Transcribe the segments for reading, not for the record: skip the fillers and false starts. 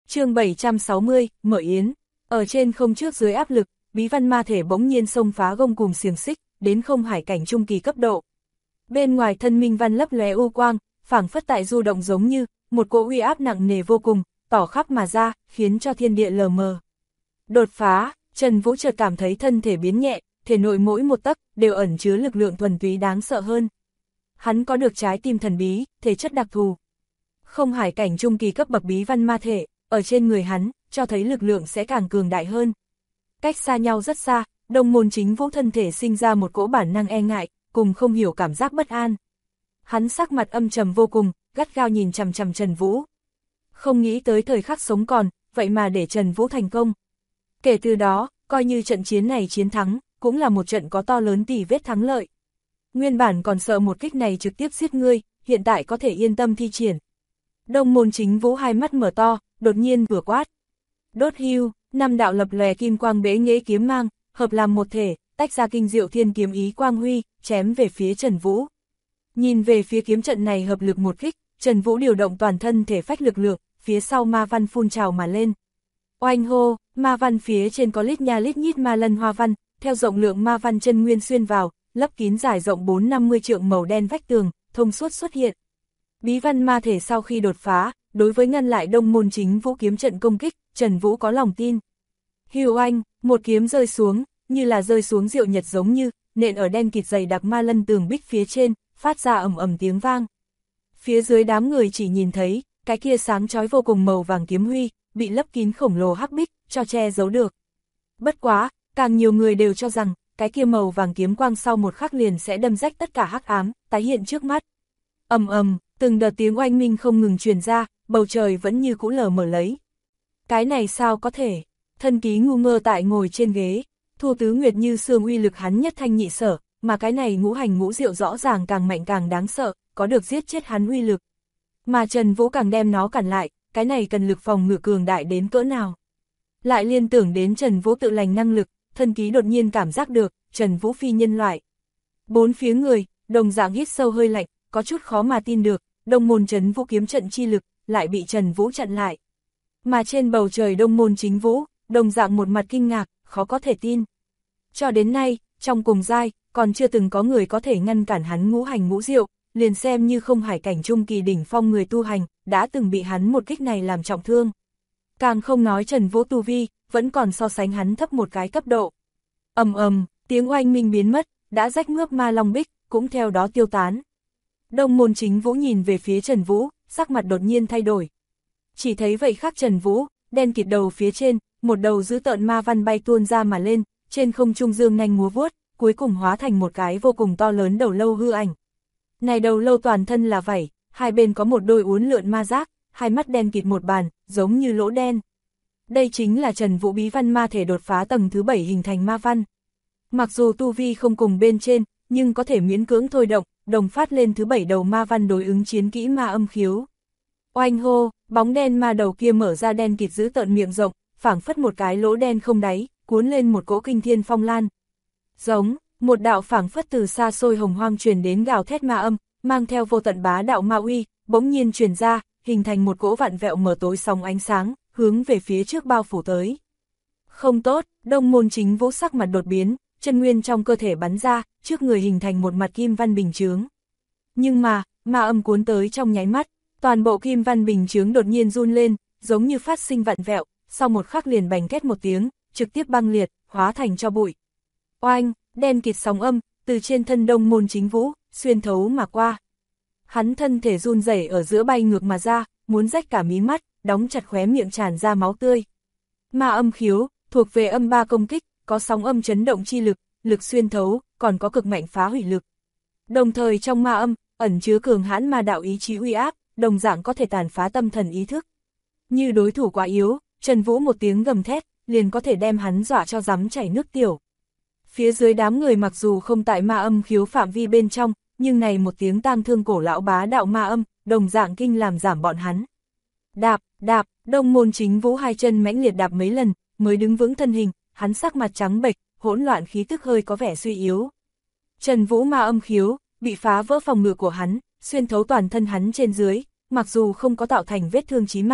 Chương 760, mở yến. Ở trên không trước dưới áp lực, bí văn ma thể bỗng nhiên xông phá gông cùm xiềng xích, đến không hải cảnh trung kỳ cấp độ. Bên ngoài thân minh văn lấp lóe u quang, phảng phất tại du động giống như một cỗ uy áp nặng nề vô cùng, tỏ khắp mà ra, khiến cho thiên địa lờ mờ. Đột phá, Trần Vũ chợt cảm thấy thân thể biến nhẹ, thể nội mỗi một tấc đều ẩn chứa lực lượng thuần túy đáng sợ hơn. Hắn có được trái tim thần bí, thể chất đặc thù. Không hải cảnh trung kỳ cấp bậc bí văn ma thể, ở trên người hắn, cho thấy lực lượng sẽ càng cường đại hơn. Cách xa nhau rất xa, Đông Môn Chính Vũ thân thể sinh ra một cỗ bản năng e ngại, cùng không hiểu cảm giác bất an. Hắn sắc mặt âm trầm vô cùng, gắt gao nhìn chằm chằm Trần Vũ. Không nghĩ tới thời khắc sống còn, vậy mà để Trần Vũ thành công. Kể từ đó, coi như trận chiến này chiến thắng, cũng là một trận có to lớn tỷ vết thắng lợi. Nguyên bản còn sợ một kích này trực tiếp giết ngươi, hiện tại có thể yên tâm thi triển. Đông Môn Chính Vũ hai mắt mở to, đột nhiên vừa quát. Đốt hưu, 5 đạo lập lòe kim quang bế nghệ kiếm mang, hợp làm một thể, tách ra kinh diệu thiên kiếm ý quang huy, chém về phía Trần Vũ. Nhìn về phía kiếm trận này hợp lực một kích, Trần Vũ điều động toàn thân thể phách lực lượng, phía sau ma văn phun trào mà lên. Oanh hô, ma văn phía trên có lít nha lít nhít ma lân hoa văn, theo rộng lượng ma văn chân nguyên xuyên vào, lấp kín dài rộng 4-50 trượng màu đen vách tường, thông suốt xuất hiện. Bí văn ma thể sau khi đột phá, đối với ngăn lại Đông Môn Chính Vũ kiếm trận công kích, Trần Vũ có lòng tin. Hưu oanh, một kiếm rơi xuống, như là rơi xuống diệu nhật giống như, nện ở đen kịt dày đặc ma lân tường bích phía trên, phát ra ầm ầm tiếng vang. Phía dưới đám người chỉ nhìn thấy, cái kia sáng chói vô cùng màu vàng kiếm huy, bị lấp kín khổng lồ hắc bích, cho che giấu được. Bất quá, càng nhiều người đều cho rằng, cái kia màu vàng kiếm quang sau một khắc liền sẽ đâm rách tất cả hắc ám, tái hiện trước mắt. Ầm ầm, từng đợt tiếng oanh minh không ngừng truyền ra, bầu trời vẫn như cũ lờ mờ lấy. Cái này sao có thể? Thân Ký ngu ngơ tại ngồi trên ghế, Thu Tứ Nguyệt như xương uy lực hắn nhất thanh nhị sở, mà cái này ngũ hành ngũ diệu rõ ràng càng mạnh càng đáng sợ, có được giết chết hắn uy lực. Mà Trần Vũ càng đem nó cản lại, cái này cần lực phòng ngự cường đại đến cỡ nào. Lại liên tưởng đến Trần Vũ tự lành năng lực, Thân Ký đột nhiên cảm giác được, Trần Vũ phi nhân loại. Bốn phía người, đồng dạng hít sâu hơi lạnh, có chút khó mà tin được, Đông Môn Trấn Vũ kiếm trận chi lực, lại bị Trần Vũ chặn lại. Mà trên bầu trời Đông Môn Chính Vũ, đồng dạng một mặt kinh ngạc, khó có thể tin. Cho đến nay, trong cùng giai, còn chưa từng có người có thể ngăn cản hắn ngũ hành ngũ diệu, liền xem như không hải cảnh trung kỳ đỉnh phong người tu hành, đã từng bị hắn một kích này làm trọng thương. Càng không nói Trần Vũ tu vi, vẫn còn so sánh hắn thấp một cái cấp độ. Ầm ầm, tiếng oanh minh biến mất, đã rách mướp ma long bích, cũng theo đó tiêu tán. Đông Môn Chính Vũ nhìn về phía Trần Vũ, sắc mặt đột nhiên thay đổi. Chỉ thấy vậy khắc Trần Vũ, đen kịt đầu phía trên, một đầu dữ tợn ma văn bay tuôn ra mà lên, trên không trung dương nhanh múa vuốt, cuối cùng hóa thành một cái vô cùng to lớn đầu lâu hư ảnh. Này đầu lâu toàn thân là vảy, hai bên có một đôi uốn lượn ma giác, hai mắt đen kịt một bàn, giống như lỗ đen. Đây chính là Trần Vũ bí văn ma thể đột phá tầng thứ 7 hình thành ma văn. Mặc dù tu vi không cùng bên trên, nhưng có thể miễn cưỡng thôi động, đồng phát lên thứ 7 đầu ma văn đối ứng chiến kỹ ma âm khiếu. Oanh hô, bóng đen ma đầu kia mở ra đen kịt giữ tợn miệng rộng, phảng phất một cái lỗ đen không đáy, cuốn lên một cỗ kinh thiên phong lan. Giống, một đạo phảng phất từ xa xôi hồng hoang truyền đến gào thét ma âm, mang theo vô tận bá đạo ma uy, bỗng nhiên truyền ra, hình thành một cỗ vặn vẹo mờ tối sóng ánh sáng, hướng về phía trước bao phủ tới. Không tốt, Đông Môn Chính Vũ sắc mặt đột biến, chân nguyên trong cơ thể bắn ra, trước người hình thành một mặt kim văn bình chướng. Nhưng mà, ma âm cuốn tới trong nháy mắt, toàn bộ kim văn bình chướng đột nhiên run lên, giống như phát sinh vặn vẹo, sau một khắc liền bành két một tiếng, trực tiếp băng liệt, hóa thành cho bụi. Oanh, đen kịt sóng âm, từ trên thân Đông Môn Chính Vũ, xuyên thấu mà qua. Hắn thân thể run rẩy ở giữa bay ngược mà ra, muốn rách cả mí mắt, đóng chặt khóe miệng tràn ra máu tươi. Ma âm khiếu, thuộc về âm ba công kích, có sóng âm chấn động chi lực, lực xuyên thấu, còn có cực mạnh phá hủy lực. Đồng thời trong ma âm, ẩn chứa cường hãn ma đạo ý chí uy áp, đồng dạng có thể tàn phá tâm thần ý thức. Như đối thủ quá yếu, Trần Vũ một tiếng gầm thét, liền có thể đem hắn dọa cho rắm chảy nước tiểu. Phía dưới đám người mặc dù không tại ma âm khiếu phạm vi bên trong, nhưng này một tiếng tang thương cổ lão bá đạo ma âm, đồng dạng kinh làm giảm bọn hắn. Đạp, đạp, Đông Môn Chính Vũ hai chân mãnh liệt đạp mấy lần, mới đứng vững thân hình, hắn sắc mặt trắng bệch, hỗn loạn khí tức hơi có vẻ suy yếu. Trần Vũ ma âm khiếu, bị phá vỡ phòng ngự của hắn, xuyên thấu toàn thân hắn trên dưới, mặc dù không có tạo thành vết thương chí mạng,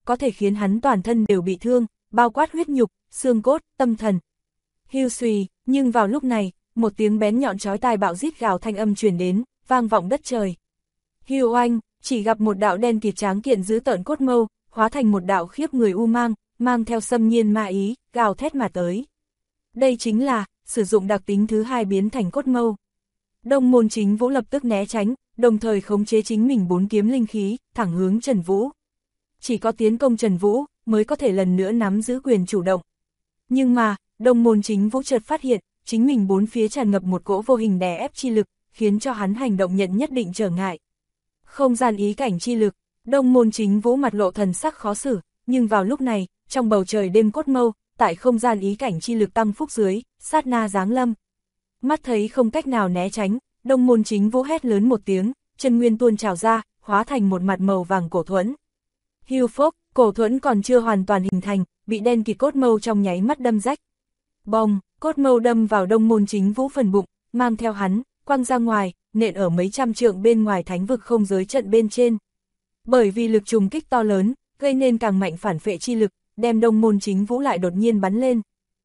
có thể khiến hắn toàn thân đều bị thương, bao quát huyết nhục, xương cốt, tâm thần. Hiu xùy, nhưng vào lúc này, một tiếng bén nhọn chói tai bạo rít gào thanh âm truyền đến, vang vọng đất trời. Hiu oanh, chỉ gặp một đạo đen kịt tráng kiện giữ tợn cốt mâu, hóa thành một đạo khiếp người u mang theo xâm nhiên ma ý, gào thét mà tới. Đây chính là, sử dụng đặc tính thứ hai biến thành cốt mâu. Đông Môn Chính Vũ lập tức né tránh, đồng thời khống chế chính mình 4 kiếm linh khí, thẳng hướng Trần Vũ. Chỉ có tiến công Trần Vũ, mới có thể lần nữa nắm giữ quyền chủ động. Nhưng mà, Đông Môn Chính Vũ chợt phát hiện, chính mình 4 phía tràn ngập một cỗ vô hình đè ép chi lực, khiến cho hắn hành động nhận nhất định trở ngại. Không gian ý cảnh chi lực, Đông Môn Chính Vũ mặt lộ thần sắc khó xử, nhưng vào lúc này, trong bầu trời đêm cốt mâu, tại không gian ý cảnh chi lực tăng phúc dưới, sát na giáng lâm. Mắt thấy không cách nào né tránh, Đông Môn Chính Vũ hét lớn một tiếng, chân nguyên tuôn trào ra, hóa thành một mặt màu vàng cổ thuẫn. Hiu phốc, cổ thuẫn còn chưa hoàn toàn hình thành, bị đen kịt cốt mâu trong nháy mắt đâm rách. Bồng, cốt mâu đâm vào Đông Môn Chính Vũ phần bụng, mang theo hắn, quăng ra ngoài, nện ở mấy trăm trượng bên ngoài thánh vực không giới trận bên trên. Bởi vì lực trùng kích to lớn, gây nên càng mạnh phản phệ chi lực, đem Đông Môn Chính Vũ lại đột nhiên bắn lên.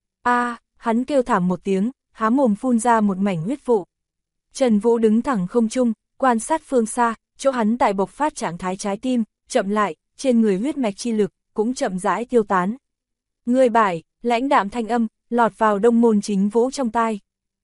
Hắn kêu thảm một tiếng, há mồm phun ra một mảnh huyết vụ. Trần Vũ đứng thẳng không trung, quan sát phương xa, chỗ hắn tại bộc phát trạng thái trái tim, chậm lại, trên người huyết mạch chi lực, cũng chậm rãi tiêu tán. Người bại, lãnh đạm thanh âm, lọt vào Đông Môn Chính Vũ trong tai.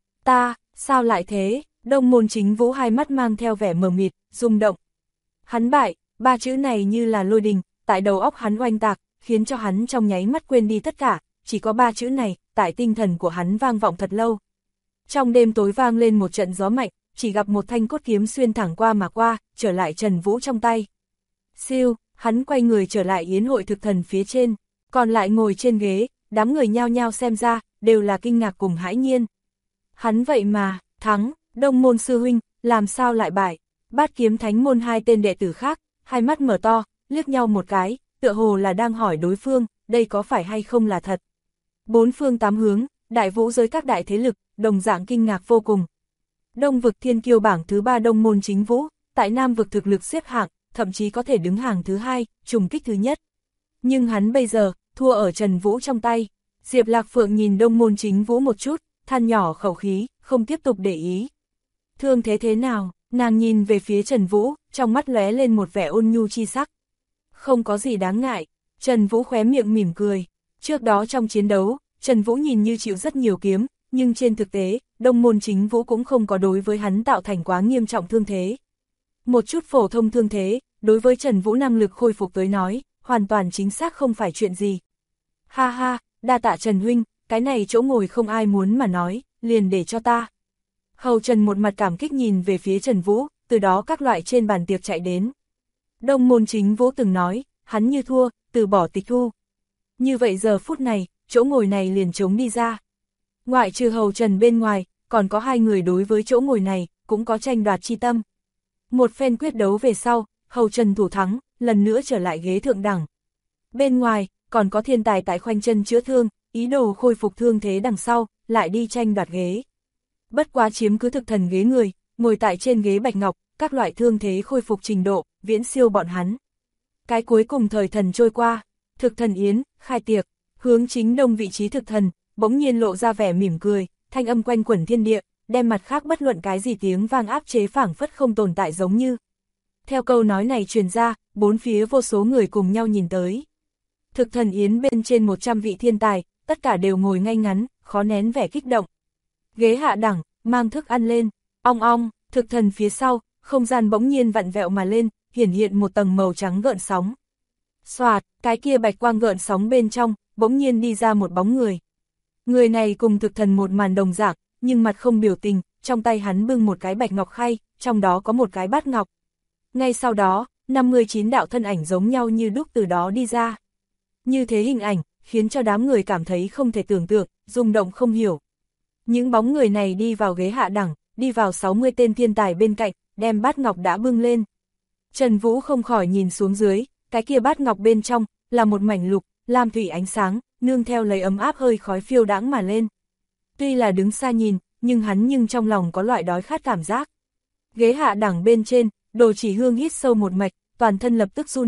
Sao lại thế? Đông Môn Chính Vũ hai mắt mang theo vẻ mờ mịt, rung động. Hắn bại, 3 chữ này như là lôi đình, tại đầu óc hắn oanh tạc, khiến cho hắn trong nháy mắt quên đi tất cả, chỉ có 3 chữ này, tại tinh thần của hắn vang vọng thật lâu. Trong đêm tối vang lên một trận gió mạnh, chỉ gặp một thanh cốt kiếm xuyên thẳng qua mà qua, trở lại Trần Vũ trong tay. Siêu, hắn quay người trở lại yến hội thực thần phía trên, còn lại ngồi trên ghế, đám người nhao nhao xem ra, đều là kinh ngạc cùng hãi nhiên. Hắn vậy mà, thắng, Đông Môn sư huynh, làm sao lại bại? Bát Kiếm Thánh môn 2 tên đệ tử khác, hai mắt mở to, liếc nhau một cái, tựa hồ là đang hỏi đối phương, đây có phải hay không là thật. 4 phương 8 hướng, đại vũ giới các đại thế lực, đồng dạng kinh ngạc vô cùng. Đông vực thiên kiêu bảng thứ 3 Đông Môn Chính Vũ, tại Nam vực thực lực xếp hạng, thậm chí có thể đứng hàng thứ 2, trùng kích thứ nhất. Nhưng hắn bây giờ, thua ở Trần Vũ trong tay. Diệp Lạc Phượng nhìn Đông Môn Chính Vũ một chút, than nhỏ khẩu khí, không tiếp tục để ý. Thương thế nào? Nàng nhìn về phía Trần Vũ, trong mắt lóe lên một vẻ ôn nhu chi sắc. Không có gì đáng ngại, Trần Vũ khóe miệng mỉm cười. Trước đó trong chiến đấu, Trần Vũ nhìn như chịu rất nhiều kiếm, nhưng trên thực tế, Đông Môn Chính Vũ cũng không có đối với hắn tạo thành quá nghiêm trọng thương thế. Một chút phổ thông thương thế, đối với Trần Vũ năng lực khôi phục tới nói, hoàn toàn chính xác không phải chuyện gì. Ha ha, đa tạ Trần huynh, cái này chỗ ngồi không ai muốn mà nói, liền để cho ta. Hầu Trần một mặt cảm kích nhìn về phía Trần Vũ, từ đó các loại trên bàn tiệc chạy đến. Đông Môn Chính Vũ từng nói, hắn như thua, từ bỏ tịch thu. Như vậy giờ phút này, chỗ ngồi này liền trống đi ra. Ngoại trừ Hầu Trần bên ngoài, còn có 2 người đối với chỗ ngồi này, cũng có tranh đoạt chi tâm. Một phen quyết đấu về sau, Hầu Trần thủ thắng, lần nữa trở lại ghế thượng đẳng. Bên ngoài, còn có thiên tài tại khoanh chân chữa thương, ý đồ khôi phục thương thế đằng sau, lại đi tranh đoạt ghế. Bất quá chiếm cứ thực thần ghế người, ngồi tại trên ghế bạch ngọc, các loại thương thế khôi phục trình độ, viễn siêu bọn hắn. Cái cuối cùng thời thần trôi qua, thực thần yến, khai tiệc, hướng chính đông vị trí thực thần, bỗng nhiên lộ ra vẻ mỉm cười, thanh âm quanh quẩn thiên địa, đem mặt khác bất luận cái gì tiếng vang áp chế phảng phất không tồn tại giống như. Theo câu nói này truyền ra, 4 phía vô số người cùng nhau nhìn tới. Thực thần yến bên trên 100 vị thiên tài, tất cả đều ngồi ngay ngắn, khó nén vẻ kích động. Ghế hạ đẳng, mang thức ăn lên, ong ong, thực thần phía sau, không gian bỗng nhiên vặn vẹo mà lên, hiển hiện một tầng màu trắng gợn sóng. Xoạt, cái kia bạch quang gợn sóng bên trong, bỗng nhiên đi ra một bóng người. Người này cùng thực thần một màn đồng dạng, nhưng mặt không biểu tình, trong tay hắn bưng một cái bạch ngọc khay, trong đó có một cái bát ngọc. Ngay sau đó, 59 đạo thân ảnh giống nhau như đúc từ đó đi ra. Như thế hình ảnh, khiến cho đám người cảm thấy không thể tưởng tượng, rung động không hiểu. Những bóng người này đi vào ghế hạ đẳng, đi vào 60 tên thiên tài bên cạnh, đem bát ngọc đã bưng lên. Trần Vũ không khỏi nhìn xuống dưới, cái kia bát ngọc bên trong, là một mảnh lục, lam thủy ánh sáng, nương theo lấy ấm áp hơi khói phiêu đãng mà lên. Tuy là đứng xa nhìn, nhưng hắn trong lòng có loại đói khát cảm giác. Ghế hạ đẳng bên trên, Đồ Chỉ Hương hít sâu một mạch, toàn thân lập tức run lên,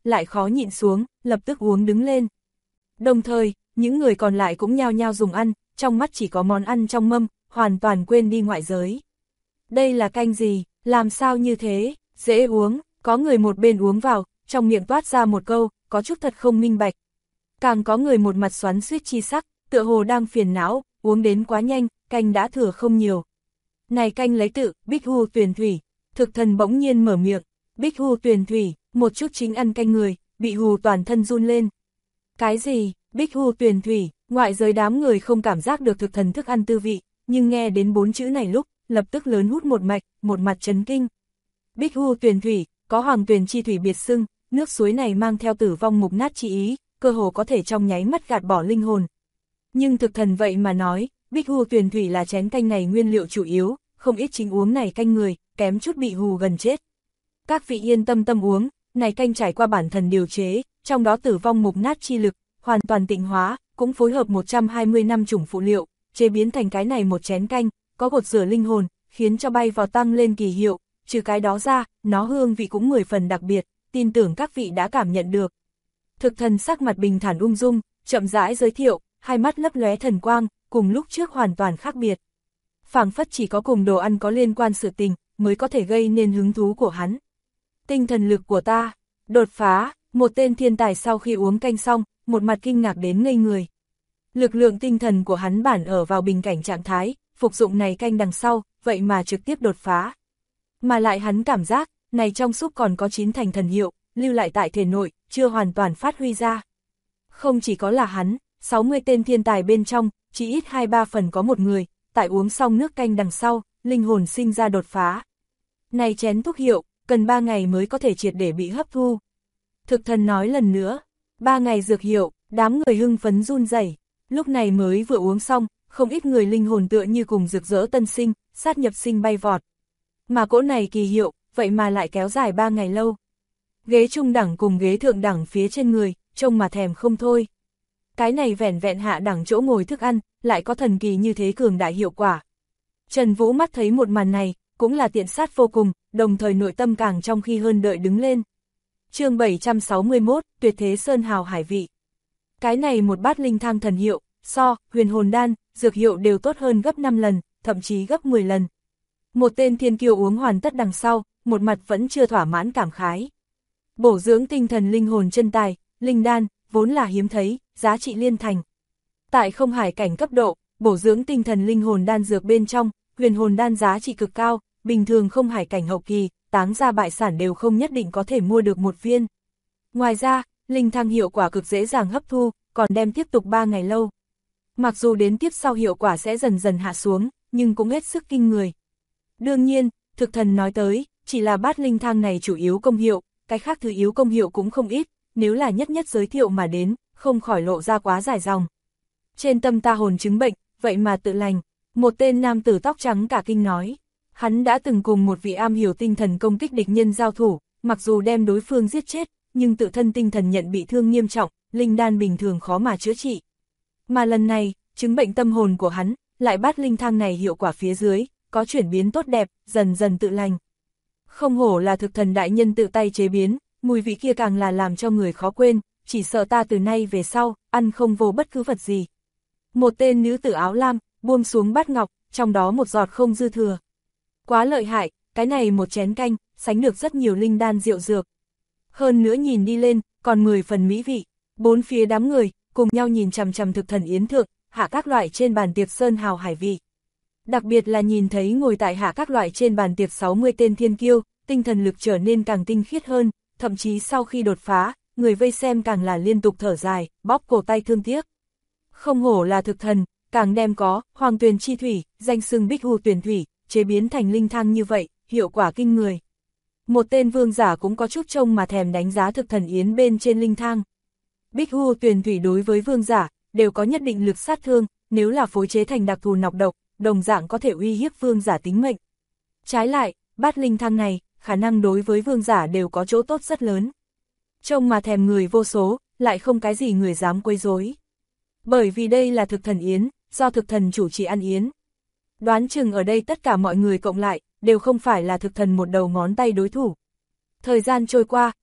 lại khó nhịn xuống, lập tức uống đứng lên. Đồng thời, những người còn lại cũng nhao nhao dùng ăn, trong mắt chỉ có món ăn trong mâm, hoàn toàn quên đi ngoại giới. Đây là canh gì, làm sao như thế, dễ uống, có người một bên uống vào, trong miệng toát ra một câu, có chút thật không minh bạch. Càng có người một mặt xoắn xuýt chi sắc, tựa hồ đang phiền não, uống đến quá nhanh, canh đã thừa không nhiều. Này canh lấy tự, Bích Hu Tuyền Thủy, thực thần bỗng nhiên mở miệng, Bích Hu Tuyền Thủy, một chút chính ăn canh người, bị hù toàn thân run lên. Cái gì, Bích Hu Tuyền Thủy, ngoại giới đám người không cảm giác được thực thần thức ăn tư vị, nhưng nghe đến 4 chữ này lúc, lập tức lớn hút một mạch, một mặt chấn kinh. Bích Hu Tuyền Thủy, có hoàng tuyền chi thủy biệt xưng, nước suối này mang theo tử vong mục nát chi ý, cơ hồ có thể trong nháy mắt gạt bỏ linh hồn. Nhưng thực thần vậy mà nói, Bích Hu Tuyền Thủy là chén canh này nguyên liệu chủ yếu, không ít chính uống này canh người, kém chút bị hù gần chết. Các vị yên tâm tâm uống, này canh trải qua bản thần điều chế, trong đó tử vong mục nát chi lực, hoàn toàn tịnh hóa, cũng phối hợp 120 năm chủng phụ liệu, chế biến thành cái này một chén canh, có gột rửa linh hồn, khiến cho bay vào tăng lên kỳ hiệu, trừ cái đó ra, nó hương vị cũng 10 phần đặc biệt, tin tưởng các vị đã cảm nhận được. Thực thần sắc mặt bình thản ung dung, chậm rãi giới thiệu, hai mắt lấp lóe thần quang, cùng lúc trước hoàn toàn khác biệt. Phảng phất chỉ có cùng đồ ăn có liên quan sự tình, mới có thể gây nên hứng thú của hắn. Tinh thần lực của ta, đột phá, một tên thiên tài sau khi uống canh xong, một mặt kinh ngạc đến ngây người. Lực lượng tinh thần của hắn bản ở vào bình cảnh trạng thái, phục dụng này canh đằng sau, vậy mà trực tiếp đột phá. Mà lại hắn cảm giác, này trong xúc còn có 9 thành thần hiệu, lưu lại tại thể nội, chưa hoàn toàn phát huy ra. Không chỉ có là hắn, 60 tên thiên tài bên trong, chỉ ít 2-3 phần có một người, tại uống xong nước canh đằng sau, linh hồn sinh ra đột phá. Này chén thuốc hiệu, cần 3 ngày mới có thể triệt để bị hấp thu. Thực thần nói lần nữa, 3 ngày dược hiệu, đám người hưng phấn run rẩy. Lúc này mới vừa uống xong, không ít người linh hồn tựa như cùng rực rỡ tân sinh, sát nhập sinh bay vọt. Mà cỗ này kỳ hiệu, vậy mà lại kéo dài 3 ngày lâu. Ghế trung đẳng cùng ghế thượng đẳng phía trên người, trông mà thèm không thôi. Cái này vẻn vẹn hạ đẳng chỗ ngồi thức ăn, lại có thần kỳ như thế cường đại hiệu quả. Trần Vũ mắt thấy một màn này, cũng là tiện sát vô cùng, đồng thời nội tâm càng trong khi hơn đợi đứng lên. Chương 761, Tuyệt thế sơn hào hải vị. Cái này một bát linh thang thần hiệu, so, huyền hồn đan, dược hiệu đều tốt hơn gấp 5 lần, thậm chí gấp 10 lần. Một tên thiên kiêu uống hoàn tất đằng sau, một mặt vẫn chưa thỏa mãn cảm khái. Bổ dưỡng tinh thần linh hồn chân tài, linh đan, vốn là hiếm thấy, giá trị liên thành. Tại không hải cảnh cấp độ, bổ dưỡng tinh thần linh hồn đan dược bên trong, huyền hồn đan giá trị cực cao, bình thường không hải cảnh hậu kỳ, táng ra bại sản đều không nhất định có thể mua được một viên. Ngoài ra, linh thang hiệu quả cực dễ dàng hấp thu, còn đem tiếp tục 3 ngày lâu. Mặc dù đến tiếp sau hiệu quả sẽ dần dần hạ xuống, nhưng cũng hết sức kinh người. Đương nhiên, thực thần nói tới, chỉ là bát linh thang này chủ yếu công hiệu, cái khác thứ yếu công hiệu cũng không ít, nếu là nhất nhất giới thiệu mà đến, không khỏi lộ ra quá dài dòng. Trên tâm ta hồn chứng bệnh, vậy mà tự lành, một tên nam tử tóc trắng cả kinh nói. Hắn đã từng cùng một vị am hiểu tinh thần công kích địch nhân giao thủ, mặc dù đem đối phương giết chết, nhưng tự thân tinh thần nhận bị thương nghiêm trọng, linh đan bình thường khó mà chữa trị. Mà lần này, chứng bệnh tâm hồn của hắn, lại bát linh thang này hiệu quả phía dưới, có chuyển biến tốt đẹp, dần dần tự lành. Không hổ là thực thần đại nhân tự tay chế biến, mùi vị kia càng là làm cho người khó quên, chỉ sợ ta từ nay về sau, ăn không vô bất cứ vật gì. Một tên nữ tử áo lam, buông xuống bát ngọc, trong đó một giọt không dư thừa. Quá lợi hại, cái này một chén canh, sánh được rất nhiều linh đan rượu dược. Hơn nữa nhìn đi lên, còn 10 phần mỹ vị. Bốn phía đám người, cùng nhau nhìn chằm chằm thực thần yến thượng, hạ các loại trên bàn tiệc sơn hào hải vị. Đặc biệt là nhìn thấy ngồi tại hạ các loại trên bàn tiệc 60 tên thiên kiêu, tinh thần lực trở nên càng tinh khiết hơn, thậm chí sau khi đột phá, người vây xem càng là liên tục thở dài, bóp cổ tay thương tiếc. Không hổ là thực thần, càng đem có, hoàng tuyền chi thủy, danh xưng Bích Hu Tuyền Thủy, chế biến thành linh thang như vậy, hiệu quả kinh người. Một tên vương giả cũng có chút trông mà thèm đánh giá thực thần yến bên trên linh thang. Bích Hu Tuyền Thủy đối với vương giả, đều có nhất định lực sát thương, nếu là phối chế thành đặc thù nọc độc, đồng dạng có thể uy hiếp vương giả tính mệnh. Trái lại, bát linh thang này, khả năng đối với vương giả đều có chỗ tốt rất lớn. Trông mà thèm người vô số, lại không cái gì người dám quấy rối. Bởi vì đây là thực thần yến, do thực thần chủ trì ăn yến. Đoán chừng ở đây tất cả mọi người cộng lại, đều không phải là thực thần một đầu ngón tay đối thủ. Thời gian trôi qua,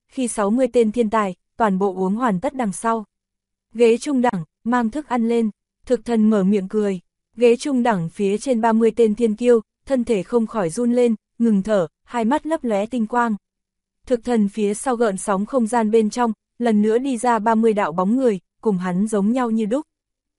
khi 60 tên thiên tài, toàn bộ uống hoàn tất đằng sau. Ghế trung đẳng, mang thức ăn lên, thực thần mở miệng cười. Ghế trung đẳng phía trên 30 tên thiên kiêu, thân thể không khỏi run lên, ngừng thở, hai mắt lấp lóe tinh quang. Thực thần phía sau gợn sóng không gian bên trong, lần nữa đi ra 30 đạo bóng người, cùng hắn giống nhau như đúc.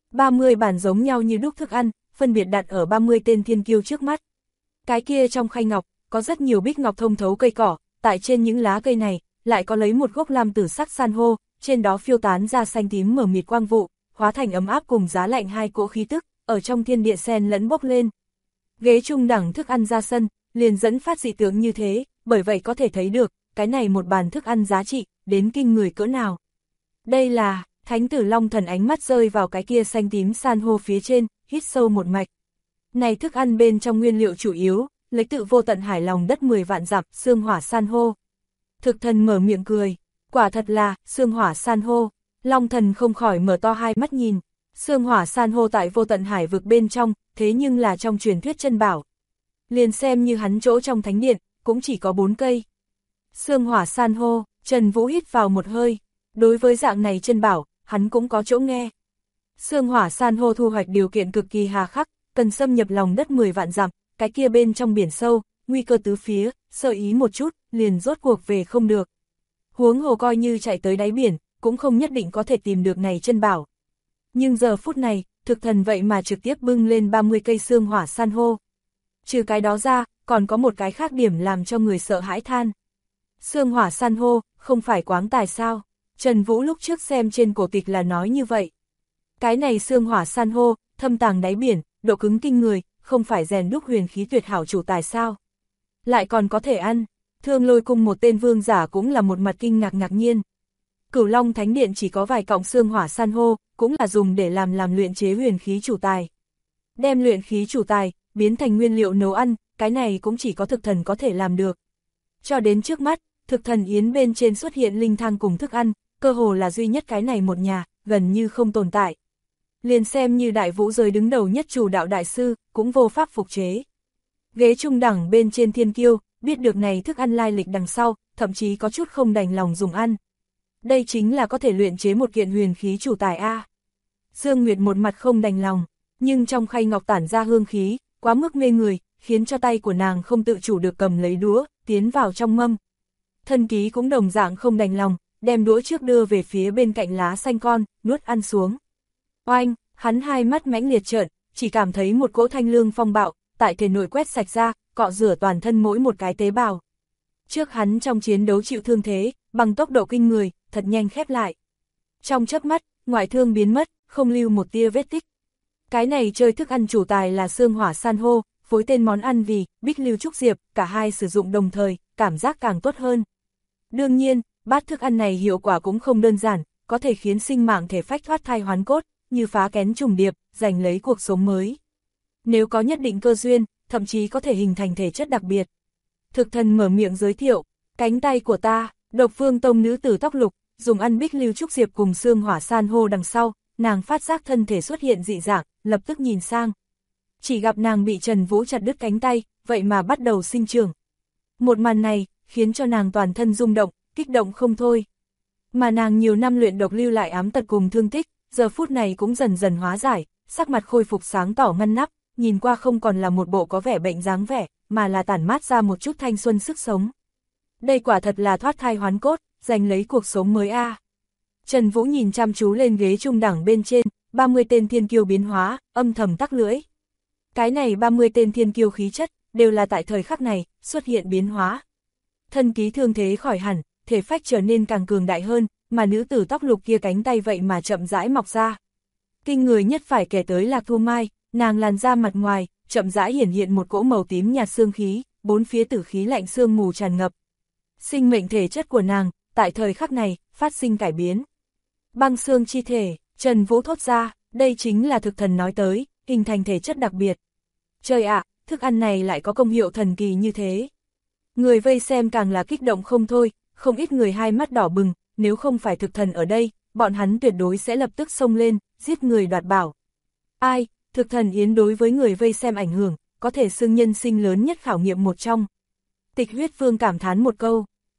30 bản giống nhau như đúc thức ăn, phân biệt đặt ở 30 tên thiên kiêu trước mắt. Cái kia trong khay ngọc, có rất nhiều bích ngọc thông thấu cây cỏ, tại trên những lá cây này, lại có lấy một gốc lam tử sắc san hô, trên đó phiêu tán ra xanh tím mờ mịt quang vụ, hóa thành ấm áp cùng giá lạnh hai cỗ khí tức, ở trong thiên địa xen lẫn bốc lên. Ghế trung đẳng thức ăn ra sân, liền dẫn phát dị tướng như thế, bởi vậy có thể thấy được, cái này một bàn thức ăn giá trị, đến kinh người cỡ nào. Đây là, Thánh tử Long Thần ánh mắt rơi vào cái kia xanh tím san hô phía trên, hít sâu một mạch. Này thức ăn bên trong nguyên liệu chủ yếu, lấy tự vô tận hải lòng đất 10 vạn dặm, xương hỏa san hô. Thực thần mở miệng cười, quả thật là, xương hỏa san hô. Long Thần không khỏi mở to hai mắt nhìn, xương hỏa san hô tại vô tận hải vực bên trong, thế nhưng là trong truyền thuyết chân bảo. Liền xem như hắn chỗ trong thánh điện, cũng chỉ có 4 cây. Xương hỏa san hô, Trần Vũ hít vào một hơi, đối với dạng này chân bảo, hắn cũng có chỗ nghe. Xương hỏa san hô thu hoạch điều kiện cực kỳ hà khắc, cần xâm nhập lòng đất 10 vạn dặm, cái kia bên trong biển sâu, nguy cơ tứ phía, sơ ý một chút, liền rốt cuộc về không được. Huống hồ coi như chạy tới đáy biển, cũng không nhất định có thể tìm được này chân bảo. Nhưng giờ phút này, thực thần vậy mà trực tiếp bưng lên 30 cây xương hỏa san hô. Trừ cái đó ra, còn có một cái khác điểm làm cho người sợ hãi than. Xương hỏa san hô, không phải quáng tài sao? Trần Vũ lúc trước xem trên cổ tịch là nói như vậy. Cái này xương hỏa san hô, thâm tàng đáy biển, độ cứng kinh người, không phải rèn đúc huyền khí tuyệt hảo chủ tài sao? Lại còn có thể ăn. Thương Lôi Cung một tên vương giả cũng là một mặt kinh ngạc ngạc nhiên. Cửu Long Thánh Điện chỉ có vài cọng xương hỏa san hô, cũng là dùng để làm luyện chế huyền khí chủ tài. Đem luyện khí chủ tài, biến thành nguyên liệu nấu ăn, cái này cũng chỉ có thực thần có thể làm được. Cho đến trước mắt, thực thần yến bên trên xuất hiện linh thang cùng thức ăn, cơ hồ là duy nhất cái này một nhà, gần như không tồn tại. Liền xem như đại vũ giới đứng đầu nhất chủ đạo đại sư, cũng vô pháp phục chế. Ghế trung đẳng bên trên thiên kiêu, biết được này thức ăn lai lịch đằng sau, thậm chí có chút không đành lòng dùng ăn. Đây chính là có thể luyện chế một kiện huyền khí chủ tài A. Dương Nguyệt một mặt không đành lòng, nhưng trong khay ngọc tản ra hương khí, quá mức mê người, khiến cho tay của nàng không tự chủ được cầm lấy đũa, tiến vào trong mâm. Thân ký cũng đồng dạng không đành lòng, đem đũa trước đưa về phía bên cạnh lá xanh con, nuốt ăn xuống. Oanh, hắn hai mắt mãnh liệt trợn, chỉ cảm thấy một cỗ thanh lương phong bạo, tại thể nội quét sạch ra, cọ rửa toàn thân mỗi một cái tế bào. Trước hắn trong chiến đấu chịu thương thế, bằng tốc độ kinh người, thật nhanh khép lại. Trong chớp mắt, ngoại thương biến mất, không lưu một tia vết tích. Cái này chơi thức ăn chủ tài là xương hỏa san hô, phối tên món ăn vì Bích Lưu Trúc Diệp, cả hai sử dụng đồng thời, cảm giác càng tốt hơn. Đương nhiên, bát thức ăn này hiệu quả cũng không đơn giản, có thể khiến sinh mạng thể phách thoát thai hoán cốt, như phá kén trùng điệp, giành lấy cuộc sống mới. Nếu có nhất định cơ duyên, thậm chí có thể hình thành thể chất đặc biệt. Thực thần mở miệng giới thiệu, cánh tay của ta, Độc Vương Tông nữ tử tóc lục, dùng ăn Bích Lưu Trúc Diệp cùng xương hỏa san hô đằng sau, nàng phát giác thân thể xuất hiện dị dạng, lập tức nhìn sang. Chỉ gặp nàng bị Trần Vũ chặt đứt cánh tay, vậy mà bắt đầu sinh trưởng. Một màn này, khiến cho nàng toàn thân rung động, kích động không thôi. Mà nàng nhiều năm luyện độc lưu lại ám tật cùng thương tích, giờ phút này cũng dần dần hóa giải, sắc mặt khôi phục sáng tỏ ngăn nắp, nhìn qua không còn là một bộ có vẻ bệnh dáng vẻ, mà là tản mát ra một chút thanh xuân sức sống. Đây quả thật là thoát thai hoán cốt, giành lấy cuộc sống mới a. Trần Vũ nhìn chăm chú lên ghế trung đẳng bên trên, 30 tên thiên kiêu biến hóa, âm thầm tắc lưỡi. Cái này 30 tên thiên kiêu khí chất, đều là tại thời khắc này, xuất hiện biến hóa. Thân ký thương thế khỏi hẳn, thể phách trở nên càng cường đại hơn, mà nữ tử tóc lục kia cánh tay vậy mà chậm rãi mọc ra. Kinh người nhất phải kể tới Lạc Thu Mai, nàng làn da mặt ngoài, chậm rãi hiển hiện một cỗ màu tím nhạt xương khí, bốn phía tử khí lạnh sương mù tràn ngập. Sinh mệnh thể chất của nàng, tại thời khắc này, phát sinh cải biến. Băng xương chi thể, Trần Vũ thốt ra, đây chính là thực thần nói tới, hình thành thể chất đặc biệt. Trời ạ, thức ăn này lại có công hiệu thần kỳ như thế. Người vây xem càng là kích động không thôi, không ít người hai mắt đỏ bừng, nếu không phải thực thần ở đây, bọn hắn tuyệt đối sẽ lập tức xông lên, giết người đoạt bảo. Ai, thực thần yến đối với người vây xem ảnh hưởng, có thể xưng nhân sinh lớn nhất khảo nghiệm một trong. Tịch Huyết Vương cảm thán một câu,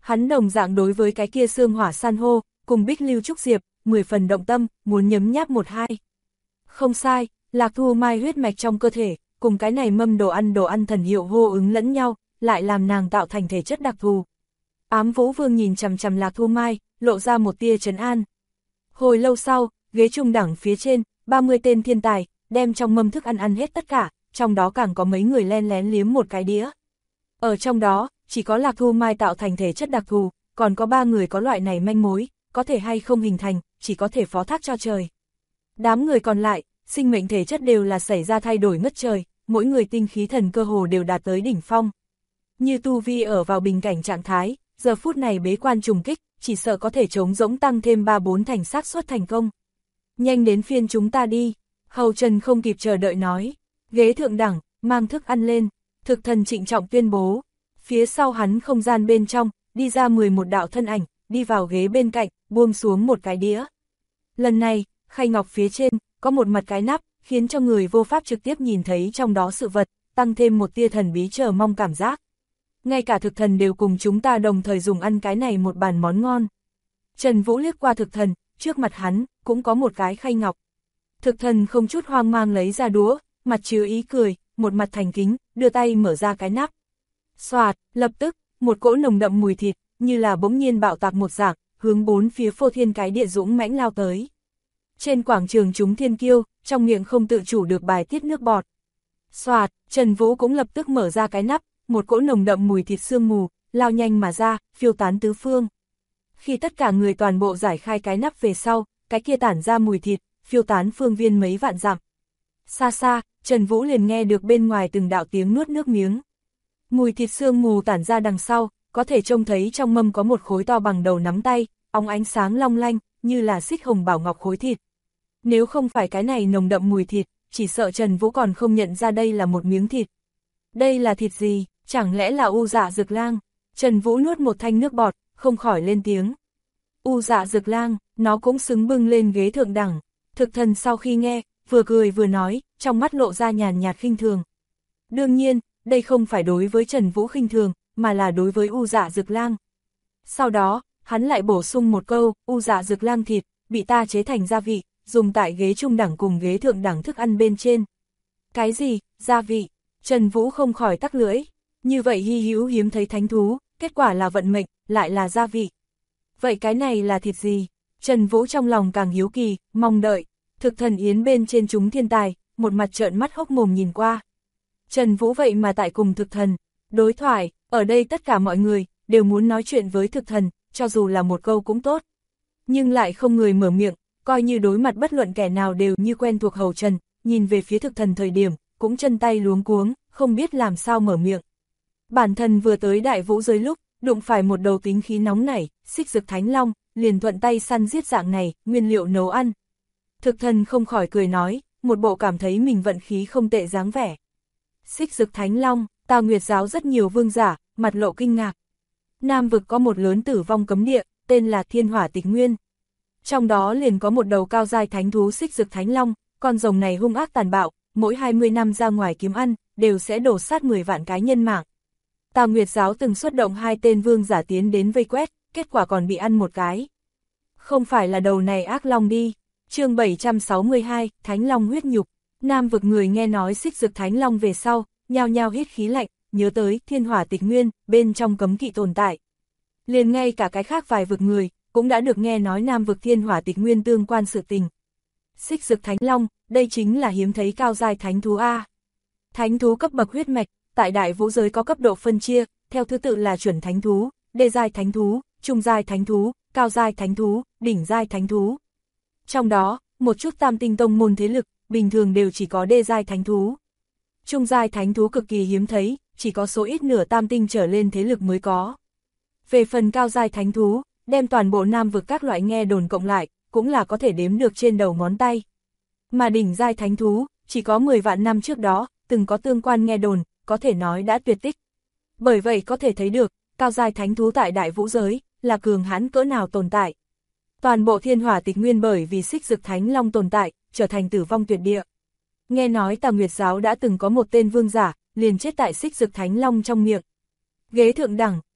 Hắn đồng dạng đối với cái kia xương hỏa san hô, cùng Bích Lưu Trúc Diệp, 10 phần động tâm, muốn nhấm nháp một hai. Không sai, Lạc Thu Mai huyết mạch trong cơ thể, cùng cái này mâm đồ ăn thần hiệu hô ứng lẫn nhau, lại làm nàng tạo thành thể chất đặc thù. Ám Vũ Vương nhìn chằm chằm Lạc Thu Mai, lộ ra một tia trấn an. Hồi lâu sau, ghế trung đẳng phía trên, 30 tên thiên tài, đem trong mâm thức ăn hết tất cả, trong đó càng có mấy người len lén liếm một cái đĩa. Ở trong đó, chỉ có Lạc Thu Mai tạo thành thể chất đặc thù, còn có 3 người có loại này manh mối, có thể hay không hình thành, chỉ có thể phó thác cho trời. Đám người còn lại, sinh mệnh thể chất đều là xảy ra thay đổi ngất trời, mỗi người tinh khí thần cơ hồ đều đạt tới đỉnh phong. Như tu vi ở vào bình cảnh trạng thái, giờ phút này bế quan trùng kích, chỉ sợ có thể chống rỗng tăng thêm 3-4 thành xác suất thành công. Nhanh đến phiên chúng ta đi, Hầu Trần không kịp chờ đợi nói. Ghế thượng đẳng, mang thức ăn lên, Thực Thần trịnh trọng tuyên bố. Phía sau hắn không gian bên trong, đi ra 11 đạo thân ảnh, đi vào ghế bên cạnh, buông xuống một cái đĩa. Lần này, khay ngọc phía trên, có một mặt cái nắp, khiến cho người vô pháp trực tiếp nhìn thấy trong đó sự vật, tăng thêm một tia thần bí chờ mong cảm giác. Ngay cả Thực Thần đều cùng chúng ta đồng thời dùng ăn cái này một bàn món ngon. Trần Vũ liếc qua Thực Thần, trước mặt hắn, cũng có một cái khay ngọc. Thực Thần không chút hoang mang lấy ra đũa, mặt chứa ý cười, một mặt thành kính, đưa tay mở ra cái nắp. Xoạt, lập tức, một cỗ nồng đậm mùi thịt, như là bỗng nhiên bạo tạc một dạng, hướng bốn phía phô thiên cái địa dũng mãnh lao tới. Trên quảng trường chúng thiên kiêu, trong miệng không tự chủ được bài tiết nước bọt. Xoạt, Trần Vũ cũng lập tức mở ra cái nắp, một cỗ nồng đậm mùi thịt sương mù, lao nhanh mà ra, phiêu tán tứ phương. Khi tất cả người toàn bộ giải khai cái nắp về sau, cái kia tản ra mùi thịt, phiêu tán phương viên mấy vạn dặm. Xa xa, Trần Vũ liền nghe được bên ngoài từng đạo tiếng nuốt nước miếng. Mùi thịt sương mù tản ra đằng sau, có thể trông thấy trong mâm có một khối to bằng đầu nắm tay, óng ánh sáng long lanh, như là xích hồng bảo ngọc khối thịt. Nếu không phải cái này nồng đậm mùi thịt, chỉ sợ Trần Vũ còn không nhận ra đây là một miếng thịt. Đây là thịt gì, chẳng lẽ là U Dạ Dực Lang? Trần Vũ nuốt một thanh nước bọt, không khỏi lên tiếng. U Dạ Dực Lang, nó cũng xứng bưng lên ghế thượng đẳng. Thực Thần sau khi nghe, vừa cười vừa nói, trong mắt lộ ra nhàn nhạt khinh thường. Đương nhiên, đây không phải đối với Trần Vũ khinh thường, mà là đối với U Dạ Dực Lang. Sau đó, hắn lại bổ sung một câu, U Dạ Dực Lang thịt, bị ta chế thành gia vị, dùng tại ghế trung đẳng cùng ghế thượng đẳng thức ăn bên trên. Cái gì, gia vị? Trần Vũ không khỏi tắc lưỡi. Như vậy hy hữu hiếm thấy thánh thú, kết quả là vận mệnh, lại là gia vị. Vậy cái này là thịt gì? Trần Vũ trong lòng càng hiếu kỳ, mong đợi. Thực Thần yến bên trên chúng thiên tài, một mặt trợn mắt hốc mồm nhìn qua. Trần Vũ vậy mà tại cùng Thực Thần đối thoại, ở đây tất cả mọi người đều muốn nói chuyện với Thực Thần, cho dù là một câu cũng tốt. Nhưng lại không người mở miệng, coi như đối mặt bất luận kẻ nào đều như quen thuộc Hầu Trần, nhìn về phía Thực Thần thời điểm, cũng chân tay luống cuống, không biết làm sao mở miệng. Bản thân vừa tới Đại Vũ giới lúc, đụng phải một đầu tính khí nóng nảy, Xích Dực Thánh Long, liền thuận tay săn giết dạng này, nguyên liệu nấu ăn. Thực Thần không khỏi cười nói, một bộ cảm thấy mình vận khí không tệ dáng vẻ. Xích Dực Thánh Long, Tà Nguyệt giáo rất nhiều vương giả, mặt lộ kinh ngạc. Nam vực có một lớn tử vong cấm địa, tên là Thiên Hỏa Tịch Nguyên. Trong đó liền có một đầu cao giai thánh thú Xích Dực Thánh Long, con rồng này hung ác tàn bạo, mỗi 20 năm ra ngoài kiếm ăn, đều sẽ đổ sát 10 vạn cái nhân mạng. Tà Nguyệt giáo từng xuất động 2 tên vương giả tiến đến vây quét, kết quả còn bị ăn một cái. Không phải là đầu này ác long đi. Chương 762, Thánh Long huyết nhục. Nam vực người nghe nói Xích Dực Thánh Long về sau, nhao nhao hít khí lạnh, nhớ tới Thiên Hỏa Tịch Nguyên, bên trong cấm kỵ tồn tại. Liền ngay cả cái khác vài vực người, cũng đã được nghe nói Nam vực Thiên Hỏa Tịch Nguyên tương quan sự tình. Xích Dực Thánh Long, đây chính là hiếm thấy cao giai thánh thú A. Thánh thú cấp bậc huyết mạch, tại Đại Vũ giới có cấp độ phân chia, theo thứ tự là chuẩn thánh thú, đê giai thánh thú, trung giai thánh thú, cao giai thánh thú, đỉnh giai thánh thú. Trong đó, một chút tam tinh tông môn thế lực, bình thường đều chỉ có đê giai thánh thú. Trung giai thánh thú cực kỳ hiếm thấy, chỉ có số ít nửa tam tinh trở lên thế lực mới có. Về phần cao giai thánh thú, đem toàn bộ Nam vực các loại nghe đồn cộng lại, cũng là có thể đếm được trên đầu ngón tay. Mà đỉnh giai thánh thú, chỉ có 10 vạn năm trước đó, từng có tương quan nghe đồn, có thể nói đã tuyệt tích. Bởi vậy có thể thấy được, cao giai thánh thú tại Đại Vũ giới, là cường hãn cỡ nào tồn tại. Toàn bộ Thiên Hỏa Tịch Nguyên bởi vì Xích Dực Thánh Long tồn tại, trở thành tử vong tuyệt địa. Nghe nói Tà Nguyệt giáo đã từng có một tên vương giả, liền chết tại Xích Dực Thánh Long trong miệng. Ghế thượng đẳng,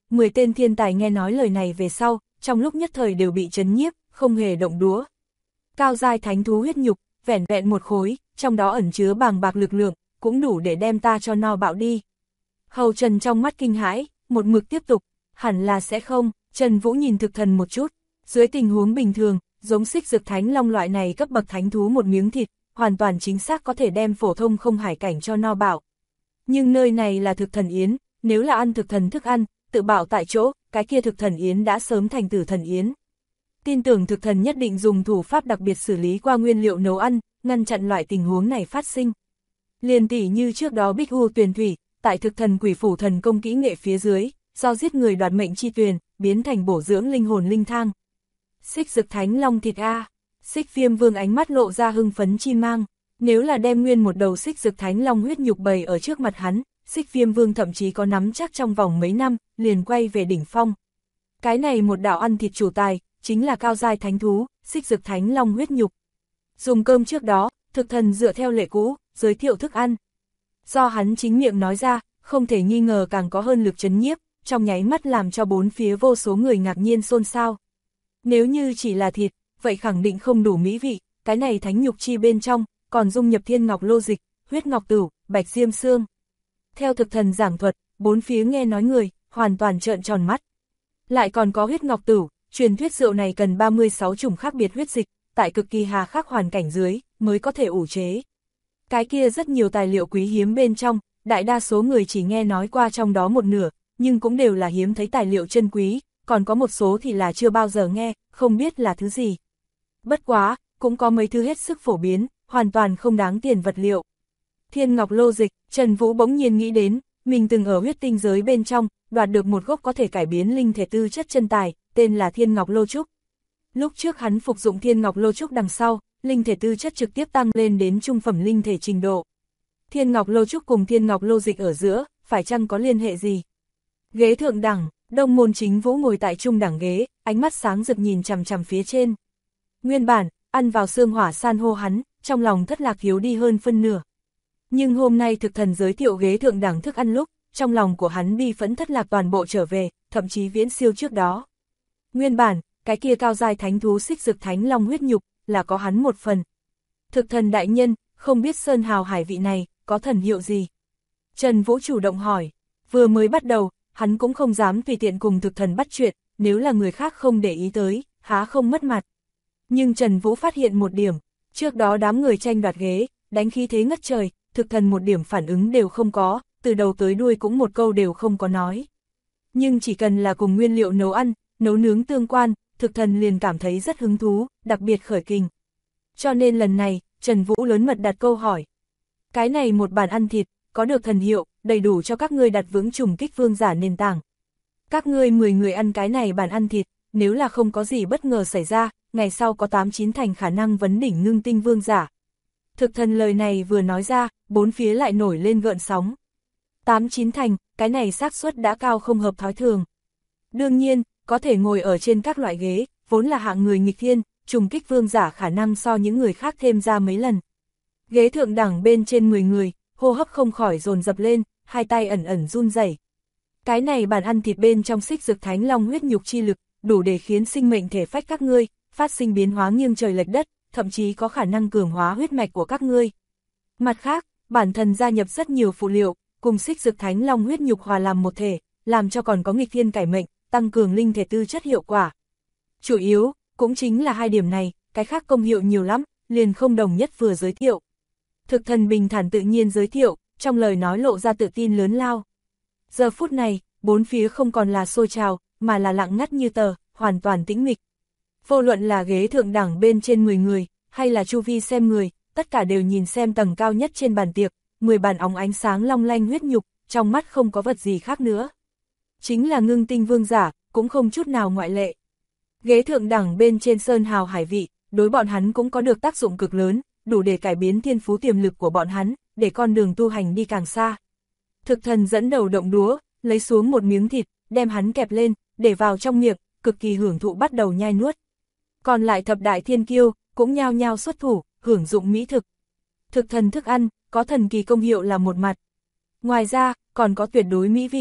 10 tên thiên tài nghe nói lời này về sau, trong lúc nhất thời đều bị chấn nhiếp, không hề động đũa. Cao giai thánh thú huyết nhục, vẻn vẹn một khối, trong đó ẩn chứa bàng bạc lực lượng, cũng đủ để đem ta cho no bạo đi. Hầu Trần trong mắt kinh hãi, một mực tiếp tục, hẳn là sẽ không. Trần Vũ nhìn thực thần một chút, dưới tình huống bình thường, giống xích dực thánh long loại này cấp bậc thánh thú một miếng thịt, hoàn toàn chính xác có thể đem phổ thông không hải cảnh cho no bạo. Nhưng nơi này là thực thần yến, nếu là ăn thực thần thức ăn, tự bạo tại chỗ, cái kia thực thần yến đã sớm thành tử thần yến. Tin tưởng thực thần nhất định dùng thủ pháp đặc biệt xử lý qua nguyên liệu nấu ăn, ngăn chặn loại tình huống này phát sinh. Liền tỉ như trước đó Bích U Tuyền Thủy, tại thực thần quỷ phủ thần công kỹ nghệ phía dưới, do giết người đoạt mệnh chi tuyền, biến thành bổ dưỡng linh hồn linh thang. Xích dực thánh long thịt a. Xích Viêm Vương ánh mắt lộ ra hưng phấn chi mang, nếu là đem nguyên một đầu xích dực thánh long huyết nhục bày ở trước mặt hắn, Xích Viêm Vương thậm chí có nắm chắc trong vòng mấy năm, liền quay về đỉnh phong. Cái này một đạo ăn thịt chủ tài, chính là cao giai thánh thú, xích dực thánh long huyết nhục. Dùng cơm trước đó, thực thần dựa theo lệ cũ, giới thiệu thức ăn. Do hắn chính miệng nói ra, không thể nghi ngờ càng có hơn lực chấn nhiếp, trong nháy mắt làm cho bốn phía vô số người ngạc nhiên xôn xao. Nếu như chỉ là thịt, vậy khẳng định không đủ mỹ vị, cái này thánh nhục chi bên trong, còn dung nhập thiên ngọc lô dịch, huyết ngọc tửu, bạch diêm xương. Theo thực thần giảng thuật, bốn phía nghe nói người, hoàn toàn trợn tròn mắt. Lại còn có huyết ngọc tửu, truyền thuyết rượu này cần 36 chủng khác biệt huyết dịch, tại cực kỳ hà khắc hoàn cảnh dưới, mới có thể ủ chế. Cái kia rất nhiều tài liệu quý hiếm bên trong, đại đa số người chỉ nghe nói qua trong đó một nửa, nhưng cũng đều là hiếm thấy tài liệu chân quý, còn có một số thì là chưa bao giờ nghe, không biết là thứ gì. Bất quá, cũng có mấy thứ hết sức phổ biến, hoàn toàn không đáng tiền vật liệu. Thiên ngọc lô dịch, Trần Vũ bỗng nhiên nghĩ đến, mình từng ở huyết tinh giới bên trong, đoạt được một gốc có thể cải biến linh thể tư chất chân tài, tên là Thiên Ngọc Lô Trúc. Lúc trước hắn phục dụng Thiên Ngọc Lô Trúc đằng sau, linh thể tư chất trực tiếp tăng lên đến trung phẩm linh thể trình độ. Thiên Ngọc Lô Trúc cùng Thiên Ngọc Lô Dịch ở giữa, phải chăng có liên hệ gì? Ghế thượng đẳng, Đông Môn Chính Vũ ngồi tại trung đẳng ghế, ánh mắt sáng rực nhìn chằm chằm phía trên. Nguyên bản, ăn vào xương hỏa san hô hắn, trong lòng thất lạc thiếu đi hơn phân nửa. Nhưng hôm nay thực thần giới thiệu ghế thượng đẳng thức ăn lúc, trong lòng của hắn bi phẫn thất lạc toàn bộ trở về, thậm chí viễn siêu trước đó. Nguyên bản, cái kia cao giai thánh thú xích dực thánh long huyết nhục, là có hắn một phần. Thực thần đại nhân, không biết sơn hào hải vị này, có thần hiệu gì? Trần Vũ chủ động hỏi, vừa mới bắt đầu, hắn cũng không dám tùy tiện cùng thực thần bắt chuyện, nếu là người khác không để ý tới, há không mất mặt. Nhưng Trần Vũ phát hiện một điểm, trước đó đám người tranh đoạt ghế, đánh khí thế ngất trời, thực thần một điểm phản ứng đều không có, từ đầu tới đuôi cũng một câu đều không có nói. Nhưng chỉ cần là cùng nguyên liệu nấu ăn, nấu nướng tương quan, thực thần liền cảm thấy rất hứng thú, đặc biệt khởi kình. Cho nên lần này, Trần Vũ lớn mật đặt câu hỏi. Cái này một bàn ăn thịt, có được thần hiệu, đầy đủ cho các ngươi đặt vững trùng kích vương giả nền tảng. Các ngươi 10 người ăn cái này bàn ăn thịt, nếu là không có gì bất ngờ xảy ra, ngày sau có 8-9 thành khả năng vấn đỉnh ngưng tinh vương giả. Thực thần lời này vừa nói ra, bốn phía lại nổi lên gợn sóng. 8-9 thành, cái này xác suất đã cao không hợp thói thường. Đương nhiên, có thể ngồi ở trên các loại ghế, vốn là hạng người nghịch thiên, trùng kích vương giả khả năng so những người khác thêm ra mấy lần. Ghế thượng đẳng bên trên 10 người, hô hấp không khỏi dồn dập lên, hai tay ẩn ẩn run rẩy. Cái này bàn ăn thịt bên trong xích dực thánh long huyết nhục chi lực, đủ để khiến sinh mệnh thể phách các ngươi, phát sinh biến hóa nghiêng trời lệch đất, thậm chí có khả năng cường hóa huyết mạch của các ngươi. Mặt khác, bản thân gia nhập rất nhiều phụ liệu, cùng xích dực thánh long huyết nhục hòa làm một thể, làm cho còn có nghịch thiên cải mệnh, tăng cường linh thể tư chất hiệu quả. Chủ yếu, cũng chính là hai điểm này, cái khác công hiệu nhiều lắm, liền không đồng nhất vừa giới thiệu. Thực thần bình thản tự nhiên giới thiệu, trong lời nói lộ ra tự tin lớn lao. Giờ phút này, bốn phía không còn là sôi trào, mà là lặng ngắt như tờ, hoàn toàn tĩnh mịch. Vô luận là ghế thượng đẳng bên trên 10 người, hay là chu vi xem người, tất cả đều nhìn xem tầng cao nhất trên bàn tiệc, 10 bàn óng ánh sáng long lanh huyết nhục, trong mắt không có vật gì khác nữa. Chính là ngưng tinh vương giả, cũng không chút nào ngoại lệ. Ghế thượng đẳng bên trên sơn hào hải vị, đối bọn hắn cũng có được tác dụng cực lớn, đủ để cải biến thiên phú tiềm lực của bọn hắn, để con đường tu hành đi càng xa. Thực thần dẫn đầu động đũa, lấy xuống một miếng thịt, đem hắn kẹp lên, để vào trong miệng, cực kỳ hưởng thụ bắt đầu nhai nuốt. Còn lại thập đại thiên kiêu, cũng nhao nhao xuất thủ, hưởng dụng mỹ thực. Thực thần thức ăn, có thần kỳ công hiệu là một mặt. Ngoài ra, còn có tuyệt đối mỹ vị.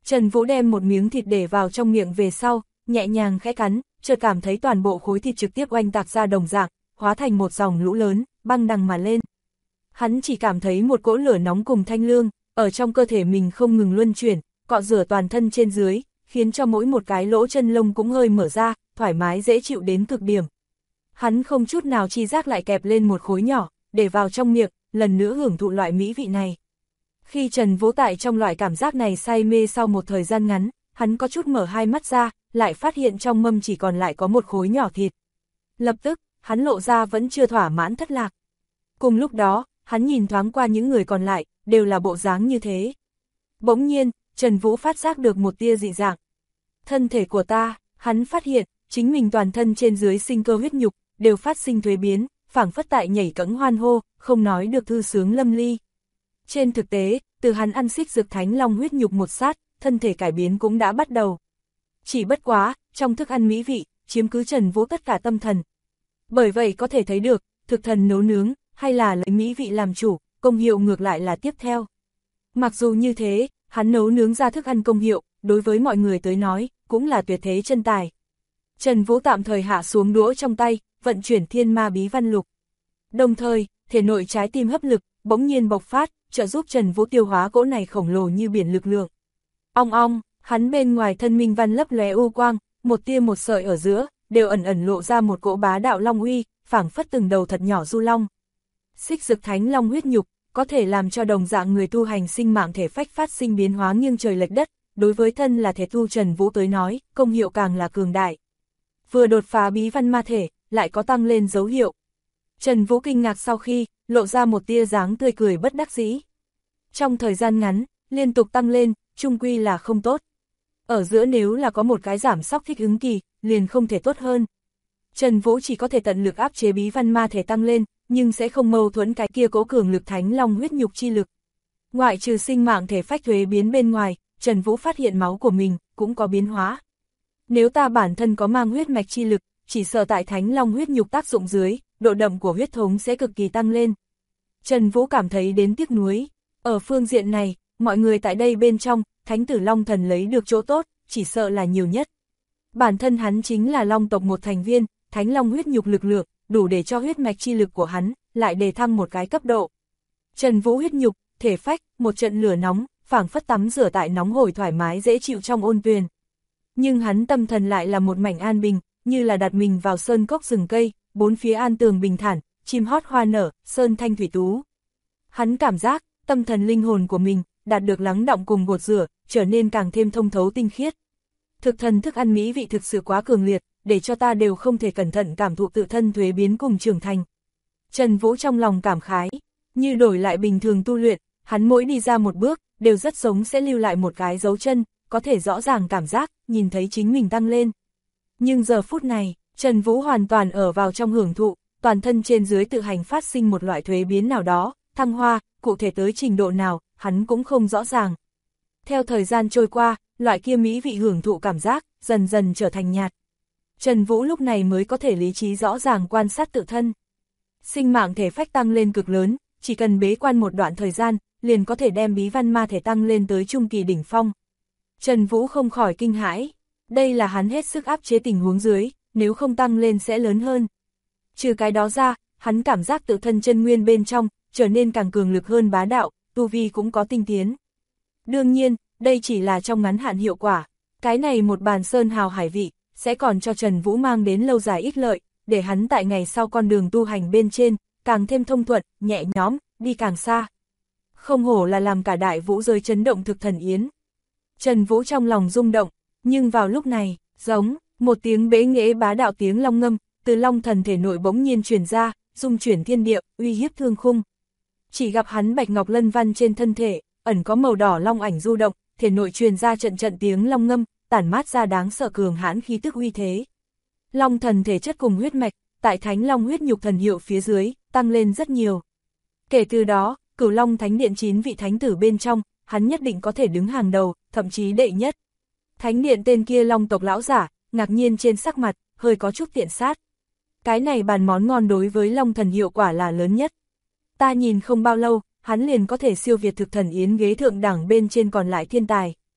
Trần Vũ đem một miếng thịt để vào trong miệng về sau, nhẹ nhàng khẽ cắn, chợt cảm thấy toàn bộ khối thịt trực tiếp oanh tạc ra đồng dạng, hóa thành một dòng lũ lớn, băng đằng mà lên. Hắn chỉ cảm thấy một cỗ lửa nóng cùng thanh lương, ở trong cơ thể mình không ngừng luân chuyển, cọ rửa toàn thân trên dưới, khiến cho mỗi một cái lỗ chân lông cũng hơi mở ra, thoải mái dễ chịu đến cực điểm. Hắn không chút nào chi giác lại kẹp lên một khối nhỏ, để vào trong miệng, lần nữa hưởng thụ loại mỹ vị này. Khi Trần Vũ tại trong loại cảm giác này say mê sau một thời gian ngắn, hắn có chút mở hai mắt ra, lại phát hiện trong mâm chỉ còn lại có một khối nhỏ thịt. Lập tức, hắn lộ ra vẫn chưa thỏa mãn thất lạc. Cùng lúc đó, hắn nhìn thoáng qua những người còn lại, đều là bộ dáng như thế. Bỗng nhiên, Trần Vũ phát giác được một tia dị dạng. Thân thể của ta, hắn phát hiện, chính mình toàn thân trên dưới sinh cơ huyết nhục, đều phát sinh thuế biến, phảng phất tại nhảy cẫng hoan hô, không nói được thư sướng lâm ly. Trên thực tế, từ hắn ăn xích dược thánh long huyết nhục một sát, thân thể cải biến cũng đã bắt đầu. Chỉ bất quá, trong thức ăn mỹ vị, chiếm cứ Trần Vũ tất cả tâm thần. Bởi vậy có thể thấy được, thực thần nấu nướng, hay là lấy mỹ vị làm chủ, công hiệu ngược lại là tiếp theo. Mặc dù như thế, hắn nấu nướng ra thức ăn công hiệu, đối với mọi người tới nói, cũng là tuyệt thế chân tài. Trần Vũ tạm thời hạ xuống đũa trong tay, vận chuyển thiên ma bí văn lục. Đồng thời, thể nội trái tim hấp lực, bỗng nhiên bộc phát, trợ giúp Trần Vũ tiêu hóa cỗ này khổng lồ như biển lực lượng. Ong ong, hắn bên ngoài thân minh văn lấp lóe u quang, một tia một sợi ở giữa, đều ẩn ẩn lộ ra một cỗ bá đạo long uy, phảng phất từng đầu thật nhỏ du long. Xích dực thánh long huyết nhục, có thể làm cho đồng dạng người tu hành sinh mạng thể phách phát sinh biến hóa nghiêng trời lệch đất, đối với thân là thể tu Trần Vũ tới nói, công hiệu càng là cường đại. Vừa đột phá bí văn ma thể, lại có tăng lên dấu hiệu. Trần Vũ kinh ngạc sau khi, lộ ra một tia dáng tươi cười bất đắc dĩ. Trong thời gian ngắn, liên tục tăng lên, chung quy là không tốt. Ở giữa nếu là có một cái giảm sóc thích ứng kỳ, liền không thể tốt hơn. Trần Vũ chỉ có thể tận lực áp chế bí văn ma thể tăng lên, nhưng sẽ không mâu thuẫn cái kia cố cường lực thánh long huyết nhục chi lực. Ngoại trừ sinh mạng thể phách thuế biến bên ngoài, Trần Vũ phát hiện máu của mình cũng có biến hóa. Nếu ta bản thân có mang huyết mạch chi lực, chỉ sợ tại thánh long huyết nhục tác dụng dưới, độ đậm của huyết thống sẽ cực kỳ tăng lên. Trần Vũ cảm thấy đến tiếc nuối. Ở phương diện này, mọi người tại đây bên trong, thánh tử long thần lấy được chỗ tốt, chỉ sợ là nhiều nhất. Bản thân hắn chính là long tộc một thành viên, thánh long huyết nhục lực lượng, đủ để cho huyết mạch chi lực của hắn, lại đề thăng một cái cấp độ. Trần Vũ huyết nhục, thể phách, một trận lửa nóng, phảng phất tắm rửa tại nóng hổi thoải mái dễ chịu trong ôn tuyền. Nhưng hắn tâm thần lại là một mảnh an bình, như là đặt mình vào sơn cốc rừng cây, bốn phía an tường bình thản, chim hót hoa nở, sơn thanh thủy tú. Hắn cảm giác, tâm thần linh hồn của mình, đạt được lắng động cùng gột rửa, trở nên càng thêm thông thấu tinh khiết. Thực thần thức ăn mỹ vị thực sự quá cường liệt, để cho ta đều không thể cẩn thận cảm thụ tự thân thuế biến cùng trưởng thành. Trần Vũ trong lòng cảm khái, như đổi lại bình thường tu luyện, hắn mỗi đi ra một bước, đều rất giống sẽ lưu lại một cái dấu chân, có thể rõ ràng cảm giác, nhìn thấy chính mình tăng lên. Nhưng giờ phút này, Trần Vũ hoàn toàn ở vào trong hưởng thụ, toàn thân trên dưới tự hành phát sinh một loại thuế biến nào đó, thăng hoa, cụ thể tới trình độ nào, hắn cũng không rõ ràng. Theo thời gian trôi qua, loại kia mỹ vị hưởng thụ cảm giác, dần dần trở thành nhạt. Trần Vũ lúc này mới có thể lý trí rõ ràng quan sát tự thân. Sinh mạng thể phách tăng lên cực lớn, chỉ cần bế quan một đoạn thời gian, liền có thể đem bí văn ma thể tăng lên tới trung kỳ đỉnh phong. Trần Vũ không khỏi kinh hãi, đây là hắn hết sức áp chế tình huống dưới, nếu không tăng lên sẽ lớn hơn. Trừ cái đó ra, hắn cảm giác tự thân chân nguyên bên trong, trở nên càng cường lực hơn bá đạo, tu vi cũng có tinh tiến. Đương nhiên, đây chỉ là trong ngắn hạn hiệu quả, cái này một bàn sơn hào hải vị, sẽ còn cho Trần Vũ mang đến lâu dài ích lợi, để hắn tại ngày sau con đường tu hành bên trên, càng thêm thông thuận, nhẹ nhõm, đi càng xa. Không hổ là làm cả đại vũ giới chấn động thực thần yến. Trần Vũ trong lòng rung động, nhưng vào lúc này, giống một tiếng bế nghễ bá đạo tiếng long ngâm, từ long thần thể nội bỗng nhiên truyền ra, dung chuyển thiên địa, uy hiếp thương khung. Chỉ gặp hắn bạch ngọc lân văn trên thân thể, ẩn có màu đỏ long ảnh du động, thể nội truyền ra trận trận tiếng long ngâm, tản mát ra đáng sợ cường hãn khí tức uy thế. Long thần thể chất cùng huyết mạch, tại Thánh Long huyết nhục thần hiệu phía dưới, tăng lên rất nhiều. Kể từ đó, Cửu Long Thánh Điện 9 vị thánh tử bên trong, hắn nhất định có thể đứng hàng đầu, thậm chí đệ nhất. Thánh điện tên kia Long tộc lão giả, ngạc nhiên trên sắc mặt, hơi có chút tiện sát. Cái này bàn món ngon đối với Long thần hiệu quả là lớn nhất. Ta nhìn không bao lâu, hắn liền có thể siêu việt thực thần yến ghế thượng đẳng bên trên còn lại thiên tài.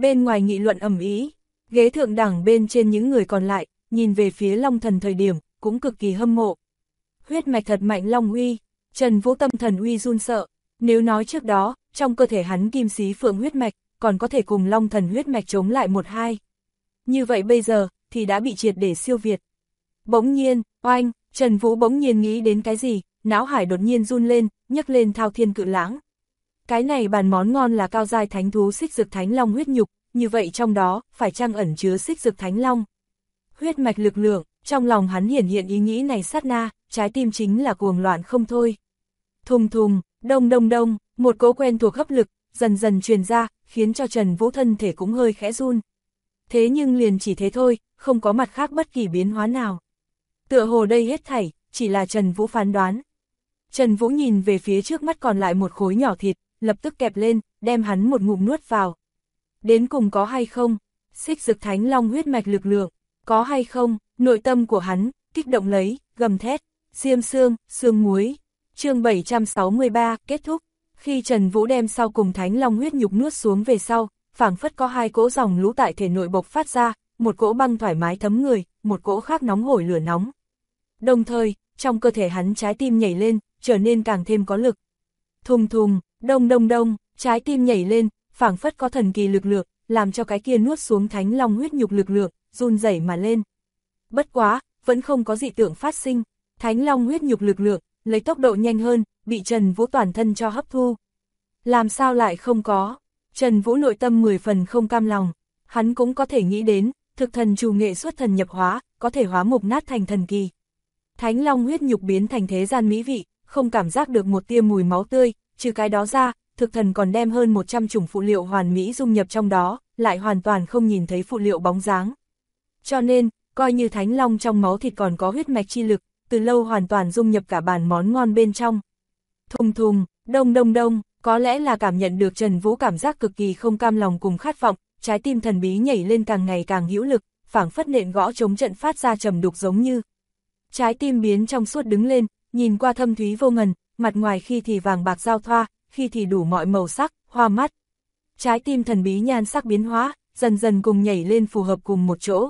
Bên ngoài nghị luận ầm ĩ, ghế thượng đẳng bên trên những người còn lại, nhìn về phía Long Thần thời điểm, cũng cực kỳ hâm mộ. Huyết mạch thật mạnh Long uy, Trần Vũ tâm thần uy run sợ, nếu nói trước đó, trong cơ thể hắn kim xí phượng huyết mạch, còn có thể cùng Long Thần huyết mạch chống lại 1-2. Như vậy bây giờ, thì đã bị triệt để siêu việt. Bỗng nhiên, oanh, Trần Vũ bỗng nhiên nghĩ đến cái gì, não hải đột nhiên run lên, nhấc lên thao thiên cự lãng. Cái này bàn món ngon là cao giai thánh thú xích dực thánh long huyết nhục, như vậy trong đó, phải chăng ẩn chứa xích dực thánh long? Huyết mạch lực lượng, trong lòng hắn hiển hiện ý nghĩ này sát na, trái tim chính là cuồng loạn không thôi. Thùng thùng, đông đông đông, một cỗ quen thuộc hấp lực, dần dần truyền ra, khiến cho Trần Vũ thân thể cũng hơi khẽ run. Thế nhưng liền chỉ thế thôi, không có mặt khác bất kỳ biến hóa nào. Tựa hồ đây hết thảy, chỉ là Trần Vũ phán đoán. Trần Vũ nhìn về phía trước mắt còn lại một khối nhỏ thịt, lập tức kẹp lên, đem hắn một ngụm nuốt vào. Đến cùng có hay không? Xích dực thánh long huyết mạch lực lượng, có hay không? Nội tâm của hắn, kích động lấy, gầm thét, xiêm xương, xương muối. Chương 763, kết thúc. Khi Trần Vũ đem sau cùng thánh long huyết nhục nuốt xuống về sau, phảng phất có hai cỗ dòng lũ tại thể nội bộc phát ra, một cỗ băng thoải mái thấm người, một cỗ khác nóng hổi lửa nóng. Đồng thời, trong cơ thể hắn trái tim nhảy lên, trở nên càng thêm có lực. Thùng thùng, đông đông đông, trái tim nhảy lên, phảng phất có thần kỳ lực lượng, làm cho cái kia nuốt xuống thánh long huyết nhục lực lượng, run rẩy mà lên. Bất quá, vẫn không có dị tượng phát sinh, thánh long huyết nhục lực lượng, lấy tốc độ nhanh hơn, bị Trần Vũ toàn thân cho hấp thu. Làm sao lại không có? Trần Vũ nội tâm 10 phần không cam lòng, hắn cũng có thể nghĩ đến, thực thần trù nghệ xuất thần nhập hóa, có thể hóa mục nát thành thần kỳ. Thánh long huyết nhục biến thành thế gian mỹ vị, không cảm giác được một tia mùi máu tươi, trừ cái đó ra, thực thần còn đem hơn 100 chủng phụ liệu hoàn mỹ dung nhập trong đó, lại hoàn toàn không nhìn thấy phụ liệu bóng dáng. Cho nên, coi như thánh long trong máu thịt còn có huyết mạch chi lực, từ lâu hoàn toàn dung nhập cả bàn món ngon bên trong. Thùng thùng, đông đông đông, có lẽ là cảm nhận được Trần Vũ cảm giác cực kỳ không cam lòng cùng khát vọng, trái tim thần bí nhảy lên càng ngày càng hữu lực, phảng phất nện gõ chống trận phát ra trầm đục giống như. Trái tim biến trong suốt đứng lên, nhìn qua thâm thúy vô ngần, mặt ngoài khi thì vàng bạc giao thoa, khi thì đủ mọi màu sắc, hoa mắt. Trái tim thần bí nhan sắc biến hóa, dần dần cùng nhảy lên phù hợp cùng một chỗ.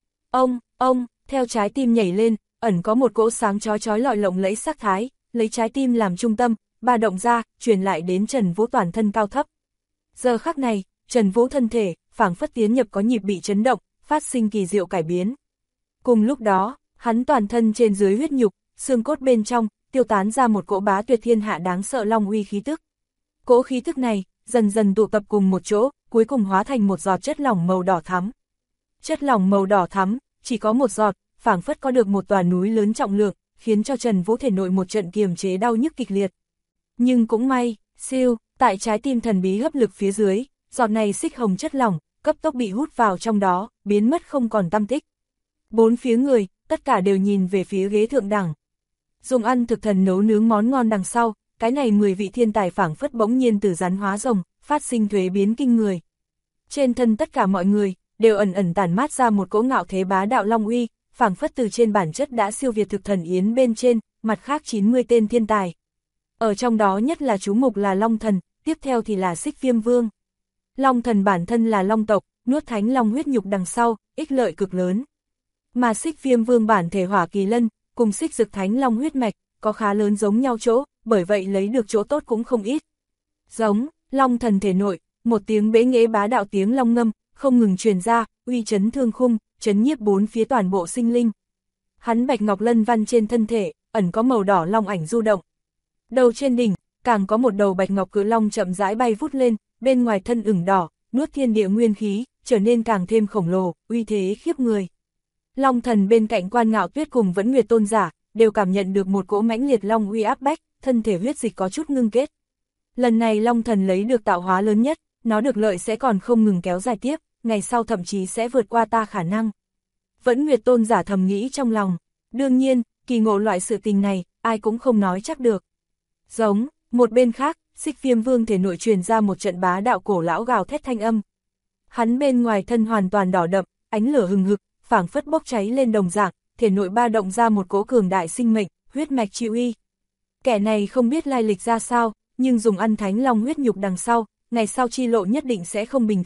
Ông, theo trái tim nhảy lên, ẩn có một cỗ sáng chói chói lọi lộng lẫy sắc thái, lấy trái tim làm trung tâm, ba động ra, truyền lại đến Trần Vũ toàn thân cao thấp. Giờ khắc này, Trần Vũ thân thể, phảng phất tiến nhập có nhịp bị chấn động, phát sinh kỳ diệu cải biến. Cùng lúc đó, hắn toàn thân trên dưới huyết nhục, xương cốt bên trong, tiêu tán ra một cỗ bá tuyệt thiên hạ đáng sợ long uy khí tức. Cỗ khí tức này, dần dần tụ tập cùng một chỗ, cuối cùng hóa thành một giọt chất lỏng màu đỏ thắm. Chất lỏng màu đỏ thắm, chỉ có một giọt, phảng phất có được một tòa núi lớn trọng lượng, khiến cho Trần Vũ thể nội một trận kiềm chế đau nhức kịch liệt. Nhưng cũng may, siêu, tại trái tim thần bí hấp lực phía dưới, giọt này xích hồng chất lỏng, cấp tốc bị hút vào trong đó, biến mất không còn tăm tích. Bốn phía người, tất cả đều nhìn về phía ghế thượng đẳng. Dùng ăn thực thần nấu nướng món ngon đằng sau, cái này 10 vị thiên tài phảng phất bỗng nhiên từ rắn hóa rồng, phát sinh thuế biến kinh người. Trên thân tất cả mọi người, đều ẩn ẩn tản mát ra một cỗ ngạo thế bá đạo long uy, phảng phất từ trên bản chất đã siêu việt thực thần yến bên trên, mặt khác 90 tên thiên tài. Ở trong đó nhất là chú mục là Long Thần, tiếp theo thì là Xích Viêm Vương. Long Thần bản thân là Long tộc, nuốt thánh long huyết nhục đằng sau, ích lợi cực lớn. Mà Xích Viêm Vương bản thể Hỏa Kỳ Lân, cùng Xích Dực thánh long huyết mạch, có khá lớn giống nhau chỗ, bởi vậy lấy được chỗ tốt cũng không ít. Giống, Long Thần thể nội, một tiếng bế nghễ bá đạo tiếng long ngâm, không ngừng truyền ra, uy chấn thương khung, chấn nhiếp bốn phía toàn bộ sinh linh. Hắn bạch ngọc lân văn trên thân thể, ẩn có màu đỏ long ảnh du động. Đầu trên đỉnh, càng có một đầu bạch ngọc cự long chậm rãi bay vút lên, bên ngoài thân ửng đỏ, nuốt thiên địa nguyên khí, trở nên càng thêm khổng lồ, uy thế khiếp người. Long Thần bên cạnh Quan Ngạo Tuyết cùng Vẫn Nguyệt Tôn giả, đều cảm nhận được một cỗ mãnh liệt long uy áp bách, thân thể huyết dịch có chút ngưng kết. Lần này Long Thần lấy được tạo hóa lớn nhất, nó được lợi sẽ còn không ngừng kéo dài tiếp, ngày sau thậm chí sẽ vượt qua ta khả năng. Vẫn Nguyệt Tôn giả thầm nghĩ trong lòng, đương nhiên, kỳ ngộ loại sự tình này, ai cũng không nói chắc được. Giống, một bên khác, Xích Viêm Vương thể nội truyền ra một trận bá đạo cổ lão gào thét thanh âm. Hắn bên ngoài thân hoàn toàn đỏ đậm, ánh lửa hừng hực, phảng phất bốc cháy lên đồng dạng, thể nội ba động ra một cỗ cường đại sinh mệnh, huyết mạch chi uy. Kẻ này không biết lai lịch ra sao, nhưng dùng ăn thánh long huyết nhục đằng sau, ngày sau chi lộ nhất định sẽ không bình thường,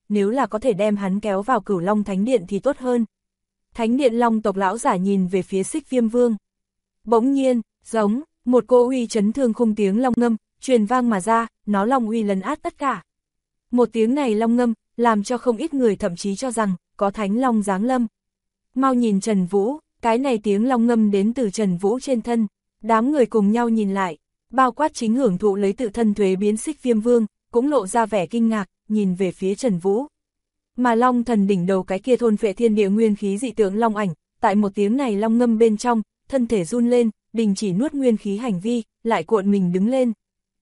nếu là có thể đem hắn kéo vào Cửu Long Thánh Điện thì tốt hơn. Thánh Điện Long tộc lão giả nhìn về phía Xích Viêm Vương. Bỗng nhiên, giống, một cỗ uy chấn thương khung tiếng long ngâm, truyền vang mà ra, nó long uy lấn át tất cả. Một tiếng này long ngâm, làm cho không ít người thậm chí cho rằng, có Thánh Long giáng lâm. Mau nhìn Trần Vũ, cái này tiếng long ngâm đến từ Trần Vũ trên thân, đám người cùng nhau nhìn lại, bao quát chính hưởng thụ lấy tự thân thuế biến Xích Viêm Vương, cũng lộ ra vẻ kinh ngạc, nhìn về phía Trần Vũ. Mà Long Thần đỉnh đầu cái kia thôn phệ thiên địa nguyên khí dị tượng long ảnh, tại một tiếng này long ngâm bên trong, thân thể run lên, đình chỉ nuốt nguyên khí hành vi, lại cuộn mình đứng lên.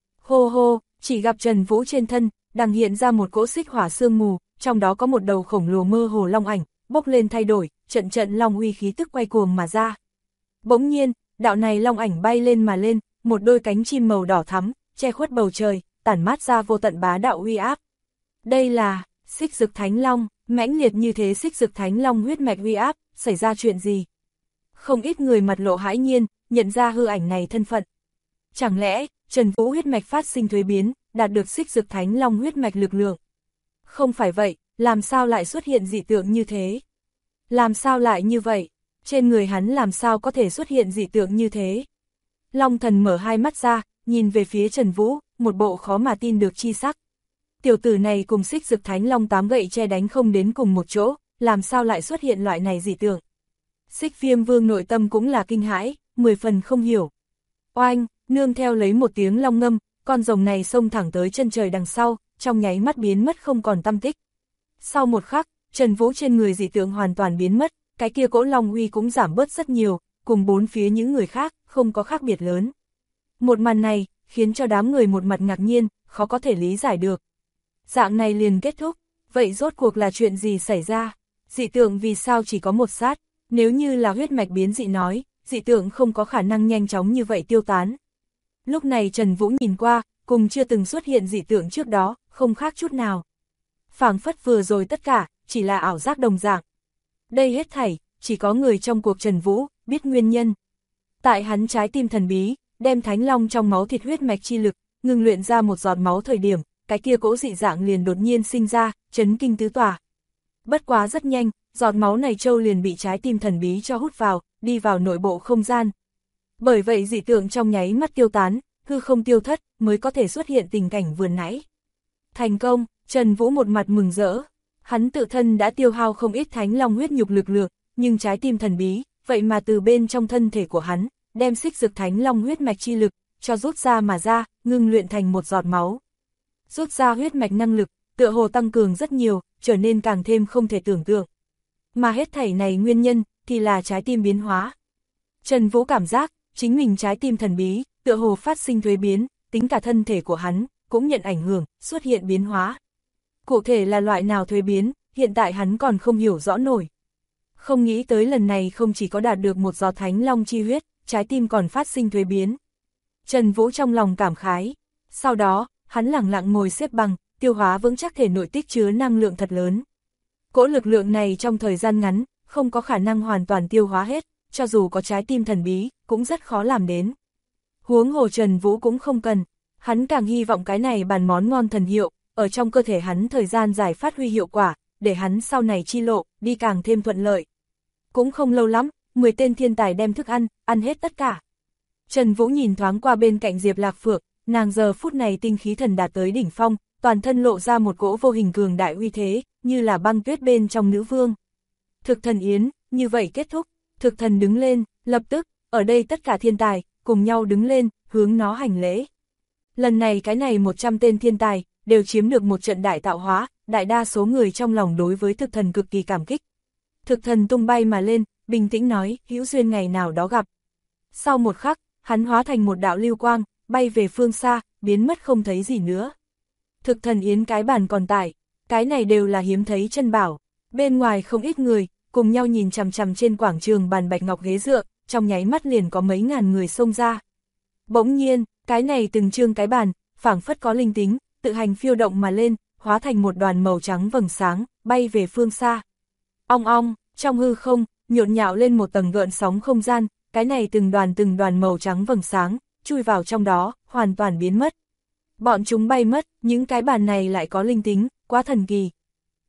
Hô hô, chỉ gặp Trần Vũ trên thân, đang hiện ra một cỗ xích hỏa sương mù, trong đó có một đầu khổng lồ mơ hồ long ảnh, bốc lên thay đổi, trận trận long uy khí tức quay cuồng mà ra. Bỗng nhiên, đạo này long ảnh bay lên mà lên, một đôi cánh chim màu đỏ thắm, che khuất bầu trời, tản mát ra vô tận bá đạo uy áp. Đây là Xích Dực Thánh Long, mãnh liệt như thế Xích Dực Thánh Long huyết mạch uy áp, xảy ra chuyện gì? Không ít người mặt lộ hãi nhiên, nhận ra hư ảnh này thân phận. Chẳng lẽ, Trần Vũ huyết mạch phát sinh thuế biến, đạt được Xích Dực Thánh Long huyết mạch lực lượng? Không phải vậy, làm sao lại xuất hiện dị tượng như thế? Làm sao lại như vậy? Trên người hắn làm sao có thể xuất hiện dị tượng như thế? Long Thần mở hai mắt ra, nhìn về phía Trần Vũ, một bộ khó mà tin được chi sắc. Tiểu tử này cùng Xích Dực Thánh Long 8 gậy che đánh không đến cùng một chỗ, làm sao lại xuất hiện loại này dị tượng? Xích Viêm Vương nội tâm cũng là kinh hãi, 10 phần không hiểu. Oanh, nương theo lấy một tiếng long ngâm, con rồng này xông thẳng tới chân trời đằng sau, trong nháy mắt biến mất không còn tăm tích. Sau một khắc, Trần Vũ trên người dị tượng hoàn toàn biến mất, cái kia cỗ long uy cũng giảm bớt rất nhiều, cùng bốn phía những người khác, không có khác biệt lớn. Một màn này, khiến cho đám người một mặt ngạc nhiên, khó có thể lý giải được. Dạng này liền kết thúc, vậy rốt cuộc là chuyện gì xảy ra? Dị tượng vì sao chỉ có một sát? Nếu như là huyết mạch biến dị nói, dị tượng không có khả năng nhanh chóng như vậy tiêu tán. Lúc này Trần Vũ nhìn qua, cùng chưa từng xuất hiện dị tượng trước đó, không khác chút nào. Phảng phất vừa rồi tất cả, chỉ là ảo giác đồng dạng. Đây hết thảy, chỉ có người trong cuộc Trần Vũ, biết nguyên nhân. Tại hắn trái tim thần bí, đem Thánh Long trong máu thịt huyết mạch chi lực, ngừng luyện ra một giọt máu thời điểm, cái kia cỗ dị dạng liền đột nhiên sinh ra, chấn kinh tứ tòa. Bất quá rất nhanh, giọt máu này trâu liền bị trái tim thần bí cho hút vào, đi vào nội bộ không gian. Bởi vậy dị tượng trong nháy mắt tiêu tán, hư không tiêu thất, mới có thể xuất hiện tình cảnh vừa nãy. Thành công, Trần Vũ một mặt mừng rỡ. Hắn tự thân đã tiêu hao không ít Thánh Long huyết nhục lực lượng, nhưng trái tim thần bí, vậy mà từ bên trong thân thể của hắn, đem Xích Dực Thánh Long huyết mạch chi lực, cho rút ra mà ra, ngưng luyện thành một giọt máu. Rút ra huyết mạch năng lực, tựa hồ tăng cường rất nhiều, trở nên càng thêm không thể tưởng tượng. Mà hết thảy này nguyên nhân, thì là trái tim biến hóa. Trần Vũ cảm giác, chính mình trái tim thần bí, tựa hồ phát sinh thuế biến, tính cả thân thể của hắn, cũng nhận ảnh hưởng, xuất hiện biến hóa. Cụ thể là loại nào thuế biến, hiện tại hắn còn không hiểu rõ nổi. Không nghĩ tới lần này không chỉ có đạt được một giọt Thánh Long chi huyết, trái tim còn phát sinh thuế biến. Trần Vũ trong lòng cảm khái. Sau đó, hắn lẳng lặng ngồi xếp bằng, tiêu hóa vững chắc thể nội tích chứa năng lượng thật lớn. Cỗ lực lượng này trong thời gian ngắn, không có khả năng hoàn toàn tiêu hóa hết, cho dù có trái tim thần bí, cũng rất khó làm đến. Huống hồ Trần Vũ cũng không cần, hắn càng hy vọng cái này bàn món ngon thần hiệu, ở trong cơ thể hắn thời gian dài phát huy hiệu quả, để hắn sau này chi lộ, đi càng thêm thuận lợi. Cũng không lâu lắm, 10 tên thiên tài đem thức ăn hết tất cả. Trần Vũ nhìn thoáng qua bên cạnh Diệp Lạc Phượng, nàng giờ phút này tinh khí thần đạt tới đỉnh phong, toàn thân lộ ra một cỗ vô hình cường đại uy thế, như là băng tuyết bên trong nữ vương. Thực thần yến, như vậy kết thúc, thực thần đứng lên, lập tức, ở đây tất cả thiên tài, cùng nhau đứng lên, hướng nó hành lễ. Lần này cái này 100 tên thiên tài, đều chiếm được một trận đại tạo hóa, đại đa số người trong lòng đối với thực thần cực kỳ cảm kích. Thực thần tung bay mà lên, bình tĩnh nói, hữu duyên ngày nào đó gặp. Sau một khắc, hắn hóa thành một đạo lưu quang, bay về phương xa, biến mất không thấy gì nữa. Thực thần yến cái bàn còn tại, cái này đều là hiếm thấy chân bảo. Bên ngoài không ít người, cùng nhau nhìn chằm chằm trên quảng trường bàn bạch ngọc ghế dựa, trong nháy mắt liền có mấy ngàn người xông ra. Bỗng nhiên, cái này từng trương cái bàn, phảng phất có linh tính, tự hành phiêu động mà lên, hóa thành một đoàn màu trắng vầng sáng, bay về phương xa. Ong ong, trong hư không, nhộn nhạo lên một tầng gợn sóng không gian, cái này từng đoàn màu trắng vầng sáng, chui vào trong đó, hoàn toàn biến mất. Bọn chúng bay mất, những cái bàn này lại có linh tính, quá thần kỳ.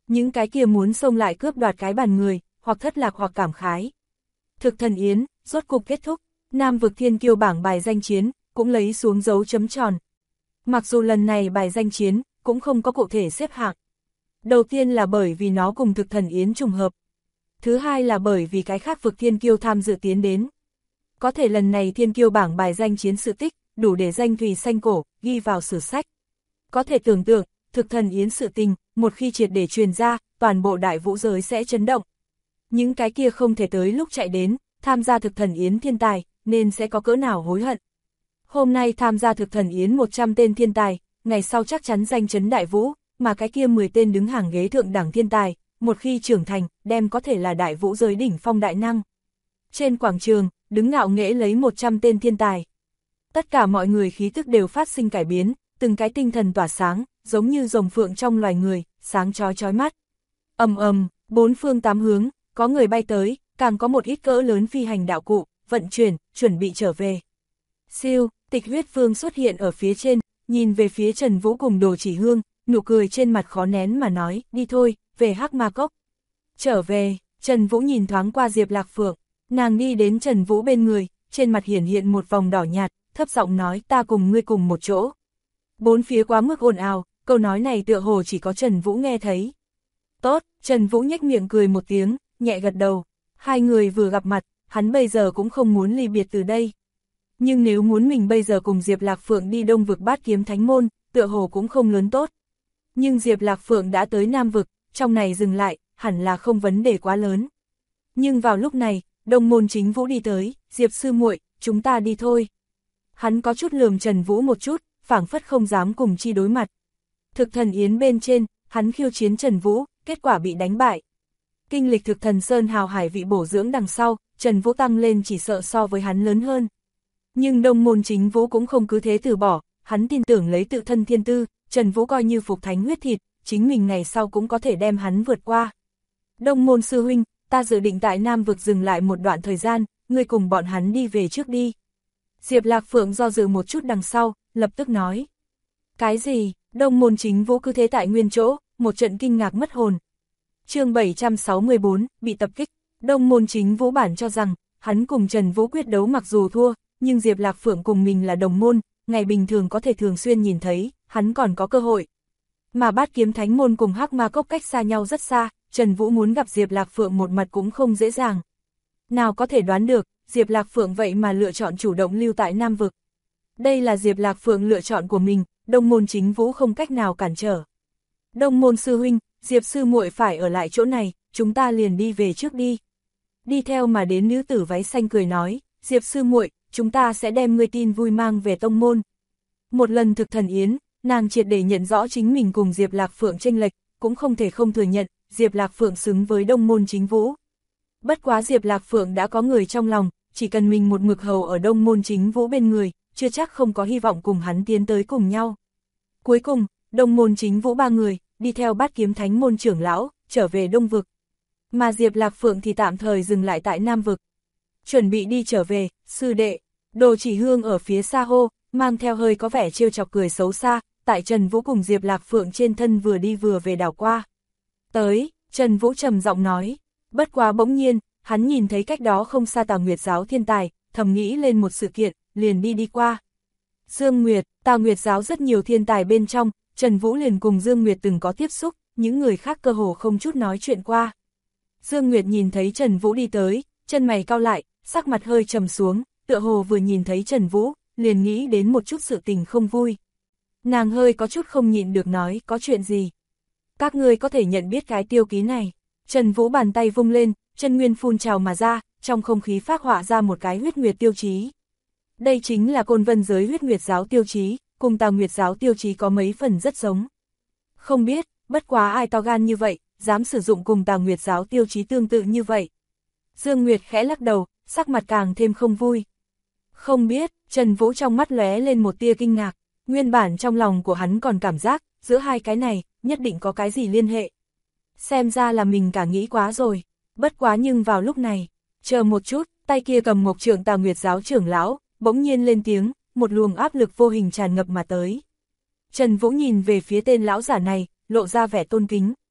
Những cái kia muốn xông lại cướp đoạt cái bàn người, hoặc thất lạc hoặc cảm khái. Thực thần yến, rốt cục kết thúc, Nam vực thiên kiêu bảng bài danh chiến, cũng lấy xuống dấu chấm tròn. Mặc dù lần này bài danh chiến, cũng không có cụ thể xếp hạng. Đầu tiên là bởi vì nó cùng thực thần yến trùng hợp. Thứ hai là bởi vì cái khác vực thiên kiêu tham dự tiến đến. Có thể lần này thiên kiêu bảng bài danh chiến sự tích, đủ để danh thùy xanh cổ, ghi vào sử sách. Có thể tưởng tượng, thực thần yến sự tình, một khi triệt để truyền ra, toàn bộ đại vũ giới sẽ chấn động. Những cái kia không thể tới lúc chạy đến, tham gia thực thần yến thiên tài, nên sẽ có cỡ nào hối hận. Hôm nay tham gia thực thần yến 100 tên thiên tài, ngày sau chắc chắn danh chấn đại vũ, mà cái kia 10 tên đứng hàng ghế thượng đẳng thiên tài, một khi trưởng thành, đem có thể là đại vũ giới đỉnh phong đại năng. Trên quảng trường, đứng ngạo nghễ lấy 100 tên thiên tài. Tất cả mọi người khí tức đều phát sinh cải biến, từng cái tinh thần tỏa sáng, giống như rồng phượng trong loài người, sáng chói chói mắt. Ầm ầm, bốn phương tám hướng, có người bay tới, càng có một ít cỡ lớn phi hành đạo cụ, vận chuyển, chuẩn bị trở về. Siêu, Tịch Huyết Vương xuất hiện ở phía trên, nhìn về phía Trần Vũ cùng Đồ Chỉ Hương, nụ cười trên mặt khó nén mà nói, đi thôi, về Hắc Ma Cốc. Trở về, Trần Vũ nhìn thoáng qua Diệp Lạc Phượng, nàng đi đến Trần Vũ bên người, trên mặt hiển hiện một vòng đỏ nhạt, thấp giọng nói ta cùng ngươi cùng một chỗ. Bốn phía quá mức ồn ào, câu nói này tựa hồ chỉ có Trần Vũ nghe thấy. Tốt, Trần Vũ nhếch miệng cười một tiếng, nhẹ gật đầu. Hai người vừa gặp mặt, hắn bây giờ cũng không muốn ly biệt từ đây. Nhưng nếu muốn mình bây giờ cùng Diệp Lạc Phượng đi Đông vực Bát Kiếm Thánh Môn, tựa hồ cũng không lớn tốt. Nhưng Diệp Lạc Phượng đã tới Nam vực, trong này dừng lại, hẳn là không vấn đề quá lớn. Nhưng vào lúc này, Đông môn Chính Vũ đi tới, Diệp sư muội, chúng ta đi thôi. Hắn có chút lườm Trần Vũ một chút, phảng phất không dám cùng chi đối mặt. Thực thần yến bên trên, hắn khiêu chiến Trần Vũ, kết quả bị đánh bại. Kinh lịch thực thần Sơn hào hải vị bổ dưỡng đằng sau, Trần Vũ tăng lên chỉ sợ so với hắn lớn hơn. Nhưng Đông môn Chính Vũ cũng không cứ thế từ bỏ, hắn tin tưởng lấy tự thân thiên tư, Trần Vũ coi như phục thánh huyết thịt, chính mình ngày sau cũng có thể đem hắn vượt qua. Đông môn sư huynh, ta dự định tại Nam vực dừng lại một đoạn thời gian, ngươi cùng bọn hắn đi về trước đi. Diệp Lạc Phượng do dự một chút đằng sau, lập tức nói. Cái gì? Đông môn Chính Vũ cứ thế tại nguyên chỗ, một trận kinh ngạc mất hồn. Chương 764, bị tập kích. Đông môn Chính Vũ bản cho rằng, hắn cùng Trần Vũ quyết đấu mặc dù thua, nhưng Diệp Lạc Phượng cùng mình là đồng môn, ngày bình thường có thể thường xuyên nhìn thấy, hắn còn có cơ hội. Mà Bát Kiếm Thánh Môn cùng Hắc Ma Cốc cách xa nhau rất xa, Trần Vũ muốn gặp Diệp Lạc Phượng một mặt cũng không dễ dàng. Nào có thể đoán được, Diệp Lạc Phượng vậy mà lựa chọn chủ động lưu tại Nam vực. Đây là Diệp Lạc Phượng lựa chọn của mình, Đông môn Chính Vũ không cách nào cản trở. Đông môn sư huynh, Diệp sư muội phải ở lại chỗ này, chúng ta liền đi về trước đi. Đi theo mà đến nữ tử váy xanh cười nói, Diệp sư muội, chúng ta sẽ đem ngươi tin vui mang về tông môn. Một lần thực thần yến, nàng triệt để nhận rõ chính mình cùng Diệp Lạc Phượng chênh lệch, cũng không thể không thừa nhận, Diệp Lạc Phượng xứng với Đông môn Chính Vũ. Bất quá Diệp Lạc Phượng đã có người trong lòng, chỉ cần mình một mực hầu ở Đông môn Chính Vũ bên người, chưa chắc không có hy vọng cùng hắn tiến tới cùng nhau. Cuối cùng, Đông môn Chính Vũ ba người, đi theo Bát Kiếm Thánh Môn trưởng lão, trở về Đông vực. Mà Diệp Lạc Phượng thì tạm thời dừng lại tại Nam vực. Chuẩn bị đi trở về, sư đệ. Đồ Chỉ Hương ở phía xa hô, mang theo hơi có vẻ trêu chọc cười xấu xa, tại Trần Vũ cùng Diệp Lạc Phượng trên thân vừa đi vừa về đảo qua. Tới, Trần Vũ trầm giọng nói, bất quá bỗng nhiên, hắn nhìn thấy cách đó không xa Tà Nguyệt giáo thiên tài, thầm nghĩ lên một sự kiện, liền đi qua. Dương Nguyệt, Tà Nguyệt giáo rất nhiều thiên tài bên trong, Trần Vũ liền cùng Dương Nguyệt từng có tiếp xúc, những người khác cơ hồ không chút nói chuyện qua. Dương Nguyệt nhìn thấy Trần Vũ đi tới, chân mày cau lại, sắc mặt hơi trầm xuống, tựa hồ vừa nhìn thấy Trần Vũ, liền nghĩ đến một chút sự tình không vui. Nàng hơi có chút không nhịn được nói, có chuyện gì? Các ngươi có thể nhận biết cái tiêu ký này. Trần Vũ bàn tay vung lên, chân nguyên phun trào mà ra, trong không khí phác họa ra một cái huyết nguyệt tiêu chí. Đây chính là Côn Vân giới huyết nguyệt giáo tiêu chí, cùng Tà Nguyệt giáo tiêu chí có mấy phần rất giống. Không biết, bất quá ai to gan như vậy, dám sử dụng cùng Tà Nguyệt giáo tiêu chí tương tự như vậy. Dương Nguyệt khẽ lắc đầu, sắc mặt càng thêm không vui. Không biết, Trần Vũ trong mắt lóe lên một tia kinh ngạc, nguyên bản trong lòng của hắn còn cảm giác, giữa hai cái này, nhất định có cái gì liên hệ. Xem ra là mình cả nghĩ quá rồi, bất quá nhưng vào lúc này, chờ một chút, tay kia cầm Mộc Trượng Tà Nguyệt giáo trưởng lão, bỗng nhiên lên tiếng, một luồng áp lực vô hình tràn ngập mà tới. Trần Vũ nhìn về phía tên lão giả này, lộ ra vẻ tôn kính.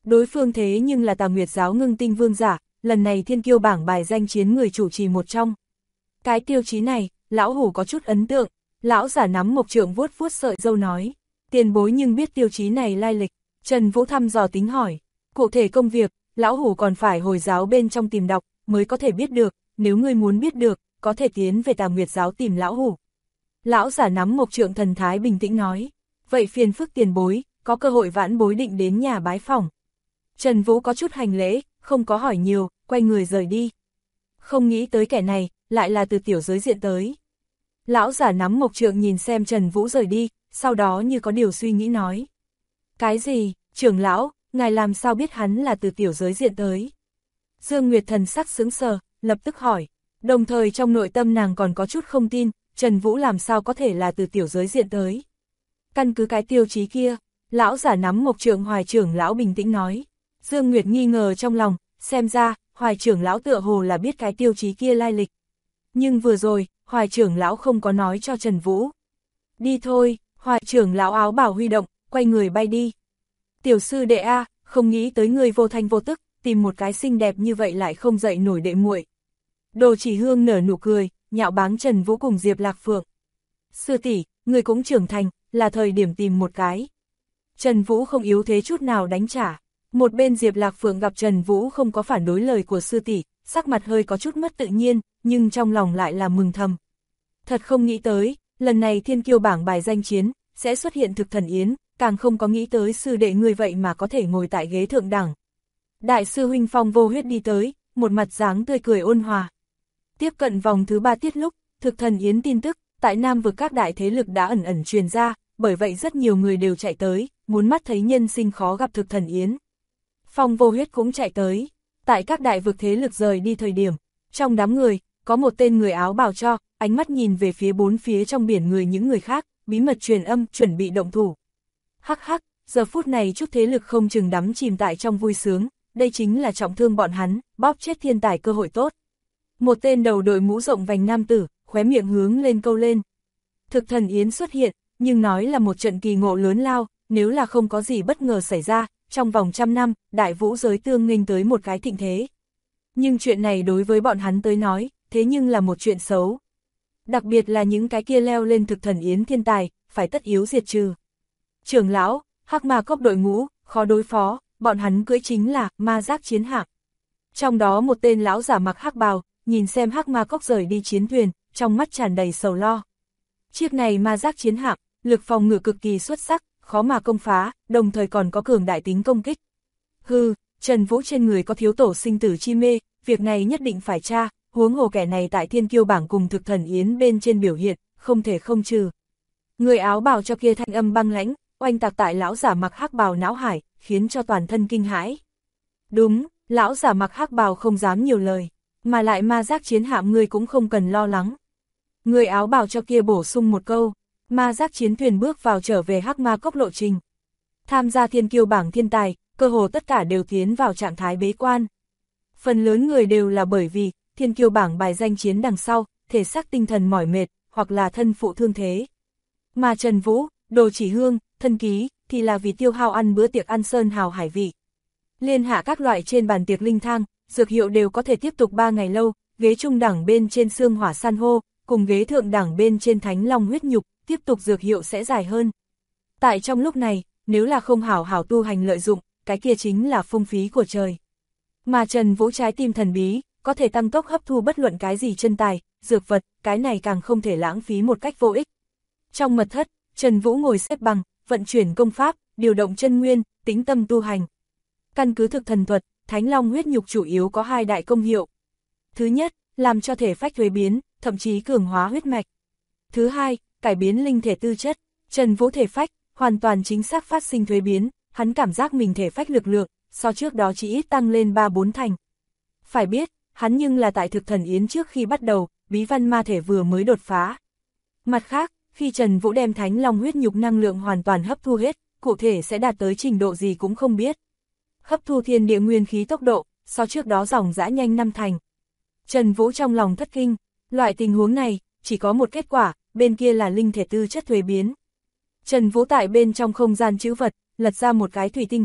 Đối phương thế nhưng là Tà Nguyệt giáo ngưng tinh vương giả, lần này thiên kiêu bảng bài danh chiến người chủ trì một trong. Cái tiêu chí này, lão hủ có chút ấn tượng, lão giả nắm mộc trượng vuốt vuốt sợi râu nói. Tiền bối nhưng biết tiêu chí này lai lịch, Trần Vũ thăm dò tính hỏi. Cụ thể công việc, lão hủ còn phải hồi giáo bên trong tìm đọc, mới có thể biết được, nếu ngươi muốn biết được, có thể tiến về Tà Nguyệt giáo tìm lão hủ. Lão giả nắm mộc trượng thần thái bình tĩnh nói. Vậy phiền phức tiền bối, có cơ hội vãn bối định đến nhà bái phỏng. Trần Vũ có chút hành lễ, không có hỏi nhiều, quay người rời đi. Không nghĩ tới kẻ này, lại là từ tiểu giới diện tới. Lão giả nắm mộc trượng nhìn xem Trần Vũ rời đi, sau đó như có điều suy nghĩ nói. Cái gì, trưởng lão, ngài làm sao biết hắn là từ tiểu giới diện tới? Dương Nguyệt thần sắc sững sờ, lập tức hỏi. Đồng thời trong nội tâm nàng còn có chút không tin, Trần Vũ làm sao có thể là từ tiểu giới diện tới. Căn cứ cái tiêu chí kia, lão giả nắm mộc trượng Hoài trưởng lão bình tĩnh nói. Dương Nguyệt nghi ngờ trong lòng, xem ra, Hoài trưởng lão tựa hồ là biết cái tiêu chí kia lai lịch. Nhưng vừa rồi, Hoài trưởng lão không có nói cho Trần Vũ. Đi thôi, Hoài trưởng lão áo bảo huy động, quay người bay đi. Tiểu sư đệ A, không nghĩ tới người vô thanh vô tức, tìm một cái xinh đẹp như vậy lại không dậy nổi đệ muội. Đồ Chỉ Hương nở nụ cười, nhạo báng Trần Vũ cùng Diệp Lạc Phượng. Sư tỷ, người cũng trưởng thành, là thời điểm tìm một cái. Trần Vũ không yếu thế chút nào đánh trả. Một bên Diệp Lạc Phượng gặp Trần Vũ không có phản đối lời của sư tỷ, sắc mặt hơi có chút mất tự nhiên, nhưng trong lòng lại là mừng thầm. Thật không nghĩ tới, lần này thiên kiêu bảng bài danh chiến, sẽ xuất hiện thực thần yến, càng không có nghĩ tới sư đệ người vậy mà có thể ngồi tại ghế thượng đẳng. Đại sư huynh Phong Vô Huyết đi tới, một mặt dáng tươi cười ôn hòa. Tiếp cận vòng thứ 3 tiết lúc, thực thần yến tin tức, tại Nam vực các đại thế lực đã ẩn ẩn truyền ra, bởi vậy rất nhiều người đều chạy tới, muốn mắt thấy nhân sinh khó gặp thực thần yến. Phong Vô Huyết cũng chạy tới, tại các đại vực thế lực rời đi thời điểm, trong đám người, có một tên người áo bào cho, ánh mắt nhìn về phía bốn phía trong biển người những người khác, bí mật truyền âm, chuẩn bị động thủ. Hắc hắc, giờ phút này chút thế lực không chừng đắm chìm tại trong vui sướng, đây chính là trọng thương bọn hắn, bóp chết thiên tài cơ hội tốt. Một tên đầu đội mũ rộng vành nam tử, khóe miệng hướng lên câu lên. Thực thần yến xuất hiện, nhưng nói là một trận kỳ ngộ lớn lao, nếu là không có gì bất ngờ xảy ra, trong vòng 100 năm, đại vũ giới tương nghênh tới một cái thịnh thế. Nhưng chuyện này đối với bọn hắn tới nói, thế nhưng là một chuyện xấu. Đặc biệt là những cái kia leo lên thực thần yến thiên tài, phải tất yếu diệt trừ. Trưởng lão, hắc ma cốc đội ngũ, khó đối phó, bọn hắn cưỡi chính là ma giác chiến hạm. Trong đó một tên lão giả mặc hắc bào, nhìn xem hắc ma cốc rời đi chiến thuyền, trong mắt tràn đầy sầu lo. Chiếc này ma giác chiến hạm, lực phòng ngự cực kỳ xuất sắc, khó mà công phá, đồng thời còn có cường đại tính công kích. Hừ, Trần Vũ trên người có thiếu tổ sinh tử chi mê, việc này nhất định phải tra, huống hồ kẻ này tại thiên kiêu bảng cùng thực thần yến bên trên biểu hiện, không thể không trừ. Người áo bào cho kia thanh âm băng lãnh, oanh tạc tại lão giả mặc hắc bào não hải, khiến cho toàn thân kinh hãi. Đúng, lão giả mặc hắc bào không dám nhiều lời, mà lại ma giác chiến hạm ngươi cũng không cần lo lắng. Người áo bào cho kia bổ sung một câu, ma giác chiến thuyền bước vào trở về hắc ma cốc lộ trình. Tham gia thiên kiêu bảng thiên tài, cơ hồ tất cả đều tiến vào trạng thái bế quan. Phần lớn người đều là bởi vì, thiên kiêu bảng bài danh chiến đằng sau, thể xác tinh thần mỏi mệt, hoặc là thân phụ thương thế. Mà Trần Vũ, Đồ Chỉ Hương, Thân Ký, thì là vì tiêu hao ăn bữa tiệc ăn sơn hào hải vị. Liên hạ các loại trên bàn tiệc linh thang, dược hiệu đều có thể tiếp tục 3 ngày lâu, ghế trung đẳng bên trên xương hỏa san hô, cùng ghế thượng đẳng bên trên thánh long huyết nhục, tiếp tục dược hiệu sẽ dài hơn. Tại trong lúc này, nếu là không hảo hảo tu hành lợi dụng, cái kia chính là phung phí của trời. Mà Trần Vũ trái tim thần bí, có thể tăng tốc hấp thu bất luận cái gì chân tài, dược vật, cái này càng không thể lãng phí một cách vô ích. Trong mật thất, Trần Vũ ngồi xếp bằng, vận chuyển công pháp, điều động chân nguyên, tĩnh tâm tu hành. Căn cứ thực thần thuật, thánh long huyết nhục chủ yếu có 2 đại công hiệu. Thứ nhất, làm cho thể phách thuế biến, thậm chí cường hóa huyết mạch. Thứ hai, cải biến linh thể tư chất. Trần Vũ thể phách, hoàn toàn chính xác phát sinh thuế biến, hắn cảm giác mình thể phách lực lượng, so trước đó chỉ ít tăng lên 3-4 thành. Phải biết, hắn nhưng là tại thực thần yến trước khi bắt đầu, bí văn ma thể vừa mới đột phá. Mặt khác, khi Trần Vũ đem thánh long huyết nhục năng lượng hoàn toàn hấp thu hết, cụ thể sẽ đạt tới trình độ gì cũng không biết. Hấp thu thiên địa nguyên khí tốc độ, so trước đó dòng dã nhanh 5 thành. Trần Vũ trong lòng thất kinh, loại tình huống này, chỉ có một kết quả, bên kia là linh thể tư chất thuế biến. Trần Vũ tại bên trong không gian trữ vật, lật ra một cái thủy tinh cầu,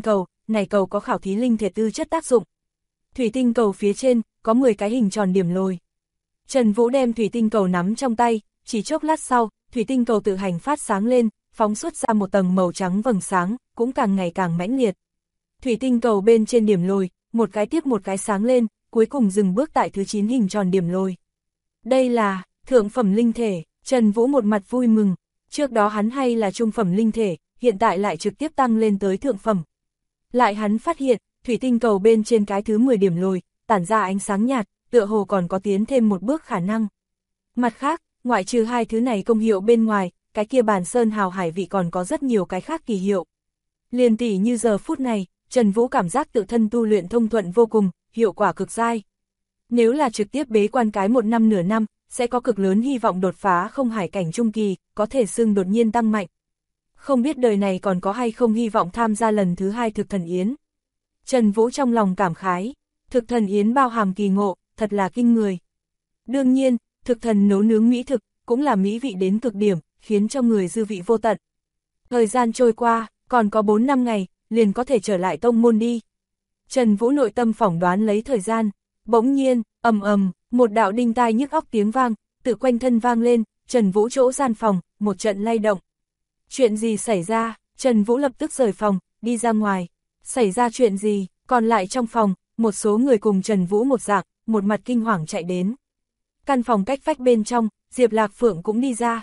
này cầu có khảo thí linh thể tư chất tác dụng. Thủy tinh cầu phía trên, có 10 cái hình tròn điểm lồi. Trần Vũ đem thủy tinh cầu nắm trong tay, chỉ chốc lát sau, thủy tinh cầu tự hành phát sáng lên, phóng xuất ra một tầng màu trắng vầng sáng, cũng càng ngày càng mãnh liệt. Thủy tinh cầu bên trên điểm lồi, một cái tiếp một cái sáng lên, cuối cùng dừng bước tại thứ 9 hình tròn điểm lồi. Đây là thượng phẩm linh thể, Trần Vũ một mặt vui mừng, trước đó hắn hay là trung phẩm linh thể, hiện tại lại trực tiếp tăng lên tới thượng phẩm. Lại hắn phát hiện, thủy tinh cầu bên trên cái thứ 10 điểm lồi, tản ra ánh sáng nhạt, tựa hồ còn có tiến thêm một bước khả năng. Mặt khác, ngoại trừ hai thứ này công hiệu bên ngoài, cái kia bàn sơn hào hải vị còn có rất nhiều cái khác kỳ hiệu. Liền tỉ như giờ phút này, Trần Vũ cảm giác tự thân tu luyện thông thuận vô cùng, hiệu quả cực dai. Nếu là trực tiếp bế quan cái 1 năm nửa năm, sẽ có cực lớn hy vọng đột phá không hải cảnh trung kỳ, có thể xưng đột nhiên tăng mạnh. Không biết đời này còn có hay không hy vọng tham gia lần thứ 2 thực thần yến. Trần Vũ trong lòng cảm khái, thực thần yến bao hàm kỳ ngộ, thật là kinh người. Đương nhiên, thực thần nấu nướng mỹ thực, cũng là mỹ vị đến cực điểm, khiến cho người dư vị vô tận. Thời gian trôi qua, còn có 4 năm ngày, liền có thể trở lại tông môn đi. Trần Vũ nội tâm phỏng đoán lấy thời gian, bỗng nhiên, ầm ầm, một đạo đinh tai nhức óc tiếng vang, tự quanh thân vang lên, Trần Vũ chỗ gian phòng, một trận lay động. Chuyện gì xảy ra? Trần Vũ lập tức rời phòng, đi ra ngoài. Xảy ra chuyện gì? Còn lại trong phòng, một số người cùng Trần Vũ một dạng, một mặt kinh hoàng chạy đến. Căn phòng cách vách bên trong, Diệp Lạc Phượng cũng đi ra.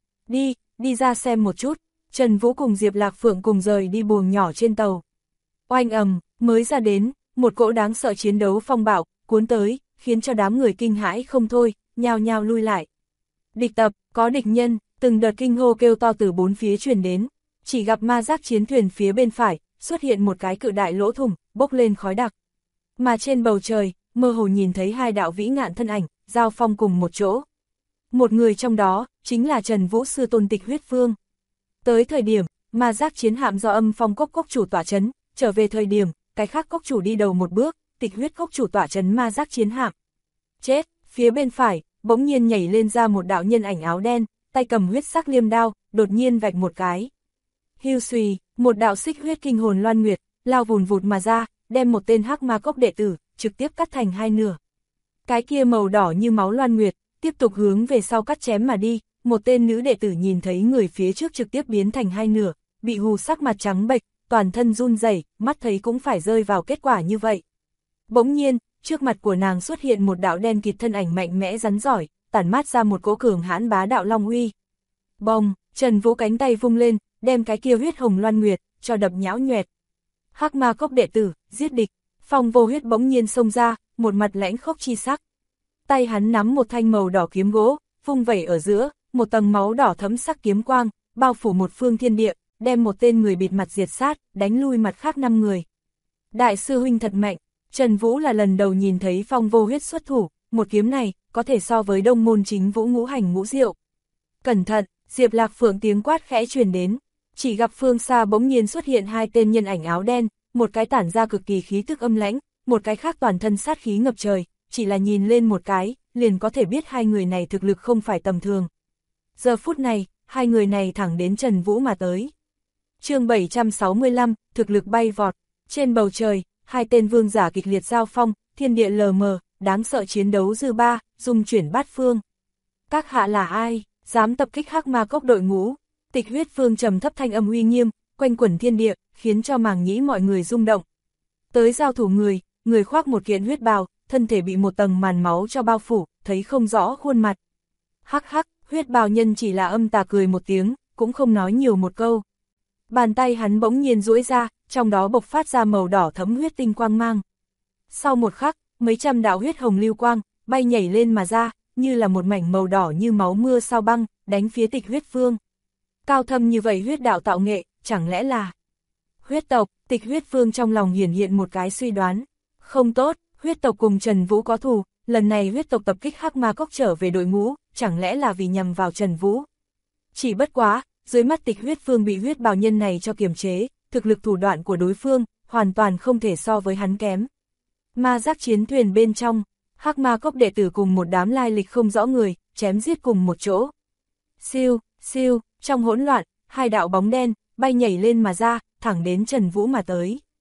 Đi ra xem một chút. Trần Vũ cùng Diệp Lạc Phượng cùng rời đi buồng nhỏ trên tàu. Oanh ầm, mới ra đến, một cỗ đáng sợ chiến đấu phong bạo, cuốn tới, khiến cho đám người kinh hãi không thôi, nhao nhao lui lại. Địch tập, có địch nhân, từng đợt kinh hô kêu to từ bốn phía truyền đến, chỉ gặp ma giác chiến thuyền phía bên phải, xuất hiện một cái cự đại lỗ thủng, bốc lên khói đặc. Mà trên bầu trời, mơ hồ nhìn thấy hai đạo vĩ ngạn thân ảnh, giao phong cùng một chỗ. Một người trong đó, chính là Trần Vũ sư tôn Tịch Huyết Vương. Tới thời điểm, ma giác chiến hạm do Âm Phong cốc chủ tỏa chấn, trở về thời điểm, cái khác cốc chủ đi đầu một bước, Tịch Huyết cốc chủ tỏa chấn ma giác chiến hạm. Chết, phía bên phải, bỗng nhiên nhảy lên ra một đạo nhân ảnh áo đen, tay cầm huyết sắc liêm đao, đột nhiên vạch một cái. Hưu xùy, một đạo xích huyết kinh hồn loan nguyệt, lao vùn vụt mà ra, đem một tên hắc ma cốc đệ tử, trực tiếp cắt thành hai nửa. Cái kia màu đỏ như máu loan nguyệt, tiếp tục hướng về sau cắt chém mà đi, một tên nữ đệ tử nhìn thấy người phía trước trực tiếp biến thành hai nửa, bị hù sắc mặt trắng bệch, toàn thân run rẩy, mắt thấy cũng phải rơi vào kết quả như vậy. Bỗng nhiên, trước mặt của nàng xuất hiện một đạo đen kịt thân ảnh mạnh mẽ rắn giỏi, tản mát ra một cỗ cường hãn bá đạo long uy. Bồng, Trần Vũ cánh tay vung lên, đem cái kia huyết hồng loan nguyệt, cho đập nhão nhoẹt. Hắc ma cốc đệ tử, giết địch, Phong Vô Huyết bỗng nhiên xông ra, một mặt lãnh khốc chi sắc. Tay hắn nắm một thanh màu đỏ kiếm gỗ, vung vẩy ở giữa, một tầng máu đỏ thấm sắc kiếm quang, bao phủ một phương thiên địa, đem một tên người bịt mặt diệt sát, đánh lui mặt khác 5 người. Đại sư huynh thật mạnh, Trần Vũ là lần đầu nhìn thấy Phong Vô Huyết xuất thủ, một kiếm này, có thể so với Đông môn chính Vũ ngũ hành ngũ diệu. Cẩn thận, Diệp Lạc Phượng tiếng quát khẽ truyền đến, chỉ gặp phương xa bỗng nhiên xuất hiện hai tên nhân ảnh áo đen, một cái tản ra cực kỳ khí tức âm lãnh, một cái khác toàn thân sát khí ngập trời, chỉ là nhìn lên một cái, liền có thể biết hai người này thực lực không phải tầm thường. Giờ phút này, hai người này thẳng đến Trần Vũ mà tới. Chương 765, thực lực bay vọt, trên bầu trời, hai tên vương giả kịch liệt giao phong, thiên địa lờ mờ, đáng sợ chiến đấu dư ba, dung chuyển bát phương. Các hạ là ai, dám tập kích hắc ma cốc đội ngũ? Tịch Huyết Vương trầm thấp thanh âm uy nghiêm, quanh quẩn thiên địa, khiến cho màng nhĩ mọi người rung động. Tới giao thủ người khoác một kiện huyết bào, thân thể bị một tầng màn máu cho bao phủ, thấy không rõ khuôn mặt. Hắc hắc, huyết bào nhân chỉ là âm tà cười một tiếng, cũng không nói nhiều một câu. Bàn tay hắn bỗng nhiên duỗi ra, trong đó bộc phát ra màu đỏ thấm huyết tinh quang mang. Sau một khắc, mấy trăm đạo huyết hồng lưu quang, bay nhảy lên mà ra, như là một mảnh màu đỏ như máu mưa sao băng, đánh phía Tịch Huyết Vương. Cao thâm như vậy huyết đạo tạo nghệ, chẳng lẽ là huyết tộc? Tịch Huyết Vương trong lòng hiển hiện một cái suy đoán. Không tốt, huyết tộc cùng Trần Vũ có thù, lần này huyết tộc tập kích hắc ma cốc trở về đội ngũ, chẳng lẽ là vì nhằm vào Trần Vũ? Chỉ bất quá, dưới mắt Tịch Huyết Vương bị huyết bào nhân này cho kiềm chế, thực lực thủ đoạn của đối phương, hoàn toàn không thể so với hắn kém. Ma giác chiến thuyền bên trong, hắc ma cốc đệ tử cùng một đám lai lịch không rõ người, chém giết cùng một chỗ. Siêu, siêu, trong hỗn loạn, hai đạo bóng đen, bay nhảy lên mà ra, thẳng đến Trần Vũ mà tới.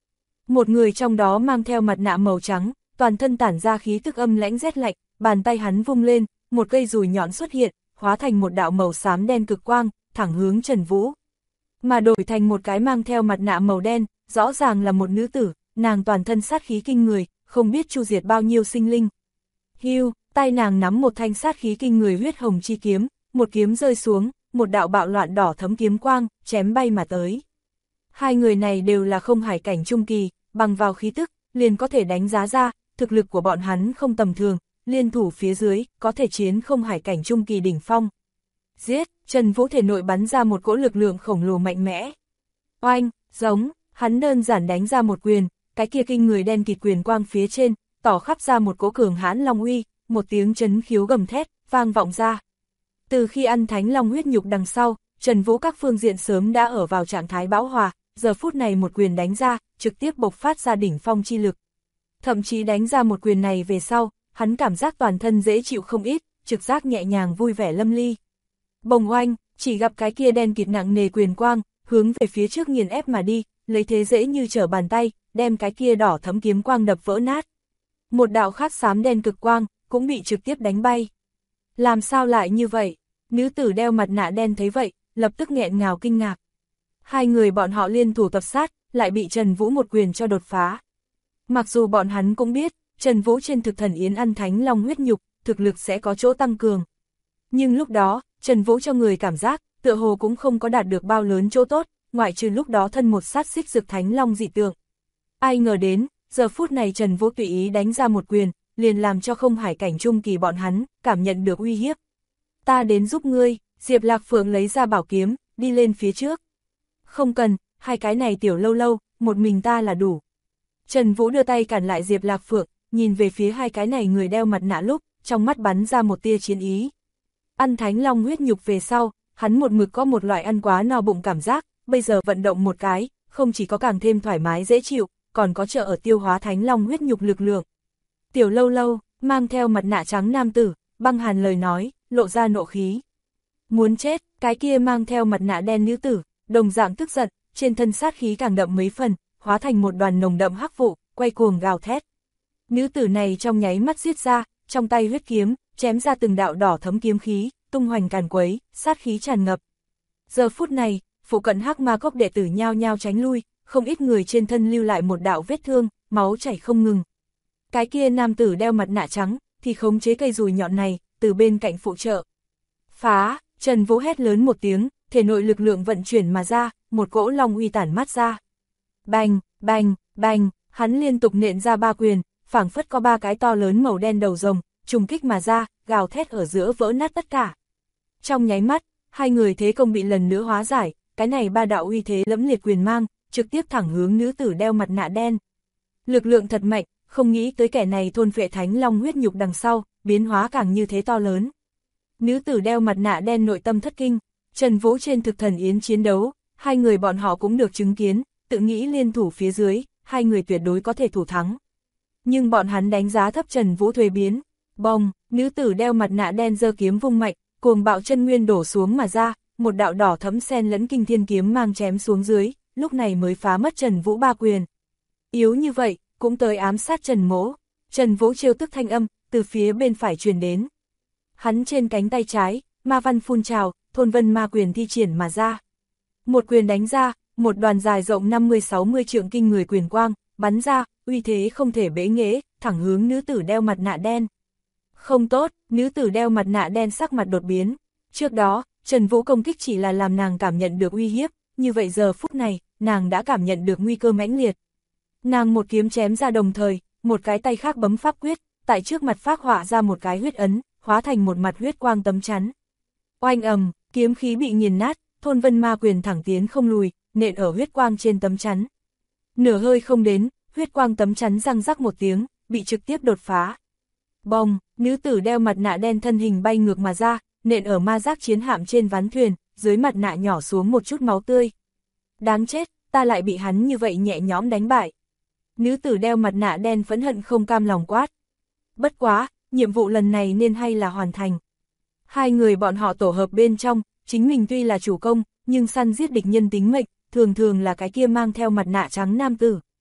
Một người trong đó mang theo mặt nạ màu trắng, toàn thân tản ra khí tức âm lãnh rét lạnh, bàn tay hắn vung lên, một cây dùi nhọn xuất hiện, hóa thành một đạo màu xám đen cực quang, thẳng hướng Trần Vũ. Mà đổi thành một cái mang theo mặt nạ màu đen, rõ ràng là một nữ tử, nàng toàn thân sát khí kinh người, không biết chu diệt bao nhiêu sinh linh. Hưu, tay nàng nắm một thanh sát khí kinh người huyết hồng chi kiếm, một kiếm rơi xuống, một đạo bạo loạn đỏ thấm kiếm quang, chém bay mà tới. Hai người này đều là không hải cảnh trung kỳ, bằng vào khí tức, liền có thể đánh giá ra, thực lực của bọn hắn không tầm thường, liên thủ phía dưới, có thể chiến không hải cảnh trung kỳ đỉnh phong. Giết, Trần Vũ thể nội bắn ra một cỗ lực lượng khổng lồ mạnh mẽ. Oanh, giống, hắn đơn giản đánh ra một quyền, cái kia kinh người đen kịt quyền quang phía trên, tỏ khắp ra một cỗ cường hãn long uy, một tiếng chấn khiếu gầm thét, vang vọng ra. Từ khi ăn thánh long huyết nhục đằng sau, Trần Vũ các phương diện sớm đã ở vào trạng thái bão hòa, giờ phút này một quyền đánh ra, trực tiếp bộc phát ra đỉnh phong chi lực. Thậm chí đánh ra một quyền này về sau, hắn cảm giác toàn thân dễ chịu không ít, trực giác nhẹ nhàng vui vẻ lâm ly. Bồng oanh, chỉ gặp cái kia đen kịt nặng nề quyền quang, hướng về phía trước nghiền ép mà đi, lấy thế dễ như trở bàn tay, đem cái kia đỏ thấm kiếm quang đập vỡ nát. Một đạo khác xám đen cực quang, cũng bị trực tiếp đánh bay. Làm sao lại như vậy? Nữ tử đeo mặt nạ đen thấy vậy, lập tức nghẹn ngào kinh ngạc. Hai người bọn họ liên thủ tập sát, lại bị Trần Vũ một quyền cho đột phá. Mặc dù bọn hắn cũng biết, Trần Vũ trên thực thần yến ăn thánh long huyết nhục, thực lực sẽ có chỗ tăng cường. Nhưng lúc đó, Trần Vũ cho người cảm giác, tựa hồ cũng không có đạt được bao lớn chỗ tốt, ngoại trừ lúc đó thân một sát xích dược thánh long dị tượng. Ai ngờ đến, giờ phút này Trần Vũ tùy ý đánh ra một quyền, liền làm cho không hải cảnh trung kỳ bọn hắn, cảm nhận được uy hiếp. Ta đến giúp ngươi, Diệp Lạc Phượng lấy ra bảo kiếm, đi lên phía trước. Không cần, hai cái này tiểu lâu lâu, một mình ta là đủ. Trần Vũ đưa tay cản lại Diệp Lạc Phượng, nhìn về phía hai cái này người đeo mặt nạ lúc, trong mắt bắn ra một tia chiến ý. Ăn thánh long huyết nhục về sau, hắn một mực có một loại ăn quá no bụng cảm giác, bây giờ vận động một cái, không chỉ có càng thêm thoải mái dễ chịu, còn có trợ ở tiêu hóa thánh long huyết nhục lực lượng. Tiểu lâu lâu, mang theo mặt nạ trắng nam tử, băng hàn lời nói, lộ ra nộ khí. Muốn chết, cái kia mang theo mặt nạ đen nữ tử, đồng dạng tức giận, trên thân sát khí càng đậm mấy phần, hóa thành một đoàn nồng đậm hắc vụ, quay cuồng gào thét. Nữ tử này trong nháy mắt giết ra, trong tay huyết kiếm, chém ra từng đạo đỏ thấm kiếm khí, tung hoành càn quấy, sát khí tràn ngập. Giờ phút này, phụ cận hắc ma cốc đệ tử nhao nhao tránh lui, không ít người trên thân lưu lại một đạo vết thương, máu chảy không ngừng. Cái kia nam tử đeo mặt nạ trắng, thì khống chế cây dùi nhọn này, từ bên cạnh phụ trợ. Phá, Trần Vũ hét lớn một tiếng, thể nội lực lượng vận chuyển mà ra, một cỗ long uy tản mát ra. Bành, bành, bành, hắn liên tục nện ra ba quyền, phảng phất có ba cái to lớn màu đen đầu rồng, trùng kích mà ra, gào thét ở giữa vỡ nát tất cả. Trong nháy mắt, hai người thế công bị lần nữa hóa giải, cái này ba đạo uy thế lẫm liệt quyền mang, trực tiếp thẳng hướng nữ tử đeo mặt nạ đen. Lực lượng thật mạnh, không nghĩ tới kẻ này thôn phệ thánh long huyết nhục đằng sau, biến hóa càng như thế to lớn. Nữ tử đeo mặt nạ đen nội tâm thất kinh, Trần Vũ trên thực thần yến chiến đấu, hai người bọn họ cũng được chứng kiến, tự nghĩ liên thủ phía dưới, hai người tuyệt đối có thể thủ thắng. Nhưng bọn hắn đánh giá thấp Trần Vũ thuế biến. Bồng, nữ tử đeo mặt nạ đen giơ kiếm vung mạnh, cuồng bạo chân nguyên đổ xuống mà ra, một đạo đỏ thẫm xen lẫn kinh thiên kiếm mang chém xuống dưới, lúc này mới phá mất Trần Vũ ba quyền. Yếu như vậy, cũng tới ám sát Trần Mỗ. Trần Vũ trêu tức thanh âm, từ phía bên phải truyền đến. Hắn trên cánh tay trái, ma văn phun trào, thôn vân ma quyền thi triển mà ra. Một quyền đánh ra, một đoàn dài rộng 50-60 trượng kinh người quyền quang, bắn ra, uy thế không thể bẽ nghễ, thẳng hướng nữ tử đeo mặt nạ đen. Không tốt, nữ tử đeo mặt nạ đen sắc mặt đột biến. Trước đó, Trần Vũ công kích chỉ là làm nàng cảm nhận được uy hiếp, như vậy giờ phút này, nàng đã cảm nhận được nguy cơ mãnh liệt. Nàng một kiếm chém ra đồng thời, một cái tay khác bấm pháp quyết, tại trước mặt phác họa ra một cái huyết ấn, hóa thành một mặt huyết quang tấm chắn. Oanh ầm, kiếm khí bị nghiền nát, thôn vân ma quyền thẳng tiến không lùi, nện ở huyết quang trên tấm chắn. Nửa hơi không đến, huyết quang tấm chắn răng rắc một tiếng, bị trực tiếp đột phá. Bồng, nữ tử đeo mặt nạ đen thân hình bay ngược mà ra, nện ở ma giác chiến hạm trên ván thuyền, dưới mặt nạ nhỏ xuống một chút máu tươi. Đáng chết, ta lại bị hắn như vậy nhẹ nhõm đánh bại. Nữ tử đeo mặt nạ đen phẫn hận không cam lòng quát. Bất quá, nhiệm vụ lần này nên hay là hoàn thành. Hai người bọn họ tổ hợp bên trong, chính mình tuy là chủ công, nhưng săn giết địch nhân tính mệnh, thường thường là cái kia mang theo mặt nạ trắng nam tử.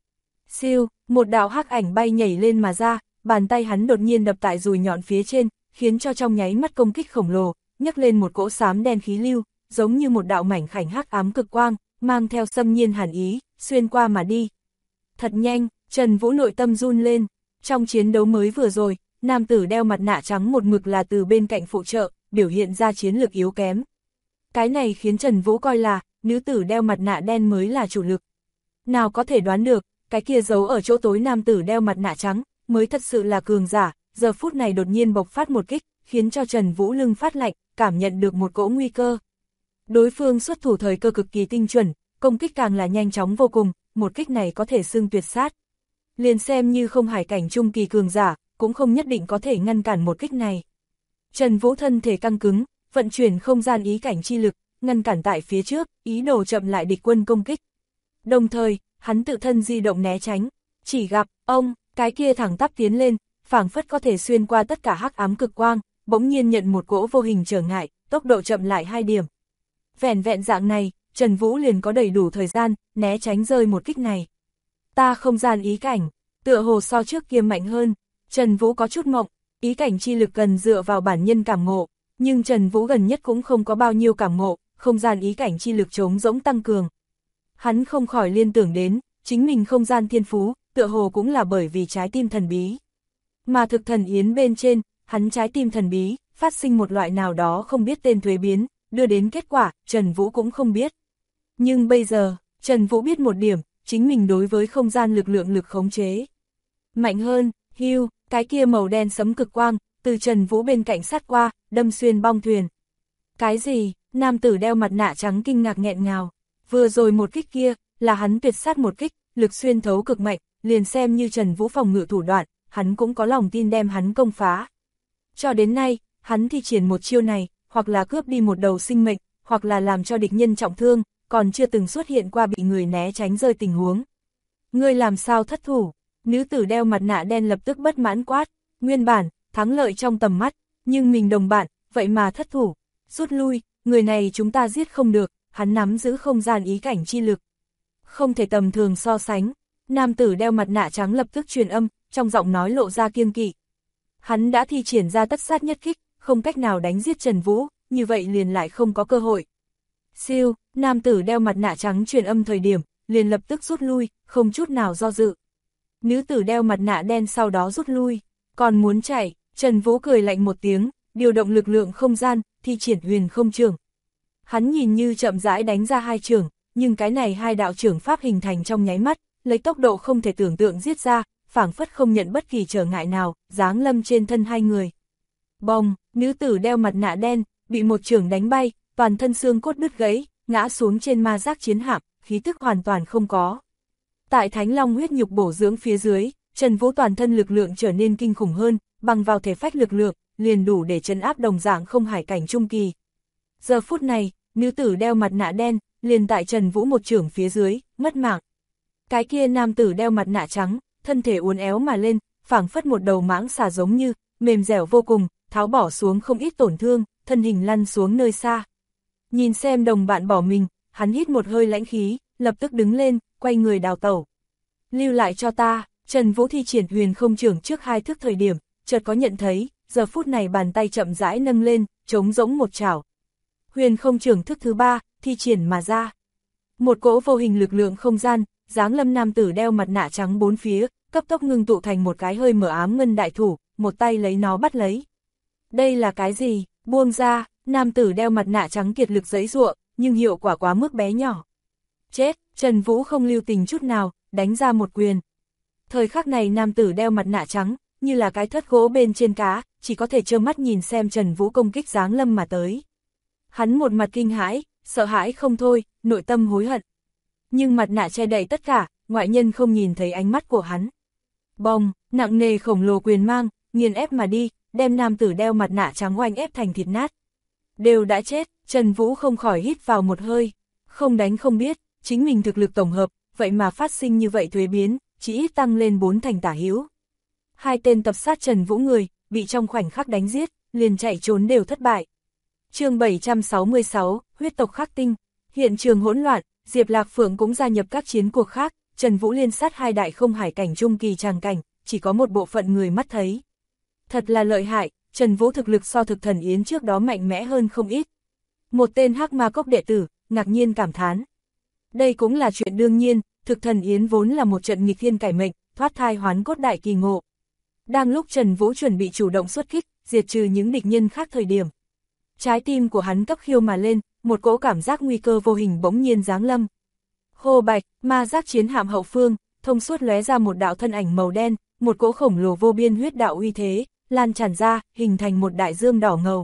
Siêu, một đạo hắc ảnh bay nhảy lên mà ra, bàn tay hắn đột nhiên đập tại dùi nhọn phía trên, khiến cho trong nháy mắt công kích khổng lồ, nhấc lên một cỗ xám đen khí lưu, giống như một đạo mảnh khảnh hắc ám cực quang, mang theo xâm nhiên hàn ý, xuyên qua mà đi. Thật nhanh, Trần Vũ nội tâm run lên, trong chiến đấu mới vừa rồi, nam tử đeo mặt nạ trắng một mực là từ bên cạnh phụ trợ, biểu hiện ra chiến lược yếu kém. Cái này khiến Trần Vũ coi là, nữ tử đeo mặt nạ đen mới là chủ lực. Nào có thể đoán được, cái kia giấu ở chỗ tối nam tử đeo mặt nạ trắng, mới thật sự là cường giả, giờ phút này đột nhiên bộc phát một kích, khiến cho Trần Vũ lưng phát lạnh, cảm nhận được một cỗ nguy cơ. Đối phương xuất thủ thời cơ cực kỳ tinh chuẩn, công kích càng là nhanh chóng vô cùng, một kích này có thể xưng tuyệt sát. Liền xem như không hải cảnh trung kỳ cường giả, cũng không nhất định có thể ngăn cản một kích này. Trần Vũ thân thể căng cứng, vận chuyển không gian ý cảnh chi lực, ngăn cản tại phía trước, ý đồ chậm lại địch quân công kích. Đồng thời, hắn tự thân di động né tránh, chỉ gặp, ông, cái kia thẳng tắp tiến lên, phảng phất có thể xuyên qua tất cả hắc ám cực quang, bỗng nhiên nhận một cỗ vô hình trở ngại, tốc độ chậm lại 2 điểm. Vẹn vẹn dạng này, Trần Vũ liền có đầy đủ thời gian, né tránh rơi một kích này. Ta không gian ý cảnh, tựa hồ so trước kia mạnh hơn, Trần Vũ có chút mộng, ý cảnh chi lực cần dựa vào bản nhân cảm ngộ, nhưng Trần Vũ gần nhất cũng không có bao nhiêu cảm ngộ, không gian ý cảnh chi lực trống rỗng tăng cường. Hắn không khỏi liên tưởng đến, chính mình không gian thiên phú, tựa hồ cũng là bởi vì trái tim thần bí. Mà thực thần yến bên trên, hắn trái tim thần bí, phát sinh một loại nào đó không biết tên thuế biến, đưa đến kết quả, Trần Vũ cũng không biết. Nhưng bây giờ, Trần Vũ biết một điểm, chính mình đối với không gian lực lượng lực khống chế. Mạnh hơn, hưu, cái kia màu đen sấm cực quang, từ Trần Vũ bên cạnh sát qua, đâm xuyên bong thuyền. Cái gì? Nam tử đeo mặt nạ trắng kinh ngạc nghẹn ngào. Vừa rồi một kích kia, là hắn tuyệt sát một kích, lực xuyên thấu cực mạnh, liền xem như Trần Vũ phòng ngự thủ đoạn, hắn cũng có lòng tin đem hắn công phá. Cho đến nay, hắn thi triển một chiêu này, hoặc là cướp đi một đầu sinh mệnh, hoặc là làm cho địch nhân trọng thương, còn chưa từng xuất hiện qua bị người né tránh rơi tình huống. Ngươi làm sao thất thủ? Nữ tử đeo mặt nạ đen lập tức bất mãn quát, nguyên bản, thắng lợi trong tầm mắt, nhưng mình đồng bạn, vậy mà thất thủ, rút lui, người này chúng ta giết không được, hắn nắm giữ không gian ý cảnh chi lực. Không thể tầm thường so sánh, nam tử đeo mặt nạ trắng lập tức truyền âm, trong giọng nói lộ ra kiêng kỵ. Hắn đã thi triển ra tất sát nhất kích, không cách nào đánh giết Trần Vũ, như vậy liền lại không có cơ hội. Siêu, nam tử đeo mặt nạ trắng truyền âm thời điểm, liền lập tức rút lui, không chút nào do dự. Nữ tử đeo mặt nạ đen sau đó rút lui, còn muốn chạy, Trần Vũ cười lạnh một tiếng, điều động lực lượng không gian, thi triển huyền không trường. Hắn nhìn như chậm rãi đánh ra 2 trường, nhưng cái này 2 đạo trưởng pháp hình thành trong nháy mắt, lấy tốc độ không thể tưởng tượng giết ra, phảng phất không nhận bất kỳ trở ngại nào, giáng lâm trên thân 2 người. Bồng, nữ tử đeo mặt nạ đen, bị một trường đánh bay, toàn thân xương cốt đứt gãy, ngã xuống trên ma giác chiến hạm, khí tức hoàn toàn không có. Tại Thánh Long huyết nhục bổ dưỡng phía dưới, Trần Vũ toàn thân lực lượng trở nên kinh khủng hơn, bằng vào thể phách lực lượng, liền đủ để trấn áp đồng dạng không hải cảnh trung kỳ. Giờ phút này, nữ tử đeo mặt nạ đen, liền tại Trần Vũ một chưởng phía dưới, mất mạng. Cái kia nam tử đeo mặt nạ trắng, thân thể uốn éo mà lên, phảng phất một đầu mãng xà giống như, mềm dẻo vô cùng, tháo bỏ xuống không ít tổn thương, thân hình lăn xuống nơi xa. Nhìn xem đồng bạn bỏ mình, hắn hít một hơi lãnh khí, lập tức đứng lên, quay người đào tẩu. Lưu lại cho ta, Trần Vũ thi triển huyền không trường trước 2 thức thời điểm, chợt có nhận thấy, giờ phút này bàn tay chậm rãi nâng lên, trống rỗng một chảo. Huyền không trường thức thứ 3, thi triển mà ra. Một cỗ vô hình lực lượng không gian, giáng lâm nam tử đeo mặt nạ trắng 4 phía, cấp tốc ngưng tụ thành một cái hơi mở ám ngân đại thủ, một tay lấy nó bắt lấy. Đây là cái gì? Buông ra, nam tử đeo mặt nạ trắng kiệt lực giãy giụa, nhưng hiệu quả quá mức bé nhỏ. Chết, Trần Vũ không lưu tình chút nào, đánh ra một quyền. Thời khắc này nam tử đeo mặt nạ trắng, như là cái thất gỗ bên trên cá, chỉ có thể trơ mắt nhìn xem Trần Vũ công kích giáng lâm mà tới. Hắn một mặt kinh hãi, sợ hãi không thôi, nội tâm hối hận. Nhưng mặt nạ che đậy tất cả, ngoại nhân không nhìn thấy ánh mắt của hắn. Bồng, nặng nề khổng lồ quyền mang, nghiền ép mà đi, đem nam tử đeo mặt nạ trắng oanh ép thành thịt nát. Đều đã chết, Trần Vũ không khỏi hít vào một hơi, không đánh không biết, chính mình thực lực tổng hợp, vậy mà phát sinh như vậy thuế biến, chỉ ít tăng lên 4 thành tả hữu. 2 tên tập sát Trần Vũ người, bị trong khoảnh khắc đánh giết, liền chạy trốn đều thất bại. Chương 766, huyết tộc khắc tinh, hiện trường hỗn loạn, Diệp Lạc Phượng cũng gia nhập các chiến cuộc khác, Trần Vũ liên sát hai đại không hải cảnh trung kỳ tràng cảnh, chỉ có một bộ phận người mắt thấy. Thật là lợi hại, Trần Vũ thực lực so Thực Thần Yến trước đó mạnh mẽ hơn không ít. Một tên Hắc Ma Cốc đệ tử, ngạc nhiên cảm thán. Đây cũng là chuyện đương nhiên, Thực Thần Yến vốn là một trận nghịch thiên cải mệnh, thoát thai hoán cốt đại kỳ ngộ. Đang lúc Trần Vũ chuẩn bị chủ động xuất kích, diệt trừ những địch nhân khác thời điểm. Trái tim của hắn cấp khiêu mà lên, một cỗ cảm giác nguy cơ vô hình bỗng nhiên giáng lâm. Hồ Bạch, ma giác chiến hạm hậu phương, thông suốt lóe ra một đạo thân ảnh màu đen, một cỗ khổng lồ vô biên huyết đạo uy thế, lan tràn ra, hình thành một đại dương đỏ ngầu.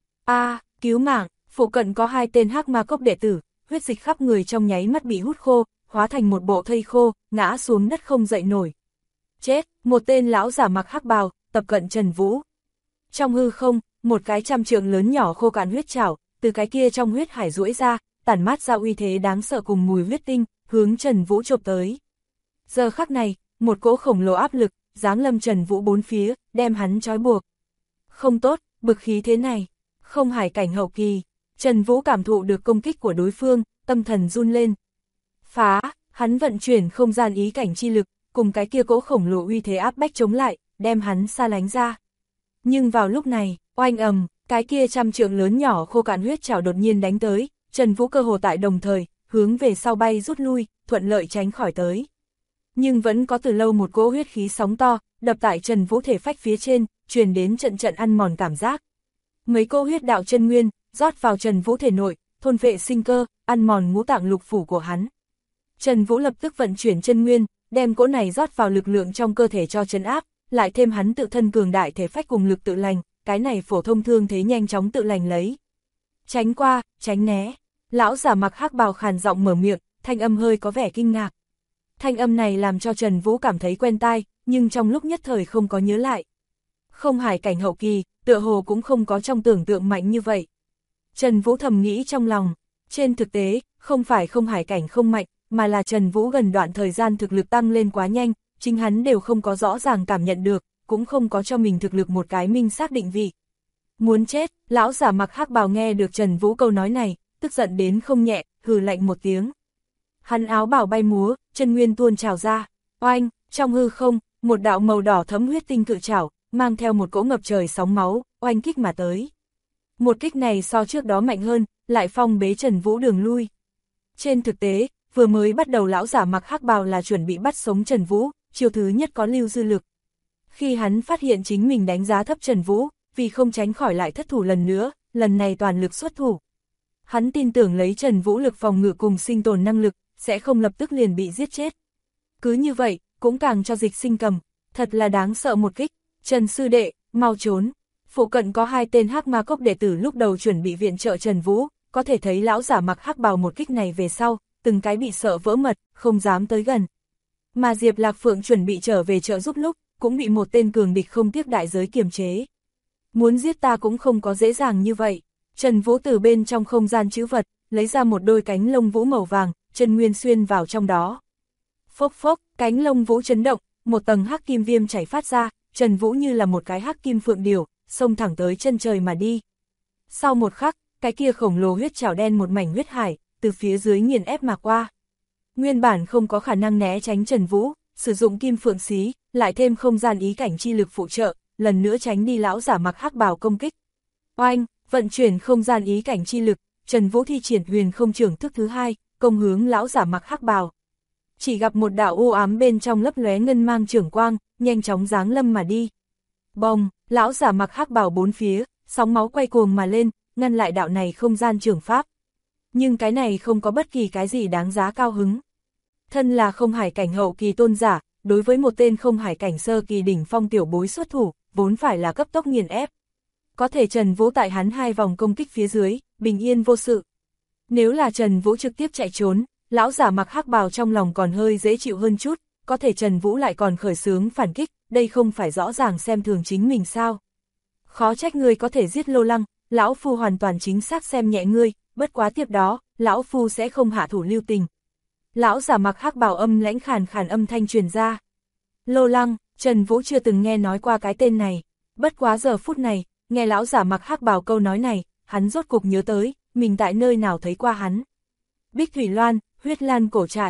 Cứu mạng, phụ cận có hai tên Hắc Ma Cốc đệ tử, huyết dịch khắp người trong nháy mắt bị hút khô, hóa thành một bộ thây khô, ngã xuống đất không dậy nổi. Chết, một tên lão giả mặc hắc bào, tập cận Trần Vũ. Trong hư không, một cái trăm trượng lớn nhỏ khô cạn huyết trảo, từ cái kia trong huyết hải duỗi ra, tản mát ra uy thế đáng sợ cùng mùi huyết tinh, hướng Trần Vũ chộp tới. Giờ khắc này, một cỗ khổng lồ áp lực, giáng lâm Trần Vũ bốn phía, đem hắn trói buộc. Không tốt, bực khí thế này, không hải cảnh hậu kỳ. Trần Vũ cảm thụ được công kích của đối phương, tâm thần run lên. Phá, hắn vận chuyển không gian ý cảnh chi lực, cùng cái kia cỗ khổng lồ uy thế áp bách chống lại, đem hắn xa lánh ra. Nhưng vào lúc này, oanh ầm, cái kia trăm trượng lớn nhỏ khô cạn huyết trảo đột nhiên đánh tới, Trần Vũ cơ hồ tại đồng thời, hướng về sau bay rút lui, thuận lợi tránh khỏi tới. Nhưng vẫn có từ lâu một cỗ huyết khí sóng to, đập tại Trần Vũ thể phách phía trên, truyền đến trận trận ăn mòn cảm giác. Mấy cỗ huyết đạo chân nguyên, rót vào Trần Vũ thể nội, thôn vệ sinh cơ, ăn mòn ngũ tạng lục phủ của hắn. Trần Vũ lập tức vận chuyển chân nguyên, đem cỗ này rót vào lực lượng trong cơ thể cho trấn áp, lại thêm hắn tự thân cường đại thể phách cùng lực tự lành, cái này phổ thông thương thế nhanh chóng tự lành lấy. Tránh qua, tránh né, lão giả mặc hắc bào khàn giọng mở miệng, thanh âm hơi có vẻ kinh ngạc. Thanh âm này làm cho Trần Vũ cảm thấy quen tai, nhưng trong lúc nhất thời không có nhớ lại. Không hải cảnh hậu kỳ, tựa hồ cũng không có trong tưởng tượng mạnh như vậy. Trần Vũ thầm nghĩ trong lòng, trên thực tế, không phải không hải cảnh không mạnh, mà là Trần Vũ gần đoạn thời gian thực lực tăng lên quá nhanh, chính hắn đều không có rõ ràng cảm nhận được, cũng không có cho mình thực lực một cái minh xác định vị. Muốn chết, lão giả mặc hắc bào nghe được Trần Vũ câu nói này, tức giận đến không nhẹ, hừ lạnh một tiếng. Hắn áo bào bay múa, chân nguyên tuôn trào ra, oanh, trong hư không, một đạo màu đỏ thấm huyết tinh cự trảo, mang theo một cỗ ngập trời sóng máu, oanh kích mà tới. Một kích này so trước đó mạnh hơn, lại phong bế Trần Vũ đường lui. Trên thực tế, vừa mới bắt đầu lão giả mặc hắc bào là chuẩn bị bắt sống Trần Vũ, chiêu thứ nhất có lưu dư lực. Khi hắn phát hiện chính mình đánh giá thấp Trần Vũ, vì không tránh khỏi lại thất thủ lần nữa, lần này toàn lực xuất thủ. Hắn tin tưởng lấy Trần Vũ lực phòng ngự cùng sinh tồn năng lực, sẽ không lập tức liền bị giết chết. Cứ như vậy, cũng càng cho Dịch Sinh cầm, thật là đáng sợ một kích. Trần sư đệ, mau trốn. Phụ cận có hai tên Hắc Ma Cốc đệ tử lúc đầu chuẩn bị viện trợ Trần Vũ, có thể thấy lão giả mặc hắc bào một kích này về sau, từng cái bị sợ vỡ mật, không dám tới gần. Mà Diệp Lạc Phượng chuẩn bị trở về trợ giúp lúc, cũng bị một tên cường địch không tiếc đại giới kiềm chế. Muốn giết ta cũng không có dễ dàng như vậy. Trần Vũ từ bên trong không gian trữ vật, lấy ra một đôi cánh lông vũ màu vàng, chân nguyên xuyên vào trong đó. Phốc phốc, cánh lông vũ chấn động, một tầng hắc kim viêm chảy phát ra, Trần Vũ như là một cái hắc kim phượng điểu, xông thẳng tới chân trời mà đi. Sau một khắc, cái kia khổng lồ huyết trảo đen một mảnh huyết hải, từ phía dưới nghiền ép mà qua. Nguyên bản không có khả năng né tránh Trần Vũ, sử dụng kim phượng xí, lại thêm không gian ý cảnh chi lực phụ trợ, lần nữa tránh đi lão giả mặc hắc bào công kích. Oanh, vận chuyển không gian ý cảnh chi lực, Trần Vũ thi triển huyền không trưởng thức thứ hai, công hướng lão giả mặc hắc bào. Chỉ gặp một đạo u ám bên trong lấp lóe ngân mang trưởng quang, nhanh chóng giáng lâm mà đi. Bồng, lão giả mặc hắc bào bốn phía, sóng máu quay cuồng mà lên, ngăn lại đạo này không gian trưởng pháp. Nhưng cái này không có bất kỳ cái gì đáng giá cao hứng. Thân là không hải cảnh hậu kỳ tôn giả, đối với một tên không hải cảnh sơ kỳ đỉnh phong tiểu bối xuất thủ, vốn phải là cấp tốc nghiền ép. Có thể Trần Vũ tại hắn hai vòng công kích phía dưới, bình yên vô sự. Nếu là Trần Vũ trực tiếp chạy trốn, lão giả mặc hắc bào trong lòng còn hơi dễ chịu hơn chút, có thể Trần Vũ lại còn khởi xướng phản kích, đây không phải rõ ràng xem thường chính mình sao. Khó trách ngươi có thể giết Lô Lăng, lão phu hoàn toàn chính xác xem nhẹ ngươi, bất quá tiếp đó, lão phu sẽ không hạ thủ lưu tình. Lão giả mặc hắc bào âm lãnh khàn khàn âm thanh truyền ra. Lô Lăng, Trần Vũ chưa từng nghe nói qua cái tên này, bất quá giờ phút này, nghe lão giả mặc hắc bào câu nói này, hắn rốt cục nhớ tới, mình tại nơi nào thấy qua hắn. Bích Thủy Loan, huyết lan cổ trại.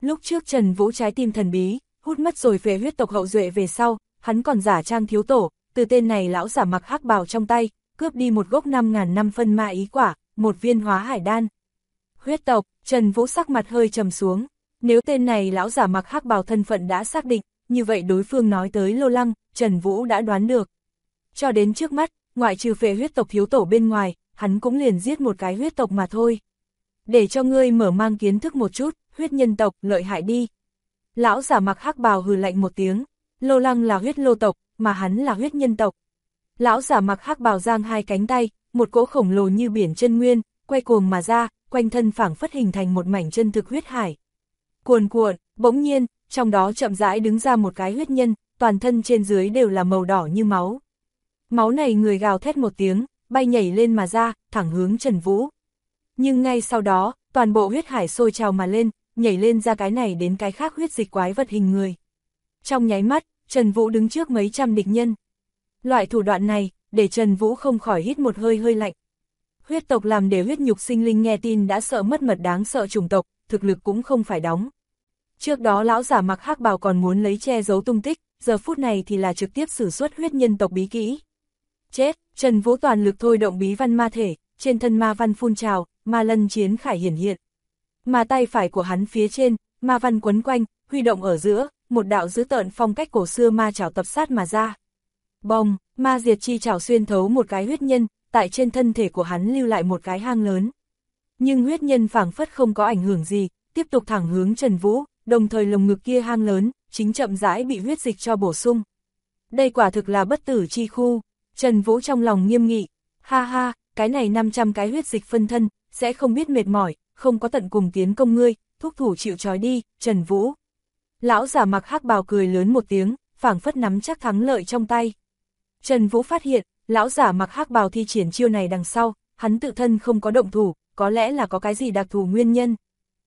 Lúc trước Trần Vũ trái tim thần bí, hút mất rồi về huyết tộc hậu duệ về sau, hắn còn giả trang thiếu tổ, từ tên này lão giả mặc hắc bào trong tay, cướp đi một gốc 5.000 năm phân ma ý quả, một viên hóa hải đan. Huyết tộc, Trần Vũ sắc mặt hơi trầm xuống, nếu tên này lão giả mặc hắc bào thân phận đã xác định, như vậy đối phương nói tới Lô Lăng, Trần Vũ đã đoán được. Cho đến trước mắt, ngoại trừ phệ huyết tộc thiếu tổ bên ngoài, hắn cũng liền giết một cái huyết tộc mà thôi. Để cho ngươi mở mang kiến thức một chút, huyết nhân tộc, lợi hại đi. Lão giả mặc hắc bào hừ lạnh một tiếng, Lô Lăng là huyết lô tộc, mà hắn là huyết nhân tộc. Lão giả mặc hắc bào giang hai cánh tay, một cỗ khổng lồ như biển chân nguyên, quay cuồng mà ra, quanh thân phảng phất hình thành một mảnh chân thực huyết hải. Cuồn cuộn, bỗng nhiên, trong đó chậm rãi đứng ra một cái huyết nhân, toàn thân trên dưới đều là màu đỏ như máu. Máu này người gào thét một tiếng, bay nhảy lên mà ra, thẳng hướng Trần Vũ. Nhưng ngay sau đó, toàn bộ huyết hải sôi trào mà lên, nhảy lên ra cái này đến cái khác huyết dịch quái vật hình người. Trong nháy mắt, Trần Vũ đứng trước mấy trăm địch nhân. Loại thủ đoạn này, để Trần Vũ không khỏi hít một hơi hơi lạnh. Huyết tộc làm để huyết nhục sinh linh nghe tin đã sợ mất mật đáng sợ chủng tộc, thực lực cũng không phải đóng. Trước đó lão giả mặc hắc bào còn muốn lấy che giấu tung tích, giờ phút này thì là trực tiếp sử xuất huyết nhân tộc bí kỹ. Chết, Trần Vũ toàn lực thôi động bí văn ma thể, trên thân ma văn phun trào, ma lân chiến khải hiển hiện. Mà tay phải của hắn phía trên, ma văn quấn quanh, huy động ở giữa, một đạo dữ tợn phong cách cổ xưa ma chảo tập sát mà ra. Bồng, ma diệt chi chảo xuyên thấu một cái huyết nhân, tại trên thân thể của hắn lưu lại một cái hang lớn. Nhưng huyết nhân phảng phất không có ảnh hưởng gì, tiếp tục thẳng hướng Trần Vũ, đồng thời lồng ngực kia hang lớn, chính chậm rãi bị huyết dịch cho bổ sung. Đây quả thực là bất tử chi khu, Trần Vũ trong lòng nghiêm nghị, ha ha, cái này 500 cái huyết dịch phân thân, sẽ không biết mệt mỏi, không có tận cùng tiến công ngươi, thúc thủ chịu trói đi, Trần Vũ. Lão giả mặc hắc bào cười lớn một tiếng, phảng phất nắm chắc thắng lợi trong tay. Trần Vũ phát hiện, lão giả mặc hắc bào thi triển chiêu này đằng sau, hắn tự thân không có động thủ, có lẽ là có cái gì đặc thù nguyên nhân.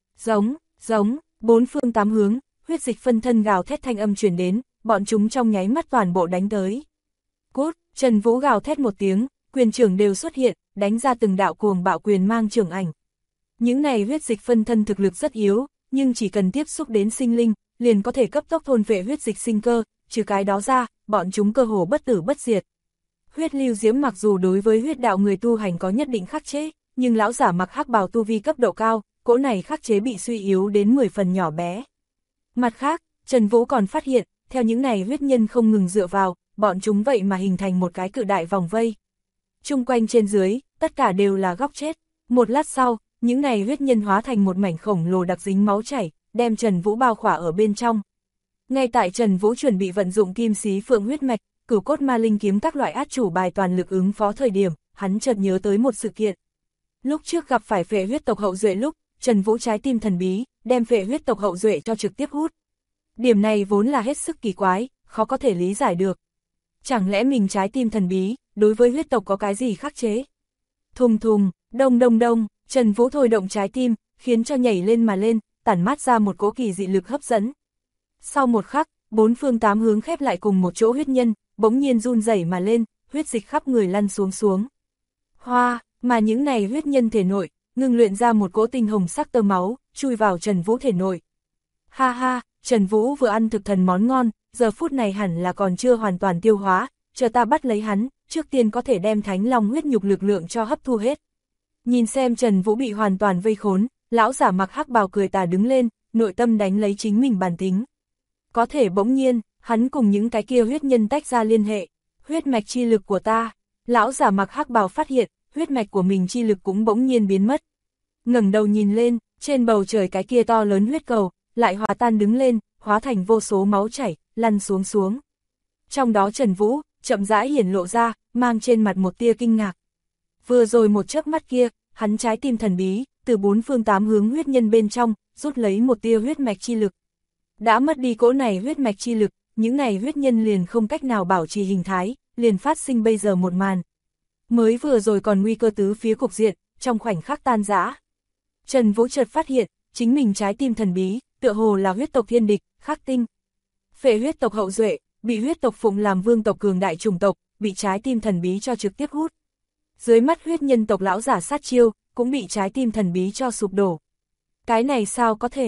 Giống, bốn phương tám hướng, huyết dịch phân thân gào thét thanh âm truyền đến, bọn chúng trong nháy mắt toàn bộ đánh tới. Cút, Trần Vũ gào thét một tiếng, quyền trưởng đều xuất hiện, đánh ra từng đạo cuồng bạo quyền mang trưởng ảnh. Những này huyết dịch phân thân thực lực rất yếu, nhưng chỉ cần tiếp xúc đến sinh linh, liền có thể cấp tốc thôn vệ huyết dịch sinh cơ, trừ cái đó ra, bọn chúng cơ hồ bất tử bất diệt. Huyết lưu diễm mặc dù đối với huyết đạo người tu hành có nhất định khắc chế, nhưng lão giả mặc hắc bào tu vi cấp độ cao, cỗ này khắc chế bị suy yếu đến 10 phần nhỏ bé. Mặt khác, Trần Vũ còn phát hiện, theo những này huyết nhân không ngừng dựa vào, bọn chúng vậy mà hình thành một cái cự đại vòng vây. Chung quanh trên dưới, tất cả đều là góc chết. Một lát sau, những này huyết nhân hóa thành một mảnh khổng lồ đặc dính máu chảy, đem Trần Vũ bao khỏa ở bên trong. Ngay tại Trần Vũ chuẩn bị vận dụng kim xí phượng huyết mạch, cửu cốt ma linh kiếm các loại át chủ bài toàn lực ứng phó thời điểm, hắn chợt nhớ tới một sự kiện. Lúc trước gặp phải phệ huyết tộc hậu duệ lúc, Trần Vũ trái tim thần bí, đem phệ huyết tộc hậu duệ cho trực tiếp hút. Điểm này vốn là hết sức kỳ quái, khó có thể lý giải được. Chẳng lẽ mình trái tim thần bí, đối với huyết tộc có cái gì khắc chế? Thùng thùng, đông đông đông, Trần Vũ thôi động trái tim, khiến cho nhảy lên mà lên, tản mát ra một cỗ kỳ dị lực hấp dẫn. Sau một khắc, bốn phương tám hướng khép lại cùng một chỗ huyết nhân, bỗng nhiên run rẩy mà lên, huyết dịch khắp người lăn xuống xuống. Hoa, mà những này huyết nhân thể nội, ngưng luyện ra một cỗ tinh hồng sắc tơ máu, chui vào Trần Vũ thể nội. Ha ha, Trần Vũ vừa ăn thực thần món ngon, giờ phút này hẳn là còn chưa hoàn toàn tiêu hóa, chờ ta bắt lấy hắn, trước tiên có thể đem thánh long huyết nhục lực lượng cho hấp thu hết. Nhìn xem Trần Vũ bị hoàn toàn vây khốn, lão giả mặc hắc bào cười tà đứng lên, nội tâm đánh lấy chính mình bản tính. Có thể bỗng nhiên, hắn cùng những cái kia huyết nhân tách ra liên hệ, huyết mạch chi lực của ta. Lão giả mặc hắc bào phát hiện, huyết mạch của mình chi lực cũng bỗng nhiên biến mất. Ngẩng đầu nhìn lên, trên bầu trời cái kia to lớn huyết cầu, lại hòa tan đứng lên, hóa thành vô số máu chảy, lăn xuống xuống. Trong đó Trần Vũ, chậm rãi hiển lộ ra, mang trên mặt một tia kinh ngạc. Vừa rồi một chớp mắt kia, hắn trái tim thần bí, từ bốn phương tám hướng huyết nhân bên trong, rút lấy một tia huyết mạch chi lực. Đã mất đi cỗ này huyết mạch chi lực, những này huyết nhân liền không cách nào bảo trì hình thái, liền phát sinh bây giờ một màn. Mới vừa rồi còn nguy cơ tứ phía cục diện, trong khoảnh khắc tan rã. Trần Vũ chợt phát hiện, chính mình trái tim thần bí, tựa hồ là huyết tộc thiên địch, Khắc Tinh. Phệ huyết tộc hậu duệ, bị huyết tộc phụng làm vương tộc cường đại chủng tộc, bị trái tim thần bí cho trực tiếp hút. Dưới mắt huyết nhân tộc lão giả sát chiêu, cũng bị trái tim thần bí cho sụp đổ. Cái này sao có thể?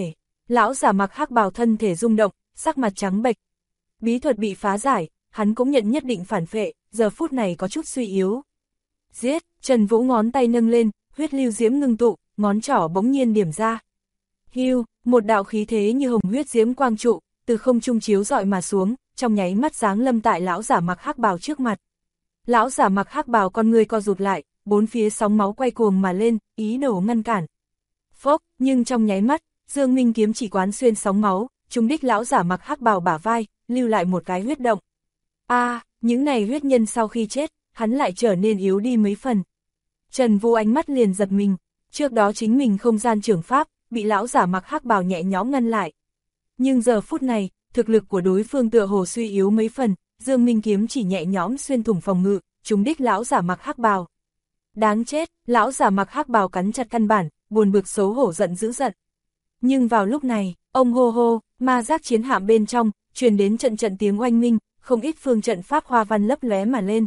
Lão giả mặc hắc bào thân thể rung động, sắc mặt trắng bệch. Bí thuật bị phá giải, hắn cũng nhận nhất định phản phệ, giờ phút này có chút suy yếu. Giết, Trần Vũ ngón tay nâng lên, huyết lưu diễm ngưng tụ, ngón trỏ bỗng nhiên điểm ra. Hưu, một đạo khí thế như hồng huyết diễm quang trụ, từ không trung chiếu dọi mà xuống, trong nháy mắt giáng lâm tại lão giả mặc hắc bào trước mặt. Lão giả mặc hắc bào con người co rụt lại, bốn phía sóng máu quay cuồng mà lên, ý đồ ngăn cản. Phốc, nhưng trong nháy mắt, Dương Minh kiếm chỉ quán xuyên sóng máu, trúng đích lão giả mặc hắc bào bả vai, lưu lại một cái huyết động. Những này huyết nhân sau khi chết, hắn lại trở nên yếu đi mấy phần. Trần Vũ ánh mắt liền giật mình, trước đó chính mình không gian trưởng pháp, bị lão giả mặc hắc bào nhẹ nhõm ngăn lại. Nhưng giờ phút này, thực lực của đối phương tựa hồ suy yếu mấy phần, Dương Minh kiếm chỉ nhẹ nhõm xuyên thủng phòng ngự, trúng đích lão giả mặc hắc bào. Đáng chết, lão giả mặc hắc bào cắn chặt căn bản, buồn bực xấu hổ giận dữ giận. Nhưng vào lúc này, ông hô hô, ma giác chiến hạm bên trong, truyền đến trận trận tiếng oanh minh, không ít phương trận pháp hoa văn lấp lóe mà lên.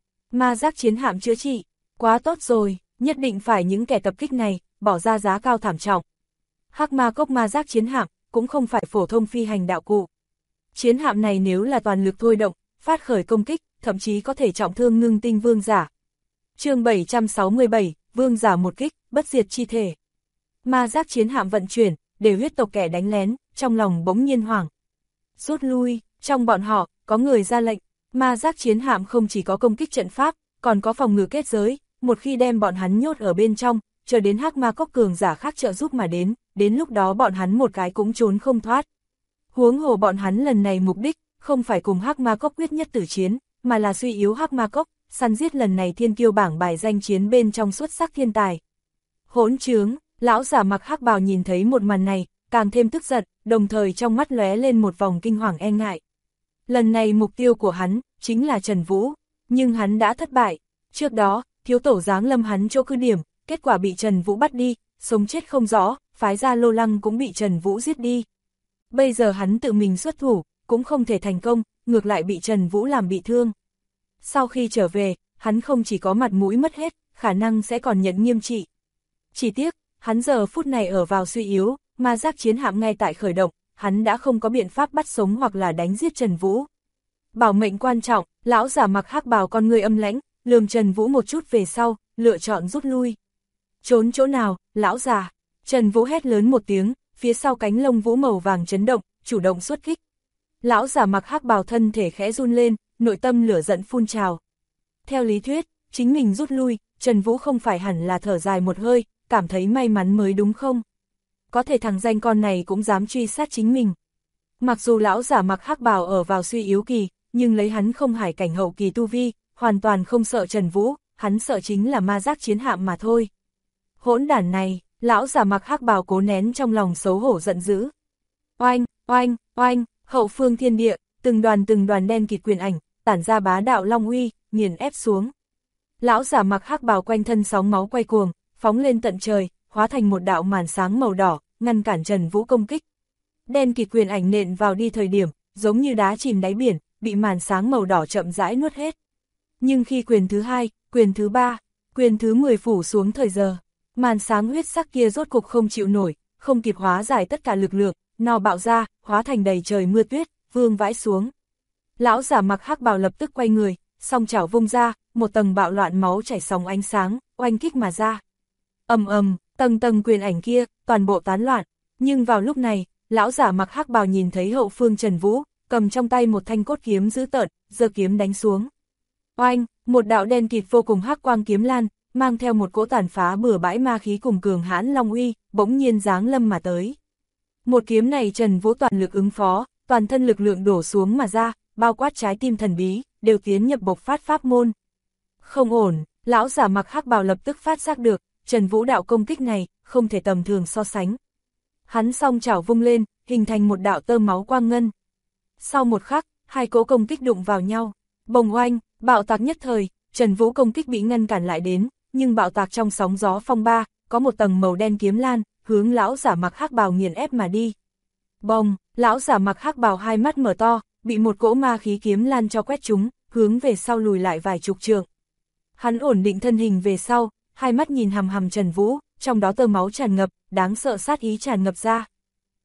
Ma giác chiến hạm chữa trị, quá tốt rồi, nhất định phải những kẻ tập kích này, bỏ ra giá cao thảm trọng. Hắc ma cốc ma giác chiến hạm, cũng không phải phổ thông phi hành đạo cụ. Chiến hạm này nếu là toàn lực thôi động, phát khởi công kích, thậm chí có thể trọng thương ngưng tinh vương giả. Chương 767, vương giả một kích, bất diệt chi thể. Ma giác chiến hạm vận chuyển, để huyết tộc kẻ đánh lén, trong lòng bỗng nhiên hoảng. Rút lui, trong bọn họ, có người ra lệnh, ma giác chiến hạm không chỉ có công kích trận pháp, còn có phòng ngự kết giới, một khi đem bọn hắn nhốt ở bên trong, chờ đến hắc ma cốc cường giả khác trợ giúp mà đến lúc đó bọn hắn một cái cũng trốn không thoát. Huống hồ bọn hắn lần này mục đích, không phải cùng hắc ma cốc quyết nhất tử chiến, mà là suy yếu hắc ma cốc, săn giết lần này thiên kiêu bảng bài danh chiến bên trong xuất sắc thiên tài. Hỗn trướng, lão giả mặc hắc bào nhìn thấy một màn này, càng thêm tức giận, đồng thời trong mắt lóe lên một vòng kinh hoàng e ngại. Lần này mục tiêu của hắn, chính là Trần Vũ, nhưng hắn đã thất bại. Trước đó, thiếu tổ giáng lâm hắn chỗ cứ điểm, kết quả bị Trần Vũ bắt đi, sống chết không rõ, phái ra Lô Lăng cũng bị Trần Vũ giết đi. Bây giờ hắn tự mình xuất thủ, cũng không thể thành công, ngược lại bị Trần Vũ làm bị thương. Sau khi trở về, hắn không chỉ có mặt mũi mất hết, khả năng sẽ còn nhận nghiêm trị. Chỉ tiếc, hắn giờ phút này ở vào suy yếu, ma giác chiến hạm ngay tại khởi động, hắn đã không có biện pháp bắt sống hoặc là đánh giết Trần Vũ. Bảo mệnh quan trọng, lão giả mặc hắc bào con người âm lãnh, lườm Trần Vũ một chút về sau, lựa chọn rút lui. Trốn chỗ nào, lão già? Trần Vũ hét lớn một tiếng, phía sau cánh lông vũ màu vàng chấn động, chủ động xuất kích. Lão giả mặc hắc bào thân thể khẽ run lên, nội tâm lửa giận phun trào. Theo lý thuyết, chính mình rút lui, Trần Vũ không phải hẳn là thở dài một hơi, cảm thấy may mắn mới đúng không? Có thể thằng danh con này cũng dám truy sát chính mình. Mặc dù lão giả mặc hắc bào ở vào suy yếu kỳ, nhưng lấy hắn không hải cảnh hậu kỳ tu vi, hoàn toàn không sợ Trần Vũ, hắn sợ chính là ma giác chiến hạm mà thôi. Hỗn đản này, lão giả mặc hắc bào cố nén trong lòng xấu hổ giận dữ. Oanh, oanh, oanh, hậu phương thiên địa, từng đoàn đen kịt quyền ảnh, tản ra bá đạo long uy, nghiền ép xuống. Lão giả mặc hắc bào quanh thân sóng máu quay cuồng, phóng lên tận trời, hóa thành một đạo màn sáng màu đỏ, ngăn cản Trần Vũ công kích. Đen kịt quyền ảnh nện vào đi thời điểm, giống như đá chìm đáy biển, bị màn sáng màu đỏ chậm rãi nuốt hết. Nhưng khi quyền thứ 2, quyền thứ 3, quyền thứ 10 phủ xuống thời giờ, màn sáng huyết sắc kia rốt cục không chịu nổi, không kịp hóa giải tất cả lực lượng, nó bạo ra, hóa thành đầy trời mưa tuyết, vương vãi xuống. Lão giả mặc hắc bào lập tức quay người, song chảo vung ra, một tầng bạo loạn máu chảy sóng ánh sáng, oanh kích mà ra. Ầm ầm, tầng quyền ảnh kia, toàn bộ tán loạn. Nhưng vào lúc này, lão giả mặc hắc bào nhìn thấy hậu phương Trần Vũ, cầm trong tay một thanh cốt kiếm dữ tợn, giơ kiếm đánh xuống. Oanh, một đạo đen kịt vô cùng hắc quang kiếm lan, mang theo một cỗ tàn phá bừa bãi ma khí cùng cường hãn long uy, bỗng nhiên giáng lâm mà tới. Một kiếm này Trần Vũ toàn lực ứng phó, toàn thân lực lượng đổ xuống mà ra, bao quát trái tim thần bí, đều tiến nhập bộc phát pháp môn. Không ổn, lão giả mặc hắc bào lập tức phát giác được, Trần Vũ đạo công kích này, không thể tầm thường so sánh. Hắn song chảo vung lên, hình thành một đạo tơ máu quang ngân. Sau một khắc, hai cỗ công kích đụng vào nhau, bồng oanh, bạo tạc nhất thời, Trần Vũ công kích bị ngăn cản lại đến, nhưng bạo tạc trong sóng gió phong ba, có một tầng màu đen kiếm lan, hướng lão giả mặc hắc bào nghiền ép mà đi. Bồng, lão giả mặc hắc bào hai mắt mở to, bị một cỗ ma khí kiếm lan cho quét trúng, hướng về sau lùi lại vài chục trượng. Hắn ổn định thân hình về sau, hai mắt nhìn hằm hằm Trần Vũ, trong đó tơ máu tràn ngập, đáng sợ sát ý tràn ngập ra.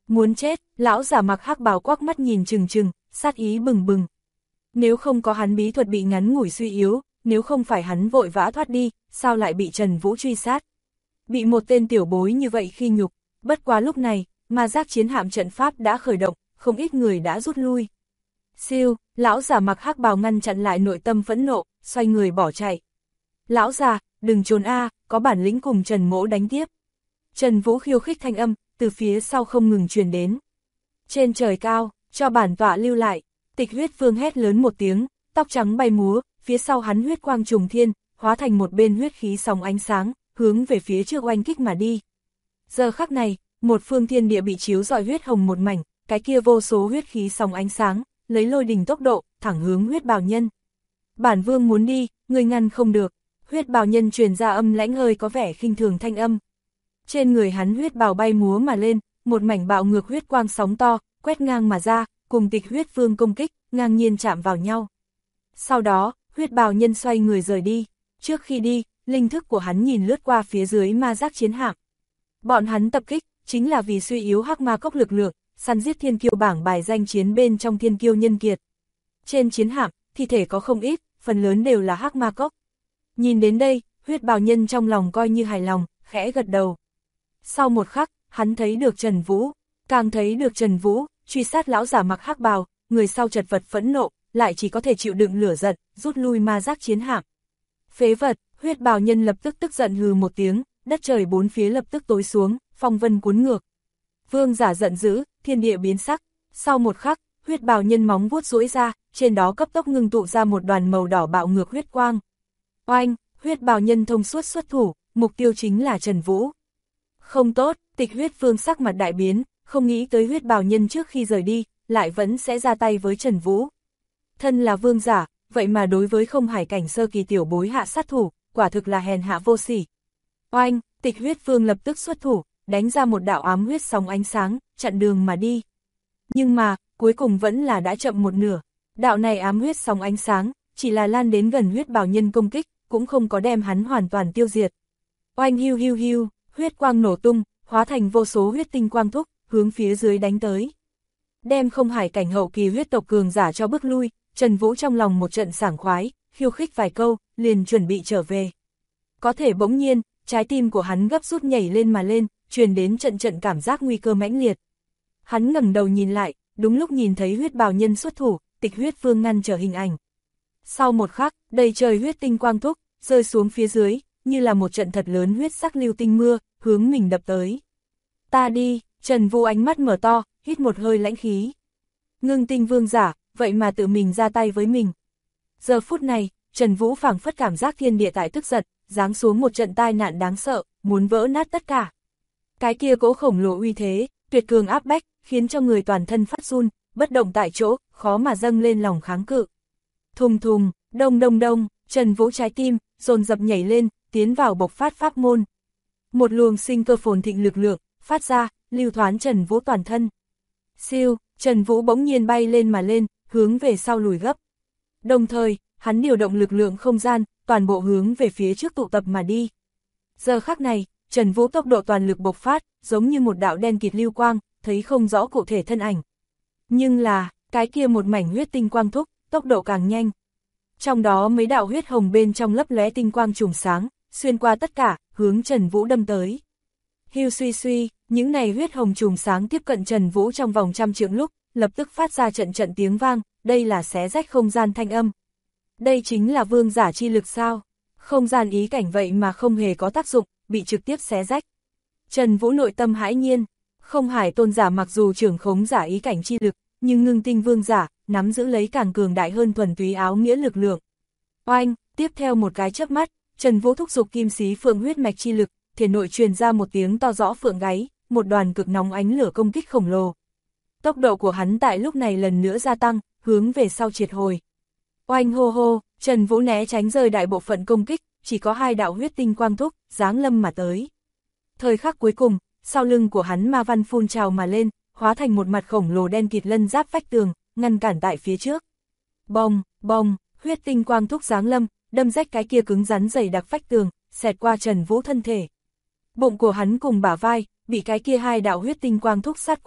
Muốn chết, lão giả mặc hắc bào quắc mắt nhìn trừng trừng, sát ý bừng bừng. Nếu không có hắn bí thuật bị ngắn ngủi suy yếu, nếu không phải hắn vội vã thoát đi, sao lại bị Trần Vũ truy sát? Bị một tên tiểu bối như vậy khi nhục, bất quá lúc này, ma giác chiến hạm trận pháp đã khởi động, không ít người đã rút lui. Siêu, lão giả mặc hắc bào ngăn chặn lại nội tâm phẫn nộ, xoay người bỏ chạy. Lão già, đừng trốn có bản lĩnh cùng Trần Mỗ đánh tiếp. Trần Vũ khiêu khích thanh âm, từ phía sau không ngừng truyền đến. Trên trời cao, cho bản tọa lưu lại, Tịch Huyết Vương hét lớn một tiếng, tóc trắng bay múa, phía sau hắn huyết quang trùng thiên, hóa thành một bên huyết khí sóng ánh sáng, hướng về phía trước oanh kích mà đi. Giờ khắc này, một phương thiên địa bị chiếu rọi huyết hồng một mảnh, cái kia vô số huyết khí sóng ánh sáng, lấy lôi đình tốc độ, thẳng hướng huyết bào nhân. Bản vương muốn đi, người ngăn không được. Huyết bào nhân truyền ra âm lãnh hơi có vẻ khinh thường thanh âm. Trên người hắn huyết bào bay múa mà lên, một mảnh bạo ngược huyết quang sóng to, quét ngang mà ra, cùng Tịch Huyết Vương công kích, ngang nhiên chạm vào nhau. Sau đó, huyết bào nhân xoay người rời đi. Trước khi đi, linh thức của hắn nhìn lướt qua phía dưới ma giác chiến hạm. Bọn hắn tập kích, chính là vì suy yếu hắc ma cốc lực lượng, săn giết thiên kiêu bảng bài danh chiến bên trong thiên kiêu nhân kiệt. Trên chiến hạm, thi thể có không ít, phần lớn đều là hắc ma cốc. Nhìn đến đây, huyết bào nhân trong lòng coi như hài lòng, khẽ gật đầu. Sau một khắc, hắn thấy được Trần Vũ, càng thấy được Trần Vũ, truy sát lão giả mặc hắc bào, người sau chật vật phẫn nộ, lại chỉ có thể chịu đựng lửa giận, rút lui ma giác chiến hạm. Phế vật, huyết bào nhân lập tức tức giận hừ một tiếng, đất trời bốn phía lập tức tối xuống, phong vân cuốn ngược. Vương giả giận dữ, thiên địa biến sắc, sau một khắc, huyết bào nhân móng vuốt duỗi ra, trên đó cấp tốc ngưng tụ ra một đoàn màu đỏ bạo ngược huyết quang. Oanh, huyết bào nhân thông suốt xuất thủ, mục tiêu chính là Trần Vũ. Không tốt, Tịch Huyết Vương sắc mặt đại biến, không nghĩ tới huyết bào nhân trước khi rời đi, lại vẫn sẽ ra tay với Trần Vũ. Thân là vương giả, vậy mà đối với không hải cảnh sơ kỳ tiểu bối hạ sát thủ, quả thực là hèn hạ vô sỉ. Oanh, Tịch Huyết Vương lập tức xuất thủ, đánh ra một đạo ám huyết sóng ánh sáng, chặn đường mà đi. Nhưng mà, cuối cùng vẫn là đã chậm một nửa. Đạo này ám huyết sóng ánh sáng, chỉ là lan đến gần huyết bào nhân công kích, cũng không có đem hắn hoàn toàn tiêu diệt. Oanh hiu hiu hiu, huyết quang nổ tung, hóa thành vô số huyết tinh quang thúc, hướng phía dưới đánh tới. Đem không hải cảnh hậu kỳ huyết tộc cường giả cho bước lui, Trần Vũ trong lòng một trận sảng khoái, khiêu khích vài câu, liền chuẩn bị trở về. Có thể bỗng nhiên, trái tim của hắn gấp rút nhảy lên mà lên, truyền đến trận trận cảm giác nguy cơ mãnh liệt. Hắn ngẩng đầu nhìn lại, đúng lúc nhìn thấy huyết bào nhân xuất thủ, Tịch Huyết Vương ngăn trở hình ảnh. Sau một khắc, đầy trời huyết tinh quang thúc, rơi xuống phía dưới, như là một trận thật lớn huyết sắc lưu tinh mưa, hướng mình đập tới. Ta đi, Trần Vũ ánh mắt mở to, hít một hơi lãnh khí. Ngưng tinh vương giả, vậy mà tự mình ra tay với mình. Giờ phút này, Trần Vũ phảng phất cảm giác thiên địa tại tức giận, giáng xuống một trận tai nạn đáng sợ, muốn vỡ nát tất cả. Cái kia cỗ khổng lồ uy thế, tuyệt cường áp bách, khiến cho người toàn thân phát run, bất động tại chỗ, khó mà dâng lên lòng kháng cự. Thùng thùng, đông đông đông, Trần Vũ trái tim, dồn dập nhảy lên, tiến vào bộc phát pháp môn. Một luồng sinh cơ phồn thịnh lực lượng, phát ra, lưu thoán Trần Vũ toàn thân. Siêu, Trần Vũ bỗng nhiên bay lên mà lên, hướng về sau lùi gấp. Đồng thời, hắn điều động lực lượng không gian, toàn bộ hướng về phía trước tụ tập mà đi. Giờ khắc này, Trần Vũ tốc độ toàn lực bộc phát, giống như một đạo đen kịt lưu quang, thấy không rõ cụ thể thân ảnh. Nhưng là, cái kia một mảnh huyết tinh quang thúc, tốc độ càng nhanh. Trong đó mấy đạo huyết hồng bên trong lấp lóe tinh quang trùng sáng, xuyên qua tất cả, hướng Trần Vũ đâm tới. Hiu suy suy, những này huyết hồng trùng sáng tiếp cận Trần Vũ trong vòng trăm trượng lúc, lập tức phát ra trận trận tiếng vang, đây là xé rách không gian thanh âm. Đây chính là vương giả chi lực sao? Không gian ý cảnh vậy mà không hề có tác dụng, bị trực tiếp xé rách. Trần Vũ nội tâm hãi nhiên, không hải tôn giả mặc dù trưởng khống giả ý cảnh chi lực, nhưng ngưng tinh vương giả, nắm giữ lấy càng cường đại hơn thuần túy áo nghĩa lực lượng. Oanh, tiếp theo một cái chớp mắt, Trần Vũ thúc giục kim xí phượng huyết mạch chi lực, thể nội truyền ra một tiếng to rõ phượng gáy, một đoàn cực nóng ánh lửa công kích khổng lồ. Tốc độ của hắn tại lúc này lần nữa gia tăng, hướng về sau triệt hồi. Oanh hô hô, Trần Vũ né tránh rơi đại bộ phận công kích, chỉ có hai đạo huyết tinh quang thúc, giáng lâm mà tới. Thời khắc cuối cùng, sau lưng của hắn ma văn phun trào mà lên, hóa thành một mặt khổng lồ đen kịt lân giáp vách tường, ngăn cản tại phía trước. Bong, bong, huyết tinh quang thúc giáng lâm, đâm rách cái kia cứng rắn dày đặc vách tường, xẹt qua Trần Vũ thân thể. Bụng của hắn cùng bả vai, bị cái kia hai đạo huyết tinh quang thúc sát qua,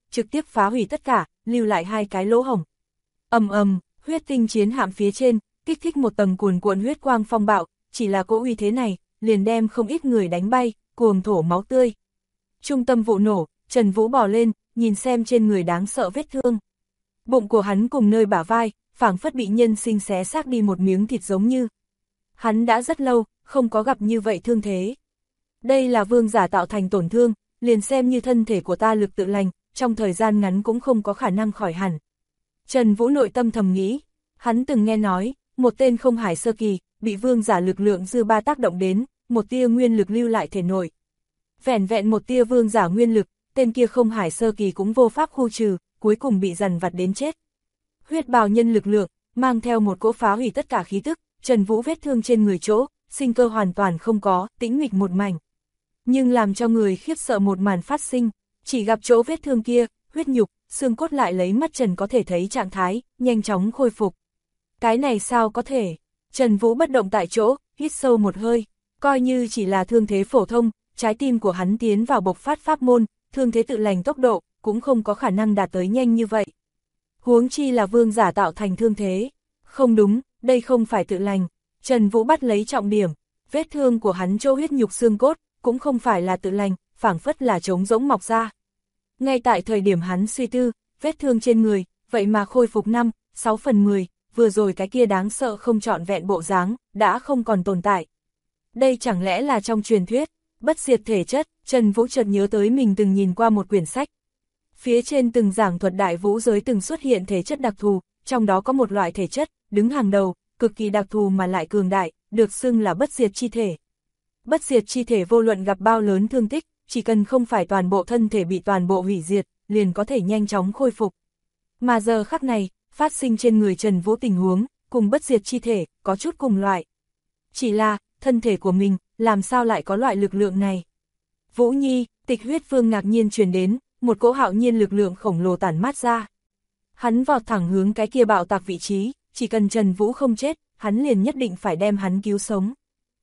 trực tiếp phá hủy tất cả, lưu lại 2 cái lỗ hổng. Ầm ầm, huyết tinh chiến hạm phía trên, kích thích một tầng cuồn cuộn huyết quang phong bạo, chỉ là cỗ uy thế này, liền đem không ít người đánh bay, cuồng thổ máu tươi. Trung tâm vụ nổ, Trần Vũ bò lên, nhìn xem trên người đáng sợ vết thương. Bụng của hắn cùng nơi bả vai, phảng phất bị nhân sinh xé xác đi một miếng thịt giống như. Hắn đã rất lâu, không có gặp như vậy thương thế. Đây là vương giả tạo thành tổn thương, liền xem như thân thể của ta lực tự lành, trong thời gian ngắn cũng không có khả năng khỏi hẳn. Trần Vũ nội tâm thầm nghĩ, hắn từng nghe nói, một tên không hải sơ kỳ, bị vương giả lực lượng dư ba tác động đến, một tia nguyên lực lưu lại thể nội. Vẻn vẹn một tia vương giả nguyên lực, tên kia không hải sơ kỳ cũng vô pháp khu trừ, cuối cùng bị dằn vặt đến chết. Huyết bào nhân lực lượng, mang theo một cỗ phá hủy tất cả khí tức, Trần Vũ vết thương trên người chỗ, sinh cơ hoàn toàn không có, tĩnh mịch một mảnh. Nhưng làm cho người khiếp sợ một màn phát sinh, chỉ gặp chỗ vết thương kia, huyết nhục, xương cốt lại lấy mắt Trần có thể thấy trạng thái, nhanh chóng khôi phục. Cái này sao có thể? Trần Vũ bất động tại chỗ, hít sâu một hơi, coi như chỉ là thương thế phổ thông, trái tim của hắn tiến vào bộc phát pháp môn, thương thế tự lành tốc độ, cũng không có khả năng đạt tới nhanh như vậy. Huống chi là vương giả tạo thành thương thế. Không đúng, đây không phải tự lành. Trần Vũ bắt lấy trọng điểm, vết thương của hắn chỗ huyết nhục xương cốt, cũng không phải là tự lành, phảng phất là trống rỗng mọc ra. Ngay tại thời điểm hắn suy tư, vết thương trên người, vậy mà khôi phục 5-6 phần 10, vừa rồi cái kia đáng sợ không trọn vẹn bộ dáng, đã không còn tồn tại. Đây chẳng lẽ là trong truyền thuyết, bất diệt thể chất, Trần Vũ chợt nhớ tới mình từng nhìn qua một quyển sách. Phía trên từng giảng thuật đại vũ giới từng xuất hiện thể chất đặc thù, trong đó có một loại thể chất, đứng hàng đầu, cực kỳ đặc thù mà lại cường đại, được xưng là bất diệt chi thể. Bất diệt chi thể vô luận gặp bao lớn thương tích, chỉ cần không phải toàn bộ thân thể bị toàn bộ hủy diệt, liền có thể nhanh chóng khôi phục. Mà giờ khắc này, phát sinh trên người Trần Vũ tình huống, cùng bất diệt chi thể, có chút cùng loại. Chỉ là, thân thể của mình, làm sao lại có loại lực lượng này? Vũ Nhi, Tịch Huyết Vương ngạc nhiên truyền đến, một cỗ hạo nhiên lực lượng khổng lồ tản mát ra. Hắn vọt thẳng hướng cái kia bạo tạc vị trí, chỉ cần Trần Vũ không chết, hắn liền nhất định phải đem hắn cứu sống.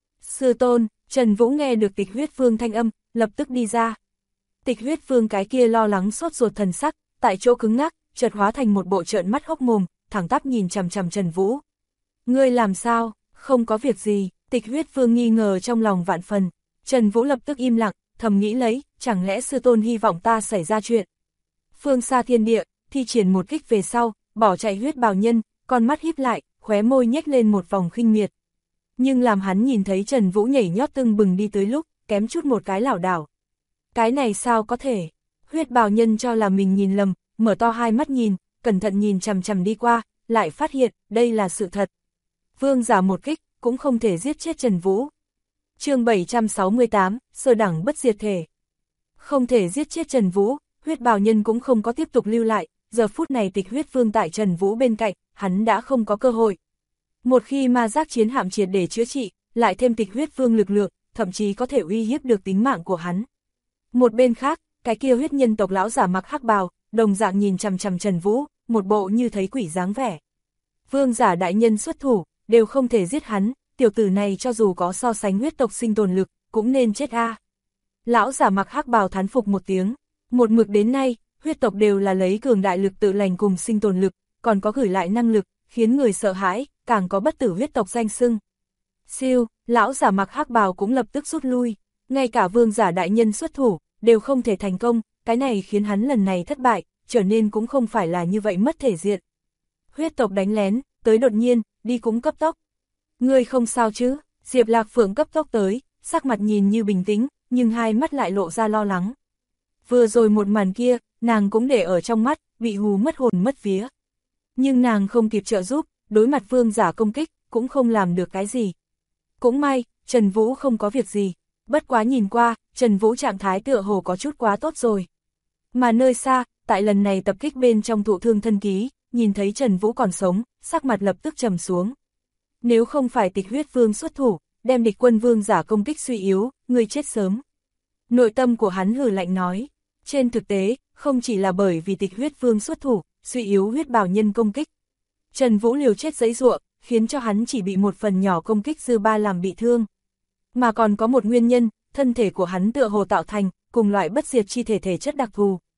Sư tôn, Trần Vũ nghe được Tịch Huyết Vương thanh âm, lập tức đi ra. Tịch Huyết Vương cái kia lo lắng sốt ruột thần sắc, tại chỗ cứng ngắc, chợt hóa thành một bộ trợn mắt hốc mồm, thẳng tắp nhìn chằm chằm Trần Vũ. Ngươi làm sao? Không có việc gì. Tịch Huyết Vương nghi ngờ trong lòng vạn phần. Trần Vũ lập tức im lặng, thầm nghĩ lấy, chẳng lẽ sư tôn hy vọng ta xảy ra chuyện. Phương xa thiên địa, thi triển một kích về sau, bỏ chạy huyết bào nhân, con mắt híp lại, khóe môi nhếch lên một vòng khinh miệt. Nhưng làm hắn nhìn thấy Trần Vũ nhảy nhót tưng bừng đi tới lúc, kém chút một cái lảo đảo. Cái này sao có thể? Huyết bào nhân cho là mình nhìn lầm, mở to hai mắt nhìn, cẩn thận nhìn chằm chằm đi qua, lại phát hiện, đây là sự thật. Vương giả một kích, cũng không thể giết chết Trần Vũ. Chương 768, sơ đẳng bất diệt thể. Không thể giết chết Trần Vũ, huyết bào nhân cũng không có tiếp tục lưu lại, giờ phút này Tịch Huyết Vương tại Trần Vũ bên cạnh, hắn đã không có cơ hội. Một khi ma giác chiến hạm triệt để chữa trị, lại thêm Tịch Huyết Vương lực lượng, thậm chí có thể uy hiếp được tính mạng của hắn. Một bên khác, cái kia huyết nhân tộc lão giả mặc hắc bào, đồng dạng nhìn chằm chằm Trần Vũ, một bộ như thấy quỷ dáng vẻ. Vương giả đại nhân xuất thủ, đều không thể giết hắn, tiểu tử này cho dù có so sánh huyết tộc sinh tồn lực, cũng nên chết a. Lão giả mặc hắc bào thán phục một tiếng, một mực đến nay, huyết tộc đều là lấy cường đại lực tự lành cùng sinh tồn lực, còn có gửi lại năng lực, khiến người sợ hãi, càng có bất tử huyết tộc danh xưng. Siêu, lão giả mặc hắc bào cũng lập tức rút lui, ngay cả vương giả đại nhân xuất thủ, đều không thể thành công, cái này khiến hắn lần này thất bại, trở nên cũng không phải là như vậy mất thể diện. Huyết tộc đánh lén, tới đột nhiên, đi cũng cấp tốc. Ngươi không sao chứ? Diệp Lạc Phượng cấp tốc tới, sắc mặt nhìn như bình tĩnh, nhưng hai mắt lại lộ ra lo lắng. Vừa rồi một màn kia, nàng cũng để ở trong mắt, bị hù mất hồn mất vía. Nhưng nàng không kịp trợ giúp, đối mặt vương giả công kích, cũng không làm được cái gì. Cũng may, Trần Vũ không có việc gì. Bất quá nhìn qua, Trần Vũ trạng thái tựa hồ có chút quá tốt rồi. Mà nơi xa, tại lần này tập kích bên trong thụ thương thân ký, nhìn thấy Trần Vũ còn sống, sắc mặt lập tức trầm xuống. Nếu không phải Tịch Huyết Vương xuất thủ, đem địch quân vương giả công kích suy yếu, người chết sớm. Nội tâm của hắn hừ lạnh nói, trên thực tế, không chỉ là bởi vì Tịch Huyết Vương xuất thủ, suy yếu huyết bào nhân công kích. Trần Vũ liều chết giãy giụa, khiến cho hắn chỉ bị một phần nhỏ công kích dư ba làm bị thương. Mà còn có một nguyên nhân, thân thể của hắn tựa hồ tạo thành, cùng loại bất diệt chi thể thể chất đặc thù.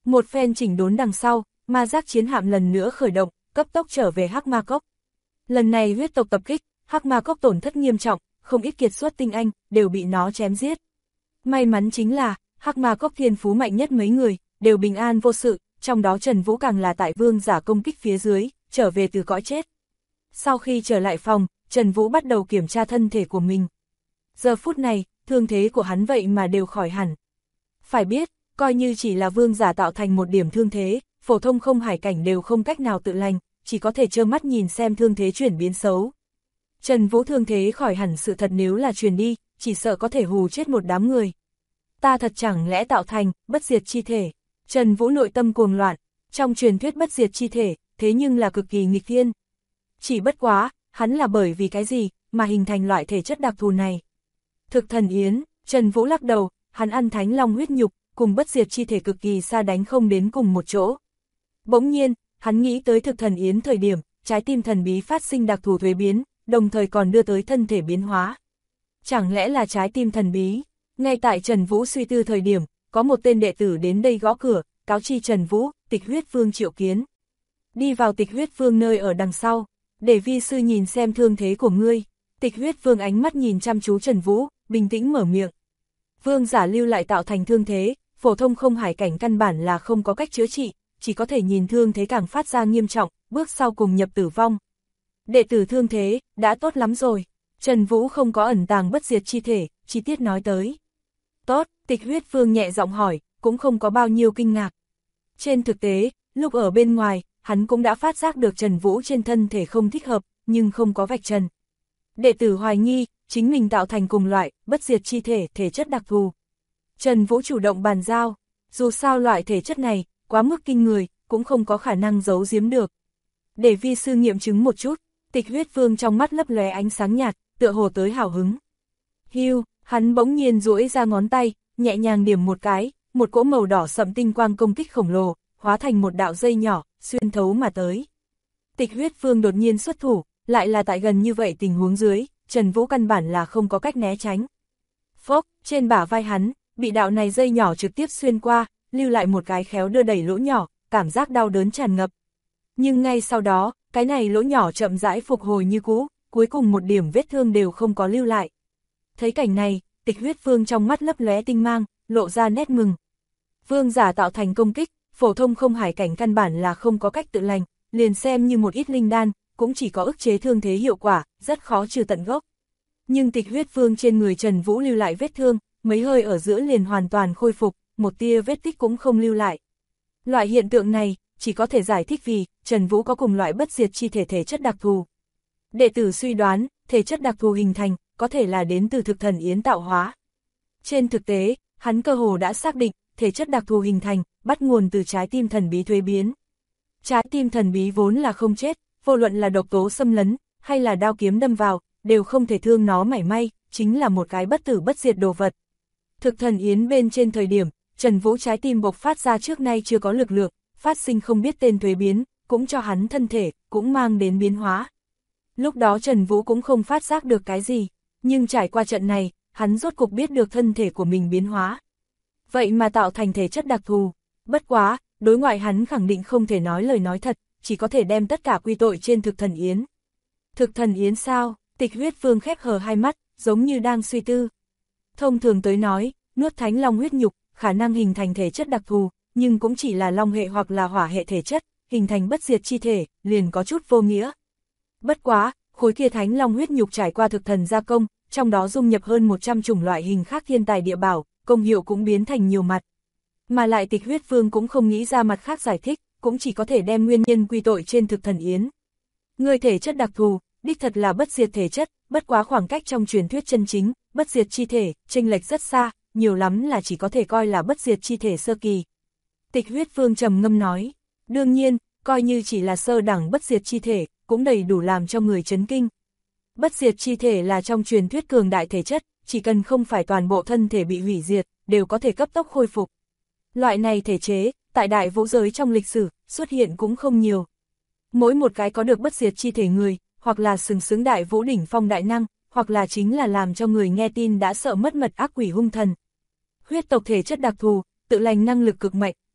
Một phen chỉnh đốn đằng sau, ma giác chiến hạm lần nữa khởi động, cấp tốc trở về Hắc Ma Cốc. Lần này huyết tộc tập kích, Hắc Ma Cốc tổn thất nghiêm trọng, không ít kiệt xuất tinh anh, đều bị nó chém giết. May mắn chính là, Hắc Ma Cốc thiên phú mạnh nhất mấy người, đều bình an vô sự, trong đó Trần Vũ càng là tại vương giả công kích phía dưới, trở về từ cõi chết. Sau khi trở lại phòng, Trần Vũ bắt đầu kiểm tra thân thể của mình. Giờ phút này, thương thế của hắn vậy mà đều khỏi hẳn. Phải biết, coi như chỉ là vương giả tạo thành một điểm thương thế, phổ thông không hải cảnh đều không cách nào tự lành, chỉ có thể trơ mắt nhìn xem thương thế chuyển biến xấu. Trần Vũ thương thế khỏi hẳn sự thật nếu là truyền đi, chỉ sợ có thể hù chết một đám người. Ta thật chẳng lẽ tạo thành bất diệt chi thể. Trần Vũ nội tâm cuồng loạn, trong truyền thuyết bất diệt chi thể, thế nhưng là cực kỳ nghịch thiên. Chỉ bất quá, hắn là bởi vì cái gì mà hình thành loại thể chất đặc thù này. Thực thần yến, Trần Vũ lắc đầu, hắn ăn thánh long huyết nhục, cùng bất diệt chi thể cực kỳ xa đánh không đến cùng một chỗ. Bỗng nhiên, hắn nghĩ tới thực thần yến thời điểm, trái tim thần bí phát sinh đặc thù thuế biến, đồng thời còn đưa tới thân thể biến hóa. Chẳng lẽ là trái tim thần bí? Ngay tại Trần Vũ suy tư thời điểm, có một tên đệ tử đến đây gõ cửa, cáo chi Trần Vũ, Tịch Huyết Vương triệu kiến. Đi vào Tịch Huyết Vương nơi ở đằng sau, để vi sư nhìn xem thương thế của ngươi. Tịch Huyết Vương ánh mắt nhìn chăm chú Trần Vũ, bình tĩnh mở miệng. Vương giả lưu lại tạo thành thương thế, phổ thông không hải cảnh căn bản là không có cách chữa trị, chỉ có thể nhìn thương thế càng phát ra nghiêm trọng, bước sau cùng nhập tử vong. Đệ tử thương thế, đã tốt lắm rồi. Trần Vũ không có ẩn tàng bất diệt chi thể, chi tiết nói tới. Tốt, Tịch Huyết Vương nhẹ giọng hỏi, cũng không có bao nhiêu kinh ngạc. Trên thực tế, lúc ở bên ngoài, hắn cũng đã phát giác được Trần Vũ trên thân thể không thích hợp, nhưng không có vạch trần. Đệ tử hoài nghi, chính mình tạo thành cùng loại, bất diệt chi thể, thể chất đặc thù. Trần Vũ chủ động bàn giao, dù sao loại thể chất này, quá mức kinh người, cũng không có khả năng giấu giếm được. Để vi sư nghiệm chứng một chút, Tịch Huyết Vương trong mắt lấp lóe ánh sáng nhạt, tựa hồ tới hào hứng. Hưu, hắn bỗng nhiên duỗi ra ngón tay, nhẹ nhàng điểm một cái, một cỗ màu đỏ sậm tinh quang công kích khổng lồ, hóa thành một đạo dây nhỏ, xuyên thấu mà tới. Tịch Huyết Vương đột nhiên xuất thủ, lại là tại gần như vậy tình huống dưới, Trần Vũ căn bản là không có cách né tránh. Phốc, trên bả vai hắn, bị đạo này dây nhỏ trực tiếp xuyên qua, lưu lại một cái khéo đưa đẩy lỗ nhỏ, cảm giác đau đớn tràn ngập. Nhưng ngay sau đó, cái này lỗ nhỏ chậm rãi phục hồi như cũ, cuối cùng một điểm vết thương đều không có lưu lại. Thấy cảnh này, Tịch Huyết Vương trong mắt lấp lóe tinh mang, lộ ra nét mừng. Vương giả tạo thành công kích, phổ thông không hải cảnh căn bản là không có cách tự lành, liền xem như một ít linh đan, cũng chỉ có ức chế thương thế hiệu quả, rất khó trừ tận gốc. Nhưng Tịch Huyết Vương trên người Trần Vũ lưu lại vết thương, mấy hơi ở giữa liền hoàn toàn khôi phục, một tia vết tích cũng không lưu lại. Loại hiện tượng này, chỉ có thể giải thích vì, Trần Vũ có cùng loại bất diệt chi thể thể chất đặc thù. Đệ tử suy đoán, thể chất đặc thù hình thành, có thể là đến từ thực thần yến tạo hóa. Trên thực tế, hắn cơ hồ đã xác định, thể chất đặc thù hình thành, bắt nguồn từ trái tim thần bí thuế biến. Trái tim thần bí vốn là không chết, vô luận là độc tố xâm lấn, hay là đao kiếm đâm vào, đều không thể thương nó mảy may, chính là một cái bất tử bất diệt đồ vật. Thực thần yến bên trên thời điểm, Trần Vũ trái tim bộc phát ra trước nay chưa có lực lượng, phát sinh không biết tên thuế biến, cũng cho hắn thân thể, cũng mang đến biến hóa. Lúc đó Trần Vũ cũng không phát giác được cái gì, nhưng trải qua trận này, hắn rốt cục biết được thân thể của mình biến hóa. Vậy mà tạo thành thể chất đặc thù, bất quá, đối ngoại hắn khẳng định không thể nói lời nói thật, chỉ có thể đem tất cả quy tội trên thực thần yến. Thực thần yến sao? Tịch Huyết Vương khép hờ hai mắt, giống như đang suy tư. Thông thường tới nói, nuốt thánh long huyết nhục, khả năng hình thành thể chất đặc thù, nhưng cũng chỉ là long hệ hoặc là hỏa hệ thể chất, hình thành bất diệt chi thể, liền có chút vô nghĩa. Bất quá, khối kia thánh long huyết nhục trải qua thực thần gia công, trong đó dung nhập hơn 100 chủng loại hình khác thiên tài địa bảo, công hiệu cũng biến thành nhiều mặt. Mà lại Tịch Huyết Vương cũng không nghĩ ra mặt khác giải thích, cũng chỉ có thể đem nguyên nhân quy tội trên thực thần yến. Người thể chất đặc thù, đích thật là bất diệt thể chất, bất quá khoảng cách trong truyền thuyết chân chính, bất diệt chi thể, chênh lệch rất xa, nhiều lắm là chỉ có thể coi là bất diệt chi thể sơ kỳ. Tịch Huyết Vương trầm ngâm nói, đương nhiên, coi như chỉ là sơ đẳng bất diệt chi thể, cũng đầy đủ làm cho người chấn kinh. Bất diệt chi thể là trong truyền thuyết cường đại thể chất, chỉ cần không phải toàn bộ thân thể bị hủy diệt, đều có thể cấp tốc khôi phục. Loại này thể chế, tại đại vũ giới trong lịch sử, xuất hiện cũng không nhiều. Mỗi một cái có được bất diệt chi thể người, hoặc là sừng sững đại vũ đỉnh phong đại năng, hoặc là chính là làm cho người nghe tin đã sợ mất mật ác quỷ hung thần. Huyết tộc thể chất đặc thù, tự lành năng lực cực mạnh,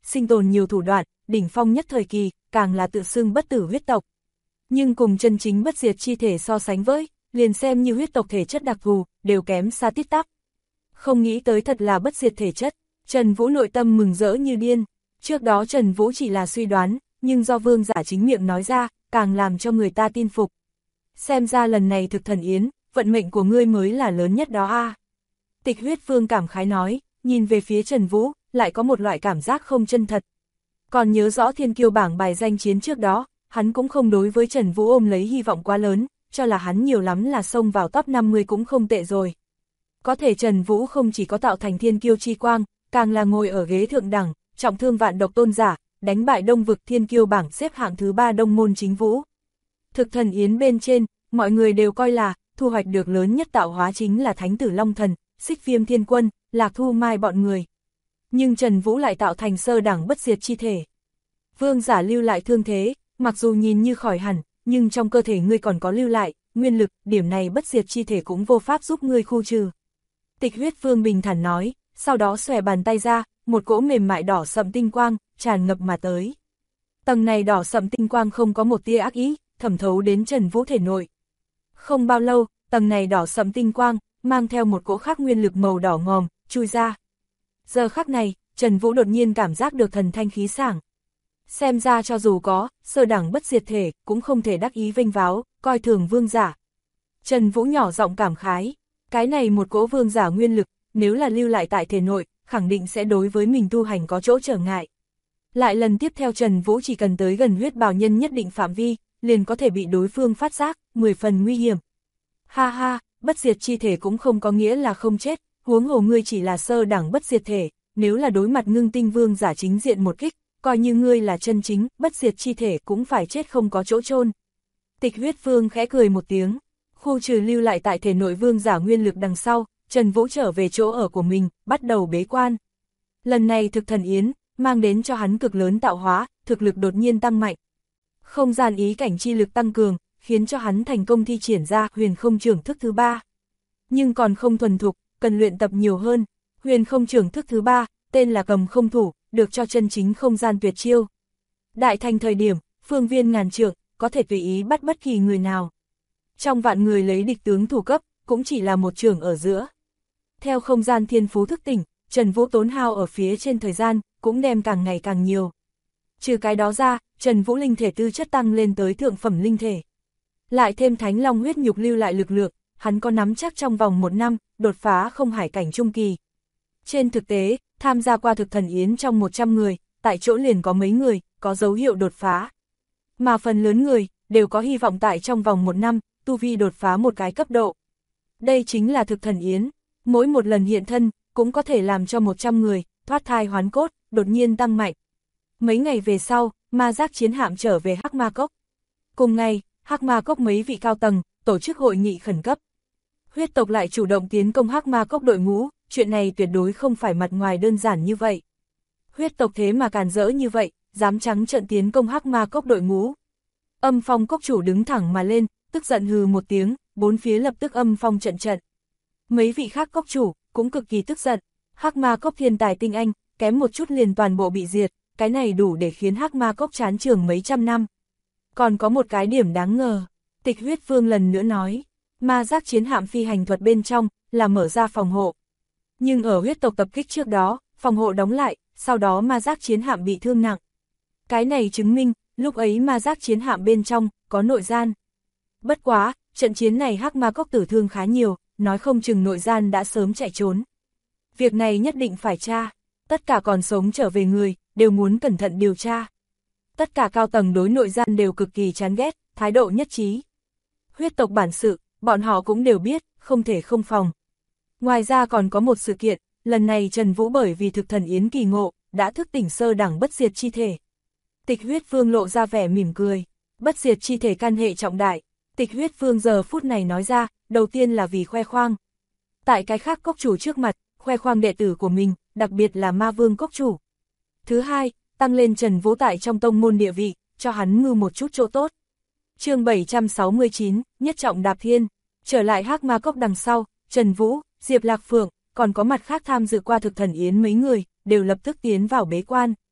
sinh tồn nhiều thủ đoạn, đỉnh phong nhất thời kỳ, càng là tự xưng bất tử huyết tộc. Nhưng cùng chân chính bất diệt chi thể so sánh với, liền xem như huyết tộc thể chất đặc thù, đều kém xa tít tắp. Không nghĩ tới thật là bất diệt thể chất, Trần Vũ nội tâm mừng rỡ như điên. Trước đó Trần Vũ chỉ là suy đoán, nhưng do vương giả chính miệng nói ra, càng làm cho người ta tin phục. Xem ra lần này thực thần yến, vận mệnh của ngươi mới là lớn nhất đó a. Tịch huyết vương cảm khái nói, nhìn về phía Trần Vũ, lại có một loại cảm giác không chân thật. Còn nhớ rõ thiên kiêu bảng bài danh chiến trước đó, hắn cũng không đối với Trần Vũ ôm lấy hy vọng quá lớn, cho là hắn nhiều lắm là xông vào top 50 cũng không tệ rồi. Có thể Trần Vũ không chỉ có tạo thành thiên kiêu chi quang, càng là ngồi ở ghế thượng đẳng, trọng thương vạn độc tôn giả, đánh bại đông vực thiên kiêu bảng xếp hạng thứ 3 đông môn chính vũ. Thực thần yến bên trên, mọi người đều coi là, thu hoạch được lớn nhất tạo hóa chính là Thánh tử Long Thần, Xích Viêm Thiên Quân, Lạc Thu Mai bọn người. Nhưng Trần Vũ lại tạo thành sơ đẳng bất diệt chi thể. Vương giả lưu lại thương thế, mặc dù nhìn như khỏi hẳn, nhưng trong cơ thể ngươi còn có lưu lại, nguyên lực, điểm này bất diệt chi thể cũng vô pháp giúp ngươi khu trừ. Tịch huyết vương bình thản nói, sau đó xòe bàn tay ra, một cỗ mềm mại đỏ sậm tinh quang, tràn ngập mà tới. Tầng này đỏ sậm tinh quang không có một tia ác ý, thẩm thấu đến Trần Vũ thể nội. Không bao lâu, tầng này đỏ sậm tinh quang, mang theo một cỗ khác nguyên lực màu đỏ ngòm, chui ra. Giờ khắc này, Trần Vũ đột nhiên cảm giác được thần thanh khí sảng. Xem ra cho dù có, sơ đẳng bất diệt thể, cũng không thể đắc ý vênh váo, coi thường vương giả. Trần Vũ nhỏ giọng cảm khái, cái này một cỗ vương giả nguyên lực, nếu là lưu lại tại thể nội, khẳng định sẽ đối với mình tu hành có chỗ trở ngại. Lại lần tiếp theo Trần Vũ chỉ cần tới gần huyết bào nhân nhất định phạm vi, liền có thể bị đối phương phát giác, 10 phần nguy hiểm. Ha ha, bất diệt chi thể cũng không có nghĩa là không chết, huống hồ ngươi chỉ là sơ đẳng bất diệt thể, nếu là đối mặt ngưng tinh vương giả chính diện một kích, coi như ngươi là chân chính, bất diệt chi thể cũng phải chết không có chỗ chôn. Tịch huyết vương khẽ cười một tiếng, khu trừ lưu lại tại thể nội vương giả nguyên lực đằng sau, Trần Vũ trở về chỗ ở của mình, bắt đầu bế quan. Lần này thực thần yến, mang đến cho hắn cực lớn tạo hóa, thực lực đột nhiên tăng mạnh. Không gian ý cảnh chi lực tăng cường, khiến cho hắn thành công thi triển ra huyền không trưởng thức thứ 3. Nhưng còn không thuần thục, cần luyện tập nhiều hơn. Huyền không trưởng thức thứ 3, tên là cầm không thủ, được cho chân chính không gian tuyệt chiêu. Đại thành thời điểm, phương viên ngàn trượng, có thể tùy ý bắt bất kỳ người nào. Trong vạn người lấy địch tướng thủ cấp, cũng chỉ là một trường ở giữa. Theo không gian thiên phú thức tỉnh, Trần Vũ tốn hao ở phía trên thời gian, cũng đem càng ngày càng nhiều. Trừ cái đó ra, Trần Vũ linh thể tư chất tăng lên tới thượng phẩm linh thể. Lại thêm Thánh Long huyết nhục lưu lại lực lượng, hắn có nắm chắc trong vòng 1 năm, đột phá không hải cảnh trung kỳ. Trên thực tế, tham gia qua thực thần yến trong 100 người, tại chỗ liền có mấy người, có dấu hiệu đột phá. Mà phần lớn người, đều có hy vọng tại trong vòng 1 năm, tu vi đột phá một cái cấp độ. Đây chính là thực thần yến, mỗi một lần hiện thân, cũng có thể làm cho 100 người, thoát thai hoán cốt, đột nhiên tăng mạnh. Mấy ngày về sau, ma giác chiến hạm trở về Hắc Ma Cốc. Cùng ngày, Hắc Ma Cốc mấy vị cao tầng, tổ chức hội nghị khẩn cấp. Huyết tộc lại chủ động tiến công Hắc Ma Cốc đội ngũ, chuyện này tuyệt đối không phải mặt ngoài đơn giản như vậy. Huyết tộc thế mà càn rỡ như vậy, dám trắng trợn tiến công Hắc Ma Cốc đội ngũ. Âm Phong Cốc chủ đứng thẳng mà lên, tức giận hừ một tiếng, bốn phía lập tức âm phong trận trận. Mấy vị khác cốc chủ, cũng cực kỳ tức giận. Hắc Ma Cốc thiên tài tinh anh, kém một chút liền toàn bộ bị diệt, cái này đủ để khiến Hắc Ma Cốc chán trường mấy trăm năm. Còn có một cái điểm đáng ngờ, Tịch huyết vương lần nữa nói, ma giác chiến hạm phi hành thuật bên trong, là mở ra phòng hộ. Nhưng ở huyết tộc tập kích trước đó, phòng hộ đóng lại, sau đó ma giác chiến hạm bị thương nặng. Cái này chứng minh, lúc ấy ma giác chiến hạm bên trong, có nội gian. Bất quá, trận chiến này Hắc Ma Cốc tử thương khá nhiều, nói không chừng nội gian đã sớm chạy trốn. Việc này nhất định phải tra, tất cả còn sống trở về người, đều muốn cẩn thận điều tra. Tất cả cao tầng đối nội gian đều cực kỳ chán ghét, thái độ nhất trí. Huyết tộc bản sự, bọn họ cũng đều biết, không thể không phòng. Ngoài ra còn có một sự kiện, lần này Trần Vũ bởi vì thực thần yến kỳ ngộ, đã thức tỉnh sơ đẳng bất diệt chi thể. Tịch huyết vương lộ ra vẻ mỉm cười, bất diệt chi thể can hệ trọng đại. Tịch huyết vương giờ phút này nói ra, đầu tiên là vì khoe khoang. Tại cái khác cốc chủ trước mặt, khoe khoang đệ tử của mình, đặc biệt là ma vương cốc chủ. Thứ hai, tăng lên Trần Vũ tại trong tông môn địa vị, cho hắn mưu một chút chỗ tốt. Chương 769, nhất trọng đạp thiên, trở lại Hắc Ma Cốc đằng sau, Trần Vũ, Diệp Lạc Phượng, còn có mặt khác tham dự qua thực thần yến mấy người, đều lập tức tiến vào bế quan.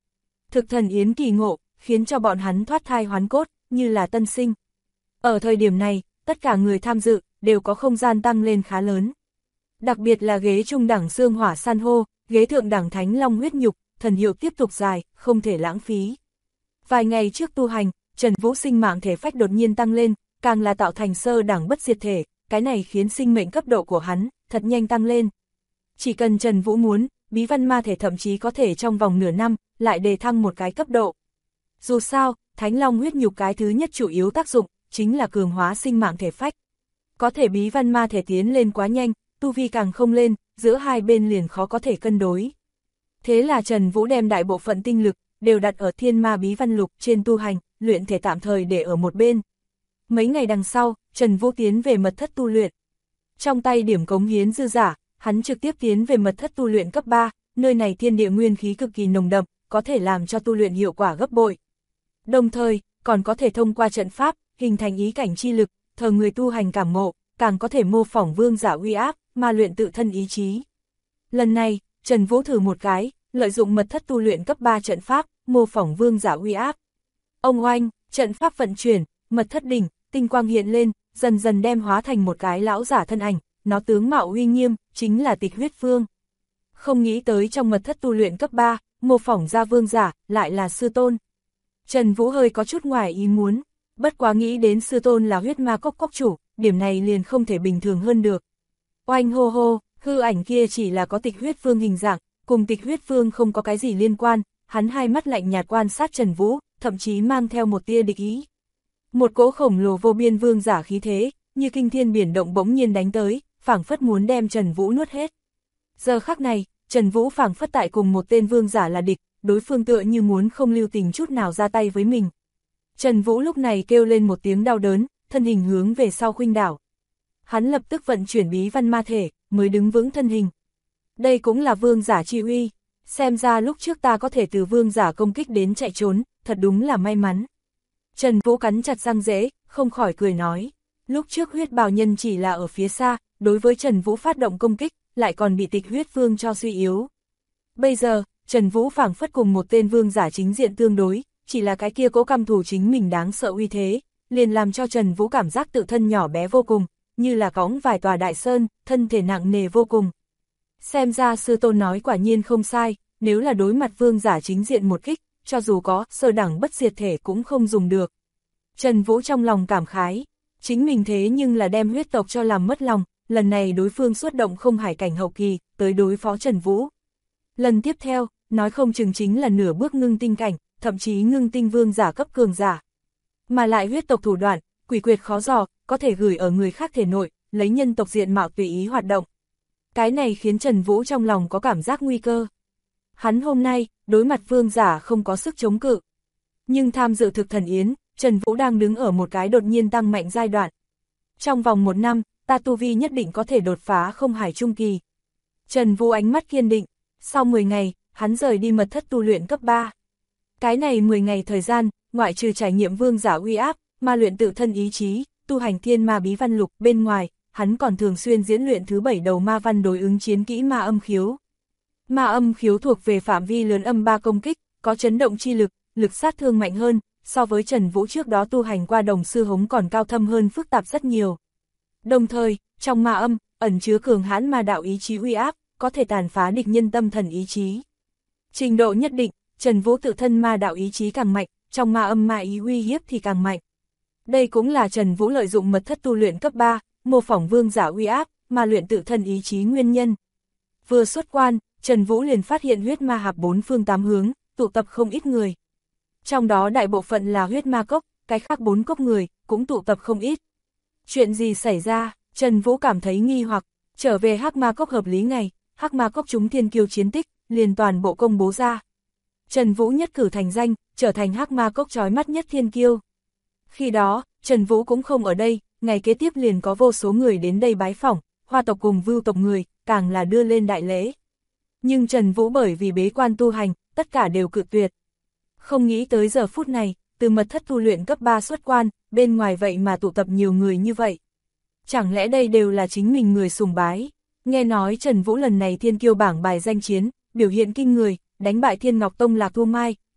Thực thần yến kỳ ngộ, khiến cho bọn hắn thoát thai hoán cốt, như là tân sinh. Ở thời điểm này, tất cả người tham dự, đều có không gian tăng lên khá lớn. Đặc biệt là ghế trung đẳng xương hỏa san hô, ghế thượng đẳng thánh long huyết nhục, thần hiệu tiếp tục dài, không thể lãng phí. Vài ngày trước tu hành, Trần Vũ sinh mạng thể phách đột nhiên tăng lên, càng là tạo thành sơ đẳng bất diệt thể, cái này khiến sinh mệnh cấp độ của hắn, thật nhanh tăng lên. Chỉ cần Trần Vũ muốn, bí văn ma thể thậm chí có thể trong vòng nửa năm, lại đề thăng một cái cấp độ. Dù sao, thánh long huyết nhục cái thứ nhất chủ yếu tác dụng, chính là cường hóa sinh mạng thể phách. Có thể bí văn ma thể tiến lên quá nhanh, tu vi càng không lên, giữa hai bên liền khó có thể cân đối. Thế là Trần Vũ đem đại bộ phận tinh lực, đều đặt ở thiên ma bí văn lục trên tu hành, luyện thể tạm thời để ở một bên. Mấy ngày đằng sau, Trần Vũ tiến về mật thất tu luyện. Trong tay điểm cống hiến dư giả, hắn trực tiếp tiến về mật thất tu luyện cấp 3, nơi này thiên địa nguyên khí cực kỳ nồng đậm, có thể làm cho tu luyện hiệu quả gấp bội. Đồng thời, còn có thể thông qua trận pháp, hình thành ý cảnh chi lực, thờ người tu hành cảm ngộ, càng có thể mô phỏng vương giả uy áp, mà luyện tự thân ý chí. Lần này, Trần Vũ thử một cái, lợi dụng mật thất tu luyện cấp 3 trận pháp, mô phỏng vương giả uy áp. Ông oanh, trận pháp vận chuyển, mật thất đỉnh, tinh quang hiện lên, dần dần đem hóa thành một cái lão giả thân ảnh, nó tướng mạo uy nghiêm, chính là Tịch Huyết Vương. Không nghĩ tới trong mật thất tu luyện cấp 3, mô phỏng ra vương giả, lại là sư tôn. Trần Vũ hơi có chút ngoài ý muốn, bất quá nghĩ đến sư tôn là huyết ma cốc cốc chủ, điểm này liền không thể bình thường hơn được. Oanh hô hô, hư ảnh kia chỉ là có Tịch Huyết Vương hình dạng, cùng Tịch Huyết Vương không có cái gì liên quan, hắn hai mắt lạnh nhạt quan sát Trần Vũ, thậm chí mang theo một tia địch ý. Một cỗ khổng lồ vô biên vương giả khí thế, như kinh thiên biển động bỗng nhiên đánh tới, phảng phất muốn đem Trần Vũ nuốt hết. Giờ khắc này, Trần Vũ phảng phất tại cùng một tên vương giả là địch, đối phương tựa như muốn không lưu tình chút nào ra tay với mình. Trần Vũ lúc này kêu lên một tiếng đau đớn, thân hình hướng về sau khuynh đảo. Hắn lập tức vận chuyển bí văn ma thể, mới đứng vững thân hình. Đây cũng là vương giả chi uy, xem ra lúc trước ta có thể từ vương giả công kích đến chạy trốn, thật đúng là may mắn. Trần Vũ cắn chặt răng rễ, không khỏi cười nói. Lúc trước huyết bào nhân chỉ là ở phía xa, đối với Trần Vũ phát động công kích, lại còn bị Tịch Huyết Vương cho suy yếu. Bây giờ, Trần Vũ phảng phất cùng một tên vương giả chính diện tương đối, chỉ là cái kia cố căm thù chính mình đáng sợ uy thế, liền làm cho Trần Vũ cảm giác tự thân nhỏ bé vô cùng, như là cõng vài tòa đại sơn, thân thể nặng nề vô cùng. Xem ra sư tôn nói quả nhiên không sai, nếu là đối mặt vương giả chính diện một kích, cho dù có sơ đẳng bất diệt thể cũng không dùng được. Trần Vũ trong lòng cảm khái, chính mình thế nhưng là đem huyết tộc cho làm mất lòng, lần này đối phương xuất động không hải cảnh hậu kỳ, tới đối phó Trần Vũ. Lần tiếp theo, nói không chừng chính là nửa bước ngưng tinh cảnh, thậm chí ngưng tinh vương giả cấp cường giả. Mà lại huyết tộc thủ đoạn, quỷ quyệt khó dò, có thể gửi ở người khác thể nội, lấy nhân tộc diện mạo tùy ý hoạt động. Cái này khiến Trần Vũ trong lòng có cảm giác nguy cơ. Hắn hôm nay, đối mặt vương giả không có sức chống cự. Nhưng tham dự thực thần yến, Trần Vũ đang đứng ở một cái đột nhiên tăng mạnh giai đoạn. Trong vòng 1 năm, ta tu vi nhất định có thể đột phá không hải trung kỳ. Trần Vũ ánh mắt kiên định, sau 10 ngày, hắn rời đi mật thất tu luyện cấp 3. Cái này 10 ngày thời gian, ngoại trừ trải nghiệm vương giả uy áp, ma luyện tự thân ý chí, tu hành thiên ma bí văn lục bên ngoài, hắn còn thường xuyên diễn luyện thứ 7 đầu ma văn đối ứng chiến kỹ ma âm khiếu. Ma âm khiếu thuộc về phạm vi lớn âm 3 công kích, có chấn động chi lực, lực sát thương mạnh hơn, so với Trần Vũ trước đó tu hành qua đồng sư hống còn cao thâm hơn phức tạp rất nhiều. Đồng thời, trong ma âm, ẩn chứa cường hãn ma đạo ý chí uy áp, có thể tàn phá địch nhân tâm thần ý chí. Trình độ nhất định, Trần Vũ tự thân ma đạo ý chí càng mạnh, trong ma âm ma ý uy hiếp thì càng mạnh. Đây cũng là Trần Vũ lợi dụng mật thất tu luyện cấp 3, mô phỏng vương giả uy áp, mà luyện tự thân ý chí nguyên nhân. Vừa xuất quan, Trần Vũ liền phát hiện huyết ma hạp 4 phương 8 hướng, tụ tập không ít người. Trong đó đại bộ phận là huyết ma cốc, cái khác 4 cốc người, cũng tụ tập không ít. Chuyện gì xảy ra, Trần Vũ cảm thấy nghi hoặc, trở về Hắc Ma Cốc hợp lý ngày, Hắc Ma Cốc chúng thiên kiêu chiến tích, liền toàn bộ công bố ra. Trần Vũ nhất cử thành danh, trở thành Hắc Ma Cốc chói mắt nhất thiên kiêu. Khi đó, Trần Vũ cũng không ở đây, ngày kế tiếp liền có vô số người đến đây bái phỏng, Hoa tộc cùng Vưu tộc người, càng là đưa lên đại lễ. Nhưng Trần Vũ bởi vì bế quan tu hành, tất cả đều cự tuyệt. Không nghĩ tới giờ phút này, từ mật thất tu luyện cấp 3 xuất quan, bên ngoài vậy mà tụ tập nhiều người như vậy. Chẳng lẽ đây đều là chính mình người sùng bái? Nghe nói Trần Vũ lần này thiên kiêu bảng bài danh chiến, biểu hiện kinh người, đánh bại Thiên Ngọc Tông Lạc Thu Mai,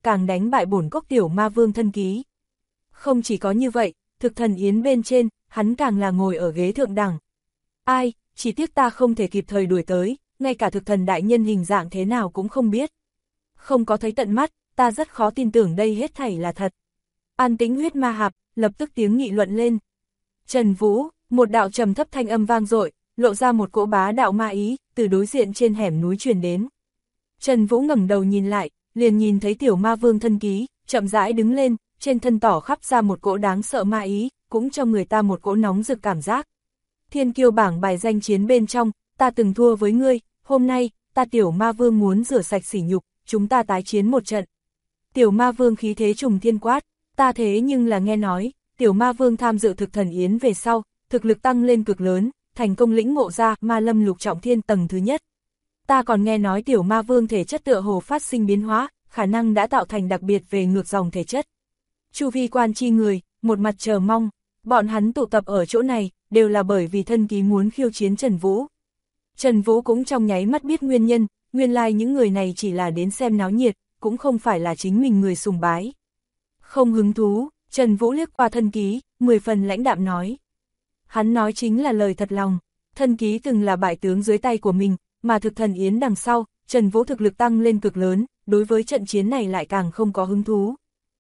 càng đánh bại bổn cốc tiểu ma vương thân ký. Không chỉ có như vậy, thực thần yến bên trên, hắn càng là ngồi ở ghế thượng đẳng. Ai, chỉ tiếc ta không thể kịp thời đuổi tới, ngay cả thực thần đại nhân hình dạng thế nào cũng không biết. Không có thấy tận mắt, ta rất khó tin tưởng đây hết thảy là thật. An tĩnh huyết ma hạp, lập tức tiếng nghị luận lên. Trần Vũ, một đạo trầm thấp thanh âm vang dội, lộ ra một cỗ bá đạo ma ý, từ đối diện trên hẻm núi truyền đến. Trần Vũ ngẩng đầu nhìn lại, liền nhìn thấy tiểu ma vương thân ký, chậm rãi đứng lên, trên thân tỏ khắp ra một cỗ đáng sợ ma ý, cũng cho người ta một cỗ nóng rực cảm giác. Thiên kiêu bảng bài danh chiến bên trong, ta từng thua với ngươi, hôm nay, ta tiểu ma vương muốn rửa sạch sỉ nhục, chúng ta tái chiến một trận. Tiểu ma vương khí thế trùng thiên quát, ta thế nhưng là nghe nói, tiểu ma vương tham dự thực thần yến về sau, thực lực tăng lên cực lớn, thành công lĩnh ngộ ra ma lâm lục trọng thiên tầng thứ nhất. Ta còn nghe nói tiểu ma vương thể chất tựa hồ phát sinh biến hóa, khả năng đã tạo thành đặc biệt về ngược dòng thể chất. Chu vi quan chi người, một mặt chờ mong, bọn hắn tụ tập ở chỗ này, đều là bởi vì thân ký muốn khiêu chiến Trần Vũ. Trần Vũ cũng trong nháy mắt biết nguyên nhân, nguyên lai những người này chỉ là đến xem náo nhiệt, cũng không phải là chính mình người sùng bái. Không hứng thú, Trần Vũ liếc qua thân ký, 10 phần lãnh đạm nói. Hắn nói chính là lời thật lòng, thân ký từng là bại tướng dưới tay của mình, mà thực thần yến đằng sau, Trần Vũ thực lực tăng lên cực lớn, đối với trận chiến này lại càng không có hứng thú.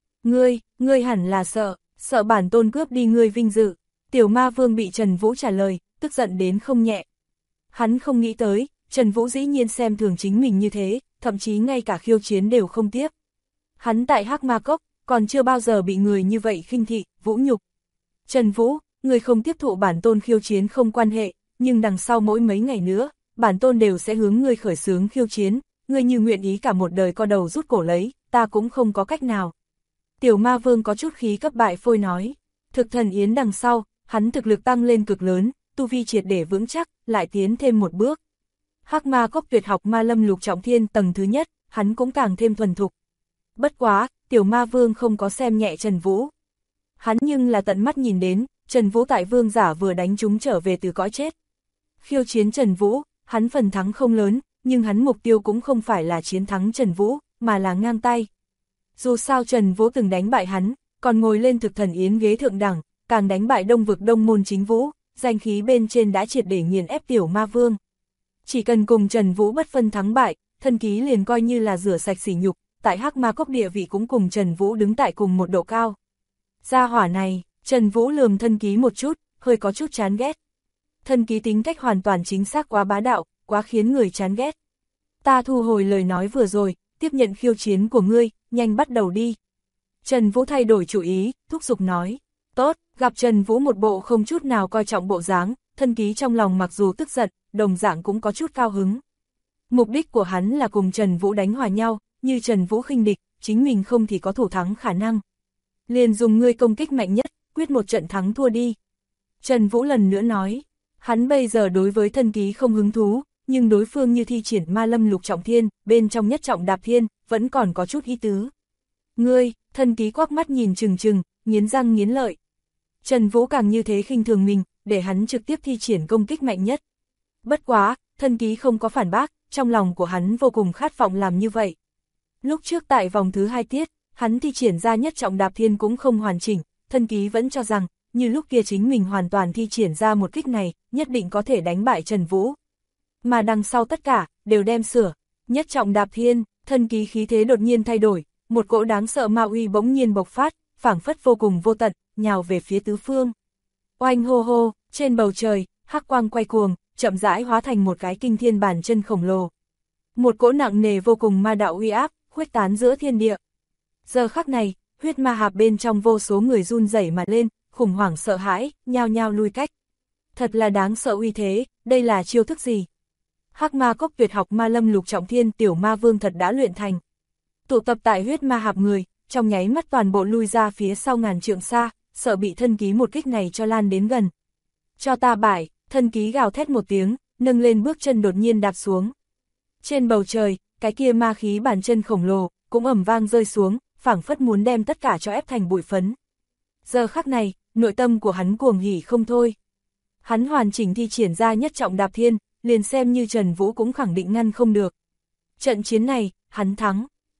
Ngươi hẳn là sợ bản tôn cướp đi ngươi vinh dự. Tiểu ma vương bị Trần Vũ trả lời, tức giận đến không nhẹ. Hắn không nghĩ tới, Trần Vũ dĩ nhiên xem thường chính mình như thế, thậm chí ngay cả khiêu chiến đều không tiếp. Hắn tại Hắc Ma Cốc, còn chưa bao giờ bị người như vậy khinh thị, vũ nhục. Trần Vũ, người không tiếp thụ bản tôn khiêu chiến không quan hệ, nhưng đằng sau mỗi mấy ngày nữa, bản tôn đều sẽ hướng ngươi khởi xướng khiêu chiến, ngươi như nguyện ý cả một đời co đầu rút cổ lấy, ta cũng không có cách nào. Tiểu ma vương có chút khí cấp bại phôi nói, thực thần yến đằng sau, hắn thực lực tăng lên cực lớn, tu vi triệt để vững chắc, lại tiến thêm một bước. Hắc Ma Cốc tuyệt học ma lâm lục trọng thiên tầng thứ nhất, hắn cũng càng thêm thuần thục. Bất quá, tiểu ma vương không có xem nhẹ Trần Vũ. Hắn nhưng là tận mắt nhìn đến, Trần Vũ tại vương giả vừa đánh chúng trở về từ cõi chết. Khiêu chiến Trần Vũ, hắn phần thắng không lớn, nhưng hắn mục tiêu cũng không phải là chiến thắng Trần Vũ, mà là ngang tay. Dù sao Trần Vũ từng đánh bại hắn, còn ngồi lên thực thần yến ghế thượng đẳng, càng đánh bại Đông vực Đông môn Chính Vũ, danh khí bên trên đã triệt để nghiền ép tiểu ma vương. Chỉ cần cùng Trần Vũ bất phân thắng bại, thân ký liền coi như là rửa sạch sỉ nhục, tại Hắc Ma Cốc địa vị cũng cùng Trần Vũ đứng tại cùng một độ cao. Gia hỏa này, Trần Vũ lườm thân ký một chút, hơi có chút chán ghét. Thân ký tính cách hoàn toàn chính xác quá bá đạo, quá khiến người chán ghét. Ta thu hồi lời nói vừa rồi, tiếp nhận khiêu chiến của ngươi, nhanh bắt đầu đi. Trần Vũ thay đổi chủ ý, thúc giục nói. Tốt, gặp Trần Vũ một bộ không chút nào coi trọng bộ dáng, thân ký trong lòng mặc dù tức giận, đồng dạng cũng có chút cao hứng. Mục đích của hắn là cùng Trần Vũ đánh hòa nhau, như Trần Vũ khinh địch, chính mình không thì có thủ thắng khả năng. Liền dùng ngươi công kích mạnh nhất, quyết một trận thắng thua đi. Trần Vũ lần nữa nói, hắn bây giờ đối với thân ký không hứng thú, nhưng đối phương như thi triển ma lâm lục trọng thiên, bên trong nhất trọng đạp thiên, vẫn còn có chút ý tứ. Ngươi, thân ký quắc mắt nhìn chừng chừng, nghiến răng nghiến lợi. Trần Vũ càng như thế khinh thường mình, để hắn trực tiếp thi triển công kích mạnh nhất. Bất quá, thân ký không có phản bác, trong lòng của hắn vô cùng khát vọng làm như vậy. Lúc trước tại vòng thứ 2 tiết, hắn thi triển ra nhất trọng đạp thiên cũng không hoàn chỉnh, thân ký vẫn cho rằng, như lúc kia chính mình hoàn toàn thi triển ra một kích này, nhất định có thể đánh bại Trần Vũ. Mà đằng sau tất cả, đều đem sửa. Nhất trọng đạp thiên, thân ký khí thế đột nhiên thay đổi, một cỗ đáng sợ ma uy bỗng nhiên bộc phát, phảng phất vô cùng vô tận, nhào về phía tứ phương. Oanh hô hô, trên bầu trời, hắc quang quay cuồng, chậm rãi hóa thành một cái kinh thiên bàn chân khổng lồ. Một cỗ nặng nề vô cùng ma đạo uy áp, khuếch tán giữa thiên địa. Giờ khắc này, huyết ma hạp bên trong vô số người run rẩy mà lên, khủng hoảng sợ hãi, nhao nhao lui cách. Thật là đáng sợ uy thế, đây là chiêu thức gì? Hắc Ma Cốc tuyệt học ma lâm lục trọng thiên tiểu ma vương thật đã luyện thành. Tụ tập tại huyết ma hạp người, trong nháy mắt toàn bộ lui ra phía sau ngàn trượng xa, sợ bị thân ký một kích này cho lan đến gần. Cho ta bại, thân ký gào thét một tiếng, nâng lên bước chân đột nhiên đạp xuống. Trên bầu trời, cái kia ma khí bàn chân khổng lồ, cũng ầm vang rơi xuống, phảng phất muốn đem tất cả cho ép thành bụi phấn. Giờ khắc này, nội tâm của hắn cuồng hỉ không thôi. Hắn hoàn chỉnh thi triển ra nhất trọng đạp thiên, liền xem như Trần Vũ cũng khẳng định ngăn không được. Trận chiến này, hắn thắng.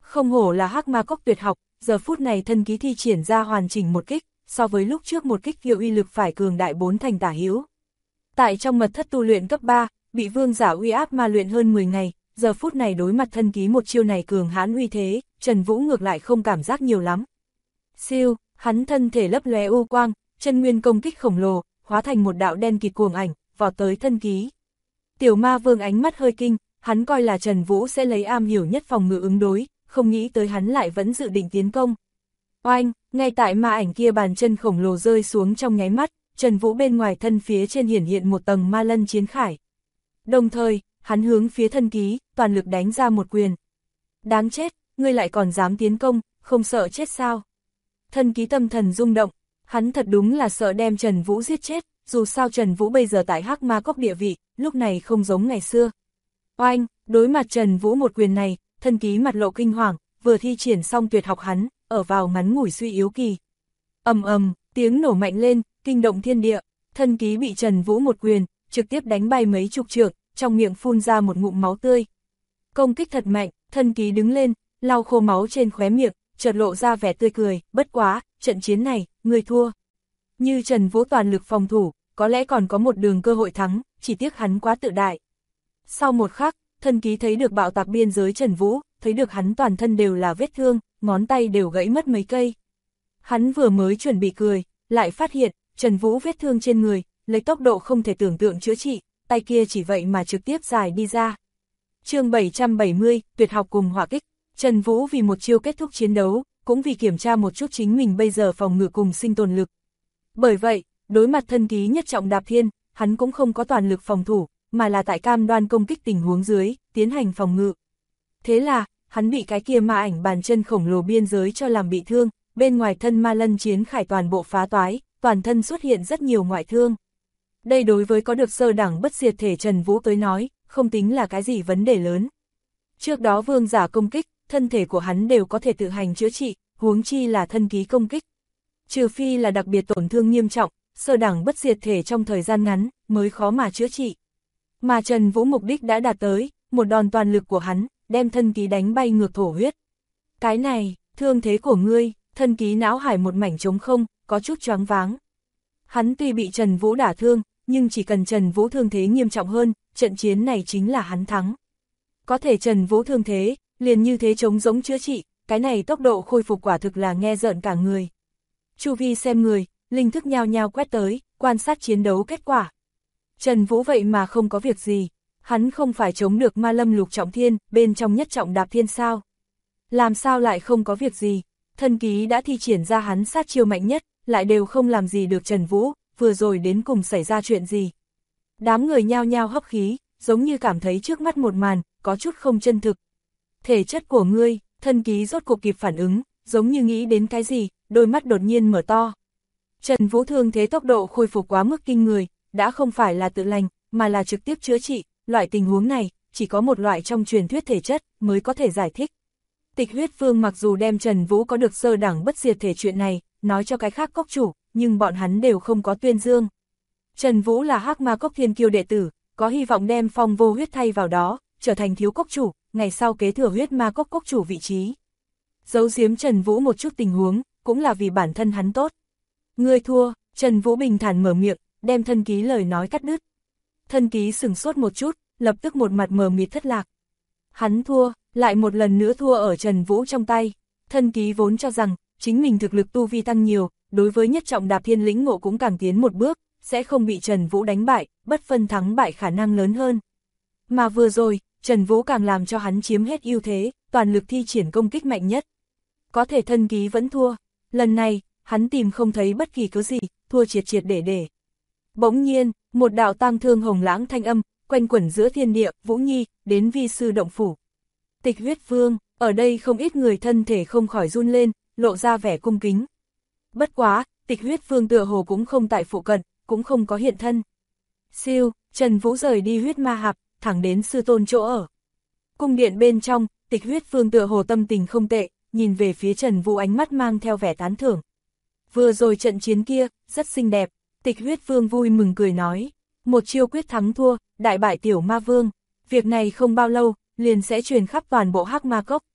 Không hổ là hắc ma cốc tuyệt học, giờ phút này thân ký thi triển ra hoàn chỉnh một kích, so với lúc trước một kích kia uy lực phải cường đại 4 thành tả hữu. Tại trong mật thất tu luyện cấp 3, bị vương giả uy áp ma luyện hơn 10 ngày, giờ phút này đối mặt thân ký một chiêu này cường hãn uy thế, Trần Vũ ngược lại không cảm giác nhiều lắm. Siêu, hắn thân thể lấp lóe u quang, chân nguyên công kích khổng lồ, hóa thành một đạo đen kịt cuồng ảnh, vọt tới thân ký. Tiểu ma vương ánh mắt hơi kinh, hắn coi là Trần Vũ sẽ lấy am hiểu nhất phòng ngự ứng đối, không nghĩ tới hắn lại vẫn dự định tiến công. Oanh, ngay tại ma ảnh kia bàn chân khổng lồ rơi xuống trong nháy mắt, Trần Vũ bên ngoài thân phía trên hiển hiện một tầng ma lân chiến khải. Đồng thời, hắn hướng phía thân ký, toàn lực đánh ra một quyền. Đáng chết, ngươi lại còn dám tiến công, không sợ chết sao? Thân ký tâm thần rung động, hắn thật đúng là sợ đem Trần Vũ giết chết, dù sao Trần Vũ bây giờ tại hắc ma cốc địa vị, lúc này không giống ngày xưa. Oanh, đối mặt Trần Vũ một quyền này, thân ký mặt lộ kinh hoàng, vừa thi triển xong tuyệt học hắn, ở vào ngắn ngủi suy yếu kỳ. Ầm ầm, tiếng nổ mạnh lên, kinh động thiên địa, thân ký bị Trần Vũ một quyền, trực tiếp đánh bay mấy chục trượng, trong miệng phun ra một ngụm máu tươi. Công kích thật mạnh, thân ký đứng lên, lau khô máu trên khóe miệng, chợt lộ ra vẻ tươi cười, bất quá, trận chiến này, người thua. Như Trần Vũ toàn lực phòng thủ, có lẽ còn có một đường cơ hội thắng, chỉ tiếc hắn quá tự đại. Sau một khắc, thân ký thấy được bạo tạc biên giới Trần Vũ, thấy được hắn toàn thân đều là vết thương, ngón tay đều gãy mất mấy cây. Hắn vừa mới chuẩn bị cười, lại phát hiện, Trần Vũ vết thương trên người, lấy tốc độ không thể tưởng tượng chữa trị, tay kia chỉ vậy mà trực tiếp dài đi ra. Chương 770, tuyệt học cùng hỏa kích. Trần Vũ vì một chiêu kết thúc chiến đấu, cũng vì kiểm tra một chút chính mình bây giờ phòng ngự cùng sinh tồn lực. Bởi vậy, đối mặt thân ký nhất trọng đạp thiên, hắn cũng không có toàn lực phòng thủ, mà là tại cam đoan công kích tình huống dưới, tiến hành phòng ngự. Thế là, hắn bị cái kia ma ảnh bàn chân khổng lồ biên giới cho làm bị thương, bên ngoài thân ma lân chiến khải toàn bộ phá toái, toàn thân xuất hiện rất nhiều ngoại thương. Đây đối với có được sơ đẳng bất diệt thể Trần Vũ tới nói, không tính là cái gì vấn đề lớn. Trước đó vương giả công kích, thân thể của hắn đều có thể tự hành chữa trị, huống chi là thân ký công kích. Trừ phi là đặc biệt tổn thương nghiêm trọng, sơ đẳng bất diệt thể trong thời gian ngắn, mới khó mà chữa trị. Mà Trần Vũ mục đích đã đạt tới, một đòn toàn lực của hắn, đem thân ký đánh bay ngược thổ huyết. Cái này, thương thế của ngươi, thân ký não hải một mảnh trống không, có chút choáng váng. Hắn tuy bị Trần Vũ đả thương, nhưng chỉ cần Trần Vũ thương thế nghiêm trọng hơn, trận chiến này chính là hắn thắng. Có thể Trần Vũ thương thế, liền như thế trống giống chữa trị, cái này tốc độ khôi phục quả thực là nghe rợn cả người. Chu vi xem người, linh thức nhao nhao quét tới, quan sát chiến đấu kết quả. Trần Vũ vậy mà không có việc gì, hắn không phải chống được ma lâm lục trọng thiên, bên trong nhất trọng đạp thiên sao? Làm sao lại không có việc gì? Thân ký đã thi triển ra hắn sát chiêu mạnh nhất, lại đều không làm gì được Trần Vũ, vừa rồi đến cùng xảy ra chuyện gì? Đám người nhao nhao hấp khí, giống như cảm thấy trước mắt một màn, có chút không chân thực. Thể chất của ngươi, thân ký rốt cuộc kịp phản ứng, giống như nghĩ đến cái gì, đôi mắt đột nhiên mở to. Trần Vũ thương thế tốc độ khôi phục quá mức kinh người, đã không phải là tự lành, mà là trực tiếp chữa trị, loại tình huống này, chỉ có một loại trong truyền thuyết thể chất mới có thể giải thích. Tịch Huyết Vương mặc dù đem Trần Vũ có được sơ đẳng bất diệt thể chuyện này, nói cho cái khác cốc chủ, nhưng bọn hắn đều không có tuyên dương. Trần Vũ là hắc ma cốc thiên kiêu đệ tử, có hy vọng đem Phong Vô Huyết thay vào đó, trở thành thiếu cốc chủ, ngày sau kế thừa huyết ma cốc cốc chủ vị trí. Giấu giếm Trần Vũ một chút tình huống, cũng là vì bản thân hắn tốt. Ngươi thua, Trần Vũ bình thản mở miệng, đem thân ký lời nói cắt đứt. Thân ký sửng sốt một chút, lập tức một mặt mờ mịt thất lạc. Hắn thua, lại một lần nữa thua ở Trần Vũ trong tay. Thân ký vốn cho rằng, chính mình thực lực tu vi tăng nhiều, đối với nhất trọng đạp thiên lĩnh ngộ cũng càng tiến một bước, sẽ không bị Trần Vũ đánh bại, bất phân thắng bại khả năng lớn hơn. Mà vừa rồi, Trần Vũ càng làm cho hắn chiếm hết ưu thế, toàn lực thi triển công kích mạnh nhất. Có thể thân ký vẫn thua, lần này, hắn tìm không thấy bất kỳ cớ gì, thua triệt triệt để. Bỗng nhiên, một đạo tang thương hồng lãng thanh âm, quanh quẩn giữa thiên địa, Vũ Nhi, đến vi sư động phủ. Tịch Huyết Vương, ở đây không ít người thân thể không khỏi run lên, lộ ra vẻ cung kính. Bất quá, Tịch Huyết Vương tựa hồ cũng không tại phụ cận, cũng không có hiện thân. Siêu, Trần Vũ rời đi huyết ma hạp, thẳng đến sư tôn chỗ ở. Cung điện bên trong, Tịch Huyết Vương tựa hồ tâm tình không tệ, nhìn về phía Trần Vũ ánh mắt mang theo vẻ tán thưởng. Vừa rồi trận chiến kia, rất xinh đẹp, Tịch Huyết Vương vui mừng cười nói. Một chiêu quyết thắng thua, đại bại tiểu ma vương. Việc này không bao lâu, liền sẽ truyền khắp toàn bộ hắc ma cốc.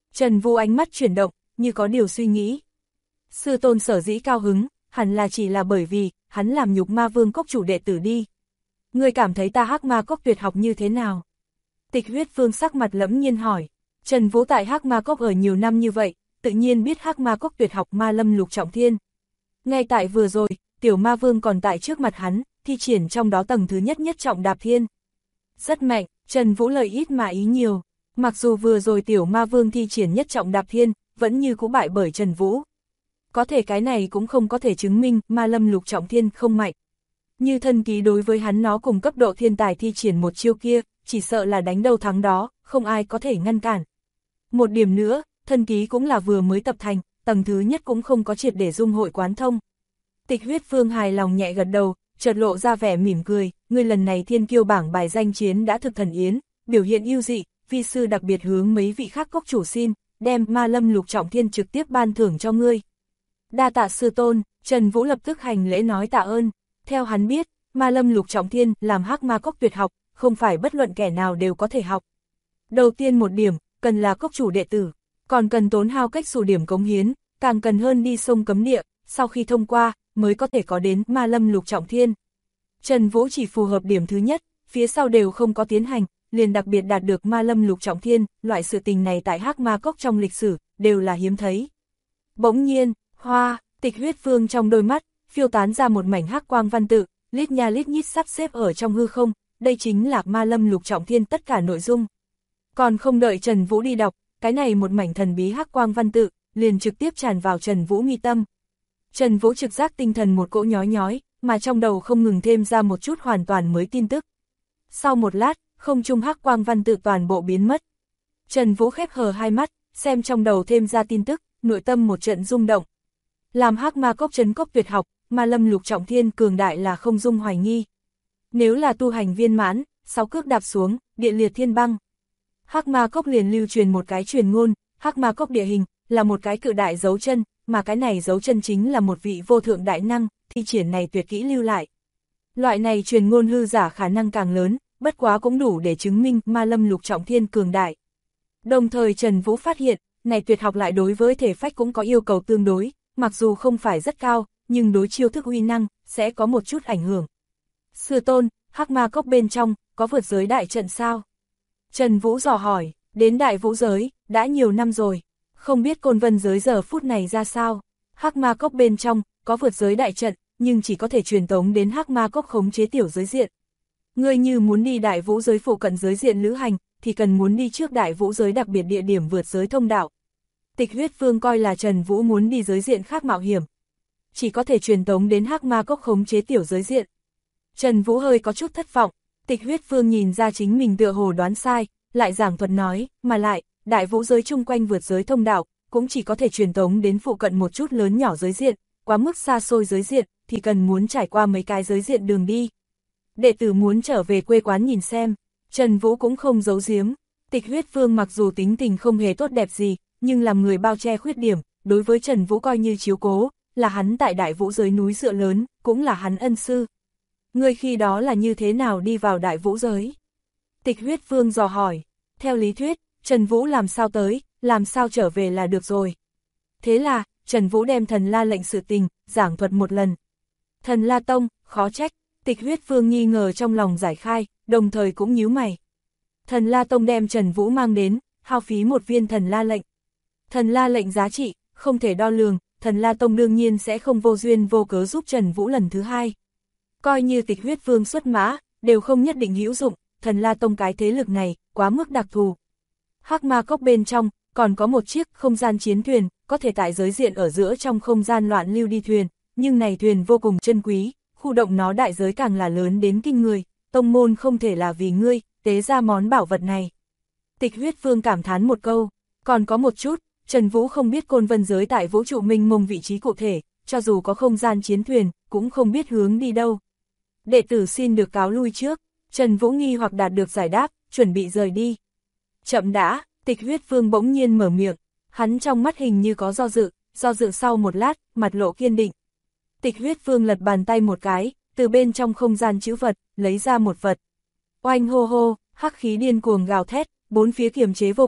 Trần Vũ ánh mắt chuyển động, như có điều suy nghĩ. Sư tôn sở dĩ cao hứng, hẳn là chỉ là bởi vì, hắn làm nhục ma vương cốc chủ đệ tử đi. Ngươi cảm thấy ta Hắc Ma Cốc tuyệt học như thế nào? Tịch Huyết Vương sắc mặt lẫm nhiên hỏi. Trần Vũ tại Hắc Ma Cốc ở nhiều năm như vậy, tự nhiên biết Hắc Ma Cốc tuyệt học Ma Lâm Lục Trọng Thiên. Ngay tại vừa rồi, tiểu ma vương còn tại trước mặt hắn, thi triển trong đó tầng thứ nhất nhất trọng đạp thiên. Rất mạnh, Trần Vũ lời ít mà ý nhiều. Mặc dù vừa rồi tiểu ma vương thi triển nhất trọng đạp thiên, vẫn như cũ bại bởi Trần Vũ. Có thể cái này cũng không có thể chứng minh Ma Lâm Lục Trọng Thiên không mạnh. Như thân ký đối với hắn nó cùng cấp độ thiên tài thi triển một chiêu kia, chỉ sợ là đánh đâu thắng đó, không ai có thể ngăn cản. Một điểm nữa, thân ký cũng là vừa mới tập thành, tầng thứ nhất cũng không có triệt để dung hội quán thông. Tịch Huyết Vương hài lòng nhẹ gật đầu, chợt lộ ra vẻ mỉm cười, ngươi lần này thiên kiêu bảng bài danh chiến đã thực thần yến, biểu hiện ưu dị, vi sư đặc biệt hướng mấy vị khác cốc chủ xin, đem Ma Lâm Lục Trọng Thiên trực tiếp ban thưởng cho ngươi. Đa tạ sư tôn, Trần Vũ lập tức hành lễ nói tạ ơn. Theo hắn biết, Ma Lâm Lục Trọng Thiên làm Hắc Ma Cốc tuyệt học, không phải bất luận kẻ nào đều có thể học. Đầu tiên một điểm, cần là cốc chủ đệ tử, còn cần tốn hao cách xù điểm cống hiến, càng cần hơn đi sông cấm địa, sau khi thông qua, mới có thể có đến Ma Lâm Lục Trọng Thiên. Trần Vũ chỉ phù hợp điểm thứ nhất, phía sau đều không có tiến hành, liền đặc biệt đạt được Ma Lâm Lục Trọng Thiên, loại sự tình này tại Hắc Ma Cốc trong lịch sử, đều là hiếm thấy. Bỗng nhiên, Tịch Huyết Vương trong đôi mắt, phiêu tán ra một mảnh hắc quang văn tự, lít nha lít nhít sắp xếp ở trong hư không, đây chính là Ma Lâm Lục Trọng Thiên tất cả nội dung. Còn không đợi Trần Vũ đi đọc, cái này một mảnh thần bí hắc quang văn tự, liền trực tiếp tràn vào Trần Vũ mi tâm. Trần Vũ trực giác tinh thần một cỗ nhói nhói, mà trong đầu không ngừng thêm ra một chút hoàn toàn mới tin tức. Sau một lát, không trung hắc quang văn tự toàn bộ biến mất. Trần Vũ khép hờ hai mắt, xem trong đầu thêm ra tin tức, nội tâm một trận rung động. Làm Hắc Ma Cốc trấn cốc tuyệt học, Ma Lâm Lục Trọng Thiên cường đại là không dung hoài nghi. Nếu là tu hành viên mãn, 6 cước đạp xuống, địa liệt thiên băng. Hắc Ma Cốc liền lưu truyền một cái truyền ngôn, Hắc Ma Cốc địa hình là một cái cự đại dấu chân, mà cái này dấu chân chính là một vị vô thượng đại năng, thi triển này tuyệt kỹ lưu lại. Loại này truyền ngôn hư giả khả năng càng lớn, bất quá cũng đủ để chứng minh Ma Lâm Lục Trọng Thiên cường đại. Đồng thời Trần Vũ phát hiện, này tuyệt học lại đối với thể phách cũng có yêu cầu tương đối, mặc dù không phải rất cao, nhưng đối chiêu thức uy năng, sẽ có một chút ảnh hưởng. Sư tôn, Hắc Ma Cốc bên trong, có vượt giới đại trận sao? Trần Vũ dò hỏi, đến đại vũ giới, đã nhiều năm rồi, không biết Côn Vân giới giờ phút này ra sao? Hắc Ma Cốc bên trong, có vượt giới đại trận, nhưng chỉ có thể truyền tống đến Hắc Ma Cốc khống chế tiểu giới diện. Ngươi như muốn đi đại vũ giới phụ cận giới diện lữ hành, thì cần muốn đi trước đại vũ giới đặc biệt địa điểm vượt giới thông đạo. Tịch Huyết Vương coi là Trần Vũ muốn đi giới diện khác mạo hiểm, chỉ có thể truyền tống đến Hắc Ma Cốc khống chế tiểu giới diện. Trần Vũ hơi có chút thất vọng, Tịch Huyết Vương nhìn ra chính mình tựa hồ đoán sai, lại giảng thuật nói, mà lại, đại vũ giới chung quanh vượt giới thông đạo, cũng chỉ có thể truyền tống đến phụ cận một chút lớn nhỏ giới diện, quá mức xa xôi giới diện, thì cần muốn trải qua mấy cái giới diện đường đi. Đệ tử muốn trở về quê quán nhìn xem, Trần Vũ cũng không giấu giếm, Tịch Huyết Vương mặc dù tính tình không hề tốt đẹp gì, nhưng làm người bao che khuyết điểm, đối với Trần Vũ coi như chiếu cố, là hắn tại đại vũ giới núi dựa lớn, cũng là hắn ân sư. Ngươi khi đó là như thế nào đi vào đại vũ giới? Tịch Huyết Vương dò hỏi, theo lý thuyết, Trần Vũ làm sao tới, làm sao trở về là được rồi. Thế là, Trần Vũ đem Thần La lệnh sự tình, giảng thuật một lần. Thần La Tông, khó trách, Tịch Huyết Vương nghi ngờ trong lòng giải khai, đồng thời cũng nhíu mày. Thần La Tông đem Trần Vũ mang đến, hao phí một viên Thần La lệnh. Thần La lệnh giá trị, không thể đo lường, Thần La Tông đương nhiên sẽ không vô duyên vô cớ giúp Trần Vũ lần thứ hai. Coi như Tịch Huyết Vương xuất mã, đều không nhất định hữu dụng, Thần La Tông cái thế lực này, quá mức đặc thù. Hắc Ma Cốc bên trong, còn có một chiếc không gian chiến thuyền, có thể tại giới diện ở giữa trong không gian loạn lưu đi thuyền, nhưng này thuyền vô cùng chân quý, khu động nó đại giới càng là lớn đến kinh người, tông môn không thể là vì ngươi, tế ra món bảo vật này. Tịch Huyết Vương cảm thán một câu, còn có một chút, Trần Vũ không biết Côn Vân giới tại vũ trụ minh mông vị trí cụ thể, cho dù có không gian chiến thuyền, cũng không biết hướng đi đâu. Đệ tử xin được cáo lui trước, Trần Vũ nghi hoặc đạt được giải đáp, chuẩn bị rời đi. Chậm đã, Tịch Huyết Vương bỗng nhiên mở miệng, hắn trong mắt hình như có do dự sau một lát, mặt lộ kiên định. Tịch Huyết Vương lật bàn tay một cái, từ bên trong không gian trữ vật, lấy ra một vật. Oanh hô hô, hắc khí điên cuồng gào thét, bốn phía kiềm chế vô cùng,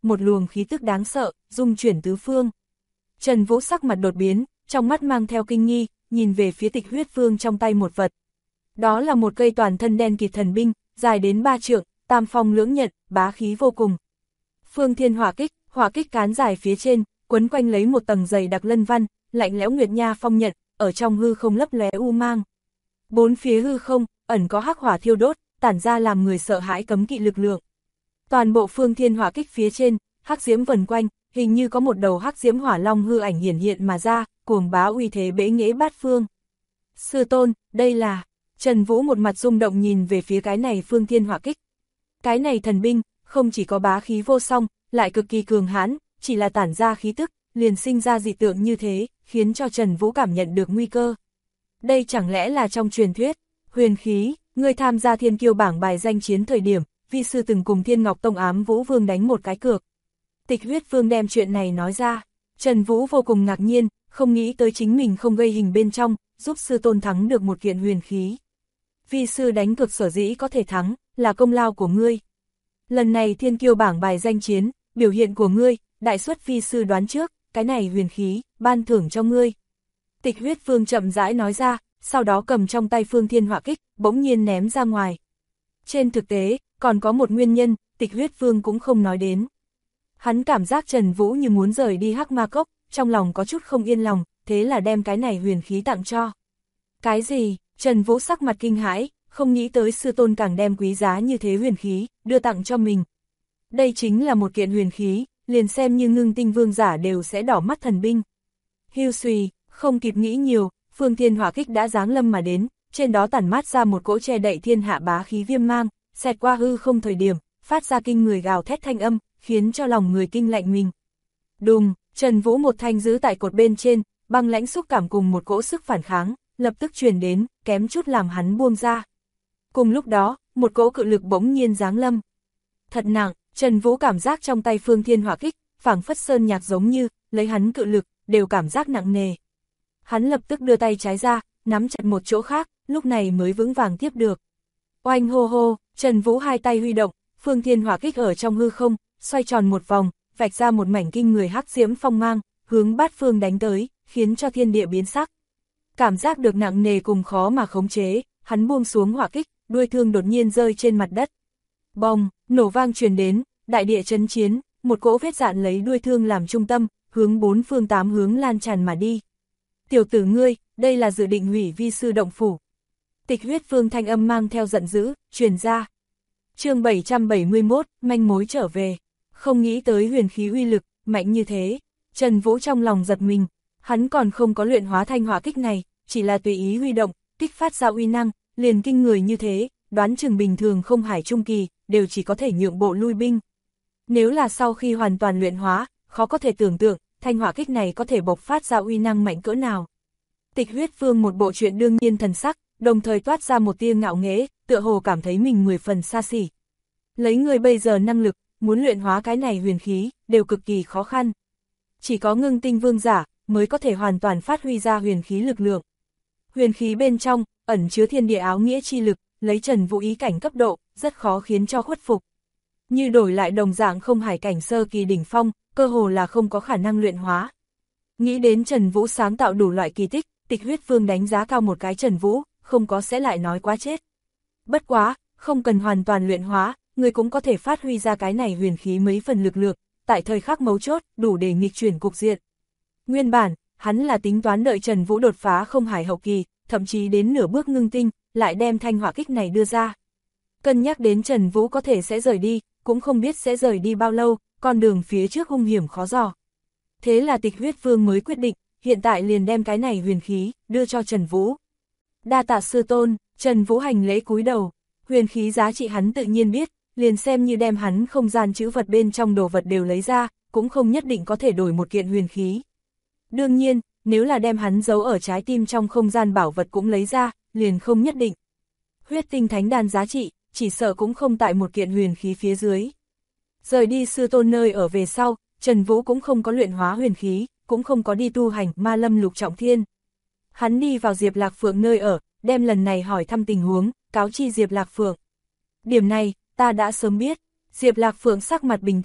một luồng khí tức đáng sợ, dung chuyển tứ phương. Trần Vũ sắc mặt đột biến, trong mắt mang theo kinh nghi, nhìn về phía Tịch Huyết Vương trong tay một vật. Đó là một cây toàn thân đen kịt thần binh, dài đến 3 trượng, tam phong lưỡng nhận, bá khí vô cùng. Phương Thiên hỏa kích cán dài phía trên, quấn quanh lấy một tầng dày đặc lân văn, lạnh lẽo nguyệt nha phong nhận, ở trong hư không lấp lóe u mang. Bốn phía hư không, ẩn có hắc hỏa thiêu đốt, tản ra làm người sợ hãi cấm kỵ lực lượng. Toàn bộ Phương Thiên hỏa kích phía trên, hắc diễm vần quanh, hình như có một đầu hắc diễm hỏa long hư ảnh hiển hiện mà ra, cuồng bá uy thế bẽ nghễ bát phương. Sư tôn, đây là... Trần Vũ một mặt rung động nhìn về phía cái này Phương Thiên hỏa kích. Cái này thần binh, không chỉ có bá khí vô song, lại cực kỳ cường hãn, chỉ là tản ra khí tức, liền sinh ra dị tượng như thế, khiến cho Trần Vũ cảm nhận được nguy cơ. Đây chẳng lẽ là trong truyền thuyết, huyền khí, người tham gia thiên kiêu bảng bài danh chiến thời điểm, vi sư từng cùng Thiên Ngọc Tông Ám Vũ Vương đánh một cái cược. Tịch Huyết Vương đem chuyện này nói ra, Trần Vũ vô cùng ngạc nhiên, không nghĩ tới chính mình không gây hình bên trong, giúp sư tôn thắng được một kiện huyền khí. Vi sư đánh cược sở dĩ có thể thắng, là công lao của ngươi. Lần này thiên kiêu bảng bài danh chiến, biểu hiện của ngươi, đại suất vi sư đoán trước, cái này huyền khí, ban thưởng cho ngươi. Tịch Huyết Vương chậm rãi nói ra, sau đó cầm trong tay Phương Thiên hỏa kích, bỗng nhiên ném ra ngoài. Trên thực tế, còn có một nguyên nhân, Tịch Huyết Vương cũng không nói đến. Hắn cảm giác Trần Vũ như muốn rời đi Hắc Ma Cốc, trong lòng có chút không yên lòng, thế là đem cái này huyền khí tặng cho. Cái gì? Trần Vũ sắc mặt kinh hãi, không nghĩ tới sư tôn càng đem quý giá như thế huyền khí, đưa tặng cho mình. Đây chính là một kiện huyền khí, liền xem như Ngưng Tinh Vương giả đều sẽ đỏ mắt thần binh. Hưu xùy, không kịp nghĩ nhiều, Phương Thiên hỏa kích đã giáng lâm mà đến, trên đó tản mát ra một cỗ che đậy thiên hạ bá khí viêm mang, xẹt qua hư không thời điểm, phát ra kinh người gào thét thanh âm, khiến cho lòng người kinh lạnh mình. Đùng, Trần Vũ một thanh giữ tại cột bên trên, băng lãnh xúc cảm cùng một cỗ sức phản kháng, lập tức truyền đến, kém chút làm hắn buông ra. Cùng lúc đó, một cỗ cự lực bỗng nhiên giáng lâm. Thật nặng, Trần Vũ cảm giác trong tay Phương Thiên hỏa kích, phảng phất sơn nhạc giống như, lấy hắn cự lực, đều cảm giác nặng nề. Hắn lập tức đưa tay trái ra, nắm chặt một chỗ khác, lúc này mới vững vàng tiếp được. Oanh hô hô, Trần Vũ hai tay huy động, Phương Thiên hỏa kích ở trong hư không, xoay tròn một vòng, vạch ra một mảnh kinh người hắc diễm phong mang, hướng bát phương đánh tới, khiến cho thiên địa biến sắc. Cảm giác được nặng nề cùng khó mà khống chế, hắn buông xuống hỏa kích, đuôi thương đột nhiên rơi trên mặt đất. Bong, nổ vang truyền đến, đại địa chấn chiến, một cỗ vết dạn lấy đuôi thương làm trung tâm, hướng bốn phương tám hướng lan tràn mà đi. Tiểu tử ngươi, đây là dự định hủy vi sư động phủ. Tịch Huyết Vương thanh âm mang theo giận dữ, truyền ra. Chương 771, manh mối trở về. Không nghĩ tới huyền khí uy lực, mạnh như thế. Trần Vũ trong lòng giật mình, hắn còn không có luyện hóa thanh hỏa kích này, chỉ là tùy ý huy động, kích phát ra uy năng, liền kinh người như thế, đoán chừng bình thường không hải trung kỳ, đều chỉ có thể nhượng bộ lui binh. Nếu là sau khi hoàn toàn luyện hóa, khó có thể tưởng tượng, thanh hỏa kích này có thể bộc phát ra uy năng mạnh cỡ nào. Tịch Huyết Vương một bộ chuyện đương nhiên thần sắc, đồng thời toát ra một tia ngạo nghễ, tựa hồ cảm thấy mình 10 phần xa xỉ. Lấy người bây giờ năng lực, muốn luyện hóa cái này huyền khí, đều cực kỳ khó khăn. Chỉ có Ngưng Tinh Vương giả, mới có thể hoàn toàn phát huy ra huyền khí lực lượng. Huyền khí bên trong, ẩn chứa thiên địa áo nghĩa chi lực, lấy Trần Vũ ý cảnh cấp độ, rất khó khiến cho khuất phục. Như đổi lại đồng dạng không hải cảnh sơ kỳ đỉnh phong, cơ hồ là không có khả năng luyện hóa. Nghĩ đến Trần Vũ sáng tạo đủ loại kỳ tích, Tịch Huyết Vương đánh giá cao một cái Trần Vũ, không có sẽ lại nói quá chết. Bất quá, không cần hoàn toàn luyện hóa, người cũng có thể phát huy ra cái này huyền khí mấy phần lực lượng, tại thời khắc mấu chốt, đủ để nghịch chuyển cục diện. Nguyên bản, hắn là tính toán đợi Trần Vũ đột phá không hải hậu kỳ, thậm chí đến nửa bước ngưng tinh, lại đem thanh hỏa kích này đưa ra. Cân nhắc đến Trần Vũ có thể sẽ rời đi, cũng không biết sẽ rời đi bao lâu, con đường phía trước hung hiểm khó dò. Thế là Tịch Huyết Vương mới quyết định, hiện tại liền đem cái này huyền khí, đưa cho Trần Vũ. Đa tạ sư tôn, Trần Vũ hành lễ cúi đầu, huyền khí giá trị hắn tự nhiên biết, liền xem như đem hắn không gian chữ vật bên trong đồ vật đều lấy ra, cũng không nhất định có thể đổi một kiện huyền khí. Đương nhiên, nếu là đem hắn giấu ở trái tim trong không gian bảo vật cũng lấy ra, liền không nhất định. Huyết tinh thánh đan giá trị, chỉ sợ cũng không tại một kiện huyền khí phía dưới. Rời đi sư tôn nơi ở về sau, Trần Vũ cũng không có luyện hóa huyền khí, cũng không có đi tu hành ma lâm lục trọng thiên. Hắn đi vào Diệp Lạc Phượng nơi ở, đem lần này hỏi thăm tình huống, cáo chi Diệp Lạc Phượng. Điểm này, ta đã sớm biết. Diệp Lạc Phượng sắc mặt bình tĩnh,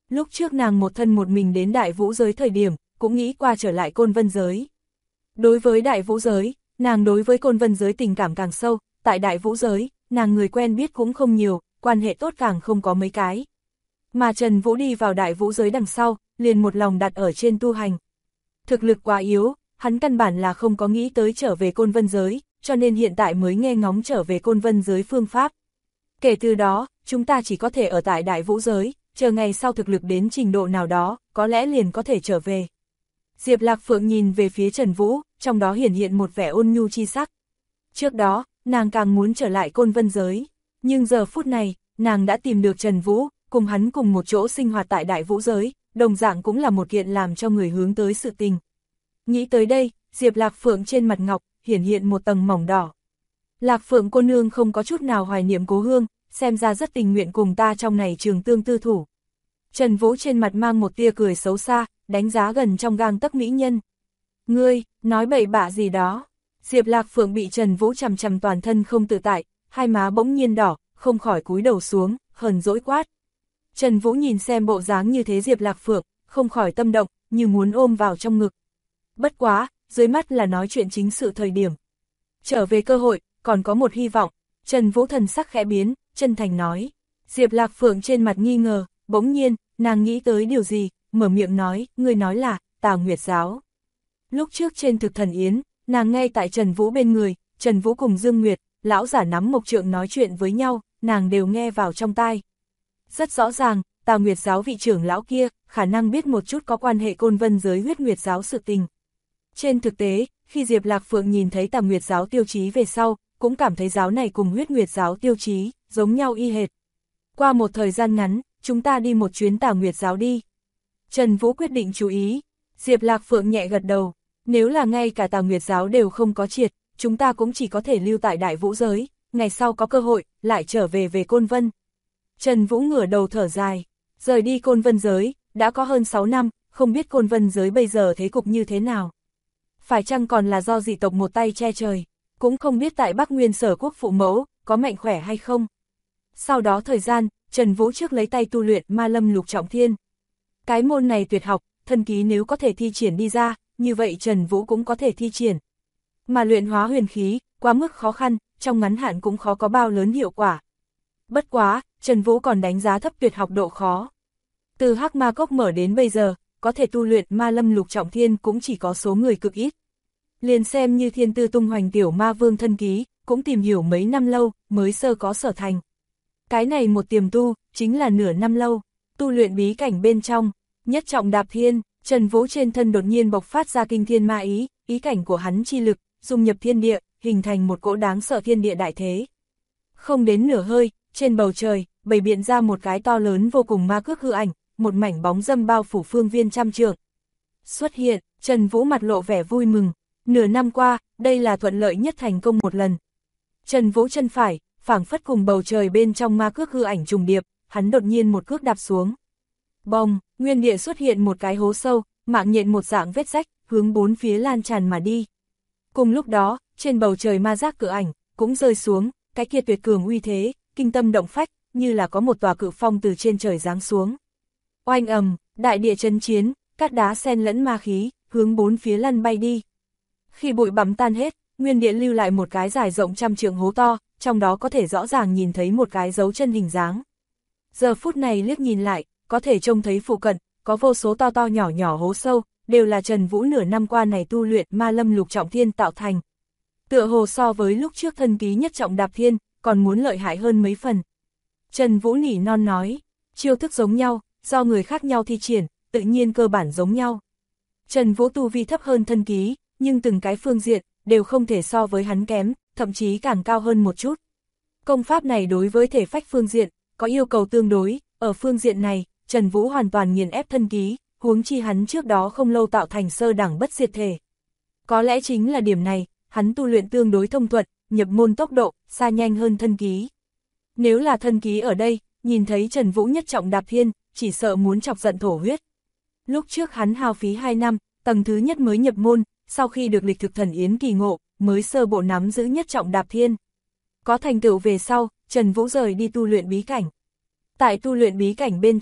Lúc trước nàng một thân một mình đến đại vũ giới thời điểm, cũng nghĩ qua trở lại Côn Vân giới. Đối với đại vũ giới, nàng đối với Côn Vân giới tình cảm càng sâu, tại đại vũ giới, nàng người quen biết cũng không nhiều, quan hệ tốt càng không có mấy cái. Mà Trần Vũ đi vào đại vũ giới đằng sau, liền một lòng đặt ở trên tu hành. Thực lực quá yếu, hắn căn bản là không có nghĩ tới trở về Côn Vân giới, cho nên hiện tại mới nghe ngóng trở về Côn Vân giới phương pháp. Kể từ đó, chúng ta chỉ có thể ở tại đại vũ giới, chờ ngày sau thực lực đến trình độ nào đó, có lẽ liền có thể trở về. Diệp Lạc Phượng nhìn về phía Trần Vũ, trong đó hiển hiện một vẻ ôn nhu chi sắc. Trước đó, nàng càng muốn trở lại Côn Vân giới, nhưng giờ phút này, nàng đã tìm được Trần Vũ, cùng hắn cùng một chỗ sinh hoạt tại đại vũ giới, đồng dạng cũng là một kiện làm cho người hướng tới sự tình. Nghĩ tới đây, Diệp Lạc Phượng trên mặt ngọc, hiển hiện một tầng mỏng đỏ. Lạc Phượng cô nương không có chút nào hoài niệm cố hương, xem ra rất tình nguyện cùng ta trong này trường tương tư thủ. Trần Vũ trên mặt mang một tia cười xấu xa, đánh giá gần trong gang tấc mỹ nhân. Ngươi, nói bậy bạ gì đó. Diệp Lạc Phượng bị Trần Vũ chằm chằm toàn thân không tự tại, hai má bỗng nhiên đỏ, không khỏi cúi đầu xuống, hờn dỗi quát. Trần Vũ nhìn xem bộ dáng như thế Diệp Lạc Phượng, không khỏi tâm động, như muốn ôm vào trong ngực. Bất quá, dưới mắt là nói chuyện chính sự thời điểm. Trở về cơ hội, còn có một hy vọng. Trần Vũ thần sắc khẽ biến, chân thành nói. Diệp Lạc Phượng trên mặt nghi ngờ, bỗng nhiên, nàng nghĩ tới điều gì, mở miệng nói, ngươi nói là, Tào Nguyệt giáo. Lúc trước trên thực thần yến, nàng ngay tại Trần Vũ bên người, Trần Vũ cùng Dương Nguyệt, lão giả nắm mộc trượng nói chuyện với nhau, nàng đều nghe vào trong tai. Rất rõ ràng, Tào Nguyệt giáo vị trưởng lão kia, khả năng biết một chút có quan hệ Côn Vân giới Huyết Nguyệt giáo sự tình. Trên thực tế, khi Diệp Lạc Phượng nhìn thấy Tào Nguyệt giáo tiêu chí về sau, cũng cảm thấy giáo này cùng Huyết Nguyệt giáo tiêu chí, giống nhau y hệt. Qua một thời gian ngắn, chúng ta đi một chuyến Tào Nguyệt giáo đi. Trần Vũ quyết định chú ý. Diệp Lạc Phượng nhẹ gật đầu. Nếu là ngay cả Tào Nguyệt giáo đều không có triệt, chúng ta cũng chỉ có thể lưu tại đại vũ giới, ngày sau có cơ hội, lại trở về Côn Vân. Trần Vũ ngửa đầu thở dài. Rời đi Côn Vân giới, đã có hơn 6 năm, không biết Côn Vân giới bây giờ thế cục như thế nào. Phải chăng còn là do dị tộc một tay che trời, cũng không biết tại Bắc Nguyên Sở Quốc phụ mẫu, có mạnh khỏe hay không. Sau đó thời gian, Trần Vũ trước lấy tay tu luyện Ma Lâm Lục Trọng Thiên. Cái môn này tuyệt học, thân ký nếu có thể thi triển đi ra, như vậy Trần Vũ cũng có thể thi triển. Mà luyện hóa huyền khí, quá mức khó khăn, trong ngắn hạn cũng khó có bao lớn hiệu quả. Bất quá, Trần Vũ còn đánh giá thấp tuyệt học độ khó. Từ Hắc Ma Cốc mở đến bây giờ, có thể tu luyện Ma Lâm Lục Trọng Thiên cũng chỉ có số người cực ít. Liền xem như Thiên Tư tung hoành tiểu ma vương thân ký, cũng tìm hiểu mấy năm lâu, mới sơ có sở thành. Cái này một tiềm tu, chính là nửa năm lâu, tu luyện bí cảnh bên trong, nhất trọng đạp thiên, Trần Vũ trên thân đột nhiên bộc phát ra kinh thiên ma ý, ý cảnh của hắn chi lực, dung nhập thiên địa, hình thành một cỗ đáng sợ thiên địa đại thế. Không đến nửa hơi, trên bầu trời, bày biện ra một cái to lớn vô cùng ma cước hư ảnh, một mảnh bóng dâm bao phủ phương viên trăm trượng. Xuất hiện, Trần Vũ mặt lộ vẻ vui mừng, nửa năm qua, đây là thuận lợi nhất thành công một lần. Trần Vũ chân phải, phảng phất cùng bầu trời bên trong ma cước hư ảnh trùng điệp, hắn đột nhiên một cước đạp xuống. Bong, nguyên địa xuất hiện một cái hố sâu, mạng nhện một dạng vết rách, hướng bốn phía lan tràn mà đi. Cùng lúc đó, trên bầu trời ma giác cự ảnh, cũng rơi xuống, cái kia tuyệt cường uy thế, kinh tâm động phách, như là có một tòa cự phong từ trên trời giáng xuống. Oanh ầm, đại địa chấn chiến, cát đá xen lẫn ma khí, hướng bốn phía lăn bay đi. Khi bụi bặm tan hết, nguyên địa lưu lại một cái dài rộng trăm trượng hố to, trong đó có thể rõ ràng nhìn thấy một cái dấu chân hình dáng. Giờ phút này liếc nhìn lại, có thể trông thấy phụ cận, có vô số to to nhỏ nhỏ hố sâu, đều là Trần Vũ nửa năm qua này tu luyện Ma Lâm Lục Trọng Thiên tạo thành. Tựa hồ so với lúc trước thân ký nhất trọng đạp thiên, còn muốn lợi hại hơn mấy phần. Trần Vũ nỉ non nói, chiêu thức giống nhau, do người khác nhau thi triển, tự nhiên cơ bản giống nhau. Trần Vũ tu vi thấp hơn thân ký, nhưng từng cái phương diện, đều không thể so với hắn kém, thậm chí càng cao hơn một chút. Công pháp này đối với thể phách phương diện, có yêu cầu tương đối, ở phương diện này, Trần Vũ hoàn toàn nghiền ép thân ký, huống chi hắn trước đó không lâu tạo thành sơ đẳng bất diệt thể. Có lẽ chính là điểm này, hắn tu luyện tương đối thông thuận, nhập môn tốc độ, xa nhanh hơn thân ký. Nếu là thân ký ở đây, nhìn thấy Trần Vũ nhất trọng đạp thiên, chỉ sợ muốn chọc giận thổ huyết. Lúc trước hắn hao phí 2 năm, tầng thứ nhất mới nhập môn, sau khi được lịch thực thần yến kỳ ngộ, mới sơ bộ nắm giữ nhất trọng đạp thiên. Có thành tựu về sau, Trần Vũ rời đi tu luyện bí cảnh. Tại tu luyện bí cảnh bên trong,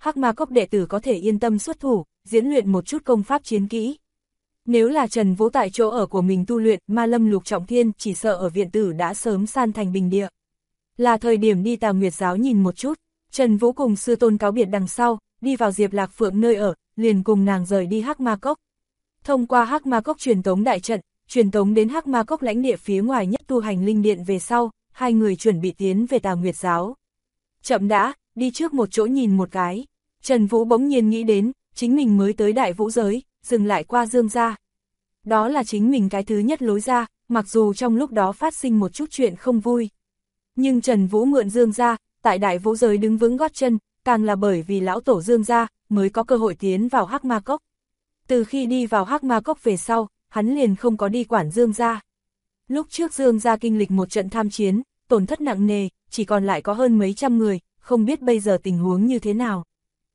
Hắc Ma Cốc đệ tử có thể yên tâm xuất thủ, diễn luyện một chút công pháp chiến kỹ. Nếu là Trần Vũ tại chỗ ở của mình tu luyện, Ma Lâm Lục Trọng Thiên chỉ sợ ở viện tử đã sớm san thành bình địa. Là thời điểm đi Tà Nguyệt giáo nhìn một chút, Trần Vũ cùng sư tôn cáo biệt đằng sau, đi vào Diệp Lạc Phượng nơi ở, liền cùng nàng rời đi Hắc Ma Cốc. Thông qua Hắc Ma Cốc truyền tống đại trận, truyền tống đến Hắc Ma Cốc lãnh địa phía ngoài nhất tu hành linh điện về sau, hai người chuẩn bị tiến về Tà Nguyệt giáo. Chậm đã, đi trước một chỗ nhìn một cái. Trần Vũ bỗng nhiên nghĩ đến, chính mình mới tới Đại Vũ giới, dừng lại qua Dương gia. Đó là chính mình cái thứ nhất lối ra, mặc dù trong lúc đó phát sinh một chút chuyện không vui. Nhưng Trần Vũ mượn Dương gia, tại Đại Vũ giới đứng vững gót chân, càng là bởi vì lão tổ Dương gia mới có cơ hội tiến vào Hắc Ma Cốc. Từ khi đi vào Hắc Ma Cốc về sau, hắn liền không có đi quản Dương gia. Lúc trước Dương gia kinh lịch một trận tham chiến, tổn thất nặng nề, chỉ còn lại có hơn mấy trăm người, không biết bây giờ tình huống như thế nào.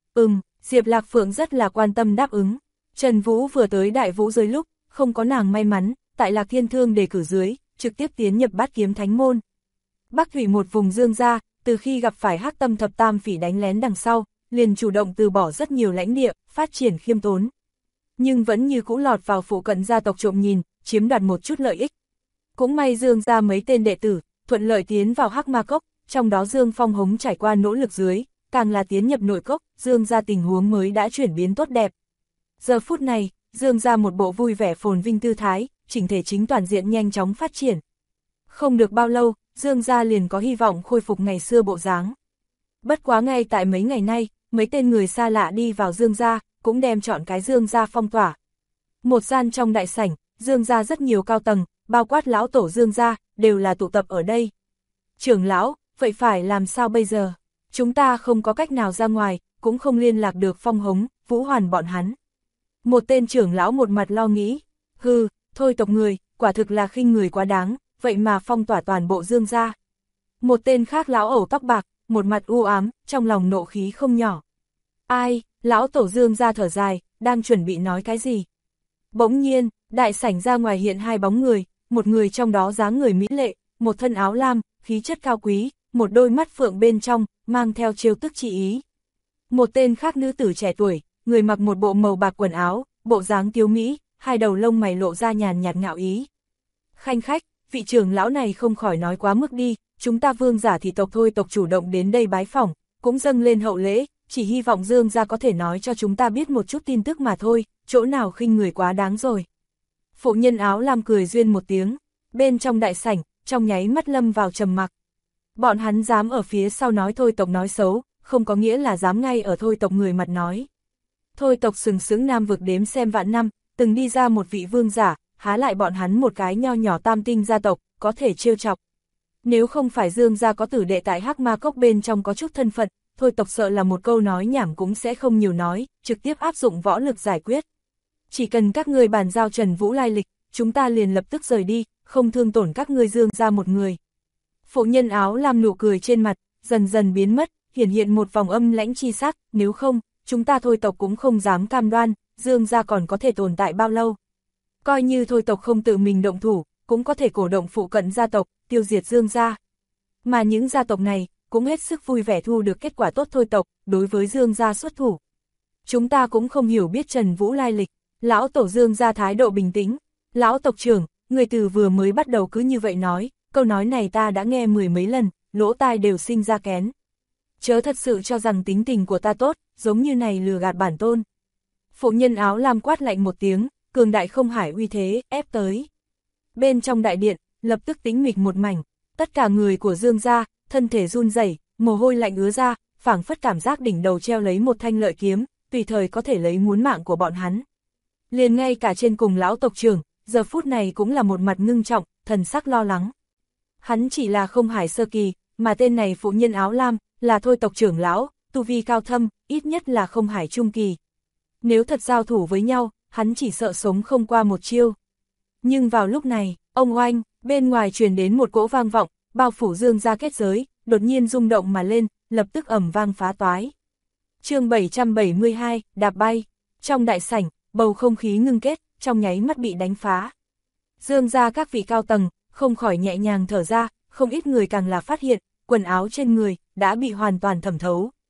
Diệp Lạc Phượng rất là quan tâm đáp ứng. Trần Vũ vừa tới Đại Vũ giới lúc, không có nàng may mắn, tại Lạc Thiên Thương đề cử dưới, trực tiếp tiến nhập Bát Kiếm Thánh môn. Bắc Thủy một vùng Dương gia, từ khi gặp phải Hắc Tâm Thập Tam Phỉ đánh lén đằng sau, liền chủ động từ bỏ rất nhiều lãnh địa, phát triển khiêm tốn. Nhưng vẫn như cũ lọt vào phụ cận gia tộc trộm nhìn, chiếm đoạt một chút lợi ích. Cũng may Dương gia mấy tên đệ tử, thuận lợi tiến vào Hắc Ma Cốc, trong đó Dương Phong Hống trải qua nỗ lực dưới, càng là tiến nhập nội cốc, Dương gia tình huống mới đã chuyển biến tốt đẹp. Giờ phút này, Dương gia một bộ vui vẻ phồn vinh tư thái, chỉnh thể chính toàn diện nhanh chóng phát triển. Không được bao lâu, Dương gia liền có hy vọng khôi phục ngày xưa bộ dáng. Bất quá ngay tại mấy ngày nay, mấy tên người xa lạ đi vào Dương gia, cũng đem chọn cái Dương gia phong tỏa. Một gian trong đại sảnh, Dương gia rất nhiều cao tầng, bao quát lão tổ Dương gia, đều là tụ tập ở đây. Trưởng lão, vậy phải làm sao bây giờ? Chúng ta không có cách nào ra ngoài, cũng không liên lạc được Phong Hống, Vũ Hoàn bọn hắn. Một tên trưởng lão một mặt lo nghĩ, thôi tộc người, quả thực là khinh người quá đáng, vậy mà phong tỏa toàn bộ Dương gia. Một tên khác lão ẩu tóc bạc, một mặt u ám, trong lòng nộ khí không nhỏ. Ai, lão tổ Dương gia thở dài, đang chuẩn bị nói cái gì? Bỗng nhiên, đại sảnh ra ngoài hiện hai bóng người, một người trong đó dáng người mỹ lệ, một thân áo lam, khí chất cao quý, một đôi mắt phượng bên trong, mang theo trêu tức chi ý. Một tên khác nữ tử trẻ tuổi, người mặc một bộ màu bạc quần áo, bộ dáng kiêu mỹ, hai đầu lông mày lộ ra nhàn nhạt ngạo ý. Khanh khách, vị trưởng lão này không khỏi nói quá mức đi, chúng ta Vương giả thị tộc thôi tộc chủ động đến đây bái phỏng, cũng dâng lên hậu lễ, chỉ hy vọng Dương gia có thể nói cho chúng ta biết một chút tin tức mà thôi, chỗ nào khinh người quá đáng rồi. Phụ nhân áo lam cười duyên một tiếng, bên trong đại sảnh, trong nháy mắt lâm vào trầm mặc. Bọn hắn dám ở phía sau nói thôi tộc nói xấu, không có nghĩa là dám ngay ở thôi tộc người mặt nói. Thôi tộc sừng sững Nam vực đếm xem vạn năm, từng đi ra một vị vương giả, há lại bọn hắn một cái nho nhỏ tam tinh gia tộc, có thể trêu chọc. Nếu không phải Dương gia có tử đệ tại Hắc Ma Cốc bên trong có chút thân phận, thôi tộc sợ là một câu nói nhảm cũng sẽ không nhiều nói, trực tiếp áp dụng võ lực giải quyết. Chỉ cần các ngươi bàn giao Trần Vũ lai lịch, chúng ta liền lập tức rời đi, không thương tổn các ngươi Dương gia một người. Phụ nhân áo lam nụ cười trên mặt, dần dần biến mất, hiển hiện một vòng âm lãnh chi sắc, nếu không, chúng ta thôi tộc cũng không dám cam đoan, Dương gia còn có thể tồn tại bao lâu. Coi như thôi tộc không tự mình động thủ, cũng có thể cổ động phụ cận gia tộc, tiêu diệt Dương gia. Mà những gia tộc này, cũng hết sức vui vẻ thu được kết quả tốt thôi tộc, đối với Dương gia xuất thủ. Chúng ta cũng không hiểu biết Trần Vũ lai lịch, lão tổ Dương gia thái độ bình tĩnh. Lão tộc trưởng, người từ vừa mới bắt đầu cứ như vậy nói, câu nói này ta đã nghe mười mấy lần, lỗ tai đều sinh ra kén. Chớ thật sự cho rằng tính tình của ta tốt, giống như này lừa gạt bản tôn. Phụ nhân áo lam quát lạnh một tiếng, cường đại không hải uy thế, ép tới. Bên trong đại điện, lập tức tĩnh mịch một mảnh, tất cả người của Dương gia, thân thể run rẩy, mồ hôi lạnh ứa ra, phảng phất cảm giác đỉnh đầu treo lấy một thanh lợi kiếm, tùy thời có thể lấy muốn mạng của bọn hắn. Liền ngay cả trên cùng lão tộc trưởng, giờ phút này cũng là một mặt ngưng trọng, thần sắc lo lắng. Hắn chỉ là không hải sơ kỳ, mà tên này phụ nhân áo lam, là thôi tộc trưởng lão, tu vi cao thâm, ít nhất là không hải trung kỳ. Nếu thật giao thủ với nhau, hắn chỉ sợ sống không qua một chiêu. Nhưng vào lúc này, ông oanh, bên ngoài truyền đến một cỗ vang vọng, bao phủ Dương gia kết giới, đột nhiên rung động mà lên, lập tức ầm vang phá toái. Chương 772, đạp bay. Trong đại sảnh, bầu không khí ngưng kết, trong nháy mắt bị đánh phá. Dương gia các vị cao tầng, không khỏi nhẹ nhàng thở ra, không ít người càng là phát hiện, quần áo trên người, đã bị hoàn toàn thẩm thấu.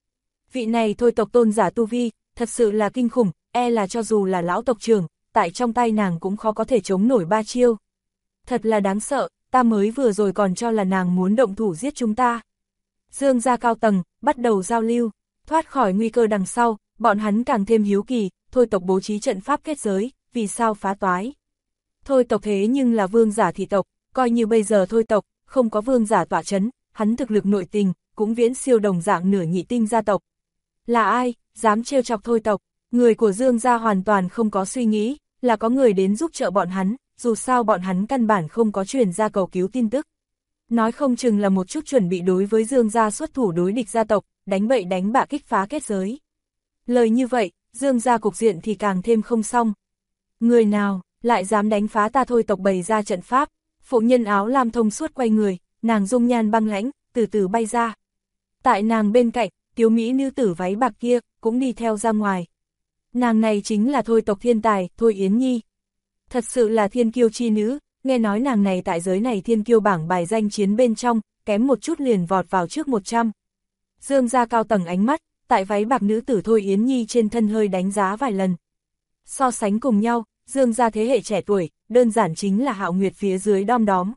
Vị này thôi tộc tôn giả tu vi, thật sự là kinh khủng, e là cho dù là lão tộc trưởng, tại trong tay nàng cũng khó có thể chống nổi 3 chiêu. Thật là đáng sợ, ta mới vừa rồi còn cho là nàng muốn động thủ giết chúng ta. Dương gia cao tầng, bắt đầu giao lưu, thoát khỏi nguy cơ đằng sau, bọn hắn càng thêm hiếu kỳ, thôi tộc bố trí trận pháp kết giới, vì sao phá toái. Thôi tộc thế nhưng là vương giả thị tộc, coi như bây giờ thôi tộc, không có vương giả tọa chấn, hắn thực lực nội tình, cũng viễn siêu đồng dạng nửa nhị tinh gia tộc. Là ai, dám trêu chọc thôi tộc, người của Dương gia hoàn toàn không có suy nghĩ, là có người đến giúp trợ bọn hắn, dù sao bọn hắn căn bản không có truyền ra cầu cứu tin tức. Nói không chừng là một chút chuẩn bị đối với Dương gia xuất thủ đối địch gia tộc, đánh bậy đánh bạ kích phá kết giới. Lời như vậy, Dương gia cục diện thì càng thêm không xong. Người nào, lại dám đánh phá ta thôi tộc bày ra trận pháp, phụ nhân áo lam thông suốt quay người, nàng dung nhan băng lãnh, từ từ bay ra. Tại nàng bên cạnh, tiếu mỹ nữ tử váy bạc kia, cũng đi theo ra ngoài. Nàng này chính là thôi tộc thiên tài, Thôi Yến Nhi. Thật sự là thiên kiêu chi nữ, nghe nói nàng này tại giới này thiên kiêu bảng bài danh chiến bên trong, kém một chút liền vọt vào trước 100. Dương gia cao tầng ánh mắt, tại váy bạc nữ tử Thôi Yến Nhi trên thân hơi đánh giá vài lần. So sánh cùng nhau, Dương gia thế hệ trẻ tuổi, đơn giản chính là Hạo Nguyệt phía dưới đom đóm.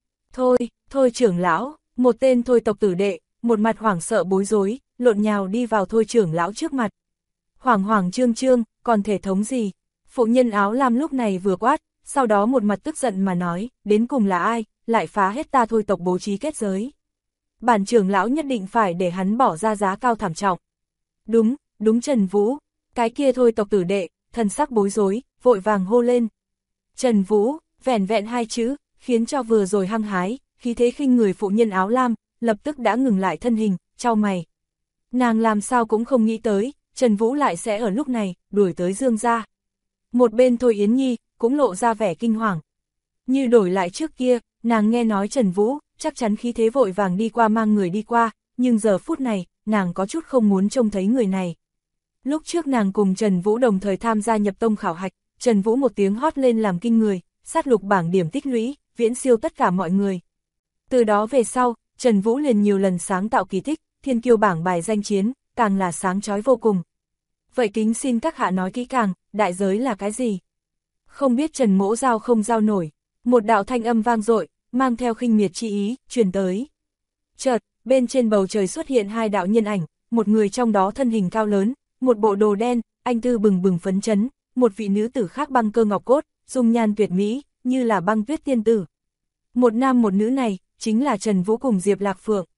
Thôi trưởng lão, một tên thôi tộc tử đệ, một mặt hoảng sợ bối rối, lộn nhào đi vào thôi trưởng lão trước mặt. Hoảng trương, còn thể thống gì? Phụ nhân áo lam lúc này vừa quát, sau đó một mặt tức giận mà nói, đến cùng là ai, lại phá hết ta thôi tộc bố trí kết giới. Bản trưởng lão nhất định phải để hắn bỏ ra giá cao thảm trọng. Đúng Trần Vũ, cái kia thôi tộc tử đệ, thần sắc bối rối, vội vàng hô lên. Trần Vũ, vẻn vẹn 2 chữ, khiến cho vừa rồi hăng hái, khí thế khinh người phụ nhân áo lam, lập tức đã ngừng lại thân hình, chau mày. Nàng làm sao cũng không nghĩ tới, Trần Vũ lại sẽ ở lúc này, đuổi tới Dương gia. Một bên Thôi Yến Nhi, cũng lộ ra vẻ kinh hoàng. Như đổi lại trước kia, nàng nghe nói Trần Vũ, chắc chắn khí thế vội vàng đi qua mang người đi qua, nhưng giờ phút này, nàng có chút không muốn trông thấy người này. Lúc trước nàng cùng Trần Vũ đồng thời tham gia nhập tông khảo hạch, Trần Vũ một tiếng hót lên làm kinh người, sát lục bảng điểm tích lũy, viễn siêu tất cả mọi người. Từ đó về sau, Trần Vũ liền nhiều lần sáng tạo kỳ tích, thiên kiêu bảng bài danh chiến, càng là sáng chói vô cùng. Vậy kính xin các hạ nói kỹ càng, đại giới là cái gì? Không biết Trần Mỗ giao không giao nổi, một đạo thanh âm vang dội, mang theo khinh miệt chi ý, truyền tới. Chợt, bên trên bầu trời xuất hiện 2 đạo nhân ảnh, một người trong đó thân hình cao lớn, một bộ đồ đen, anh tư bừng bừng phấn chấn, một vị nữ tử khác băng cơ ngọc cốt, dung nhan tuyệt mỹ, như là băng tuyết tiên tử. Một nam một nữ này, chính là Trần Vũ cùng Diệp Lạc Phượng.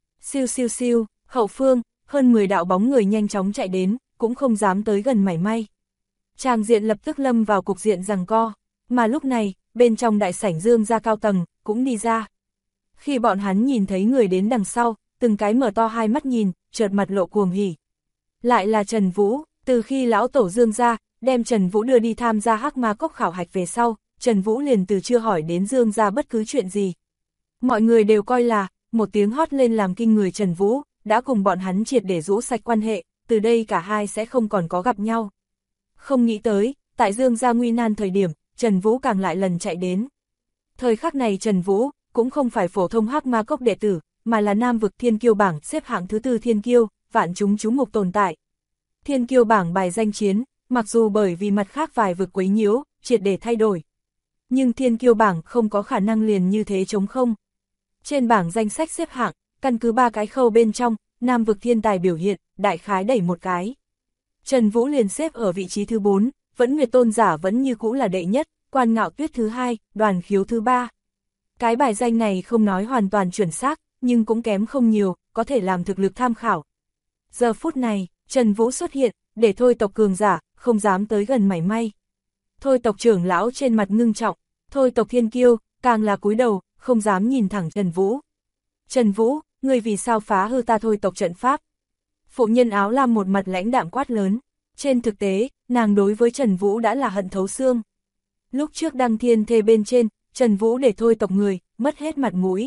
Siêu, hậu phương, hơn 10 đạo bóng người nhanh chóng chạy đến, cũng không dám tới gần mảy may. Tràng diện lập tức lâm vào cục diện giằng co, mà lúc này, bên trong đại sảnh Dương gia cao tầng, cũng đi ra. Khi bọn hắn nhìn thấy người đến đằng sau, từng cái mở to hai mắt nhìn, chợt mặt lộ cuồng hỉ. Lại là Trần Vũ, từ khi lão tổ Dương gia đem Trần Vũ đưa đi tham gia Hắc Ma Cốc khảo hạch về sau, Trần Vũ liền từ chưa hỏi đến Dương gia bất cứ chuyện gì. Mọi người đều coi là, một tiếng hót lên làm kinh người Trần Vũ, đã cùng bọn hắn triệt để rũ sạch quan hệ, từ đây cả hai sẽ không còn có gặp nhau. Không nghĩ tới, tại Dương gia nguy nan thời điểm, Trần Vũ càng lại lần chạy đến. Thời khắc này Trần Vũ, cũng không phải phổ thông Hắc Ma Cốc đệ tử, mà là Nam vực thiên kiêu bảng xếp hạng thứ 4 thiên kiêu, vạn chúng chú mục tồn tại. Thiên kiêu bảng bài danh chiến, mặc dù bởi vì mặt khác vài vực quấy nhiễu, triệt để thay đổi. Nhưng thiên kiêu bảng không có khả năng liền như thế trống không. Trên bảng danh sách xếp hạng, căn cứ 3 cái khâu bên trong, Nam vực thiên tài biểu hiện, đại khái đẩy một cái. Trần Vũ liền xếp ở vị trí thứ 4, Vẫn Nguyệt Tôn giả vẫn như cũ là đệ nhất, Quan Ngạo Tuyết thứ 2, Đoàn Khiếu thứ 3. Cái bài danh này không nói hoàn toàn chuẩn xác, nhưng cũng kém không nhiều, có thể làm thực lực tham khảo. Giờ phút này, Trần Vũ xuất hiện, để thôi tộc cường giả, không dám tới gần mảy may. Thôi tộc trưởng lão trên mặt ngưng trọng, thôi tộc thiên kiêu, càng là cúi đầu, không dám nhìn thẳng Trần Vũ. Trần Vũ, ngươi vì sao phá hư ta thôi tộc trận pháp? Phụ nhân áo lam một mặt lãnh đạm quát lớn. Trên thực tế, nàng đối với Trần Vũ đã là hận thấu xương. Lúc trước đăng thiên thê bên trên, Trần Vũ để thôi tộc người, mất hết mặt mũi.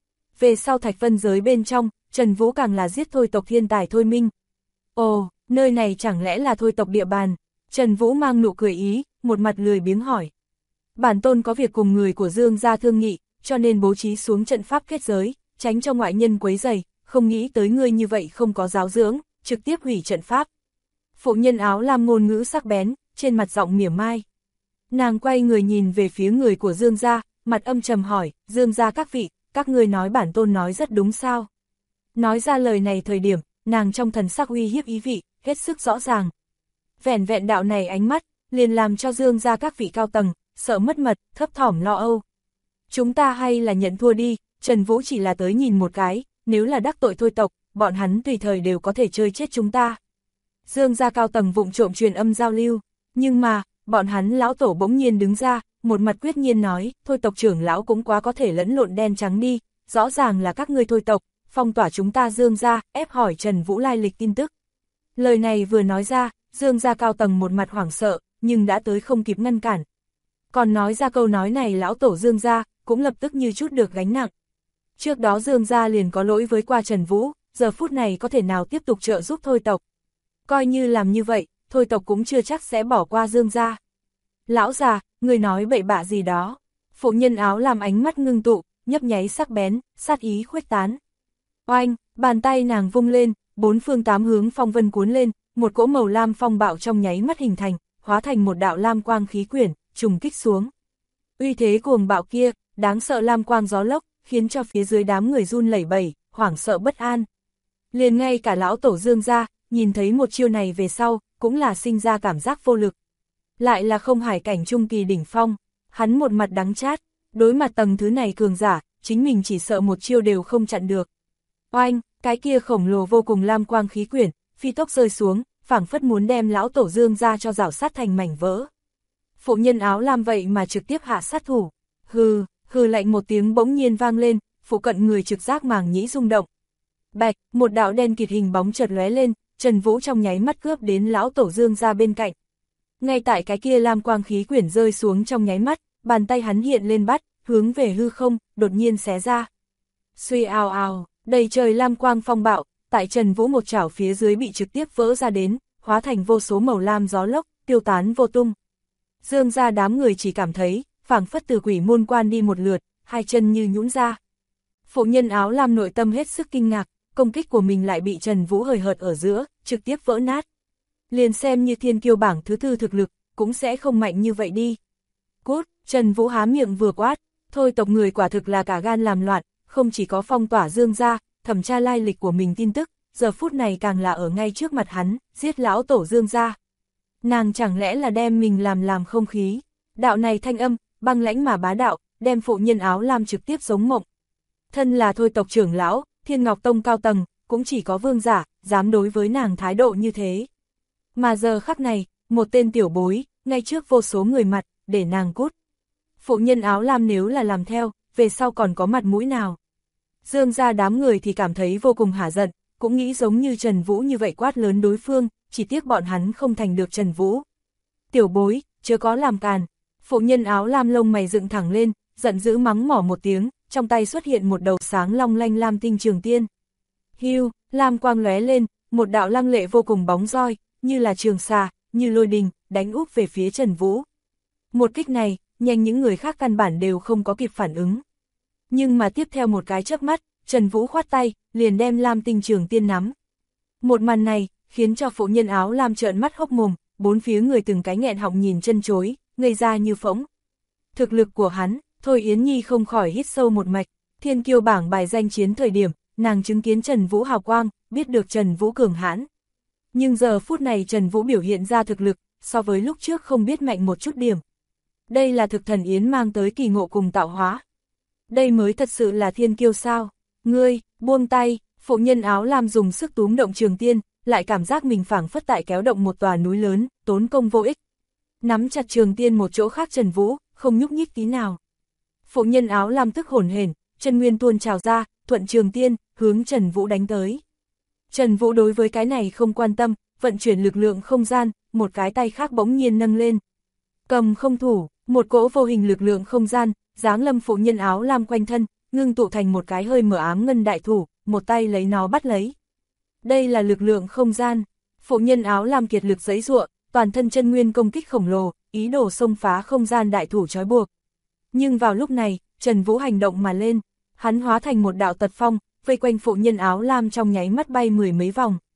Về sau thạch vân giới bên trong, Trần Vũ càng là giết thôi tộc thiên tài Thôi Minh. Ồ, nơi này chẳng lẽ là thôi tộc địa bàn? Trần Vũ mang nụ cười ý, một mặt lười biếng hỏi. Bản tôn có việc cùng người của Dương gia thương nghị, cho nên bố trí xuống trận pháp kết giới, tránh cho ngoại nhân quấy rầy, không nghĩ tới ngươi như vậy không có giáo dưỡng, trực tiếp hủy trận pháp. Phụ nhân áo lam ngôn ngữ sắc bén, trên mặt giọng mỉa mai. Nàng quay người nhìn về phía người của Dương gia, mặt âm trầm hỏi, Dương gia các vị, các ngươi nói bản tôn nói rất đúng sao? Nói ra lời này thời điểm, nàng trong thần sắc uy hiếp ý vị, hết sức rõ ràng. Vẻn vẹn đạo này ánh mắt, liền làm cho Dương gia các vị cao tầng, sợ mất mật, thấp thỏm lo âu. Chúng ta hay là nhận thua đi, Trần Vũ chỉ là tới nhìn một cái, nếu là đắc tội thôi tộc, bọn hắn tùy thời đều có thể chơi chết chúng ta. Dương gia cao tầng vụng trộm truyền âm giao lưu, nhưng mà, bọn hắn lão tổ bỗng nhiên đứng ra, một mặt quyết nhiên nói, thôi tộc trưởng lão cũng quá có thể lẫn lộn đen trắng đi, rõ ràng là các ngươi thôi tộc, phong tỏa chúng ta Dương gia, ép hỏi Trần Vũ lai lịch tin tức. Lời này vừa nói ra, Dương gia cao tầng một mặt hoảng sợ, nhưng đã tới không kịp ngăn cản. Còn nói ra câu nói này lão tổ Dương gia, cũng lập tức như chút được gánh nặng. Trước đó Dương gia liền có lỗi với qua Trần Vũ, giờ phút này có thể nào tiếp tục trợ giúp thôi tộc. Coi như làm như vậy, thôi tộc cũng chưa chắc sẽ bỏ qua Dương gia. Lão già, người nói bậy bạ gì đó. Phụ nhân áo làm ánh mắt ngưng tụ, nhấp nháy sắc bén, sát ý khuếch tán. Oanh, bàn tay nàng vung lên, bốn phương tám hướng phong vân cuốn lên, một cỗ màu lam phong bạo trong nháy mắt hình thành, hóa thành một đạo lam quang khí quyển, trùng kích xuống. Uy thế cuồng bạo kia, đáng sợ lam quang gió lốc, khiến cho phía dưới đám người run lẩy bẩy, hoảng sợ bất an. Liền ngay cả lão tổ Dương gia, nhìn thấy một chiêu này về sau, cũng là sinh ra cảm giác vô lực. Lại là không hải cảnh trung kỳ đỉnh phong, hắn một mặt đắng chát, đối mặt tầng thứ này cường giả, chính mình chỉ sợ một chiêu đều không chặn được. Oanh, cái kia khổng lồ vô cùng lam quang khí quyển, phi tốc rơi xuống, phảng phất muốn đem lão tổ Dương gia cho rảo sát thành mảnh vỡ. Phụ nhân áo lam vậy mà trực tiếp hạ sát thủ. Hừ, hừ lạnh một tiếng bỗng nhiên vang lên, phụ cận người trực giác màng nhĩ rung động. Bạch, một đạo đen kịt hình bóng chợt lóe lên, Trần Vũ trong nháy mắt cướp đến lão tổ Dương gia bên cạnh. Ngay tại cái kia lam quang khí quyển rơi xuống trong nháy mắt, bàn tay hắn hiện lên bắt, hướng về hư không, đột nhiên xé ra. Suy ào ào, đầy trời lam quang phong bạo, tại Trần Vũ một chảo phía dưới bị trực tiếp vỡ ra đến, hóa thành vô số màu lam gió lốc, tiêu tán vô tung. Dương gia đám người chỉ cảm thấy, phảng phất từ quỷ môn quan đi một lượt, hai chân như nhũn ra. Phụ nhân áo lam nội tâm hết sức kinh ngạc, công kích của mình lại bị Trần Vũ hời hợt ở giữa, trực tiếp vỡ nát. Liền xem như thiên kiêu bảng thứ tư thực lực, cũng sẽ không mạnh như vậy đi. Cút, Trần Vũ há miệng vừa quát, thôi tộc người quả thực là cả gan làm loạn, không chỉ có phong tỏa Dương gia, thẩm tra lai lịch của mình tin tức, giờ phút này càng là ở ngay trước mặt hắn, giết lão tổ Dương gia. Nàng chẳng lẽ là đem mình làm không khí. Đạo này thanh âm, băng lãnh mà bá đạo, đem phụ nhân áo lam trực tiếp giống mộng. Thân là thôi tộc trưởng lão, Thiên Ngọc Tông cao tầng, cũng chỉ có vương giả, dám đối với nàng thái độ như thế. Mà giờ khắc này, một tên tiểu bối, ngay trước vô số người mặt, để nàng cút. Phụ nhân áo lam nếu là làm theo, về sau còn có mặt mũi nào. Dương gia đám người thì cảm thấy vô cùng hả giận, cũng nghĩ giống như Trần Vũ như vậy quát lớn đối phương, chỉ tiếc bọn hắn không thành được Trần Vũ. Tiểu bối, chớ có làm càn. Phụ nhân áo lam lông mày dựng thẳng lên, giận dữ mắng mỏ một tiếng, trong tay xuất hiện một đầu sáng long lanh lam tinh trường tiên. Hưu, lam quang lóe lên, một đạo lăng lệ vô cùng bóng roi, như là trường xà, như lôi đình, đánh úp về phía Trần Vũ. Một kích này, nhanh những người khác căn bản đều không có kịp phản ứng. Nhưng mà tiếp theo một cái chớp mắt, Trần Vũ khoát tay, liền đem lam tinh trường tiên nắm. Một màn này, khiến cho phụ nhân áo lam trợn mắt hốc mồm, bốn phía người từng cái nghẹn họng nhìn chân chối, ngây ra như phỗng. Thực lực của hắn, Thôi Yến Nhi không khỏi hít sâu một mạch, thiên kiêu bảng bài danh chiến thời điểm, nàng chứng kiến Trần Vũ hào quang, biết được Trần Vũ cường hãn. Nhưng giờ phút này Trần Vũ biểu hiện ra thực lực, so với lúc trước không biết mạnh một chút điểm. Đây là thực thần Yến mang tới kỳ ngộ cùng tạo hóa. Đây mới thật sự là thiên kiêu sao. Ngươi, buông tay, phụ nhân áo lam dùng sức túm động trường tiên, lại cảm giác mình phảng phất tại kéo động một tòa núi lớn, tốn công vô ích. Nắm chặt trường tiên một chỗ khác Trần Vũ, không nhúc nhích tí nào. Phụ nhân áo lam tức hổn hển, chân nguyên tuôn trào ra, thuận trường tiên, hướng Trần Vũ đánh tới. Trần Vũ đối với cái này không quan tâm, vận chuyển lực lượng không gian, một cái tay khác bỗng nhiên nâng lên. Cầm không thủ, một cỗ vô hình lực lượng không gian, giáng lâm phụ nhân áo lam quanh thân, ngưng tụ thành một cái hơi mở ám ngân đại thủ, một tay lấy nó bắt lấy. Đây là lực lượng không gian. Phụ nhân áo lam kiệt lực giãy giụa, toàn thân chân nguyên công kích khổng lồ, ý đồ xông phá không gian đại thủ trói buộc. Nhưng vào lúc này, Trần Vũ hành động mà lên, hắn hóa thành một đạo tật phong, vây quanh phụ nhân áo lam trong nháy mắt bay mười mấy vòng.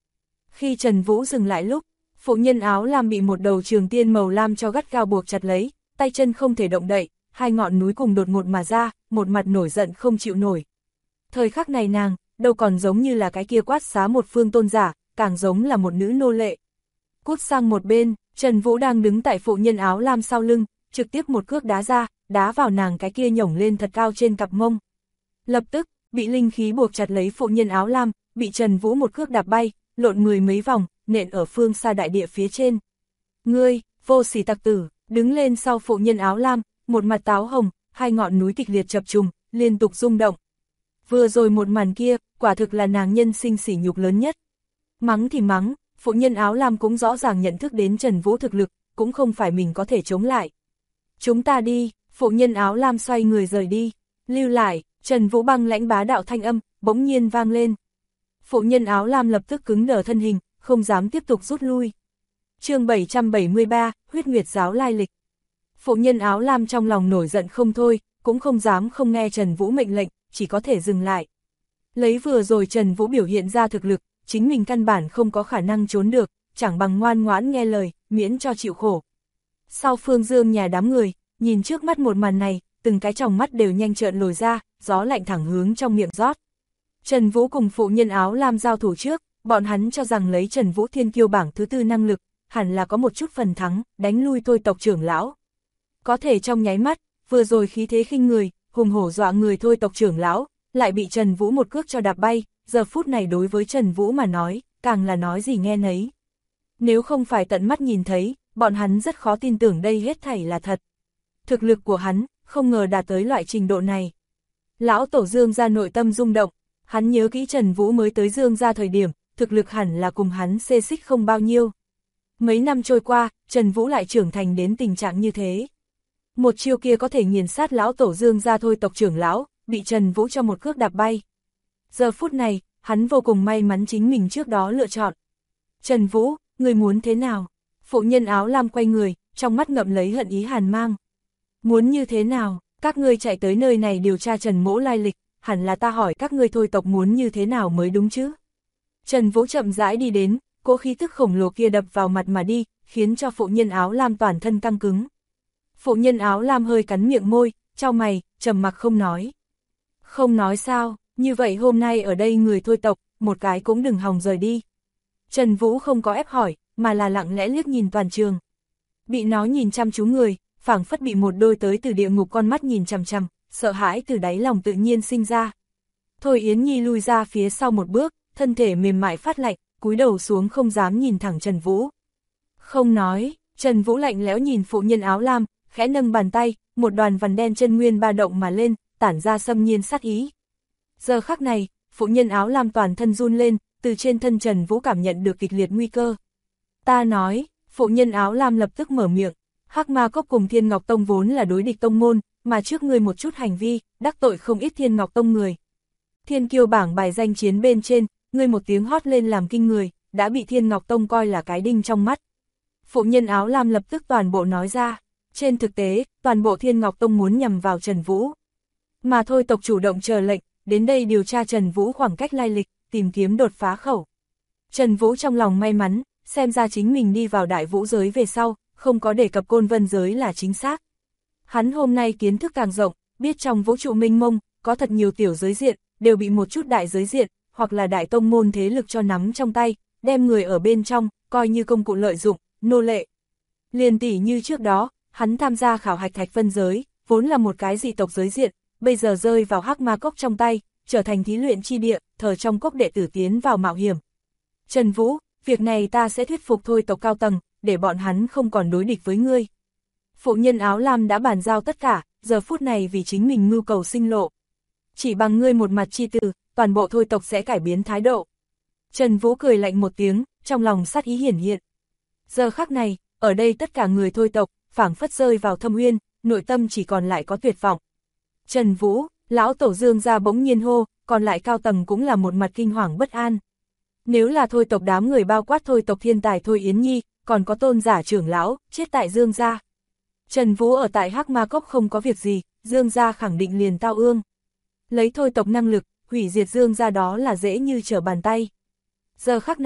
Khi Trần Vũ dừng lại lúc, phụ nhân áo lam bị một đầu trường tiên màu lam cho gắt gao buộc chặt lấy, tay chân không thể động đậy, hai ngọn núi cùng đột ngột mà ra, một mặt nổi giận không chịu nổi. Thời khắc này nàng, đâu còn giống như là cái kia quát xá một phương tôn giả, càng giống là một nữ nô lệ. Cút sang một bên, Trần Vũ đang đứng tại phụ nhân áo lam sau lưng, trực tiếp một cước đá ra, đá vào nàng cái kia nhổng lên thật cao trên cặp mông. Lập tức, bị linh khí buộc chặt lấy phụ nhân áo lam, bị Trần Vũ một cước đạp bay, lộn mười mấy vòng, nện ở phương xa đại địa phía trên. Ngươi, vô sỉ tặc tử, đứng lên sau phụ nhân áo lam, một mặt táo hồng, hai ngọn núi kịch liệt chập trùng, liên tục rung động. Vừa rồi một màn kia, quả thực là nàng nhân sinh sỉ nhục lớn nhất. Mắng thì mắng, phụ nhân áo lam cũng rõ ràng nhận thức đến Trần Vũ thực lực, cũng không phải mình có thể chống lại. Chúng ta đi, phụ nhân áo lam xoay người rời đi, lưu lại, Trần Vũ băng lãnh bá đạo thanh âm, bỗng nhiên vang lên. Phụ nhân áo lam lập tức cứng đờ thân hình, không dám tiếp tục rút lui. Chương 773, huyết nguyệt giáo lai lịch. Phụ nhân áo lam trong lòng nổi giận không thôi, cũng không dám không nghe Trần Vũ mệnh lệnh, chỉ có thể dừng lại. Lấy vừa rồi Trần Vũ biểu hiện ra thực lực, chính mình căn bản không có khả năng trốn được, chẳng bằng ngoan ngoãn nghe lời, miễn cho chịu khổ. Sau Phương Dương nhà đám người, nhìn trước mắt một màn này, từng cái tròng mắt đều nhanh trợn lồi ra, gió lạnh thẳng hướng trong miệng rót. Trần Vũ cùng phụ nhân áo lam giao thủ trước, bọn hắn cho rằng lấy Trần Vũ thiên kiêu bảng thứ tư năng lực, hẳn là có một chút phần thắng, đánh lui thôi tộc trưởng lão. Có thể trong nháy mắt, vừa rồi khí thế khinh người, hùng hổ dọa người thôi tộc trưởng lão, lại bị Trần Vũ một cước cho đạp bay, giờ phút này đối với Trần Vũ mà nói, càng là nói gì nghe nấy. Nếu không phải tận mắt nhìn thấy, bọn hắn rất khó tin tưởng đây hết thảy là thật. Thực lực của hắn, không ngờ đạt tới loại trình độ này. Lão tổ Dương gia nội tâm rung động, hắn nhớ kỹ Trần Vũ mới tới Dương gia thời điểm, thực lực hẳn là cùng hắn xê xích không bao nhiêu. Mấy năm trôi qua, Trần Vũ lại trưởng thành đến tình trạng như thế. Một chiêu kia có thể nghiền sát lão tổ Dương gia thôi tộc trưởng lão, bị Trần Vũ cho một cước đạp bay. Giờ phút này, hắn vô cùng may mắn chính mình trước đó lựa chọn. Trần Vũ, người muốn thế nào? Phụ nhân áo lam quay người, trong mắt ngậm lấy hận ý hàn mang. Muốn như thế nào? Các ngươi chạy tới nơi này điều tra Trần Mỗ lai lịch, hẳn là ta hỏi các ngươi thôi tộc muốn như thế nào mới đúng chứ? Trần Vũ chậm rãi đi đến, cỗ khí tức khổng lồ kia đập vào mặt mà đi, khiến cho phụ nhân áo lam toàn thân căng cứng. Phụ nhân áo lam hơi cắn miệng môi, chau mày, trầm mặc không nói. Không nói sao, như vậy hôm nay ở đây người thôi tộc, một cái cũng đừng hòng rời đi. Trần Vũ không có ép hỏi, mà là lặng lẽ liếc nhìn toàn trường. Bị nó nhìn chăm chú người, phảng phất bị một đôi tới từ địa ngục con mắt nhìn chằm chằm, sợ hãi từ đáy lòng tự nhiên sinh ra. Thôi Yến Nhi lui ra phía sau một bước, thân thể mềm mại phát lạnh, cúi đầu xuống không dám nhìn thẳng Trần Vũ. Không nói, Trần Vũ lạnh lẽo nhìn phụ nhân áo lam, khẽ nâng bàn tay, một đoàn vằn đen chân nguyên ba động mà lên, tản ra xâm nhiên sát ý. Giờ khắc này, phụ nhân áo lam toàn thân run lên, từ trên thân Trần Vũ cảm nhận được kịch liệt nguy cơ. Ta nói, phụ nhân áo lam lập tức mở miệng, Hắc Ma Cốc cùng Thiên Ngọc Tông vốn là đối địch tông môn, mà trước ngươi một chút hành vi, đắc tội không ít Thiên Ngọc Tông người. Thiên kiêu bảng bài danh chiến bên trên, ngươi một tiếng hót lên làm kinh người, đã bị Thiên Ngọc Tông coi là cái đinh trong mắt. Phụ nhân áo lam lập tức toàn bộ nói ra, trên thực tế, toàn bộ Thiên Ngọc Tông muốn nhằm vào Trần Vũ. Mà thôi tộc chủ động chờ lệnh, đến đây điều tra Trần Vũ khoảng cách lai lịch, tìm kiếm đột phá khẩu. Trần Vũ trong lòng may mắn, xem ra chính mình đi vào đại vũ giới về sau, không có đề cập côn vân giới là chính xác. Hắn hôm nay kiến thức càng rộng, biết trong vũ trụ mênh mông, có thật nhiều tiểu giới diện, đều bị một chút đại giới diện, hoặc là đại tông môn thế lực cho nắm trong tay, đem người ở bên trong, coi như công cụ lợi dụng, nô lệ. Liền tỉ như trước đó, hắn tham gia khảo hạch thạch phân giới, vốn là một cái dị tộc giới diện, bây giờ rơi vào Hắc Ma Cốc trong tay, trở thành thí luyện chi địa, thờ trong cốc đệ tử tiến vào mạo hiểm. Trần Vũ, việc này ta sẽ thuyết phục thôi tộc cao tầng, để bọn hắn không còn đối địch với ngươi. Phụ nhân áo lam đã bàn giao tất cả, giờ phút này vì chính mình mưu cầu sinh lộ. Chỉ bằng ngươi một mặt chi từ, toàn bộ thôi tộc sẽ cải biến thái độ. Trần Vũ cười lạnh một tiếng, trong lòng sát ý hiển hiện. Giờ khắc này, ở đây tất cả người thôi tộc, phảng phất rơi vào thâm uyên, nội tâm chỉ còn lại có tuyệt vọng. Trần Vũ, lão tổ Dương gia bỗng nhiên hô, còn lại cao tầng cũng là một mặt kinh hoàng bất an. Nếu là thôi tộc đám người bao quát thôi tộc thiên tài Thôi Yến Nhi, còn có tôn giả trưởng lão, chết tại Dương gia. Trần Vũ ở tại Hắc Ma Cốc không có việc gì, Dương gia khẳng định liền tao ương. Lấy thôi tộc năng lực, hủy diệt Dương gia đó là dễ như trở bàn tay. Giờ khắc này,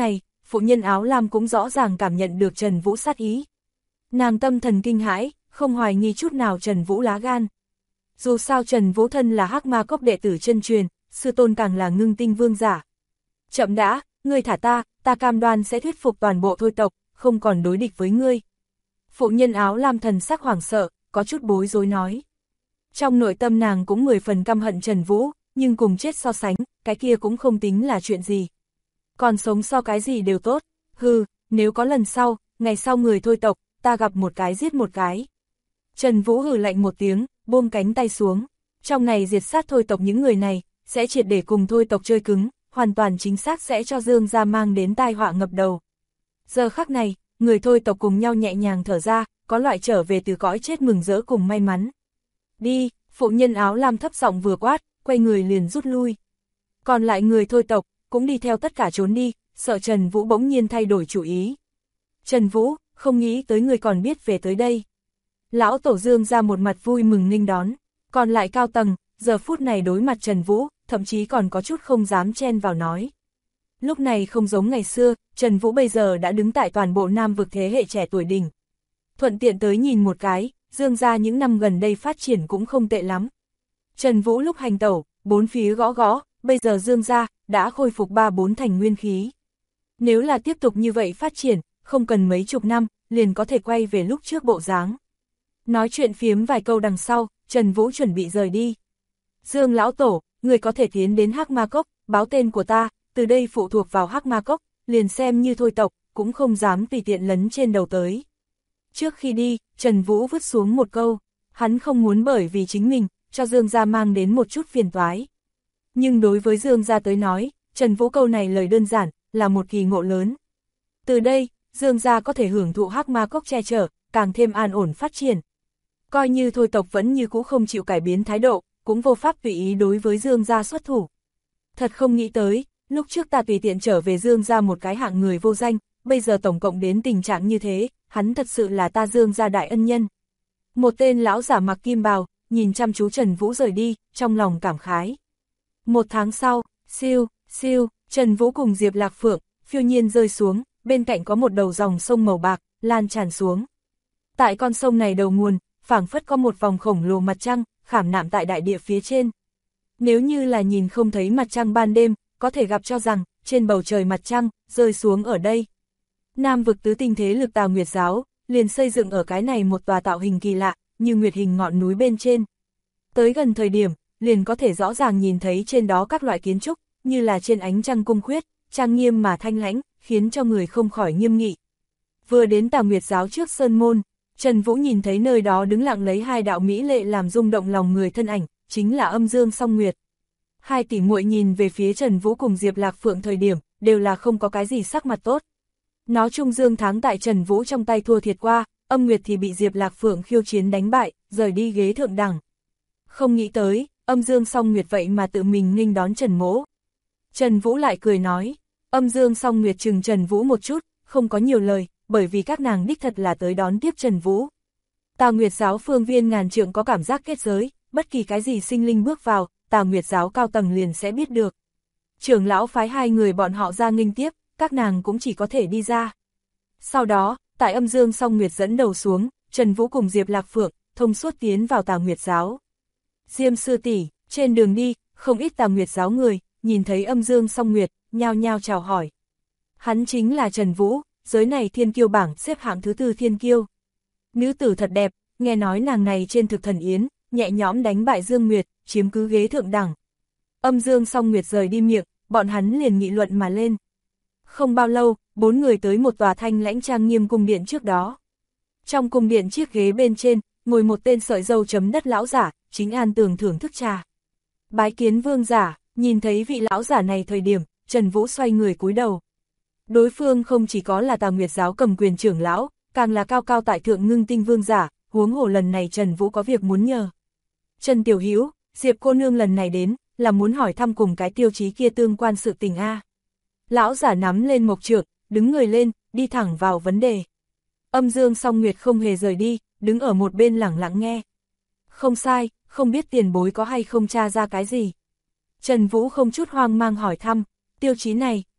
phụ nhân áo lam cũng rõ ràng cảm nhận được Trần Vũ sát ý. Nàng tâm thần kinh hãi, không hoài nghi chút nào Trần Vũ lá gan. Dù sao Trần Vũ thân là Hắc Ma Cốc đệ tử chân truyền, sư tôn càng là ngưng tinh vương giả. Chậm đã, ngươi thả ta cam đoan sẽ thuyết phục toàn bộ thôi tộc, không còn đối địch với ngươi. Phụ nhân áo lam thần sắc hoảng sợ, có chút bối rối nói. Trong nội tâm nàng cũng 10 phần căm hận Trần Vũ, nhưng cùng chết so sánh, cái kia cũng không tính là chuyện gì. Còn sống so cái gì đều tốt, nếu có lần sau, ngày sau người thôi tộc, ta gặp một cái giết một cái. Trần Vũ hừ lạnh một tiếng, buông cánh tay xuống. Trong này diệt sát thôi tộc những người này, sẽ triệt để cùng thôi tộc chơi cứng, hoàn toàn chính xác sẽ cho Dương gia mang đến tai họa ngập đầu. Giờ khắc này, người thôi tộc cùng nhau nhẹ nhàng thở ra, có loại trở về từ cõi chết mừng rỡ cùng may mắn. Đi, phụ nhân áo lam thấp giọng vừa quát, quay người liền rút lui. Còn lại người thôi tộc, cũng đi theo tất cả trốn đi, sợ Trần Vũ bỗng nhiên thay đổi chủ ý. Trần Vũ, không nghĩ tới người còn biết về tới đây. Lão tổ Dương ra một mặt vui mừng nghênh đón, còn lại cao tầng, giờ phút này đối mặt Trần Vũ, thậm chí còn có chút không dám chen vào nói. Lúc này không giống ngày xưa, Trần Vũ bây giờ đã đứng tại toàn bộ Nam vực thế hệ trẻ tuổi đỉnh. Thuận tiện tới nhìn một cái, Dương gia những năm gần đây phát triển cũng không tệ lắm. Trần Vũ lúc hành tẩu, bốn phía gõ gõ, bây giờ Dương gia đã khôi phục 3-4 thành nguyên khí. Nếu là tiếp tục như vậy phát triển, không cần mấy chục năm, liền có thể quay về lúc trước bộ dáng. Nói chuyện phiếm vài câu đằng sau, Trần Vũ chuẩn bị rời đi. Dương lão tổ, người có thể tiến đến Hắc Ma Cốc, báo tên của ta, từ đây phụ thuộc vào Hắc Ma Cốc, liền xem như thôi tộc, cũng không dám tùy tiện lấn trên đầu tới. Trước khi đi, Trần Vũ vứt xuống một câu, hắn không muốn bởi vì chính mình, cho Dương gia mang đến một chút phiền toái. Nhưng đối với Dương gia tới nói, Trần Vũ câu này lời đơn giản, là một kỳ ngộ lớn. Từ đây, Dương gia có thể hưởng thụ Hắc Ma Cốc che chở, càng thêm an ổn phát triển. Coi như thôi tộc vẫn như cũ không chịu cải biến thái độ, cũng vô pháp tùy ý đối với Dương gia xuất thủ. Thật không nghĩ tới, lúc trước ta tùy tiện trở về Dương gia một cái hạng người vô danh, bây giờ tổng cộng đến tình trạng như thế, hắn thật sự là ta Dương gia đại ân nhân. Một tên lão giả mặc kim bào, nhìn chăm chú Trần Vũ rời đi, trong lòng cảm khái. Một tháng sau, siêu, Trần Vũ cùng Diệp Lạc Phượng, phiêu nhiên rơi xuống, bên cạnh có một đầu dòng sông màu bạc, lan tràn xuống. Tại con sông này đầu nguồn, phảng phất có một vòng khổng lồ mặt trăng, khảm nạm tại đại địa phía trên. Nếu như là nhìn không thấy mặt trăng ban đêm, có thể gặp cho rằng, trên bầu trời mặt trăng, rơi xuống ở đây. Nam vực tứ tinh thế lực Tào Nguyệt Giáo, liền xây dựng ở cái này một tòa tạo hình kỳ lạ, như nguyệt hình ngọn núi bên trên. Tới gần thời điểm, liền có thể rõ ràng nhìn thấy trên đó các loại kiến trúc, như là trên ánh trăng cung khuyết, trang nghiêm mà thanh lãnh, khiến cho người không khỏi nghiêm nghị. Vừa đến Tào Nguyệt Giáo trước sơn môn, Trần Vũ nhìn thấy nơi đó đứng lặng lấy hai đạo mỹ lệ làm rung động lòng người thân ảnh, chính là Âm Dương Song Nguyệt. Hai tỷ muội nhìn về phía Trần Vũ cùng Diệp Lạc Phượng thời điểm, đều là không có cái gì sắc mặt tốt. Nó Trung Dương Thắng tại Trần Vũ trong tay thua thiệt qua, Âm Nguyệt thì bị Diệp Lạc Phượng khiêu chiến đánh bại, rời đi ghế thượng đẳng. Không nghĩ tới, Âm Dương Song Nguyệt vậy mà tự mình nghênh đón Trần Mỗ. Trần Vũ lại cười nói, Âm Dương Song Nguyệt chừng Trần Vũ một chút, không có nhiều lời, bởi vì các nàng đích thật là tới đón tiếp Trần Vũ. Tào Nguyệt Giáo phương viên ngàn trượng có cảm giác kết giới, bất kỳ cái gì sinh linh bước vào, Tào Nguyệt Giáo cao tầng liền sẽ biết được. Trưởng lão phái hai người bọn họ ra nghênh tiếp, các nàng cũng chỉ có thể đi ra. Sau đó, tại Âm Dương Song Nguyệt dẫn đầu xuống, Trần Vũ cùng Diệp Lạc Phượng, thông suốt tiến vào Tào Nguyệt Giáo. Diêm sư tỷ, trên đường đi, không ít Tào Nguyệt Giáo người, nhìn thấy Âm Dương Song Nguyệt, nhao nhao chào hỏi. Hắn chính là Trần Vũ, giới này thiên kiêu bảng xếp hạng thứ 4 thiên kiêu. Nữ tử thật đẹp, nghe nói nàng này trên thực thần yến, nhẹ nhõm đánh bại Dương Nguyệt, chiếm cứ ghế thượng đẳng. Âm Dương Song Nguyệt rời đi miệng, bọn hắn liền nghị luận mà lên. Không bao lâu, 4 người tới một tòa thanh lãnh trang nghiêm cung điện trước đó. Trong cung điện chiếc ghế bên trên, ngồi một tên sợi râu chấm đất lão giả, chính an tường thưởng thức trà. Bái kiến vương giả, nhìn thấy vị lão giả này thời điểm, Trần Vũ xoay người cúi đầu. Đối phương không chỉ có là Tào Nguyệt Giáo cầm quyền trưởng lão, càng là cao cao tại thượng ngưng tinh vương giả, huống hồ lần này Trần Vũ có việc muốn nhờ. Trần Tiểu Hữu, Diệp cô nương lần này đến, là muốn hỏi thăm cùng cái tiêu chí kia tương quan sự tình a. Lão giả nắm lên mộc trượng, đứng người lên, đi thẳng vào vấn đề. Âm Dương Song Nguyệt không hề rời đi, đứng ở một bên lẳng lặng nghe. Không sai, không biết tiền bối có hay không tra ra cái gì. Trần Vũ không chút hoang mang hỏi thăm, tiêu chí này,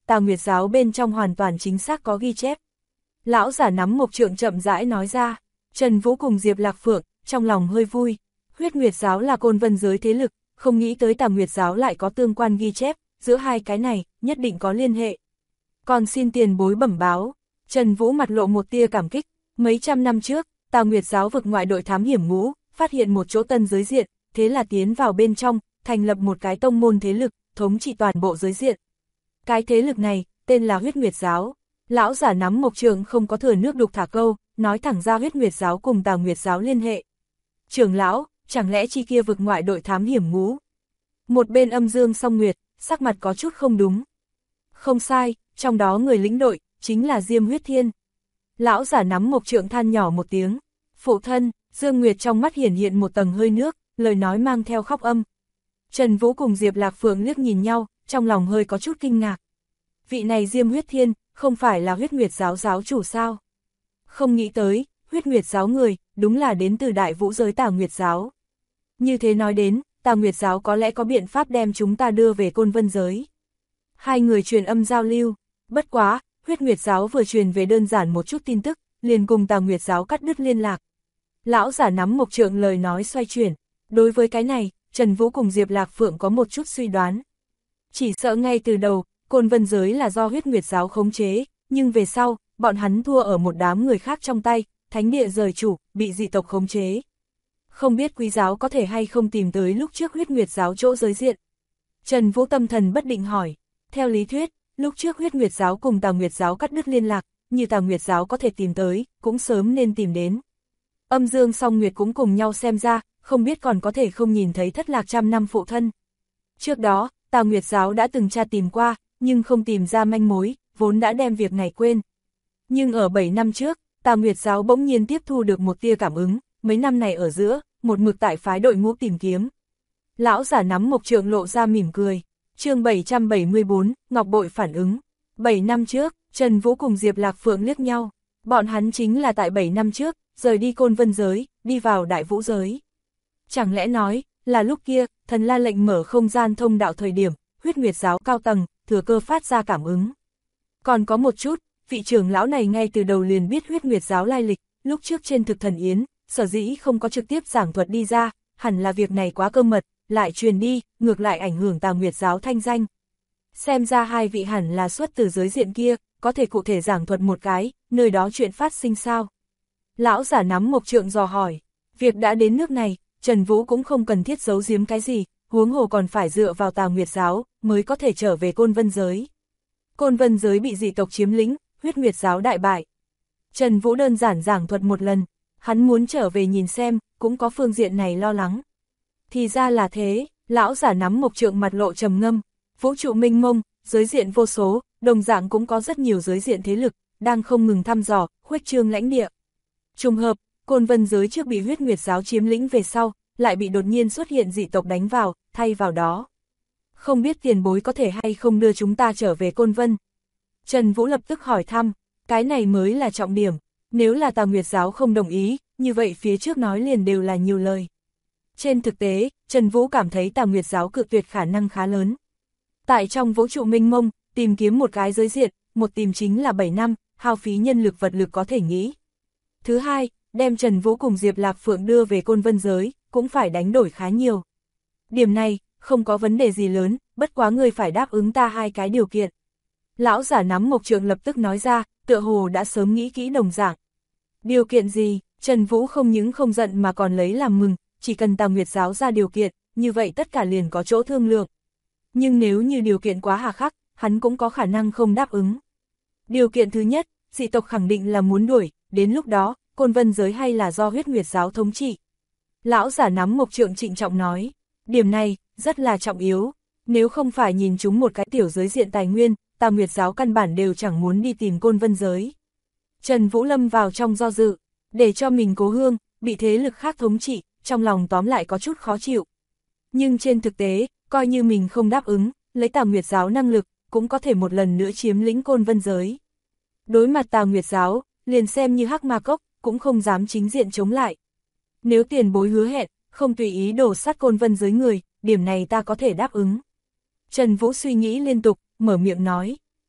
Tà Nguyệt giáo bên trong hoàn toàn chính xác có ghi chép. Lão giả nắm mộc trượng chậm rãi nói ra. Trần Vũ cùng Diệp Lạc Phượng, trong lòng hơi vui. Huyết Nguyệt giáo là Côn Vân giới thế lực, không nghĩ tới Tà Nguyệt giáo lại có tương quan ghi chép, giữa hai cái này, nhất định có liên hệ. Còn xin tiền bối bẩm báo. Trần Vũ mặt lộ một tia cảm kích. Mấy trăm năm trước, Tà Nguyệt giáo vực ngoại đội thám hiểm ngũ, phát hiện một chỗ tân giới diện, thế là tiến vào bên trong, thành lập một cái tông môn thế lực, thống trị toàn bộ giới diện. Cái thế lực này, tên là Huyết Nguyệt giáo. Lão giả nắm mộc trượng không có thừa nước đục thả câu, nói thẳng ra Huyết Nguyệt giáo cùng Tà Nguyệt giáo liên hệ. Trưởng lão, chẳng lẽ chi kia vực ngoại đội thám hiểm ngũ? Một bên Âm Dương Song Nguyệt, sắc mặt có chút không đúng. Không sai, trong đó người lĩnh đội, chính là Diêm Huyết Thiên. Lão giả nắm mộc trượng than nhỏ một tiếng. Phụ thân, Dương Nguyệt trong mắt hiển hiện một tầng hơi nước, lời nói mang theo khóc âm. Trần Vũ cùng Diệp Lạc Phượng liếc nhìn nhau, trong lòng hơi có chút kinh ngạc. Vị này Diêm Huyết Thiên, không phải là Huyết Nguyệt giáo giáo chủ sao? Không nghĩ tới, Huyết Nguyệt giáo người, đúng là đến từ Đại Vũ giới Tà Nguyệt giáo. Như thế nói đến, Tà Nguyệt giáo có lẽ có biện pháp đem chúng ta đưa về Côn Vân giới. Hai người truyền âm giao lưu, bất quá, Huyết Nguyệt giáo vừa truyền về đơn giản một chút tin tức, liền cùng Tà Nguyệt giáo cắt đứt liên lạc. Lão giả nắm mộc trượng lời nói xoay chuyển, đối với cái này, Trần Vũ cùng Diệp Lạc Phượng có một chút suy đoán. Chỉ sợ ngay từ đầu, Côn Vân giới là do Huyết Nguyệt giáo khống chế, nhưng về sau, bọn hắn thua ở một đám người khác trong tay, thánh địa rời chủ, bị dị tộc khống chế. Không biết quý giáo có thể hay không tìm tới lúc trước Huyết Nguyệt giáo chỗ giới diện. Trần Vũ tâm thần bất định hỏi, theo lý thuyết, lúc trước Huyết Nguyệt giáo cùng Tà Nguyệt giáo cắt đứt liên lạc, như Tà Nguyệt giáo có thể tìm tới, cũng sớm nên tìm đến. Âm Dương Song Nguyệt cũng cùng nhau xem ra, không biết còn có thể không nhìn thấy thất lạc trăm năm phụ thân. Trước đó, Tà Nguyệt giáo đã từng tra tìm qua, nhưng không tìm ra manh mối, vốn đã đem việc này quên. Nhưng ở 7 năm trước, Tà Nguyệt giáo bỗng nhiên tiếp thu được một tia cảm ứng, mấy năm này ở giữa, một mực tại phái đội ngũ tìm kiếm. Lão giả nắm mộc trượng lộ ra mỉm cười. Chương 774, Ngọc Bội phản ứng. 7 năm trước, Trần Vũ cùng Diệp Lạc Phượng liếc nhau. Bọn hắn chính là tại 7 năm trước, rời đi Côn Vân giới, đi vào Đại Vũ giới. Chẳng lẽ nói, là lúc kia, Thần La lệnh mở không gian thông đạo thời điểm, Huyết Nguyệt giáo cao tầng, thừa cơ phát ra cảm ứng. Còn có một chút, vị trưởng lão này ngay từ đầu liền biết Huyết Nguyệt giáo lai lịch, lúc trước trên thực thần yến, sở dĩ không có trực tiếp giảng thuật đi ra, hẳn là việc này quá cơ mật, lại truyền đi, ngược lại ảnh hưởng Tà Nguyệt giáo thanh danh. Xem ra hai vị hẳn là xuất từ giới diện kia, có thể cụ thể giảng thuật một cái, nơi đó chuyện phát sinh sao? Lão giả nắm mộc trượng dò hỏi, việc đã đến nước này, Trần Vũ cũng không cần thiết giấu giếm cái gì, huống hồ còn phải dựa vào Tà Nguyệt giáo, mới có thể trở về Côn Vân giới. Côn Vân giới bị dị tộc chiếm lĩnh, Huyết Nguyệt giáo đại bại. Trần Vũ đơn giản giảng thuật một lần, hắn muốn trở về nhìn xem, cũng có phương diện này lo lắng. Thì ra là thế, lão giả nắm mộc trượng mặt lộ trầm ngâm, vũ trụ mênh mông, giới diện vô số, đồng dạng cũng có rất nhiều giới diện thế lực, đang không ngừng thăm dò, khuếch trương lãnh địa. Trùng hợp, Côn Vân giới trước bị Huyết Nguyệt giáo chiếm lĩnh về sau, lại bị đột nhiên xuất hiện dị tộc đánh vào, thay vào đó. Không biết tiền bối có thể hay không đưa chúng ta trở về Côn Vân? Trần Vũ lập tức hỏi thăm, cái này mới là trọng điểm, nếu là Tà Nguyệt giáo không đồng ý, như vậy phía trước nói liền đều là nhiều lời. Trên thực tế, Trần Vũ cảm thấy Tà Nguyệt giáo cự tuyệt khả năng khá lớn. Tại trong vũ trụ mênh mông, tìm kiếm một cái giới diện, một tìm chính là 7 năm, hao phí nhân lực vật lực có thể nghĩ. Thứ hai, đem Trần Vũ cùng Diệp Lạc Phượng đưa về Côn Vân giới, cũng phải đánh đổi khá nhiều. Điểm này, không có vấn đề gì lớn, bất quá người phải đáp ứng ta hai cái điều kiện. Lão giả nắm mộc trượng lập tức nói ra, tựa hồ đã sớm nghĩ kỹ đồng dạng. Điều kiện gì? Trần Vũ không những không giận mà còn lấy làm mừng, chỉ cần Tà Nguyệt giáo ra điều kiện, như vậy tất cả liền có chỗ thương lượng. Nhưng nếu như điều kiện quá hà khắc, hắn cũng có khả năng không đáp ứng. Điều kiện thứ nhất, dị tộc khẳng định là muốn đuổi, đến lúc đó, Côn Vân giới hay là do Huyết Nguyệt giáo thống trị. Lão giả nắm mộc trượng trịnh trọng nói, điểm này, rất là trọng yếu, nếu không phải nhìn chúng một cái tiểu giới diện tài nguyên, Tà Nguyệt giáo căn bản đều chẳng muốn đi tìm Côn Vân giới. Trần Vũ lâm vào trong do dự, để cho mình cố hương, bị thế lực khác thống trị, trong lòng tóm lại có chút khó chịu. Nhưng trên thực tế, coi như mình không đáp ứng, lấy Tà Nguyệt giáo năng lực, cũng có thể một lần nữa chiếm lĩnh Côn Vân giới. Đối mặt Tà Nguyệt giáo, liền xem như Hắc Ma Cốc, cũng không dám chính diện chống lại. Nếu tiền bối hứa hẹn, không tùy ý đổ sát Côn Vân giới người, điểm này ta có thể đáp ứng. Trần Vũ suy nghĩ liên tục, mở miệng nói,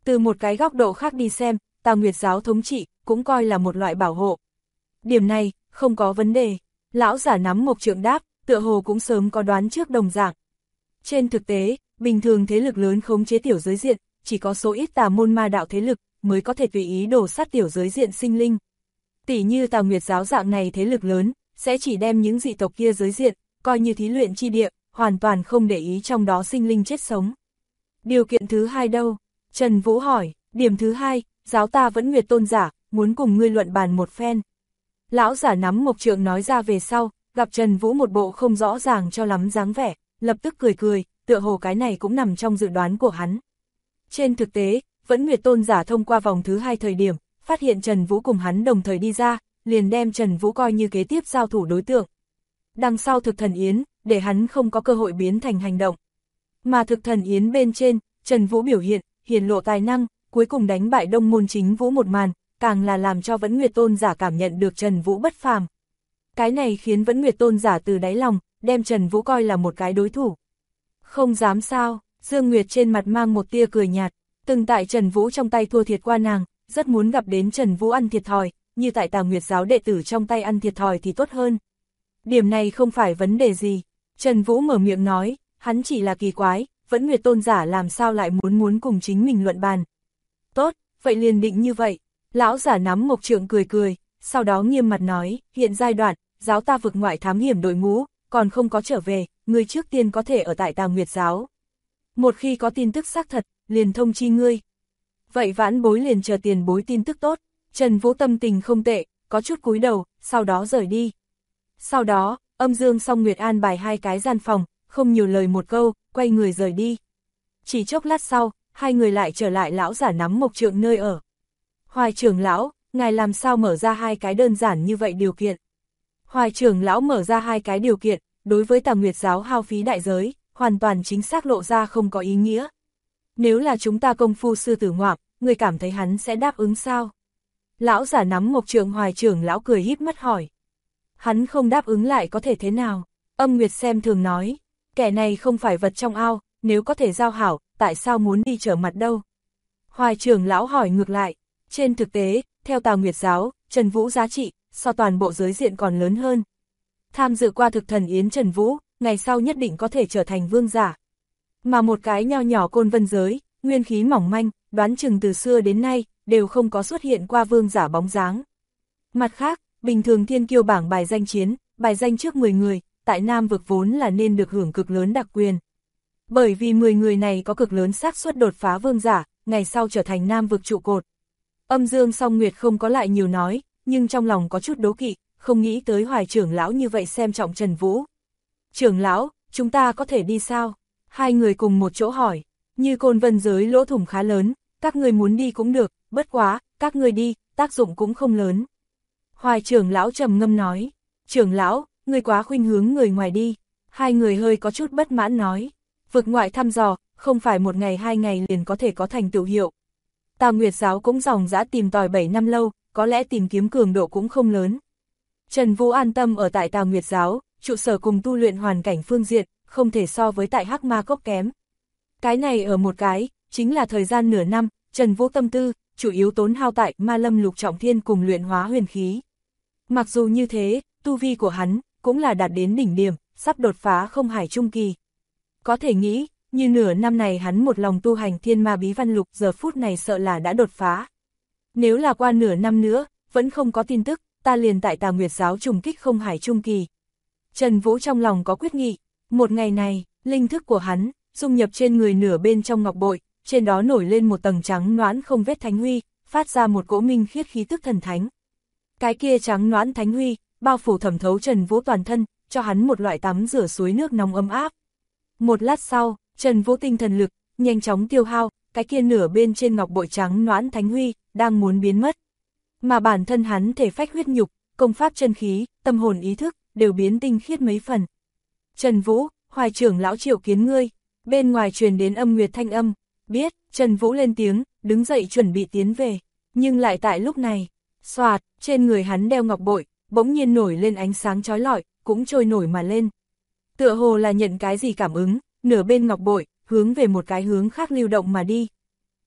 Từ một cái góc độ khác đi xem, Tà Nguyệt giáo thống trị, cũng coi là một loại bảo hộ. Điểm này, không có vấn đề. Lão giả nắm mộc trượng đáp, tựa hồ cũng sớm có đoán trước đồng dạng. Trên thực tế, bình thường thế lực lớn khống chế tiểu giới diện, chỉ có số ít tà môn ma đạo thế lực mới có thể tùy ý đổ sát tiểu giới diện sinh linh. Tỷ như Tà Nguyệt giáo dạng này thế lực lớn, sẽ chỉ đem những dị tộc kia giới diện, coi như thí luyện chi địa, hoàn toàn không để ý trong đó sinh linh chết sống. Điều kiện thứ hai đâu? Trần Vũ hỏi, điểm thứ hai, giáo ta vẫn Nguyệt tôn giả, muốn cùng ngươi luận bàn một phen. Lão giả nắm mộc trượng nói ra về sau, gặp Trần Vũ một bộ không rõ ràng cho lắm dáng vẻ, lập tức cười cười, tựa hồ cái này cũng nằm trong dự đoán của hắn. Trên thực tế, vẫn Nguyệt tôn giả thông qua vòng thứ hai thời điểm, phát hiện Trần Vũ cùng hắn đồng thời đi ra, liền đem Trần Vũ coi như kế tiếp giao thủ đối tượng. Đằng sau thực thần yến, để hắn không có cơ hội biến thành hành động. Mà thực thần yến bên trên, Trần Vũ biểu hiện, hiển lộ tài năng, cuối cùng đánh bại Đông môn chính Vũ một màn, càng là làm cho Vẫn Nguyệt tôn giả cảm nhận được Trần Vũ bất phàm. Cái này khiến Vẫn Nguyệt tôn giả từ đáy lòng, đem Trần Vũ coi là một cái đối thủ. Không dám sao, Dương Nguyệt trên mặt mang một tia cười nhạt, từng tại Trần Vũ trong tay thua thiệt qua nàng, rất muốn gặp đến Trần Vũ ăn thiệt thòi, như tại Tà Nguyệt giáo đệ tử trong tay ăn thiệt thòi thì tốt hơn. Điểm này không phải vấn đề gì, Trần Vũ mở miệng nói, hắn chỉ là kỳ quái, Vẫn Nguyệt tôn giả làm sao lại muốn cùng chính mình luận bàn. Tốt, vậy liền định như vậy, lão giả nắm mộc trượng cười cười, sau đó nghiêm mặt nói, hiện giai đoạn, giáo ta vực ngoại thám hiểm đội ngũ, còn không có trở về, ngươi trước tiên có thể ở tại Tà Nguyệt giáo. Một khi có tin tức xác thật, liền thông chi ngươi. Vậy vãn bối liền chờ tiền bối tin tức tốt. Trần Vũ tâm tình không tệ, có chút cúi đầu, sau đó rời đi. Sau đó, Âm Dương Song Nguyệt an bài hai cái gian phòng, không nhiều lời một câu, quay người rời đi. Chỉ chốc lát sau, hai người lại trở lại lão giả nắm mộc trượng nơi ở. Hoài trưởng lão, ngài làm sao mở ra hai cái đơn giản như vậy điều kiện? Hoài trưởng lão mở ra hai cái điều kiện, đối với Tà Nguyệt giáo hao phí đại giới, hoàn toàn chính xác lộ ra không có ý nghĩa. Nếu là chúng ta công phu sư tử ngoạm, người cảm thấy hắn sẽ đáp ứng sao? Lão giả nắm mộc trượng Hoài trưởng lão cười híp mắt hỏi. Hắn không đáp ứng lại có thể thế nào? Âm Nguyệt xem thường nói, kẻ này không phải vật trong ao, nếu có thể giao hảo, tại sao muốn đi trở mặt đâu? Hoài trưởng lão hỏi ngược lại, trên thực tế, theo Tà Nguyệt giáo, Trần Vũ giá trị, so toàn bộ giới diện còn lớn hơn. Tham dự qua thực thần yến Trần Vũ, ngày sau nhất định có thể trở thành vương giả. Mà một cái nho nhỏ Côn Vân giới, nguyên khí mỏng manh, đoán chừng từ xưa đến nay, đều không có xuất hiện qua vương giả bóng dáng. Mặt khác, bình thường thiên kiêu bảng bài danh chiến, bài danh trước 10 người, tại Nam vực vốn là nên được hưởng cực lớn đặc quyền. Bởi vì 10 người này có cực lớn xác suất đột phá vương giả, ngày sau trở thành Nam vực trụ cột. Âm Dương Song Nguyệt không có lại nhiều nói, nhưng trong lòng có chút đố kỵ, không nghĩ tới Hoài trưởng lão như vậy xem trọng Trần Vũ. Trưởng lão, chúng ta có thể đi sao? Hai người cùng một chỗ hỏi, như Côn Vân giới lỗ thủng khá lớn, các người muốn đi cũng được, bất quá, các người đi, tác dụng cũng không lớn. Hoài trưởng lão trầm ngâm nói, trưởng lão, người quá khuynh hướng người ngoài đi. Hai người hơi có chút bất mãn nói, vực ngoại thăm dò, không phải một ngày hai ngày liền có thể có thành tựu hiệu. Tà Nguyệt giáo cũng dòng dã tìm tòi 7 năm lâu, có lẽ tìm kiếm cường độ cũng không lớn. Trần Vũ an tâm ở tại Tà Nguyệt giáo, trụ sở cùng tu luyện hoàn cảnh phương diện, không thể so với tại Hắc Ma Cốc kém. Cái này ở một cái, chính là thời gian nửa năm, Trần Vũ tâm tư, chủ yếu tốn hao tại Ma Lâm Lục Trọng Thiên cùng luyện hóa huyền khí. Mặc dù như thế, tu vi của hắn, cũng là đạt đến đỉnh điểm, sắp đột phá không hải trung kỳ. Có thể nghĩ, như nửa năm này hắn một lòng tu hành Thiên Ma Bí Văn Lục giờ phút này sợ là đã đột phá. Nếu là qua nửa năm nữa, vẫn không có tin tức, ta liền tại Tà Nguyệt giáo trùng kích không hải trung kỳ. Trần Vũ trong lòng có quyết nghị, một ngày này, linh thức của hắn, dung nhập trên người nửa bên trong ngọc bội, trên đó nổi lên một tầng trắng nõn không vết thánh huy, phát ra một cỗ minh khiết khí tức thần thánh. Cái kia trắng nõn thánh huy, bao phủ thẩm thấu Trần Vũ toàn thân, cho hắn một loại tắm rửa suối nước nóng ấm áp. Một lát sau, Trần Vũ tinh thần lực, nhanh chóng tiêu hao, cái kia nửa bên trên ngọc bội trắng nõn thánh huy, đang muốn biến mất. Mà bản thân hắn thể phách huyết nhục, công pháp chân khí, tâm hồn ý thức, đều biến tinh khiết mấy phần. Trần Vũ, Hoài trưởng lão triệu kiến ngươi, bên ngoài truyền đến Âm Nguyệt thanh âm, biết, Trần Vũ lên tiếng, đứng dậy chuẩn bị tiến về, nhưng lại tại lúc này, xoạt, trên người hắn đeo ngọc bội, bỗng nhiên nổi lên ánh sáng chói lọi, cũng trôi nổi mà lên. Tựa hồ là nhận cái gì cảm ứng, nửa bên ngọc bội, hướng về một cái hướng khác lưu động mà đi.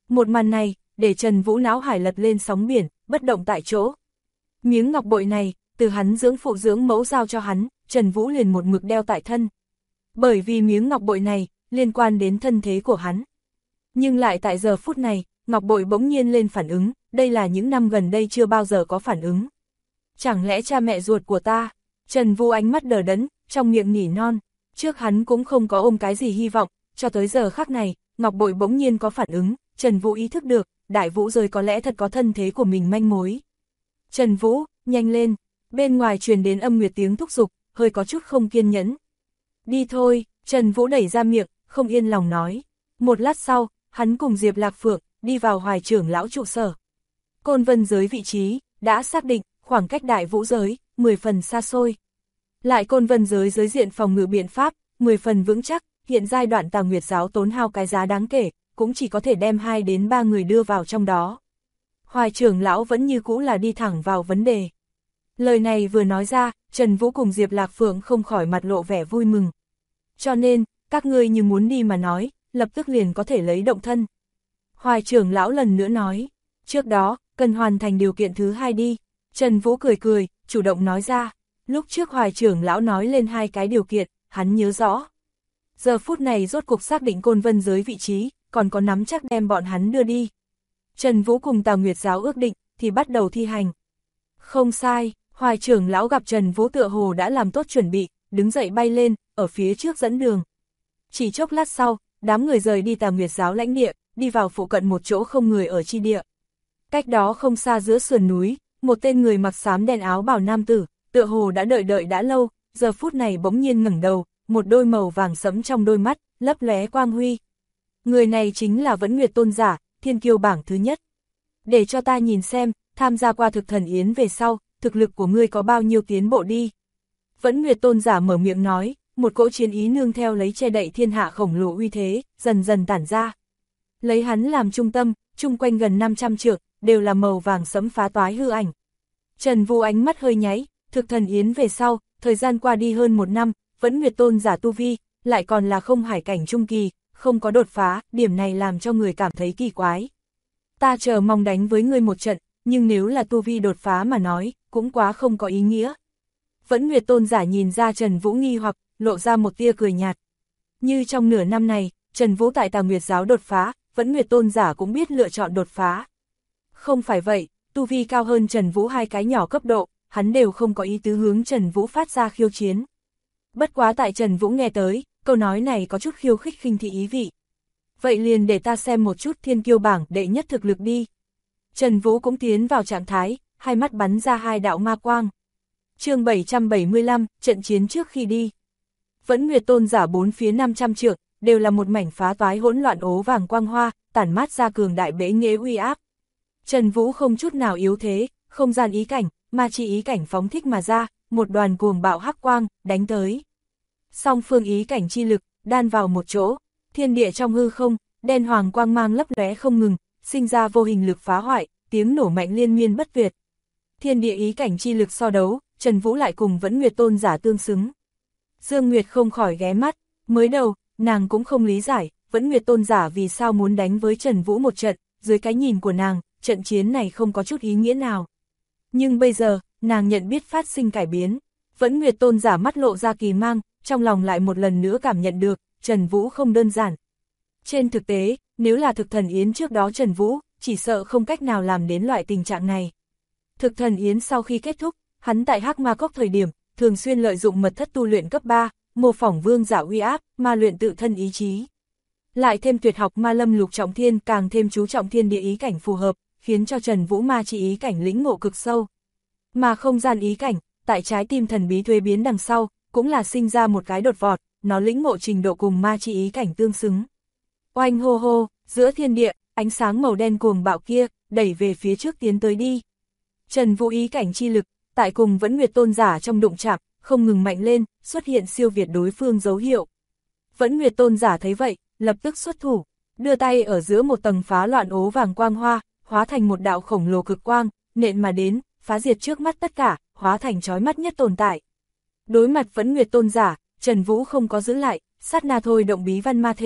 Một màn này, để Trần Vũ não hải lật lên sóng biển, bất động tại chỗ. Miếng ngọc bội này, từ hắn dưỡng phụ dưỡng mẫu giao cho hắn, Trần Vũ liền một mực đeo tại thân. Bởi vì miếng ngọc bội này, liên quan đến thân thế của hắn. Nhưng lại tại giờ phút này, ngọc bội bỗng nhiên lên phản ứng, đây là những năm gần đây chưa bao giờ có phản ứng. Chẳng lẽ cha mẹ ruột của ta? Trần Vũ ánh mắt đờ đẫn, trong miệng nỉ non. Trước hắn cũng không có ôm cái gì hy vọng, cho tới giờ khắc này, ngọc bội bỗng nhiên có phản ứng, Trần Vũ ý thức được, Đại Vũ rồi có lẽ thật có thân thế của mình manh mối. Trần Vũ, nhanh lên, bên ngoài truyền đến Âm Nguyệt tiếng thúc giục, hơi có chút không kiên nhẫn. Đi thôi, Trần Vũ đẩy ra miệng, không yên lòng nói. Một lát sau, hắn cùng Diệp Lạc Phượng, đi vào Hoài trưởng lão trụ sở. Côn Vân giới vị trí, đã xác định, khoảng cách Đại Vũ giới, 10 phần xa xôi. Lại Côn Vân giới giới diện phòng ngự biện pháp, 10 phần vững chắc, hiện giai đoạn Tà Nguyệt giáo tốn hao cái giá đáng kể, cũng chỉ có thể đem 2 đến 3 người đưa vào trong đó. Hoài trưởng lão vẫn như cũ là đi thẳng vào vấn đề. Lời này vừa nói ra, Trần Vũ cùng Diệp Lạc Phượng không khỏi mặt lộ vẻ vui mừng. Cho nên, các ngươi như muốn đi mà nói, lập tức liền có thể lấy động thân. Hoài trưởng lão lần nữa nói, trước đó, cần hoàn thành điều kiện thứ 2 đi. Trần Vũ cười cười, chủ động nói ra. Lúc trước Hoài trưởng lão nói lên 2 cái điều kiện, hắn nhớ rõ. Giờ phút này rốt cuộc xác định Côn Vân giới vị trí, còn có nắm chắc đem bọn hắn đưa đi. Trần Vũ cùng Tà Nguyệt giáo ước định, thì bắt đầu thi hành. Không sai, Hoài trưởng lão gặp Trần Vũ tựa hồ đã làm tốt chuẩn bị, đứng dậy bay lên, ở phía trước dẫn đường. Chỉ chốc lát sau, đám người rời đi Tà Nguyệt giáo lãnh địa, đi vào phụ cận một chỗ không người ở chi địa. Cách đó không xa giữa sườn núi, một tên người mặc xám đen áo bào nam tử, tựa hồ đã đợi đã lâu, giờ phút này bỗng nhiên ngẩng đầu, một đôi màu vàng sẫm trong đôi mắt, lấp lóe quang huy. Người này chính là Vẫn Nguyệt tôn giả, thiên kiêu bảng thứ nhất. Để cho ta nhìn xem, tham gia qua thực thần yến về sau, thực lực của ngươi có bao nhiêu tiến bộ đi. Vẫn Nguyệt tôn giả mở miệng nói, một cỗ chiến ý nương theo lấy che đậy thiên hạ khổng lồ uy thế, dần dần tản ra. Lấy hắn làm trung tâm, chung quanh gần 500 trượng, đều là màu vàng sẫm phá toái hư ảnh. Trần Vũ ánh mắt hơi nháy, thực thần yến về sau, thời gian qua đi hơn 1 năm, Vẫn Nguyệt tôn giả tu vi, lại còn là không hải cảnh trung kỳ, không có đột phá, điểm này làm cho người cảm thấy kỳ quái. Ta chờ mong đánh với ngươi một trận, nhưng nếu là tu vi đột phá mà nói, cũng quá không có ý nghĩa. Vẫn Nguyệt tôn giả nhìn ra Trần Vũ nghi hoặc, lộ ra một tia cười nhạt. Như trong nửa năm này, Trần Vũ tại Tà Nguyệt giáo đột phá, Vẫn Nguyệt tôn giả cũng biết lựa chọn đột phá. Không phải vậy, tu vi cao hơn Trần Vũ 2 cái nhỏ cấp độ, hắn đều không có ý tứ hướng Trần Vũ phát ra khiêu chiến. Bất quá tại Trần Vũ nghe tới, câu nói này có chút khiêu khích khinh thị ý vị. Vậy liền để ta xem một chút thiên kiêu bảng đệ nhất thực lực đi. Trần Vũ cũng tiến vào trạng thái, hai mắt bắn ra 2 đạo ma quang. Chương 775, trận chiến trước khi đi. Vẫn Nguyệt tôn giả 4 phía 500 trượng, đều là một mảnh phá toái hỗn loạn ố vàng quang hoa, tản mát ra cường đại bế nghệ uy áp. Trần Vũ không chút nào yếu thế, không gian ý cảnh, ma chi ý cảnh phóng thích mà ra, một đoàn cuồng bạo hắc quang, đánh tới. Song phương ý cảnh chi lực, đan vào một chỗ, thiên địa trong hư không, đen hoàng quang mang lấp lóe không ngừng, sinh ra vô hình lực phá hoại, tiếng nổ mạnh liên miên bất tuyệt. Thiên địa ý cảnh chi lực so đấu, Trần Vũ lại cùng Vẫn Nguyệt tôn giả tương xứng. Dương Nguyệt không khỏi ghé mắt, mới đầu, nàng cũng không lý giải, Vẫn Nguyệt tôn giả vì sao muốn đánh với Trần Vũ một trận, dưới cái nhìn của nàng, trận chiến này không có chút ý nghĩa nào. Nhưng bây giờ, nàng nhận biết phát sinh cải biến, Vẫn Nguyệt tôn giả mắt lộ ra kỳ mang, trong lòng lại một lần nữa cảm nhận được, Trần Vũ không đơn giản. Trên thực tế, nếu là thực thần yến trước đó Trần Vũ, chỉ sợ không cách nào làm đến loại tình trạng này. Thực thần yến sau khi kết thúc, hắn tại Hắc Ma Cốc thời điểm, thường xuyên lợi dụng mật thất tu luyện cấp 3, mô phỏng vương giả uy áp, ma luyện tự thân ý chí. Lại thêm tuyệt học ma lâm lục trọng thiên, càng thêm chú trọng thiên địa ý cảnh phù hợp, khiến cho Trần Vũ ma chi ý cảnh lĩnh ngộ cực sâu. Mà không gian ý cảnh, tại trái tim thần bí thuế biến đằng sau, cũng là sinh ra một cái đột vọt, nó lĩnh ngộ trình độ cùng ma chi ý cảnh tương xứng. Oanh hô hô, giữa thiên địa, ánh sáng màu đen cuồng bạo kia, đẩy về phía trước tiến tới đi. Trần Vũ ý cảnh chi lực, tại cùng Vẫn Nguyệt tôn giả trong đụng chạm, không ngừng mạnh lên, xuất hiện siêu việt đối phương dấu hiệu. Vẫn Nguyệt tôn giả thấy vậy, lập tức xuất thủ, đưa tay ở giữa một tầng phá loạn ố vàng quang hoa, hóa thành một đạo khổng lồ cực quang, nện mà đến, phá diệt trước mắt tất cả, hóa thành chói mắt nhất tồn tại. Đối mặt Vẫn Nguyệt tôn giả, Trần Vũ không có giữ lại, sát na thôi động bí văn ma thể,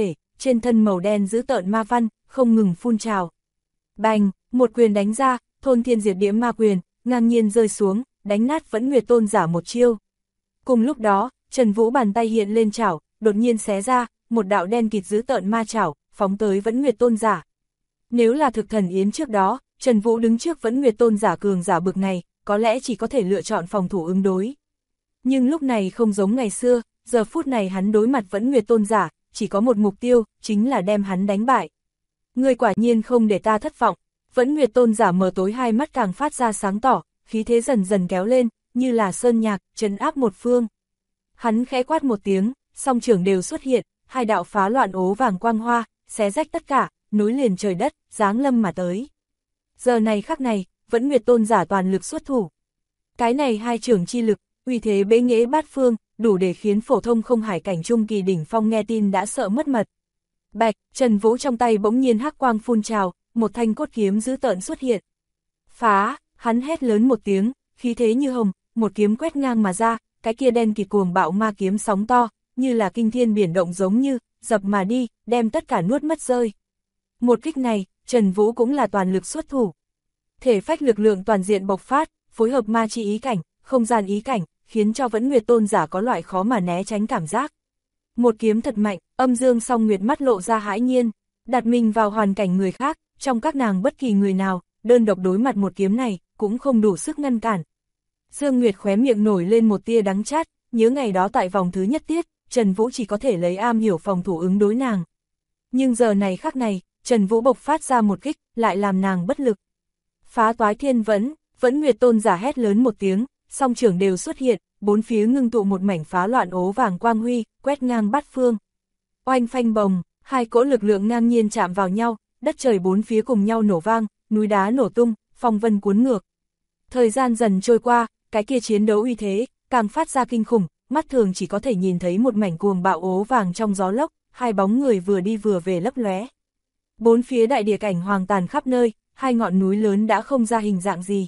trên thân màu đen giữ tợn ma văn, không ngừng phun trào. Bành, một quyền đánh ra, thôn thiên diệt địa ma quyền, ngang nhiên rơi xuống, đánh nát Vẫn Nguyệt Tôn giả một chiêu. Cùng lúc đó, Trần Vũ bàn tay hiện lên chảo, đột nhiên xé ra, một đạo đen kịt giữ tợn ma chảo, phóng tới Vẫn Nguyệt Tôn giả. Nếu là thực thần yến trước đó, Trần Vũ đứng trước Vẫn Nguyệt Tôn giả cường giả bực này, có lẽ chỉ có thể lựa chọn phòng thủ ứng đối. Nhưng lúc này không giống ngày xưa, giờ phút này hắn đối mặt Vẫn Nguyệt Tôn giả, chỉ có một mục tiêu, chính là đem hắn đánh bại. Ngươi quả nhiên không để ta thất vọng. Vẫn Nguyệt Tôn giả mờ tối hai mắt càng phát ra sáng tỏ, khí thế dần dần kéo lên, như là sơn nhạc, trấn áp một phương. Hắn khẽ quát một tiếng, song trưởng đều xuất hiện, hai đạo phá loạn ố vàng quang hoa, xé rách tất cả, nối liền trời đất, giáng lâm mà tới. Giờ này khắc này, Vẫn Nguyệt Tôn giả toàn lực xuất thủ. Cái này hai trưởng chi lực, uy thế bế nghệ bát phương, đủ để khiến phổ thông không hải cảnh trung kỳ đỉnh phong nghe tin đã sợ mất mật. Bạch, Trần Vũ trong tay bỗng nhiên hắc quang phun trào, một thanh cốt kiếm dữ tợn xuất hiện. Phá, hắn hét lớn một tiếng, khí thế như hồng, một kiếm quét ngang mà ra, cái kia đen kịt cuồng bạo ma kiếm sóng to, như là kinh thiên biển động giống như, dập mà đi, đem tất cả nuốt mất rơi. Một kích này, Trần Vũ cũng là toàn lực xuất thủ. Thể phách lực lượng toàn diện bộc phát, phối hợp ma chi ý cảnh, không gian ý cảnh, khiến cho Vẫn Nguyệt Tôn giả có loại khó mà né tránh cảm giác. Một kiếm thật mạnh, Âm Dương Song Nguyệt mắt lộ ra hãi nhiên, đặt mình vào hoàn cảnh người khác, trong các nàng bất kỳ người nào, đơn độc đối mặt một kiếm này, cũng không đủ sức ngăn cản. Dương Nguyệt khóe miệng nổi lên một tia đắng chát, nhớ ngày đó tại vòng thứ nhất tiết, Trần Vũ chỉ có thể lấy am hiểu phòng thủ ứng đối nàng. Nhưng giờ này khắc này, Trần Vũ bộc phát ra một kích, lại làm nàng bất lực. Phá toái thiên vẫn, Vẫn Nguyệt Tôn giả hét lớn một tiếng, song trưởng đều xuất hiện, bốn phía ngưng tụ một mảnh phá loạn ố vàng quang huy, quét ngang bát phương. Oanh phanh bồng, hai cỗ lực lượng ngang nhiên chạm vào nhau, đất trời bốn phía cùng nhau nổ vang, núi đá nổ tung, phong vân cuốn ngược. Thời gian dần trôi qua, cái kia chiến đấu uy thế, càng phát ra kinh khủng, mắt thường chỉ có thể nhìn thấy một mảnh cuồng bạo ố vàng trong gió lốc, hai bóng người vừa đi vừa về lấp lóe. Bốn phía đại địa cảnh hoàng tàn khắp nơi, hai ngọn núi lớn đã không ra hình dạng gì.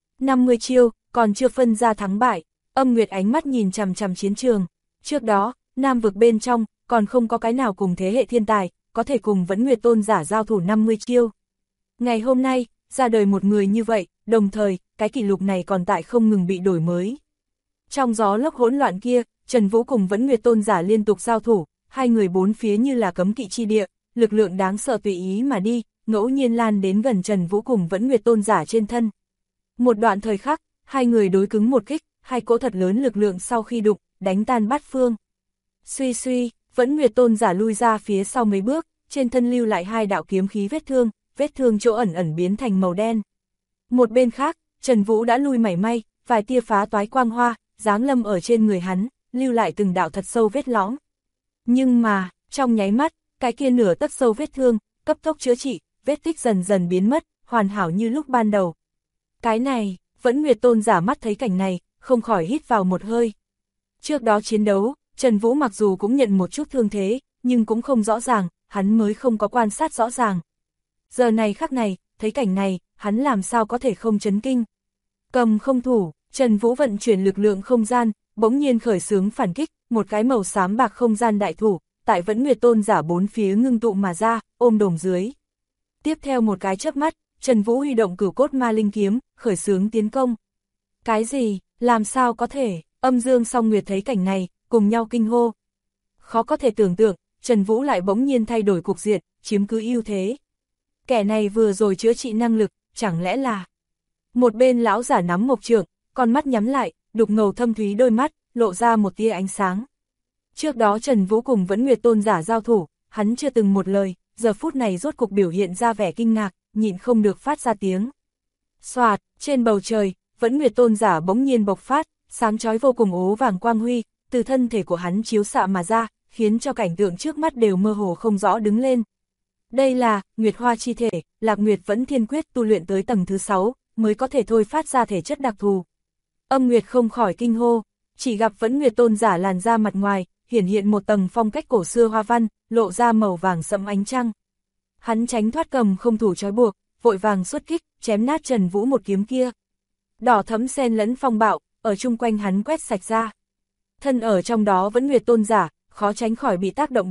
50 chiêu, còn chưa phân ra thắng bại, Âm Nguyệt ánh mắt nhìn chằm chằm chiến trường. Trước đó, Nam vực bên trong, còn không có cái nào cùng thế hệ thiên tài, có thể cùng Vẫn Nguyệt Tôn giả giao thủ 50 chiêu. Ngày hôm nay, ra đời một người như vậy, đồng thời, cái kỷ lục này còn tại không ngừng bị đổi mới. Trong gió lốc hỗn loạn kia, Trần Vũ cùng Vẫn Nguyệt Tôn giả liên tục giao thủ, hai người bốn phía như là cấm kỵ chi địa, lực lượng đáng sợ tùy ý mà đi, ngẫu nhiên lan đến gần Trần Vũ cùng Vẫn Nguyệt Tôn giả trên thân. Một đoạn thời khắc, hai người đối cứng một kích, hai cỗ thật lớn lực lượng sau khi đụng, đánh tan bát phương. Suy suy, Vẫn Nguyệt Tôn giả lui ra phía sau mấy bước, trên thân lưu lại hai đạo kiếm khí vết thương chỗ ẩn ẩn biến thành màu đen. Một bên khác, Trần Vũ đã lui mảy may, vài tia phá toái quang hoa, giáng lâm ở trên người hắn, lưu lại từng đạo thật sâu vết lõm. Nhưng mà, trong nháy mắt, cái kia nửa tấc sâu vết thương, cấp tốc chữa trị, vết tích dần dần biến mất, hoàn hảo như lúc ban đầu. Cái này, Vẫn Nguyệt Tôn giả mắt thấy cảnh này, không khỏi hít vào một hơi. Trước đó chiến đấu, Trần Vũ mặc dù cũng nhận một chút thương thế, nhưng cũng không rõ ràng, hắn mới không có quan sát rõ ràng. Giờ này khắc này, thấy cảnh này, hắn làm sao có thể không chấn kinh. Cầm không thủ, Trần Vũ vận chuyển lực lượng không gian, bỗng nhiên khởi xướng phản kích, một cái màu xám bạc không gian đại thủ, tại Vẫn Nguyệt Tôn giả bốn phía ngưng tụ mà ra, ôm đồm dưới. Tiếp theo một cái chớp mắt, Trần Vũ huy động Cửu Cốt Ma Linh kiếm, khởi xướng tiến công. Cái gì, làm sao có thể, Âm Dương Song Nguyệt thấy cảnh này, cùng nhau kinh hô. Khó có thể tưởng tượng, Trần Vũ lại bỗng nhiên thay đổi cục diện, chiếm cứ ưu thế. Kẻ này vừa rồi chữa trị năng lực, chẳng lẽ là... Một bên lão giả nắm mộc trượng, con mắt nhắm lại, đục ngầu thâm thúy đôi mắt, lộ ra một tia ánh sáng. Trước đó Trần Vũ cùng Vẫn Nguyệt Tôn giả giao thủ, hắn chưa từng một lời, giờ phút này rốt cục biểu hiện ra vẻ kinh ngạc, nhịn không được phát ra tiếng. Xoạt, trên bầu trời, Vẫn Nguyệt Tôn giả bỗng nhiên bộc phát, sáng chói vô cùng ố vàng quang huy, từ thân thể của hắn chiếu xạ mà ra, khiến cho cảnh tượng trước mắt đều mơ hồ không rõ đứng lên. Đây là Nguyệt Hoa chi thể, Lạc Nguyệt Vẫn Thiên Quyết tu luyện tới tầng thứ 6, mới có thể thôi phát ra thể chất đặc thù. Âm Nguyệt không khỏi kinh hô, chỉ gặp Vẫn Nguyệt Tôn giả làn da mặt ngoài, hiển hiện một tầng phong cách cổ xưa hoa văn, lộ ra màu vàng sẫm ánh trăng. Hắn tránh thoát cầm không thủ trói buộc, vội vàng xuất kích, chém nát Trần Vũ một kiếm kia. Đỏ thẫm xen lẫn phong bạo, ở chung quanh hắn quét sạch ra. Thân ở trong đó Vẫn Nguyệt Tôn giả, khó tránh khỏi bị tác động đến,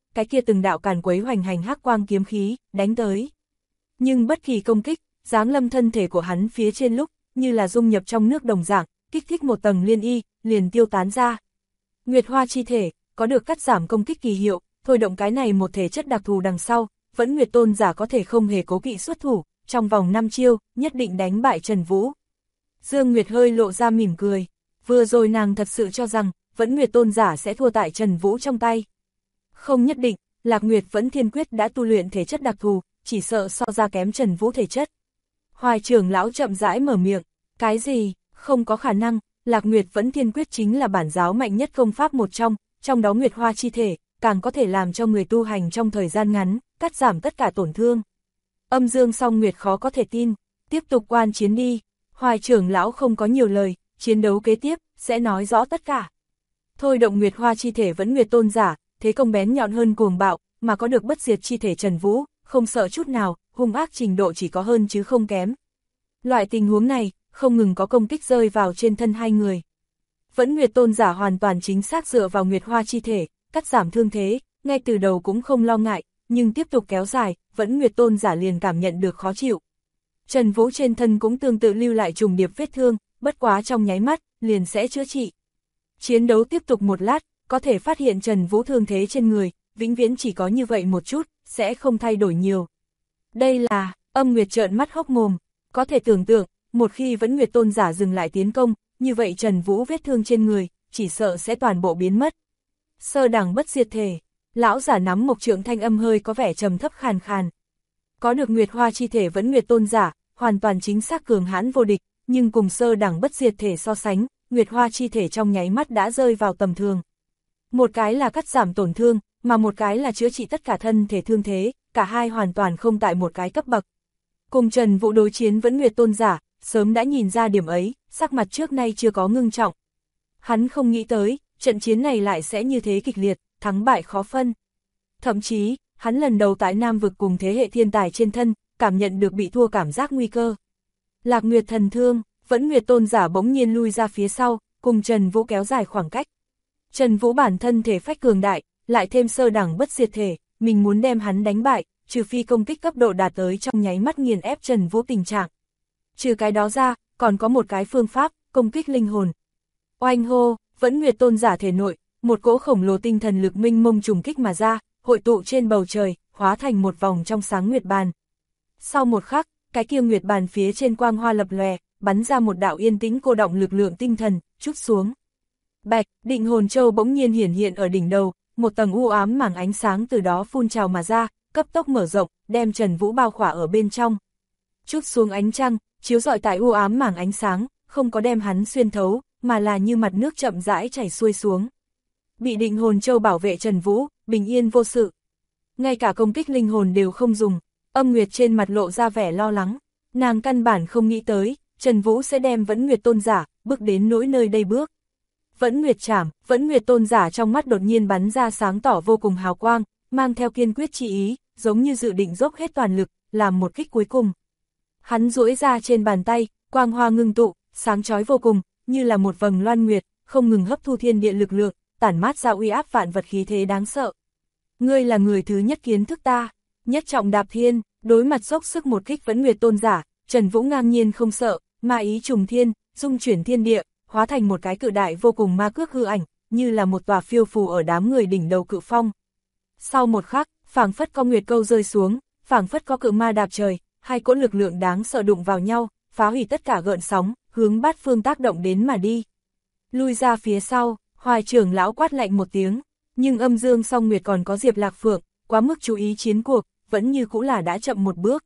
cái kia từng đạo càn quấy hoành hành hắc quang kiếm khí, đánh tới. Nhưng bất kỳ công kích, giáng lâm thân thể của hắn phía trên lúc, như là dung nhập trong nước đồng dạng, kích thích một tầng liên y, liền tiêu tán ra. Nguyệt Hoa chi thể, có được cắt giảm công kích kỳ hiệu, thôi động cái này một thể chất đặc thù đằng sau, Vẫn Nguyệt Tôn giả có thể không hề cố kỵ xuất thủ, trong vòng 5 chiêu, nhất định đánh bại Trần Vũ. Dương Nguyệt hơi lộ ra mỉm cười, vừa rồi nàng thật sự cho rằng, Vẫn Nguyệt Tôn giả sẽ thua tại Trần Vũ trong tay. Không nhất định, Lạc Nguyệt Vẫn Thiên Quyết đã tu luyện thể chất đặc thù, chỉ sợ so ra kém Trần Vũ thể chất. Hoài trưởng lão chậm rãi mở miệng, cái gì, không có khả năng, Lạc Nguyệt Vẫn Thiên Quyết chính là bản giáo mạnh nhất công pháp một trong đó Nguyệt Hoa chi thể, càng có thể làm cho người tu hành trong thời gian ngắn, cắt giảm tất cả tổn thương. Âm Dương Song Nguyệt khó có thể tin, tiếp tục quan chiến đi, Hoài trưởng lão không có nhiều lời, chiến đấu kế tiếp, sẽ nói rõ tất cả. Thôi động Nguyệt Hoa chi thể Vẫn Nguyệt Tôn giả, thế công bén nhọn hơn cuồng bạo, mà có được bất diệt chi thể Trần Vũ, không sợ chút nào, hung ác trình độ chỉ có hơn chứ không kém. Loại tình huống này, không ngừng có công kích rơi vào trên thân hai người. Vẫn Nguyệt Tôn giả hoàn toàn chính xác dựa vào Nguyệt Hoa chi thể, cắt giảm thương thế, ngay từ đầu cũng không lo ngại, nhưng tiếp tục kéo dài, Vẫn Nguyệt Tôn giả liền cảm nhận được khó chịu. Trần Vũ trên thân cũng tương tự lưu lại trùng điệp vết thương, bất quá trong nháy mắt, liền sẽ chữa trị. Chiến đấu tiếp tục một lát, có thể phát hiện Trần Vũ thương thế trên người, vĩnh viễn chỉ có như vậy một chút, sẽ không thay đổi nhiều. Đây là, Âm Nguyệt trợn mắt hốc mồm, có thể tưởng tượng, một khi Vẫn Nguyệt Tôn giả dừng lại tiến công, như vậy Trần Vũ vết thương trên người, chỉ sợ sẽ toàn bộ biến mất. Sơ đẳng bất diệt thể, lão giả nắm một trượng thanh âm hơi có vẻ trầm thấp khàn khàn. Có được Nguyệt Hoa chi thể Vẫn Nguyệt Tôn giả, hoàn toàn chính xác cường hãn vô địch, nhưng cùng sơ đẳng bất diệt thể so sánh, Nguyệt Hoa chi thể trong nháy mắt đã rơi vào tầm thường. Một cái là cắt giảm tổn thương, mà một cái là chữa trị tất cả thân thể thương thế, cả hai hoàn toàn không tại một cái cấp bậc. Cùng Trần Vũ đối chiến Vẫn Nguyệt Tôn giả, sớm đã nhìn ra điểm ấy, sắc mặt trước nay chưa có ngưng trọng. Hắn không nghĩ tới, trận chiến này lại sẽ như thế kịch liệt, thắng bại khó phân. Thậm chí, hắn lần đầu tại Nam vực cùng thế hệ thiên tài trên thân, cảm nhận được bị thua cảm giác nguy cơ. Lạc Nguyệt thần thương, Vẫn Nguyệt Tôn giả bỗng nhiên lui ra phía sau, cùng Trần Vũ kéo dài khoảng cách. Trần Vũ bản thân thể phách cường đại, lại thêm sơ đẳng bất diệt thể, mình muốn đem hắn đánh bại, trừ phi công kích cấp độ đạt tới trong nháy mắt nghiền ép Trần Vũ tình trạng. Trừ cái đó ra, còn có một cái phương pháp, công kích linh hồn. Oanh hô, Vẫn Nguyệt Tôn giả thể nội, một cỗ khổng lồ tinh thần lực minh mông trùng kích mà ra, hội tụ trên bầu trời, hóa thành một vòng trong sáng nguyệt bàn. Sau một khắc, cái kia nguyệt bàn phía trên quang hoa lập lòe, bắn ra một đạo yên tĩnh cô động lực lượng tinh thần, trút xuống. Bạch, Định Hồn Châu bỗng nhiên hiển hiện ở đỉnh đầu, một tầng u ám mảng ánh sáng từ đó phun trào mà ra, cấp tốc mở rộng, đem Trần Vũ bao khỏa ở bên trong. Trút xuống ánh trăng, chiếu rọi tại u ám mảng ánh sáng, không có đem hắn xuyên thấu, mà là như mặt nước chậm rãi chảy xuôi xuống. Bị Định Hồn Châu bảo vệ Trần Vũ, bình yên vô sự. Ngay cả công kích linh hồn đều không dùng, Âm Nguyệt trên mặt lộ ra vẻ lo lắng, nàng căn bản không nghĩ tới, Trần Vũ sẽ đem Vẫn Nguyệt Tôn giả, bước đến nỗi nơi đây bước. Vẫn Nguyệt chảm, Vẫn Nguyệt Tôn giả trong mắt đột nhiên bắn ra sáng tỏ vô cùng hào quang, mang theo kiên quyết chi ý, giống như dự định dốc hết toàn lực, làm một kích cuối cùng. Hắn duỗi ra trên bàn tay, quang hoa ngưng tụ, sáng chói vô cùng, như là một vầng loan nguyệt, không ngừng hấp thu thiên địa lực lượng, tản mát ra uy áp vạn vật khí thế đáng sợ. Ngươi là người thứ nhất kiến thức ta, nhất trọng đạp thiên, đối mặt dốc sức một kích Vẫn Nguyệt Tôn giả, Trần Vũ ngang nhiên không sợ, ma ý trùng thiên, dung chuyển thiên địa, hóa thành một cái cự đại vô cùng ma cước hư ảnh, như là một tòa phiêu phù ở đám người đỉnh đầu cự phong. Sau một khắc, phảng phất có nguyệt câu rơi xuống, phảng phất có cự ma đạp trời, hai cỗ lực lượng đáng sợ đụng vào nhau, phá hủy tất cả gợn sóng, hướng bát phương tác động đến mà đi. Lui ra phía sau, Hoài trưởng lão quát lạnh một tiếng, nhưng Âm Dương Song Nguyệt còn có Diệp Lạc Phượng, quá mức chú ý chiến cuộc, vẫn như cũ là đã chậm một bước.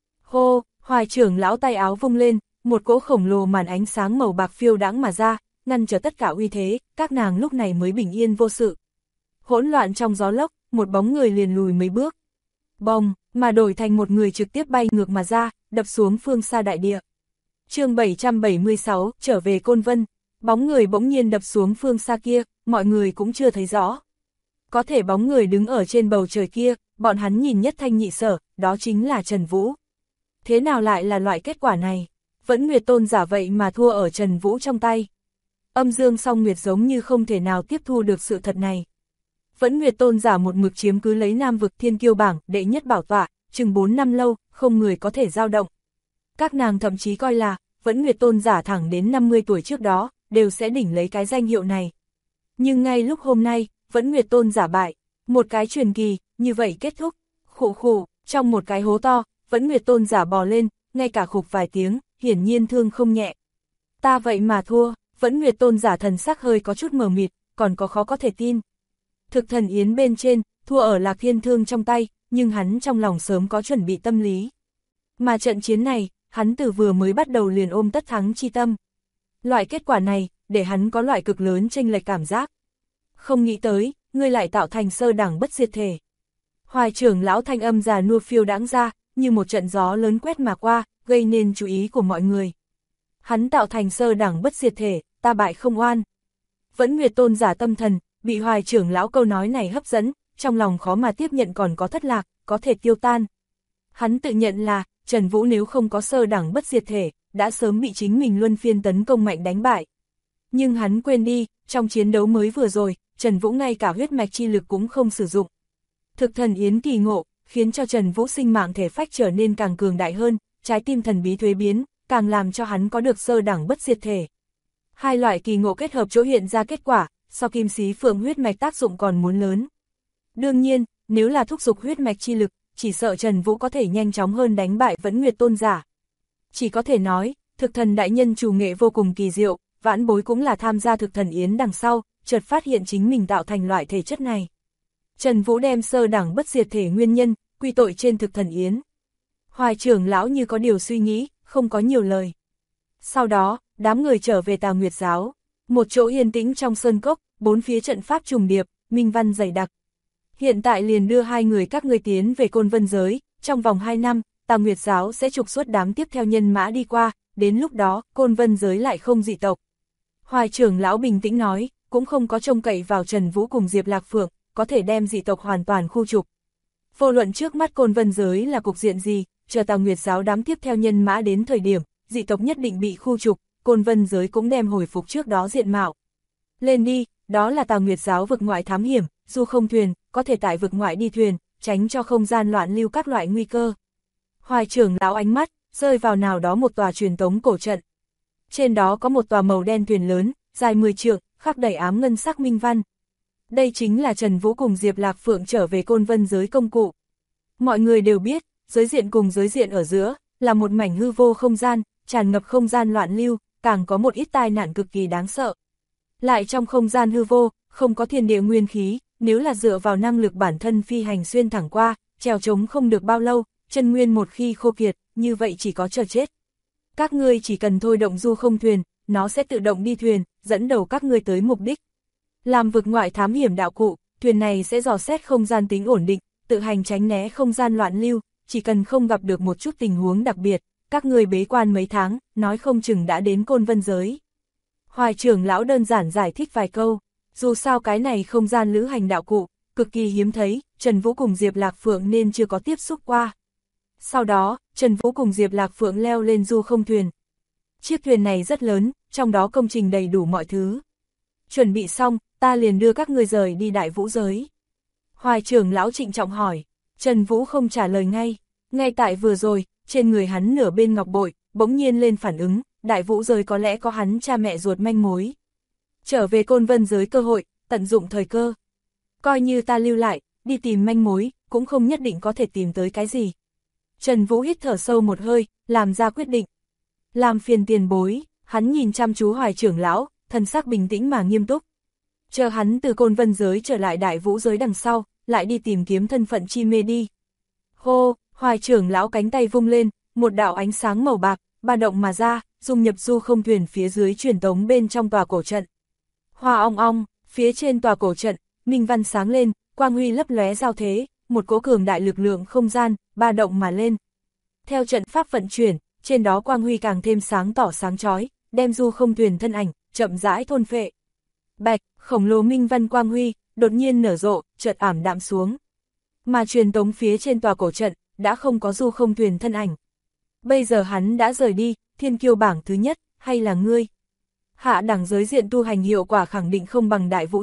Hô, Hoài trưởng lão tay áo vung lên, một cỗ khổng lồ màn ánh sáng màu bạc phiêu đãng mà ra, ngăn trở tất cả uy thế, các nàng lúc này mới bình yên vô sự. Hỗn loạn trong gió lốc, một bóng người liền lùi mấy bước. Bồng, mà đổi thành một người trực tiếp bay ngược mà ra, đập xuống phương xa đại địa. Chương 776, trở về Côn Vân, bóng người bỗng nhiên đập xuống phương xa kia, mọi người cũng chưa thấy rõ. Có thể bóng người đứng ở trên bầu trời kia, bọn hắn nhìn nhất thanh nhị sở, đó chính là Trần Vũ. Thế nào lại là loại kết quả này? Vẫn Nguyệt Tôn giả vậy mà thua ở Trần Vũ trong tay. Âm Dương Song Nguyệt giống như không thể nào tiếp thu được sự thật này. Vẫn Nguyệt tôn giả một mực chiếm cứ lấy Nam vực thiên kiêu bảng đệ nhất bảo tọa, chừng 4 năm lâu, không người có thể dao động. Các nàng thậm chí coi là, Vẫn Nguyệt tôn giả thẳng đến 50 tuổi trước đó, đều sẽ đỉnh lấy cái danh hiệu này. Nhưng ngay lúc hôm nay, Vẫn Nguyệt tôn giả bại, một cái truyền kỳ, như vậy kết thúc. Khụ khụ, trong một cái hố to, Vẫn Nguyệt tôn giả bò lên, ngay cả khục vài tiếng, hiển nhiên thương không nhẹ. Ta vậy mà thua, Vẫn Nguyệt tôn giả thần sắc hơi có chút mờ mịt, còn có khó có thể tin. Thực thần yến bên trên, thua ở Lạc Thiên Thương trong tay, nhưng hắn trong lòng sớm có chuẩn bị tâm lý. Mà trận chiến này, hắn từ vừa mới bắt đầu liền ôm tất thắng chi tâm. Loại kết quả này, để hắn có loại cực lớn chênh lệch cảm giác. Không nghĩ tới, ngươi lại tạo thành sơ đẳng bất diệt thể. Hoài trưởng lão thanh âm già nua phiêu đãng ra, như một trận gió lớn quét mà qua, gây nên chú ý của mọi người. Hắn tạo thành sơ đẳng bất diệt thể, ta bại không oan. Vẫn Nguyệt tôn giả tâm thần, bị Hoài trưởng lão câu nói này hấp dẫn, trong lòng khó mà tiếp nhận còn có thất lạc, có thể tiêu tan. Hắn tự nhận là, Trần Vũ nếu không có sơ đẳng bất diệt thể, đã sớm bị chính mình luân phiên tấn công mạnh đánh bại. Nhưng hắn quên đi, trong chiến đấu mới vừa rồi, Trần Vũ ngay cả huyết mạch chi lực cũng không sử dụng. Thực thần yến kỳ ngộ, khiến cho Trần Vũ sinh mạng thể phách trở nên càng cường đại hơn, trái tim thần bí thuế biến, càng làm cho hắn có được sơ đẳng bất diệt thể. Hai loại kỳ ngộ kết hợp chỗ hiện ra kết quả, so kim xí phượng huyết mạch tác dụng còn muốn lớn. Đương nhiên, nếu là thúc giục huyết mạch chi lực, chỉ sợ Trần Vũ có thể nhanh chóng hơn đánh bại Vẫn Nguyệt tôn giả. Chỉ có thể nói, thực thần đại nhân chủ nghệ vô cùng kỳ diệu, vãn bối cũng là tham gia thực thần yến đằng sau, chợt phát hiện chính mình tạo thành loại thể chất này. Trần Vũ đem sơ đẳng bất diệt thể nguyên nhân, quy tội trên thực thần yến. Hoài trưởng lão như có điều suy nghĩ, không có nhiều lời. Sau đó, đám người trở về Tà Nguyệt giáo, một chỗ yên tĩnh trong sơn cốc, bốn phía trận pháp trùng điệp, minh văn dày đặc. Hiện tại liền đưa hai người các ngươi tiến về Côn Vân giới, trong vòng 2 năm, Tà Nguyệt giáo sẽ trục xuất đám tiếp theo nhân mã đi qua, đến lúc đó, Côn Vân giới lại không dị tộc. Hoài trưởng lão bình tĩnh nói, cũng không có trông cậy vào Trần Vũ cùng Diệp Lạc Phượng, có thể đem dị tộc hoàn toàn khu trục. Vô luận trước mắt Côn Vân giới là cục diện gì, chờ Tà Nguyệt giáo đám tiếp theo nhân mã đến thời điểm, dị tộc nhất định bị khu trục, Côn Vân giới cũng đem hồi phục trước đó diện mạo. Lên đi, đó là Tà Nguyệt giáo vực ngoại thám hiểm, dù không thuyền, có thể tại vực ngoại đi thuyền, tránh cho không gian loạn lưu các loại nguy cơ. Hoài trưởng lão ánh mắt, rơi vào nào đó một tòa truyền tống cổ trận. Trên đó có một tòa màu đen thuyền lớn, dài 10 trượng, khắc đầy ám ngân sắc minh văn. Đây chính là Trần Vũ cùng Diệp Lạc Phượng trở về Côn Vân giới công cụ. Mọi người đều biết, giới diện cùng giới diện ở giữa, là một mảnh hư vô không gian, tràn ngập không gian loạn lưu, càng có một ít tai nạn cực kỳ đáng sợ. Lại trong không gian hư vô, không có thiên địa nguyên khí, nếu là dựa vào năng lực bản thân phi hành xuyên thẳng qua, trèo trống không được bao lâu, chân nguyên một khi khô kiệt, như vậy chỉ có chờ chết. Các ngươi chỉ cần thôi động du không thuyền, nó sẽ tự động đi thuyền, dẫn đầu các ngươi tới mục đích. Làm vực ngoại thám hiểm đạo cụ, thuyền này sẽ dò xét không gian tính ổn định, tự hành tránh né không gian loạn lưu, chỉ cần không gặp được một chút tình huống đặc biệt, các ngươi bế quan mấy tháng, nói không chừng đã đến Côn Vân giới. Hoài trưởng lão đơn giản giải thích vài câu, dù sao cái này không gian lữ hành đạo cụ, cực kỳ hiếm thấy, Trần Vũ cùng Diệp Lạc Phượng nên chưa có tiếp xúc qua. Sau đó, Trần Vũ cùng Diệp Lạc Phượng leo lên du không thuyền. Chiếc thuyền này rất lớn, trong đó công trình đầy đủ mọi thứ. Chuẩn bị xong, ta liền đưa các ngươi rời đi Đại Vũ giới. Hoài trưởng lão trịnh trọng hỏi, Trần Vũ không trả lời ngay. Ngay tại vừa rồi, trên người hắn nửa bên ngọc bội, bỗng nhiên lên phản ứng, Đại Vũ giới có lẽ có hắn cha mẹ ruột manh mối. Trở về Côn Vân giới cơ hội, tận dụng thời cơ. Coi như ta lưu lại, đi tìm manh mối, cũng không nhất định có thể tìm tới cái gì. Trần Vũ hít thở sâu một hơi, làm ra quyết định. Làm phiền tiền bối, hắn nhìn chăm chú Hoài trưởng lão, thần sắc bình tĩnh mà nghiêm túc. Chờ hắn từ Côn Vân giới trở lại Đại Vũ giới đằng sau, lại đi tìm kiếm thân phận chi mê đi. Hô, Hoài trưởng lão cánh tay vung lên, một đạo ánh sáng màu bạc, ba động mà ra, dung nhập du không thuyền phía dưới truyền tống bên trong tòa cổ trận. Hoa ong ong, phía trên tòa cổ trận, minh văn sáng lên, quang huy lấp lóe giao thế, một cỗ cường đại lực lượng không gian, ba động mà lên. Theo trận pháp vận chuyển, trên đó quang huy càng thêm sáng tỏ sáng chói, đem du không thuyền thân ảnh, chậm rãi thôn phệ. Bạch, khổng lồ minh văn quang huy, đột nhiên nở rộ, chợt ảm đạm xuống. Mà truyền tống phía trên tòa cổ trận, đã không có du không thuyền thân ảnh. Bây giờ hắn đã rời đi, thiên kiêu bảng thứ nhất, hay là ngươi? Hạ đẳng giới diện tu hành hiệu quả khẳng định không bằng Đại Vũ giới,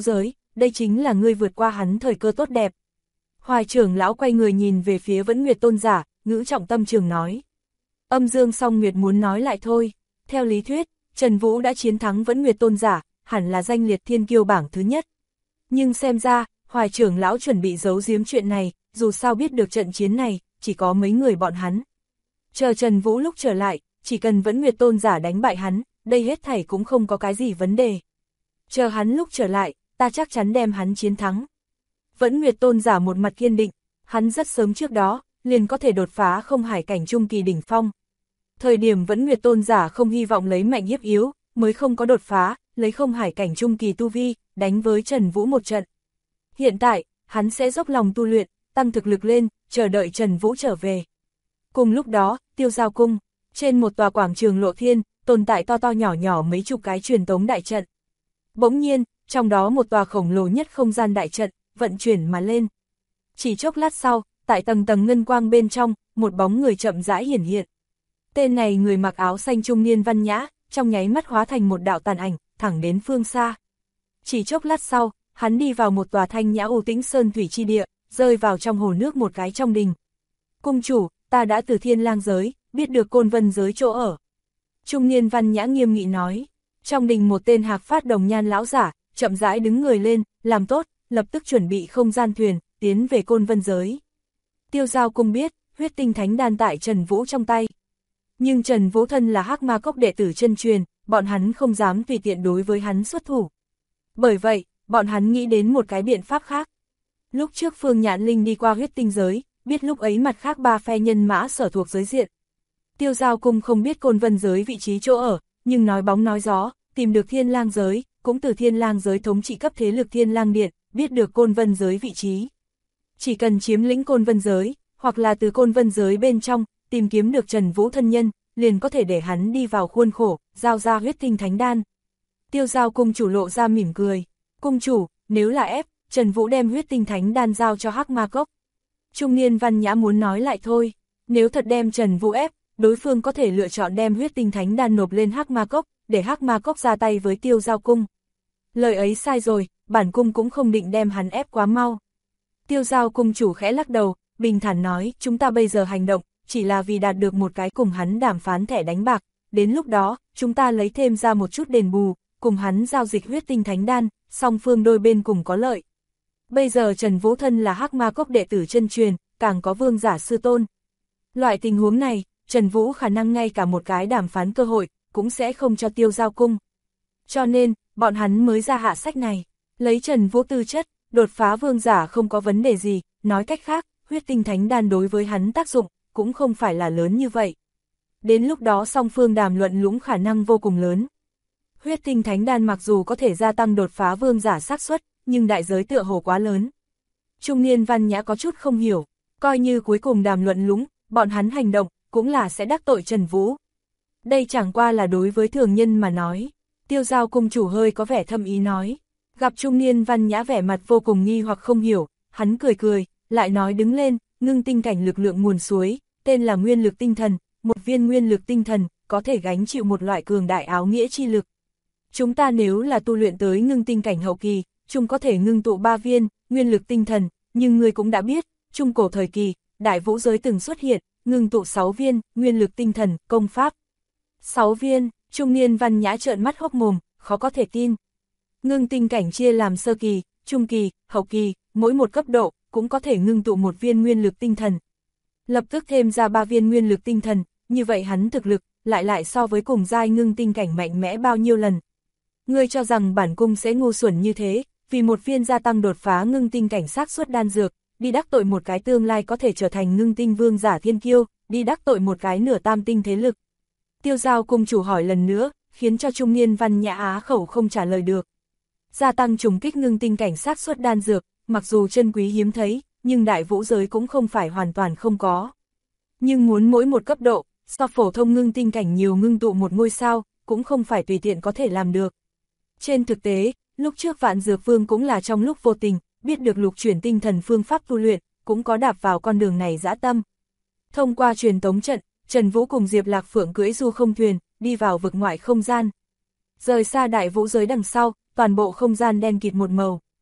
đây chính là ngươi vượt qua hắn thời cơ tốt đẹp. Hoài trưởng lão quay người nhìn về phía Vẫn Nguyệt tôn giả, ngữ trọng tâm trường nói. Âm Dương Song Nguyệt muốn nói lại thôi, theo lý thuyết, Trần Vũ đã chiến thắng Vẫn Nguyệt tôn giả, hẳn là danh liệt thiên kiêu bảng thứ nhất. Nhưng xem ra, Hoài trưởng lão chuẩn bị giấu giếm chuyện này, dù sao biết được trận chiến này, chỉ có mấy người bọn hắn. Chờ Trần Vũ lúc trở lại, chỉ cần Vẫn Nguyệt tôn giả đánh bại hắn, đây hết thảy cũng không có cái gì vấn đề. Chờ hắn lúc trở lại, ta chắc chắn đem hắn chiến thắng. Vẫn Nguyệt tôn giả một mặt kiên định, hắn rất sớm trước đó, liền có thể đột phá không hải cảnh trung kỳ đỉnh phong. Thời điểm Vẫn Nguyệt tôn giả không hy vọng lấy mạnh hiếp yếu, mới không có đột phá, lấy không hải cảnh trung kỳ tu vi, đánh với Trần Vũ một trận. Hiện tại, hắn sẽ dốc lòng tu luyện, tăng thực lực lên, chờ đợi Trần Vũ trở về. Cùng lúc đó, Tiêu Giao Cung, trên một tòa quảng trường lộ thiên, tồn tại to to nhỏ nhỏ mấy chục cái truyền tống đại trận. Bỗng nhiên, trong đó một tòa khổng lồ nhất không gian đại trận, vận chuyển mà lên. Chỉ chốc lát sau, tại tầng tầng ngân quang bên trong, một bóng người chậm rãi hiển hiện. Tên này người mặc áo xanh trung niên văn nhã, trong nháy mắt hóa thành một đạo tàn ảnh, thẳng đến phương xa. Chỉ chốc lát sau, hắn đi vào một tòa thanh nhã u tĩnh sơn thủy chi địa, rơi vào trong hồ nước một cái trong đình. Cung chủ, ta đã từ Thiên Lang giới, biết được Côn Vân giới chỗ ở. Trung niên văn nhã nghiêm nghị nói. Trong đình một tên hạc phát đồng nhan lão giả, chậm rãi đứng người lên, làm tốt, lập tức chuẩn bị không gian thuyền, tiến về Côn Vân giới. Tiêu Giao Cung biết, huyết tinh thánh đan tại Trần Vũ trong tay. Nhưng Trần Vũ thân là Hắc Ma Cốc đệ tử chân truyền, bọn hắn không dám tùy tiện đối với hắn xuất thủ. Bởi vậy, bọn hắn nghĩ đến một cái biện pháp khác. Lúc trước Phương Nhạn Linh đi qua huyết tinh giới, biết lúc ấy mặt khác ba phe nhân mã sở thuộc giới diện. Tiêu Giao Cung không biết Côn Vân giới vị trí chỗ ở, nhưng nói bóng nói gió, tìm được Thiên Lang giới, cũng từ Thiên Lang giới thống trị cấp thế lực Thiên Lang Điện, biết được Côn Vân giới vị trí. Chỉ cần chiếm lĩnh Côn Vân giới, hoặc là từ Côn Vân giới bên trong, tìm kiếm được Trần Vũ thân nhân, liền có thể để hắn đi vào khuôn khổ, giao ra huyết tinh thánh đan. Tiêu Giao Cung chủ lộ ra mỉm cười. Cung chủ, nếu là ép, Trần Vũ đem huyết tinh thánh đan giao cho Hắc Ma Cốc. Trung niên văn nhã muốn nói lại thôi, nếu thật đem Trần Vũ ép, đối phương có thể lựa chọn đem huyết tinh thánh đan nộp lên Hắc Ma Cốc, để Hắc Ma Cốc ra tay với Tiêu Giao Cung. Lời ấy sai rồi, bản cung cũng không định đem hắn ép quá mau. Tiêu Giao Cung chủ khẽ lắc đầu, bình thản nói, chúng ta bây giờ hành động, chỉ là vì đạt được một cái cùng hắn đàm phán thẻ đánh bạc, đến lúc đó, chúng ta lấy thêm ra một chút đền bù, cùng hắn giao dịch huyết tinh thánh đan, song phương đôi bên cùng có lợi. Bây giờ Trần Vũ thân là Hắc Ma Cốc đệ tử chân truyền, càng có vương giả sư tôn. Loại tình huống này, Trần Vũ khả năng ngay cả một cái đàm phán cơ hội, cũng sẽ không cho Tiêu Giao Cung. Cho nên, bọn hắn mới ra hạ sách này, lấy Trần Vũ tư chất, đột phá vương giả không có vấn đề gì, nói cách khác, huyết tinh thánh đan đối với hắn tác dụng, cũng không phải là lớn như vậy. Đến lúc đó song phương đàm luận lũng khả năng vô cùng lớn. Huyết tinh thánh đan mặc dù có thể gia tăng đột phá vương giả xác suất, nhưng đại giới tựa hồ quá lớn. Trung niên văn nhã có chút không hiểu, coi như cuối cùng đàm luận lũng, bọn hắn hành động, cũng là sẽ đắc tội Trần Vũ. Đây chẳng qua là đối với thường nhân mà nói. Tiêu Giao Cung chủ hơi có vẻ thâm ý nói. Gặp trung niên văn nhã vẻ mặt vô cùng nghi hoặc không hiểu, hắn cười cười, lại nói đứng lên, ngưng tinh cảnh lực lượng nguồn suối, tên là nguyên lực tinh thần, một viên nguyên lực tinh thần, có thể gánh chịu một loại cường đại áo nghĩa chi lực. Chúng ta nếu là tu luyện tới ngưng tinh cảnh hậu kỳ, chúng có thể ngưng tụ 3 viên, nguyên lực tinh thần, nhưng người cũng đã biết, trung cổ thời kỳ, đại vũ giới từng xuất hiện, ngưng tụ 6 viên, nguyên lực tinh thần, công pháp. 6 viên, trung niên văn nhã trợn mắt hốc mồm, khó có thể tin. Ngưng tinh cảnh chia làm sơ kỳ, trung kỳ, hậu kỳ, mỗi một cấp độ, cũng có thể ngưng tụ một viên nguyên lực tinh thần. Lập tức thêm ra 3 viên nguyên lực tinh thần, như vậy hắn thực lực, lại so với cùng giai ngưng tinh cảnh mạnh mẽ bao nhiêu lần. Ngươi cho rằng bản cung sẽ ngu xuẩn như thế, vì một viên gia tăng đột phá ngưng tinh cảnh xác suất đan dược, đi đắc tội một cái tương lai có thể trở thành ngưng tinh vương giả thiên kiêu, đi đắc tội một cái nửa tam tinh thế lực. Tiêu Giao Cung chủ hỏi lần nữa, khiến cho trung niên văn nhã á khẩu không trả lời được. Gia tăng trùng kích ngưng tinh cảnh xác suất đan dược, mặc dù chân quý hiếm thấy, nhưng đại vũ giới cũng không phải hoàn toàn không có. Nhưng muốn mỗi một cấp độ, so phổ thông ngưng tinh cảnh nhiều ngưng tụ một ngôi sao, cũng không phải tùy tiện có thể làm được. Trên thực tế, lúc trước Vạn Dược Vương cũng là trong lúc vô tình, biết được lục chuyển tinh thần phương pháp tu luyện, cũng có đạp vào con đường này dã tâm. Thông qua truyền tống trận, Trần Vũ cùng Diệp Lạc Phượng cưỡi du không thuyền, đi vào vực ngoại không gian. Rời xa đại vũ giới đằng sau, toàn bộ không gian đen kịt một màu.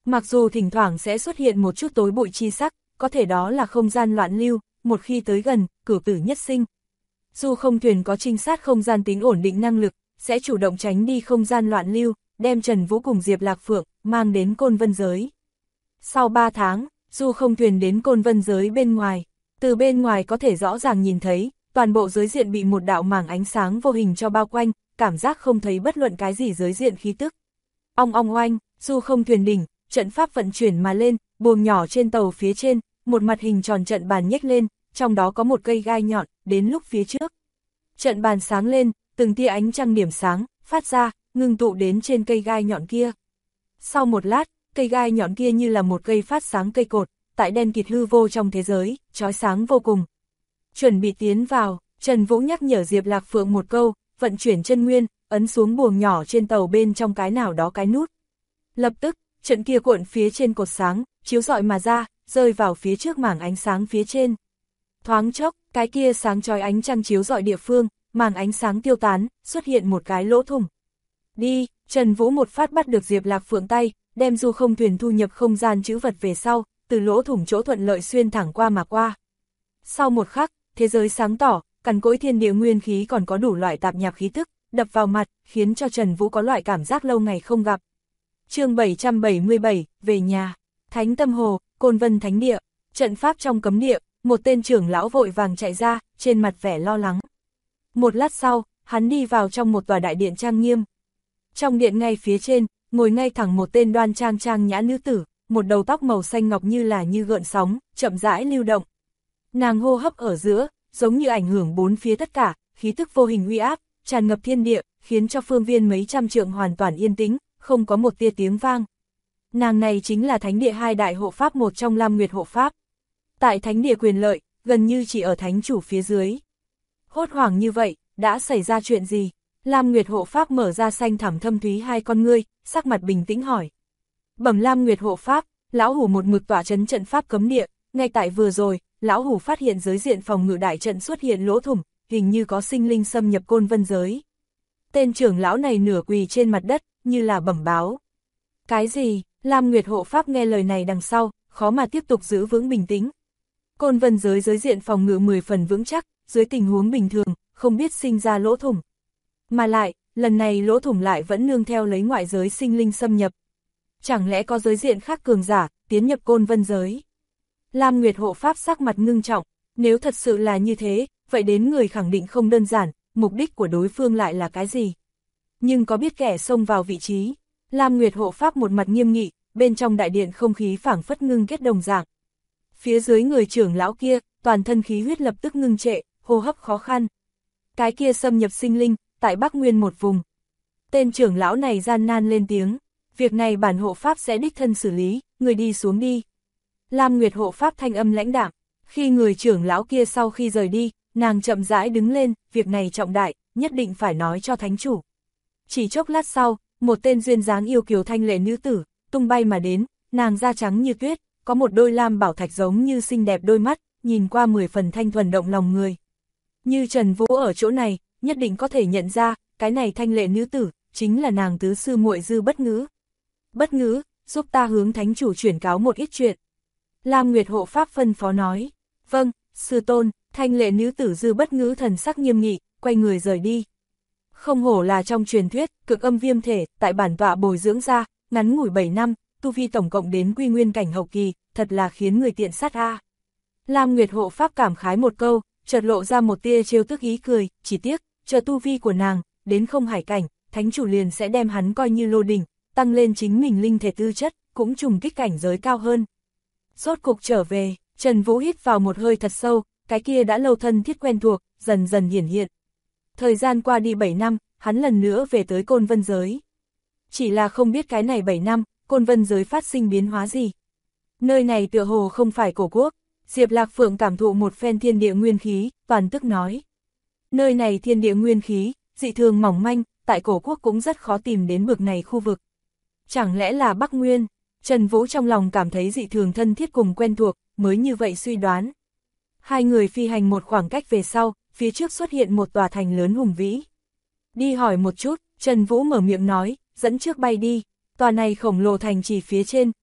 Mặc dù thỉnh thoảng sẽ xuất hiện một chút tối bụi chi sắc, có thể đó là không gian loạn lưu, một khi tới gần, cửu tử nhất sinh. Du Không Thuyền có trinh sát không gian tính ổn định năng lực, sẽ chủ động tránh đi không gian loạn lưu, đem Trần Vũ cùng Diệp Lạc Phượng mang đến Côn Vân giới. Sau 3 tháng, Du Không Thuyền đến Côn Vân giới bên ngoài, từ bên ngoài có thể rõ ràng nhìn thấy, toàn bộ giới diện bị một đạo màng ánh sáng vô hình cho bao quanh, cảm giác không thấy bất luận cái gì giới diện khí tức. Ong ong oanh, Du Không Thuyền đỉnh, trận pháp vận chuyển mà lên, buồng nhỏ trên tàu phía trên, một mặt hình tròn trận bàn nhếch lên, trong đó có một cây gai nhọn, đến lúc phía trước. Trận bàn sáng lên, từng tia ánh trăng điểm sáng, phát ra, ngưng tụ đến trên cây gai nhọn kia. Sau một lát, cây gai nhọn kia như là một cây phát sáng cây cột, tại đen kịt hư vô trong thế giới, chói sáng vô cùng. Chuẩn bị tiến vào, Trần Vũ nhắc nhở Diệp Lạc Phượng một câu, vận chuyển chân nguyên, ấn xuống buồng nhỏ trên tàu bên trong cái nào đó cái nút. Lập tức, trận kia cuộn phía trên cột sáng, chiếu rọi mà ra, rơi vào phía trước mảng ánh sáng phía trên. Thoáng chốc, cái kia sáng chói ánh trăng chiếu rọi địa phương, mảng ánh sáng tiêu tán, xuất hiện một cái lỗ thủng. Đi, Trần Vũ một phát bắt được Diệp Lạc Phượng tay, đem Du Không Thuyền thu nhập không gian trữ vật về sau, từ lỗ thủng chỗ thuận lợi xuyên thẳng qua mà qua. Sau một khắc, thế giới sáng tỏ, cằn cỗi thiên địa nguyên khí còn có đủ loại tạp nhạp khí tức, đập vào mặt, khiến cho Trần Vũ có loại cảm giác lâu ngày không gặp. Chương 777, về nhà. Thánh Tâm Hồ, Côn Vân Thánh Địa, trận pháp trong cấm địa, một tên trưởng lão vội vàng chạy ra, trên mặt vẻ lo lắng. Một lát sau, hắn đi vào trong một tòa đại điện trang nghiêm. Trong điện ngay phía trên, ngồi ngay thẳng một tên đoan trang trang nhã nữ tử, một đầu tóc màu xanh ngọc như gợn sóng, chậm rãi lưu động. Nàng hô hấp ở giữa, giống như ảnh hưởng bốn phía tất cả, khí tức vô hình uy áp, tràn ngập thiên địa, khiến cho phương viên mấy trăm trượng hoàn toàn yên tĩnh, không có một tia tiếng vang. Nàng này chính là Thánh Địa hai đại hộ pháp một trong Lam Nguyệt hộ pháp. Tại Thánh Địa quyền lợi, gần như chỉ ở Thánh chủ phía dưới. Hốt hoảng như vậy, đã xảy ra chuyện gì? Lam Nguyệt hộ pháp mở ra xanh thẳm thâm thúy hai con ngươi, sắc mặt bình tĩnh hỏi. Bẩm Lam Nguyệt hộ pháp, lão hủ một mực tỏa trấn trận pháp cấm địa, ngay tại vừa rồi, lão hủ phát hiện giới diện phòng ngự đại trận xuất hiện lỗ thủng, hình như có sinh linh xâm nhập Côn Vân giới. Tên trưởng lão này nửa quỳ trên mặt đất, như là bẩm báo. Cái gì? Lam Nguyệt hộ pháp nghe lời này đằng sau, khó mà tiếp tục giữ vững bình tĩnh. Côn Vân giới giới diện phòng ngự 10 phần vững chắc, dưới tình huống bình thường, không biết sinh ra lỗ thủng. Mà lại, lần này lỗ thủng lại vẫn nương theo lấy ngoại giới sinh linh xâm nhập. Chẳng lẽ có giới diện khác cường giả, tiến nhập Côn Vân giới? Lam Nguyệt hộ pháp sắc mặt ngưng trọng, nếu thật sự là như thế, vậy đến người khẳng định không đơn giản, mục đích của đối phương lại là cái gì? Nhưng có biết kẻ xông vào vị trí? Lam Nguyệt hộ pháp một mặt nghiêm nghị, bên trong đại điện không khí phảng phất ngưng kết đồng dạng. Phía dưới người trưởng lão kia, toàn thân khí huyết lập tức ngưng trệ, hô hấp khó khăn. Cái kia xâm nhập sinh linh, tại Bắc Nguyên một vùng. Tên trưởng lão này gian nan lên tiếng, việc này bản hộ pháp sẽ đích thân xử lý, người đi xuống đi. Lam Nguyệt hộ pháp thanh âm lãnh đạm, khi người trưởng lão kia sau khi rời đi, nàng chậm rãi đứng lên, việc này trọng đại, nhất định phải nói cho thánh chủ. Chỉ chốc lát sau, một tên duyên dáng yêu kiều thanh lệ nữ tử, tung bay mà đến, nàng da trắng như tuyết, có một đôi lam bảo thạch giống như xinh đẹp đôi mắt, nhìn qua 10 phần thanh thuần động lòng người. Như Trần Vũ ở chỗ này, nhất định có thể nhận ra, cái này thanh lệ nữ tử, chính là nàng tứ sư muội Dư Bất Ngữ. Bất Ngữ, giúp ta hướng thánh chủ chuyển cáo một ít chuyện. Lam Nguyệt hộ pháp phân phó nói, vâng, sư tôn. Thanh lệ nữ tử Dư Bất Ngữ thần sắc nghiêm nghị, quay người rời đi. Không hổ là trong truyền thuyết, cực âm viêm thể, tại bản tọa bồi dưỡng ra, ngắn ngủi 7 năm, tu vi tổng cộng đến quy nguyên cảnh hậu kỳ, thật là khiến người tiện sát a. Lam Nguyệt hộ pháp cảm khái một câu, chợt lộ ra một tia trêu tức ý cười, chỉ tiếc, chờ tu vi của nàng, đến không hải cảnh, thánh chủ liền sẽ đem hắn coi như lô đỉnh, tăng lên chính mình linh thể tư chất, cũng trùng kích cảnh giới cao hơn. Rốt cục trở về, Trần Vũ hít vào một hơi thật sâu, cái kia đã lâu thân thiết quen thuộc, dần dần hiển hiện. Thời gian qua đi 7 năm, hắn lần nữa về tới Côn Vân giới. Chỉ là không biết cái này 7 năm, Côn Vân giới phát sinh biến hóa gì. Nơi này tựa hồ không phải cổ quốc, Diệp Lạc Phượng cảm thụ một phen thiên địa nguyên khí, toàn tức nói. Nơi này thiên địa nguyên khí, dị thường mỏng manh, tại cổ quốc cũng rất khó tìm đến bực này khu vực. Chẳng lẽ là Bắc Nguyên? Trần Vũ trong lòng cảm thấy dị thường thân thiết cùng quen thuộc, mới như vậy suy đoán. Hai người phi hành một khoảng cách về sau, phía trước xuất hiện một tòa thành lớn hùng vĩ. Đi hỏi một chút, Trần Vũ mở miệng nói, dẫn trước bay đi. Tòa này khổng lồ thành chỉ phía trên,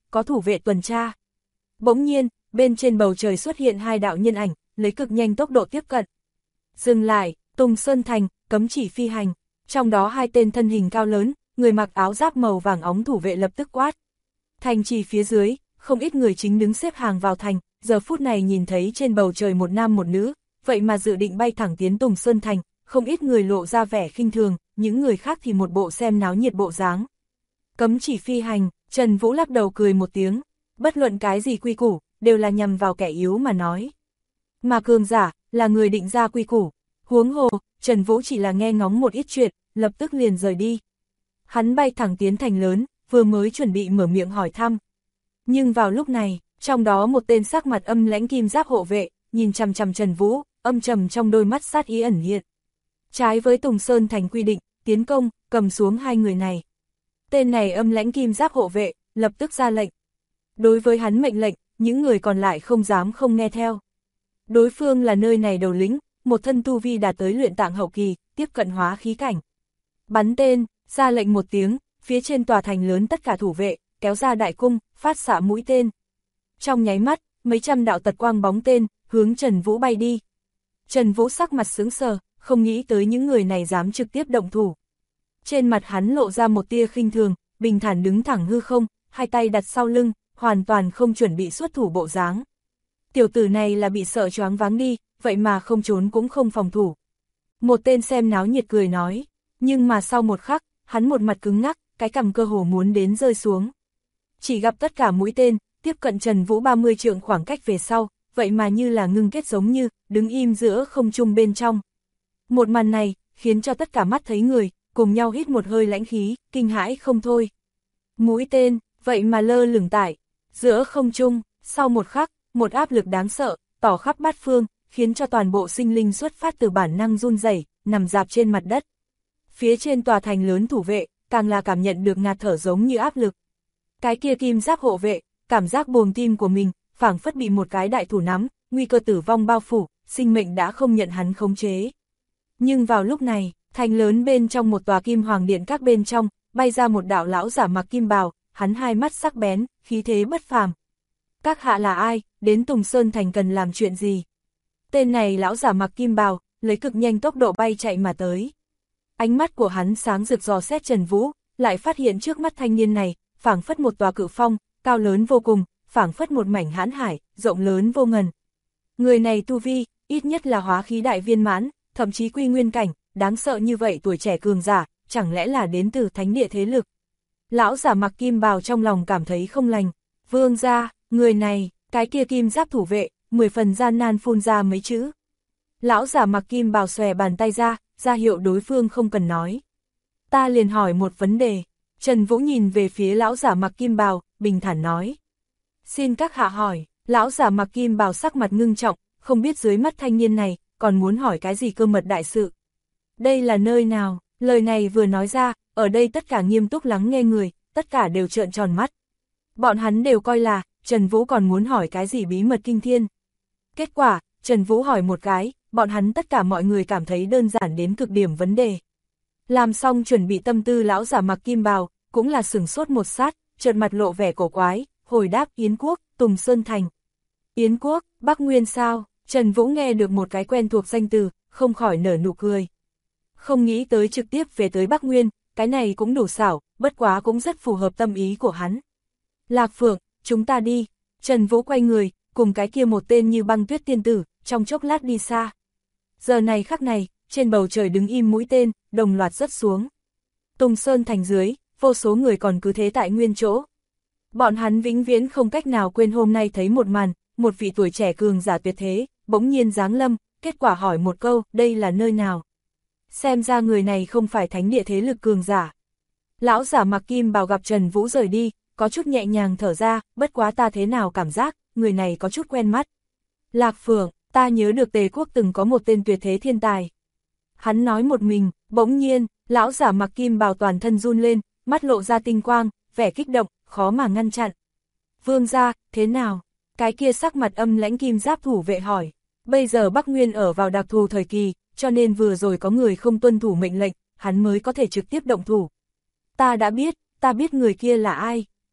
có thủ vệ tuần tra. Bỗng nhiên, bên trên bầu trời xuất hiện hai đạo nhân ảnh, lấy cực nhanh tốc độ tiếp cận. Dừng lại, Tùng Sơn Thành, cấm chỉ phi hành. Trong đó hai tên thân hình cao lớn, người mặc áo giáp màu vàng óng thủ vệ lập tức quát. Thành trì phía dưới, không ít người chính đứng xếp hàng vào thành, giờ phút này nhìn thấy trên bầu trời một nam một nữ, vậy mà dự định bay thẳng tiến Tùng Sơn Thành, không ít người lộ ra vẻ khinh thường, những người khác thì một bộ xem náo nhiệt bộ dáng. Cấm chỉ phi hành, Trần Vũ lắc đầu cười một tiếng, bất luận cái gì quy củ, đều là nhằm vào kẻ yếu mà nói. Mà cường giả, là người định ra quy củ, huống hồ, Trần Vũ chỉ là nghe ngóng một ít chuyện, lập tức liền rời đi. Hắn bay thẳng tiến thành lớn, vừa mới chuẩn bị mở miệng hỏi thăm. Nhưng vào lúc này, trong đó một tên sắc mặt âm lãnh kim giáp hộ vệ, nhìn chằm chằm Trần Vũ, âm trầm trong đôi mắt sát ý ẩn hiện. Trái với Tùng Sơn Thành quy định, tiến công, cầm xuống hai người này. Tên này âm lãnh kim giáp hộ vệ, lập tức ra lệnh. Đối với hắn mệnh lệnh, những người còn lại không dám không nghe theo. Đối phương là nơi này đầu lĩnh, một thân tu vi đạt tới luyện tạng hậu kỳ, tiếp cận hóa khí cảnh. Bắn tên, ra lệnh một tiếng, phía trên tòa thành lớn tất cả thủ vệ, kéo ra đại cung, phát xạ mũi tên. Trong nháy mắt, mấy trăm đạo tật quang bóng tên, hướng Trần Vũ bay đi. Trần Vũ sắc mặt sững sờ, không nghĩ tới những người này dám trực tiếp động thủ. Trên mặt hắn lộ ra một tia khinh thường, bình thản đứng thẳng hư không, hai tay đặt sau lưng, hoàn toàn không chuẩn bị xuất thủ bộ dáng. Tiểu tử này là bị sợ choáng váng đi, vậy mà không trốn cũng không phòng thủ. Một tên xem náo nhiệt cười nói, nhưng mà sau một khắc, hắn một mặt cứng ngắc, cái cằm cơ hồ muốn đến rơi xuống. Chỉ gặp tất cả mũi tên, tiếp cận Trần Vũ 30 trượng khoảng cách về sau, vậy mà như là ngưng kết giống như, đứng im giữa không trung bên trong. Một màn này, khiến cho tất cả mắt thấy người, cùng nhau hít một hơi lãnh khí, kinh hãi không thôi. Mũi tên, vậy mà lơ lửng tại giữa không trung, sau một khắc, một áp lực đáng sợ, tỏ khắp bát phương, khiến cho toàn bộ sinh linh xuất phát từ bản năng run rẩy, nằm rạp trên mặt đất. Phía trên tòa thành lớn thủ vệ, càng là cảm nhận được ngạt thở giống như áp lực. Cái kia kim giáp hộ vệ, cảm giác buồng tim của mình, phảng phất bị một cái đại thủ nắm, nguy cơ tử vong bao phủ, sinh mệnh đã không nhận hắn khống chế. Nhưng vào lúc này, thành lớn bên trong một tòa kim hoàng điện các bên trong, bay ra một đạo lão giả mặc kim bào, hắn hai mắt sắc bén, khí thế bất phàm. Các hạ là ai, đến Tùng Sơn Thành cần làm chuyện gì? Tên này lão giả mặc kim bào, lấy cực nhanh tốc độ bay chạy mà tới. Ánh mắt của hắn sáng rực dò xét Trần Vũ, lại phát hiện trước mắt thanh niên này, phảng phất một tòa cự phong, cao lớn vô cùng, phảng phất một mảnh hãn hải, rộng lớn vô ngần. Người này tu vi, ít nhất là hóa khí đại viên mãn, thậm chí quy nguyên cảnh, đáng sợ như vậy tuổi trẻ cường giả, chẳng lẽ là đến từ thánh địa thế lực. Lão giả mặc kim bào trong lòng cảm thấy không lành, vương gia, người này, cái kia kim giáp thủ vệ, 10 phần gian nan phun ra mấy chữ. Lão giả mặc kim bào xòe bàn tay ra hiệu đối phương không cần nói. Ta liền hỏi một vấn đề. Trần Vũ nhìn về phía lão giả mặc kim bào, bình thản nói. Xin các hạ hỏi, lão giả mặc kim bào sắc mặt ngưng trọng, không biết dưới mắt thanh niên này, còn muốn hỏi cái gì cơ mật đại sự. Đây là nơi nào? Lời này vừa nói ra, ở đây tất cả nghiêm túc lắng nghe người, tất cả đều trợn tròn mắt. Bọn hắn đều coi là, Trần Vũ còn muốn hỏi cái gì bí mật kinh thiên. Kết quả, Trần Vũ hỏi một cái, bọn hắn tất cả mọi người cảm thấy đơn giản đến cực điểm vấn đề. Làm xong chuẩn bị tâm tư lão giả mặc kim bào, cũng là sửng sốt một sát, chợt mặt lộ vẻ cổ quái, hồi đáp Yến Quốc, Tùng Sơn Thành. Yến Quốc, Bắc Nguyên sao? Trần Vũ nghe được một cái quen thuộc danh từ, không khỏi nở nụ cười. Không nghĩ tới trực tiếp về tới Bắc Nguyên, cái này cũng đủ xảo, bất quá cũng rất phù hợp tâm ý của hắn. Lạc Phượng, chúng ta đi. Trần Vũ quay người, cùng cái kia một tên như băng tuyết tiên tử, trong chốc lát đi xa. Giờ này khắc này, trên bầu trời đứng im mũi tên, đồng loạt rớt xuống. Tùng Sơn Thành dưới, vô số người còn cứ thế tại nguyên chỗ. Bọn hắn vĩnh viễn không cách nào quên hôm nay thấy một màn, một vị tuổi trẻ cường giả tuyệt thế, bỗng nhiên giáng lâm, kết quả hỏi một câu, đây là nơi nào? Xem ra người này không phải thánh địa thế lực cường giả. Lão giả mặc kim bào gặp Trần Vũ rời đi, có chút nhẹ nhàng thở ra, bất quá ta thế nào cảm giác, người này có chút quen mắt. Lạc Phượng, ta nhớ được Tề Quốc từng có một tên tuyệt thế thiên tài. Hắn nói một mình, bỗng nhiên, lão giả mặc kim bào toàn thân run lên, mắt lộ ra tinh quang, vẻ kích động, khó mà ngăn chặn. Vương gia, thế nào? Cái kia sắc mặt âm lãnh kim giáp thủ vệ hỏi. Bây giờ Bắc Nguyên ở vào đặc thù thời kỳ, cho nên vừa rồi có người không tuân thủ mệnh lệnh, hắn mới có thể trực tiếp động thủ. Ta đã biết, ta biết người kia là ai.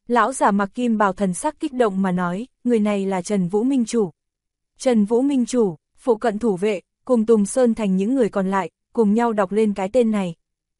Lão giả mặc kim bào thần sắc kích động mà nói, người này là Trần Vũ Minh Chủ. Trần Vũ Minh Chủ, phụ cận thủ vệ, cùng Tùng Sơn Thành những người còn lại, cùng nhau đọc lên cái tên này.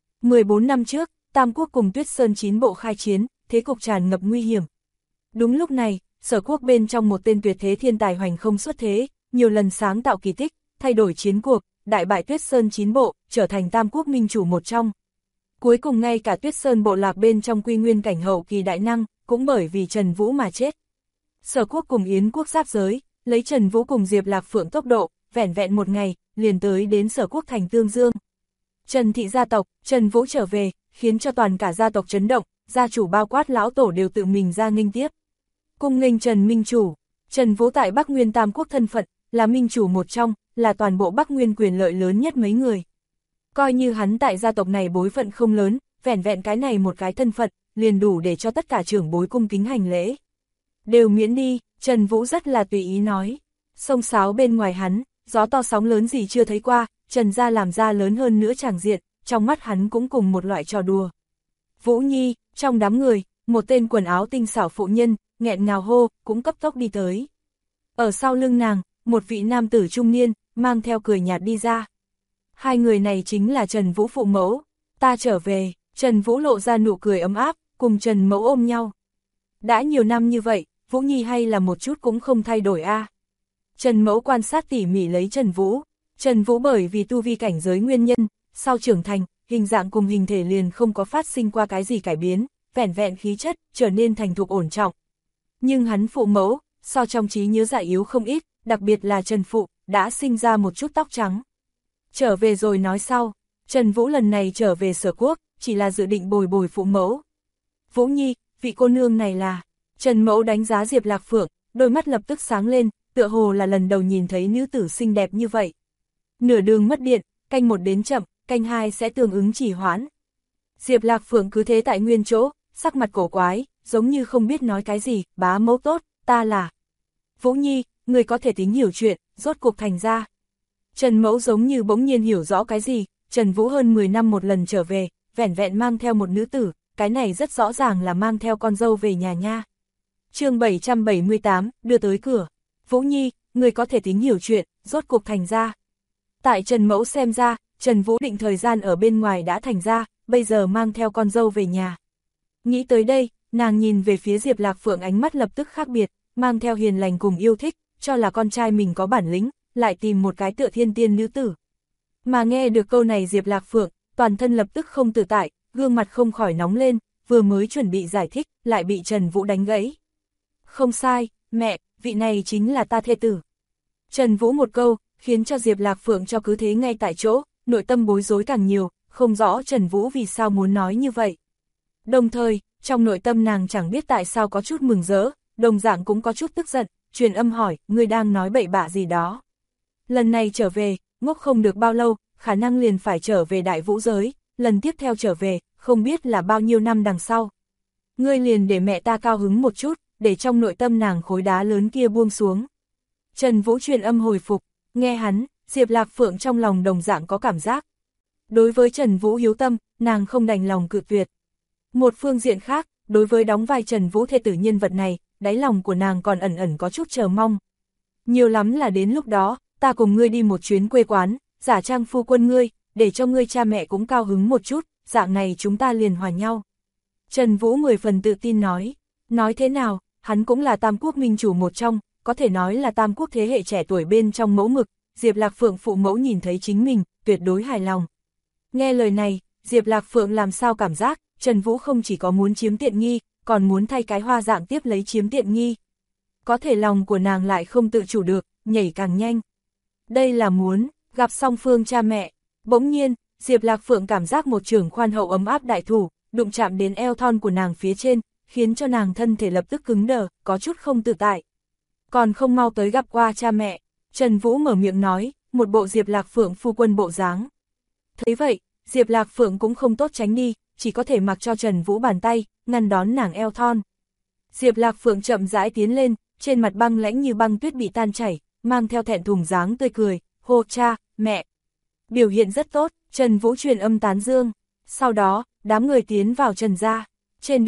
14 năm trước, Tam Quốc cùng Tuyết Sơn 9 bộ khai chiến, thế cục tràn ngập nguy hiểm. Đúng lúc này, Sở Quốc bên trong một tên tuyệt thế thiên tài hoành không xuất thế, nhiều lần sáng tạo kỳ tích, thay đổi chiến cuộc, đại bại Tuyết Sơn 9 bộ, trở thành Tam Quốc Minh Chủ một trong. Cuối cùng ngay cả Tuyết Sơn bộ lạc bên trong quy nguyên cảnh hậu kỳ đại năng, cũng bởi vì Trần Vũ mà chết. Sở Quốc cùng Yến Quốc giáp giới, lấy Trần Vũ cùng Diệp Lạc Phượng tốc độ, vẻn vẹn một ngày, liền tới đến Sở Quốc thành Tương Dương. Trần thị gia tộc, Trần Vũ trở về, khiến cho toàn cả gia tộc chấn động, gia chủ bao quát lão tổ đều tự mình ra nghênh tiếp. Cung nghênh Trần Minh Chủ, Trần Vũ tại Bắc Nguyên Tam Quốc thân phận, là Minh Chủ một trong, là toàn bộ Bắc Nguyên quyền lợi lớn nhất mấy người. Coi như hắn tại gia tộc này bối phận không lớn, vẻn vẹn cái này một cái thân phận, liền đủ để cho tất cả trưởng bối cung kính hành lễ. Đều miễn đi, Trần Vũ rất là tùy ý nói. Sông sáo bên ngoài hắn, gió to sóng lớn gì chưa thấy qua, Trần gia làm ra lớn hơn nữa tràng diện, trong mắt hắn cũng cùng một loại trò đùa. Vũ Nhi, trong đám người, một tên quần áo tinh xảo phụ nhân, nghẹn ngào hô, cũng cấp tốc đi tới. Ở sau lưng nàng, một vị nam tử trung niên, mang theo cười nhạt đi ra. Hai người này chính là Trần Vũ phụ mẫu. Ta trở về, Trần Vũ lộ ra nụ cười ấm áp, cùng Trần Mẫu ôm nhau. Đã nhiều năm như vậy, Vũ Nhi hay là một chút cũng không thay đổi a. Trần Mẫu quan sát tỉ mỉ lấy Trần Vũ. Trần Vũ bởi vì tu vi cảnh giới nguyên nhân, sau trưởng thành, hình dạng cùng hình thể liền không có phát sinh qua cái gì cải biến, vẻn vẹn khí chất, trở nên thành thục ổn trọng. Nhưng hắn phụ mẫu, so trong trí nhớ già yếu không ít, đặc biệt là Trần Phụ, đã sinh ra một chút tóc trắng. Trở về rồi nói sau, Trần Vũ lần này trở về Sở Quốc, chỉ là dự định bồi bồi phụ mẫu. Vũ Nhi, vị cô nương này là... Trần Mẫu đánh giá Diệp Lạc Phượng, đôi mắt lập tức sáng lên, tựa hồ là lần đầu nhìn thấy nữ tử xinh đẹp như vậy. Nửa đường mất điện, canh 1 đến chậm, canh 2 sẽ tương ứng trì hoãn. Diệp Lạc Phượng cứ thế tại nguyên chỗ, sắc mặt cổ quái, giống như không biết nói cái gì, bá mẫu tốt, ta là... Vũ Nhi, người có thể tính hiểu chuyện, rốt cuộc thành ra. Trần Mẫu giống như bỗng nhiên hiểu rõ cái gì, Trần Vũ hơn 10 năm một lần trở về, vẻn vẹn mang theo một nữ tử, cái này rất rõ ràng là mang theo con dâu về nhà nha. Chương 778, đưa tới cửa. Vũ Nhi, người có thể tính hiểu chuyện, rốt cuộc thành ra. Tại Trần Mẫu xem ra, Trần Vũ định thời gian ở bên ngoài đã thành ra, bây giờ mang theo con dâu về nhà. Nghĩ tới đây, nàng nhìn về phía Diệp Lạc Phượng ánh mắt lập tức khác biệt, mang theo hiền lành cùng yêu thích, cho là con trai mình có bản lĩnh, lại tìm một cái tựa thiên tiên nữ tử. Mà nghe được câu này Diệp Lạc Phượng, toàn thân lập tức không tự tại, gương mặt không khỏi nóng lên, vừa mới chuẩn bị giải thích, lại bị Trần Vũ đánh gãy. Không sai, mẹ, vị này chính là ta thê tử. Trần Vũ một câu, khiến cho Diệp Lạc Phượng cho cứ thế ngay tại chỗ, nội tâm bối rối càng nhiều, không rõ Trần Vũ vì sao muốn nói như vậy. Đồng thời, trong nội tâm nàng chẳng biết tại sao có chút mừng rỡ, đồng dạng cũng có chút tức giận, truyền âm hỏi, ngươi đang nói bậy bạ gì đó. Lần này trở về, ngốc không được bao lâu, khả năng liền phải trở về Đại Vũ giới, lần tiếp theo trở về, không biết là bao nhiêu năm đằng sau. Ngươi liền để mẹ ta cao hứng một chút, để trong nội tâm nàng khối đá lớn kia buông xuống. Trần Vũ truyền âm hồi phục, nghe hắn, Diệp Lạc Phượng trong lòng đồng dạng có cảm giác. Đối với Trần Vũ hiếu tâm, nàng không đành lòng cự tuyệt. Một phương diện khác, đối với đóng vai Trần Vũ thê tử nhân vật này, đáy lòng của nàng còn ẩn ẩn có chút chờ mong. Nhiều lắm là đến lúc đó, ta cùng ngươi đi một chuyến quê quán, giả trang phu quân ngươi, để cho ngươi cha mẹ cũng cao hứng một chút, dạng này chúng ta liền hòa nhau. Trần Vũ 10 phần tự tin nói thế nào, hắn cũng là Tam Quốc Minh Chủ một trong, có thể nói là Tam Quốc thế hệ trẻ tuổi bên trong mẫu mực, Diệp Lạc Phượng phụ mẫu nhìn thấy chính mình, tuyệt đối hài lòng. Nghe lời này, Diệp Lạc Phượng làm sao cảm giác, Trần Vũ không chỉ có muốn chiếm tiện nghi, còn muốn thay cái hoa dạng tiếp lấy chiếm tiện nghi. Có thể lòng của nàng lại không tự chủ được, nhảy càng nhanh. Đây là muốn, gặp song phương cha mẹ. Bỗng nhiên, Diệp Lạc Phượng cảm giác một chưởng khoan hậu ấm áp đại thủ, đụng chạm đến eo thon của nàng phía trên, khiến cho nàng thân thể lập tức cứng đờ, có chút không tự tại. Còn không mau tới gặp qua cha mẹ, Trần Vũ mở miệng nói, một bộ Diệp Lạc Phượng phu quân bộ dáng. Thấy vậy, Diệp Lạc Phượng cũng không tốt tránh đi, chỉ có thể mặc cho Trần Vũ bàn tay, ngăn đón nàng eo thon. Diệp Lạc Phượng chậm rãi tiến lên, trên mặt băng lãnh như băng tuyết bị tan chảy, mang theo thẹn thùng dáng tươi cười, hô cha, mẹ. Biểu hiện rất tốt, Trần Vũ truyền âm tán dương. Sau đó, đám người tiến vào Trần gia. Trên đường,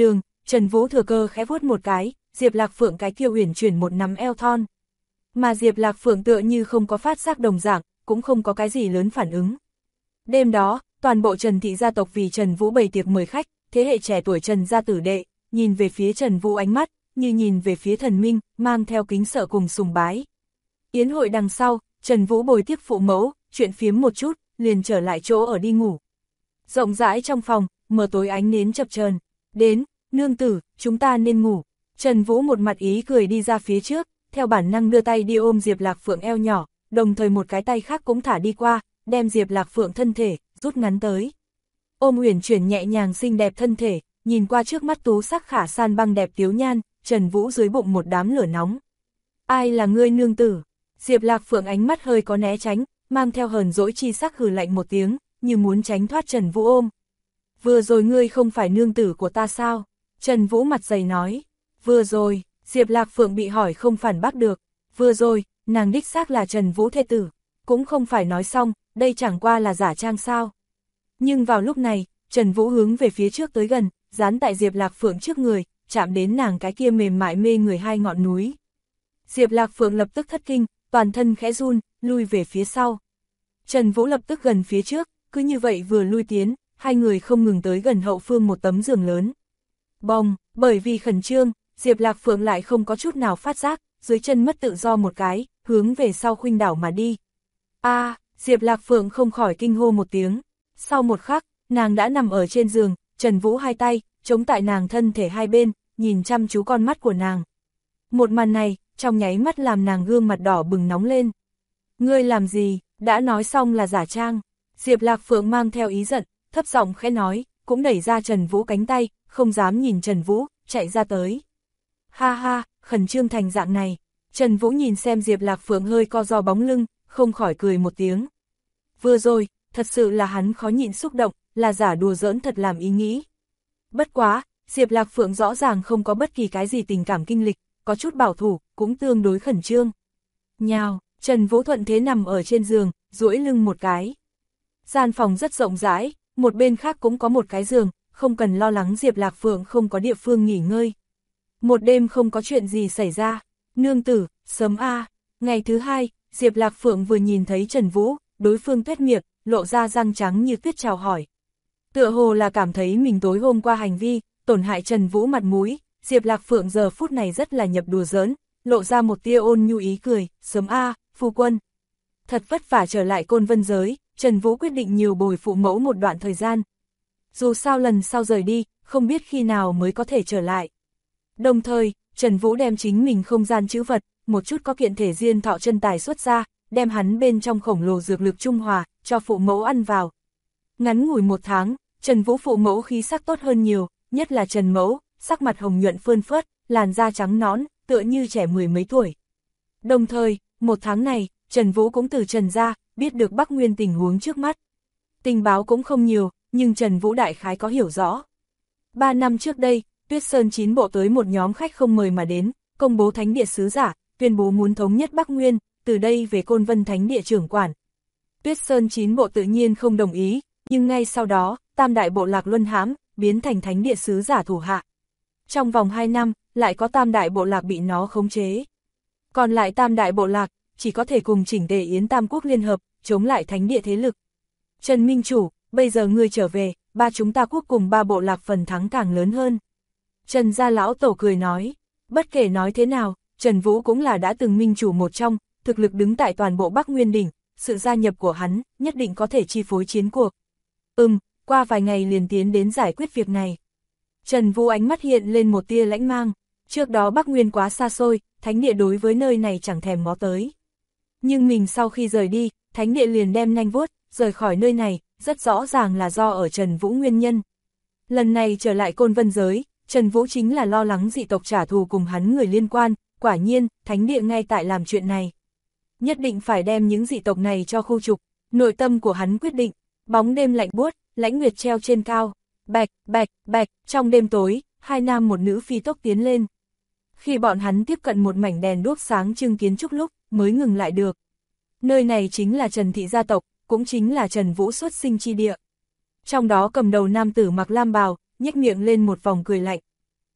Trần Vũ thừa cơ khẽ vuốt một cái, Diệp Lạc Phượng cái kia uyển chuyển một nắm eo thon. Mà Diệp Lạc Phượng tựa như không có phát giác đồng dạng, cũng không có cái gì lớn phản ứng. Đêm đó, toàn bộ Trần thị gia tộc vì Trần Vũ bày tiệc mời khách, thế hệ trẻ tuổi Trần gia tử đệ, nhìn về phía Trần Vũ ánh mắt, như nhìn về phía thần minh, mang theo kính sợ cùng sùng bái. Yến hội đằng sau, Trần Vũ bồi tiếp phụ mẫu, chuyện phiếm một chút, liền trở lại chỗ ở đi ngủ. Rộng rãi trong phòng, mờ tối ánh nến chập chờn. Đến, nương tử, chúng ta nên ngủ. Trần Vũ một mặt ý cười đi ra phía trước, theo bản năng đưa tay đi ôm Diệp Lạc Phượng eo nhỏ, đồng thời một cái tay khác cũng thả đi qua, đem Diệp Lạc Phượng thân thể, rút ngắn tới. Ôm uyển chuyển nhẹ nhàng xinh đẹp thân thể, nhìn qua trước mắt tú sắc khả san băng đẹp tiếu nhan, Trần Vũ dưới bụng một đám lửa nóng. Ai là ngươi nương tử? Diệp Lạc Phượng ánh mắt hơi có né tránh, mang theo hờn dỗi chi sắc hừ lạnh một tiếng, như muốn tránh thoát Trần Vũ ôm. Vừa rồi ngươi không phải nương tử của ta sao? Trần Vũ mặt dày nói. Vừa rồi, Diệp Lạc Phượng bị hỏi không phản bác được. Vừa rồi, nàng đích xác là Trần Vũ thê tử. Cũng không phải nói xong, đây chẳng qua là giả trang sao. Nhưng vào lúc này, Trần Vũ hướng về phía trước tới gần, dán tại Diệp Lạc Phượng trước người, chạm đến nàng cái kia mềm mại mê người hai ngọn núi. Diệp Lạc Phượng lập tức thất kinh, toàn thân khẽ run, lui về phía sau. Trần Vũ lập tức gần phía trước, cứ như vậy vừa lui tiến, hai người không ngừng tới gần hậu phương một tấm giường lớn. Bồng, bởi vì khẩn trương, Diệp Lạc Phượng lại không có chút nào phát giác, dưới chân mất tự do một cái, hướng về sau khuynh đảo mà đi. Diệp Lạc Phượng không khỏi kinh hô một tiếng. Sau một khắc, nàng đã nằm ở trên giường, Trần Vũ hai tay, chống tại nàng thân thể hai bên, nhìn chăm chú con mắt của nàng. Một màn này, trong nháy mắt làm nàng gương mặt đỏ bừng nóng lên. Ngươi làm gì, đã nói xong là giả trang. Diệp Lạc Phượng mang theo ý giận, thấp giọng khẽ nói, cũng đẩy ra Trần Vũ cánh tay, không dám nhìn Trần Vũ, chạy ra tới. Ha ha, khẩn trương thành dạng này. Trần Vũ nhìn xem Diệp Lạc Phượng hơi co ro bóng lưng, không khỏi cười một tiếng. Vừa rồi, thật sự là hắn khó nhịn xúc động, là giả đùa giỡn thật làm ý nghĩ. Bất quá, Diệp Lạc Phượng rõ ràng không có bất kỳ cái gì tình cảm kinh lịch, có chút bảo thủ, cũng tương đối khẩn trương. Nhào, Trần Vũ thuận thế nằm ở trên giường, duỗi lưng một cái. Gian phòng rất rộng rãi, một bên khác cũng có một cái giường, không cần lo lắng Diệp Lạc Phượng không có địa phương nghỉ ngơi. Một đêm không có chuyện gì xảy ra, nương tử, sớm Ngày thứ hai, Diệp Lạc Phượng vừa nhìn thấy Trần Vũ, đối phương tuét miệng, lộ ra răng trắng như tuyết chào hỏi. Tựa hồ là cảm thấy mình tối hôm qua hành vi, tổn hại Trần Vũ mặt mũi, Diệp Lạc Phượng giờ phút này rất là nhập đùa giỡn, lộ ra một tia ôn nhu ý cười, sớm phu quân. Thật vất vả trở lại Côn Vân giới, Trần Vũ quyết định nhiều bồi phụ mẫu một đoạn thời gian. Dù sao lần sau rời đi, không biết khi nào mới có thể trở lại. Đồng thời, Trần Vũ đem chính mình không gian trữ vật, một chút có kiện thể diên thọ chân tài xuất ra, đem hắn bên trong khổng lồ dược lực trung hòa, cho phụ mẫu ăn vào. Ngắn ngủi một tháng, Trần Vũ phụ mẫu khí sắc tốt hơn nhiều, nhất là Trần Mẫu, sắc mặt hồng nhuận phơn phớt, làn da trắng nõn, tựa như trẻ mười mấy tuổi. Đồng thời, một tháng này, Trần Vũ cũng từ Trần gia, biết được Bắc Nguyên tình huống trước mắt. Tình báo cũng không nhiều, nhưng Trần Vũ đại khái có hiểu rõ. 3 năm trước đây, Tuyết Sơn 9 bộ tới một nhóm khách không mời mà đến, công bố thánh địa sứ giả, tuyên bố muốn thống nhất Bắc Nguyên, từ đây về Côn Vân thánh địa trưởng quản. Tuyết Sơn 9 bộ tự nhiên không đồng ý, nhưng ngay sau đó, Tam đại bộ lạc luân hãm, biến thành thánh địa sứ giả thủ hạ. Trong vòng 2 năm, lại có Tam đại bộ lạc bị nó khống chế. Còn lại Tam đại bộ lạc, chỉ có thể cùng chỉnh tề Yến Tam quốc liên hợp, chống lại thánh địa thế lực. Trần Minh Chủ, bây giờ ngươi trở về, ba chúng ta quốc cùng ba bộ lạc phần thắng càng lớn hơn. Trần gia lão tổ cười nói, bất kể nói thế nào, Trần Vũ cũng là đã từng minh chủ một trong, thực lực đứng tại toàn bộ Bắc Nguyên đỉnh, sự gia nhập của hắn, nhất định có thể chi phối chiến cuộc. Qua vài ngày liền tiến đến giải quyết việc này. Trần Vũ ánh mắt hiện lên một tia lãnh mang, trước đó Bắc Nguyên quá xa xôi, thánh địa đối với nơi này chẳng thèm ngó tới. Nhưng mình sau khi rời đi, thánh địa liền đem nanh vuốt, rời khỏi nơi này, rất rõ ràng là do ở Trần Vũ nguyên nhân. Lần này trở lại Côn Vân giới, Trần Vũ chính là lo lắng dị tộc trả thù cùng hắn người liên quan, quả nhiên, thánh địa ngay tại làm chuyện này. Nhất định phải đem những dị tộc này cho khu trục, nội tâm của hắn quyết định, bóng đêm lạnh buốt, lãnh nguyệt treo trên cao, bạch, bạch, bạch, trong đêm tối, hai nam một nữ phi tốc tiến lên. Khi bọn hắn tiếp cận một mảnh đèn đuốc sáng trưng kiến trúc lúc, mới ngừng lại được. Nơi này chính là Trần thị gia tộc, cũng chính là Trần Vũ xuất sinh chi địa. Trong đó cầm đầu nam tử mặc lam bào, nhếch miệng lên một vòng cười lạnh.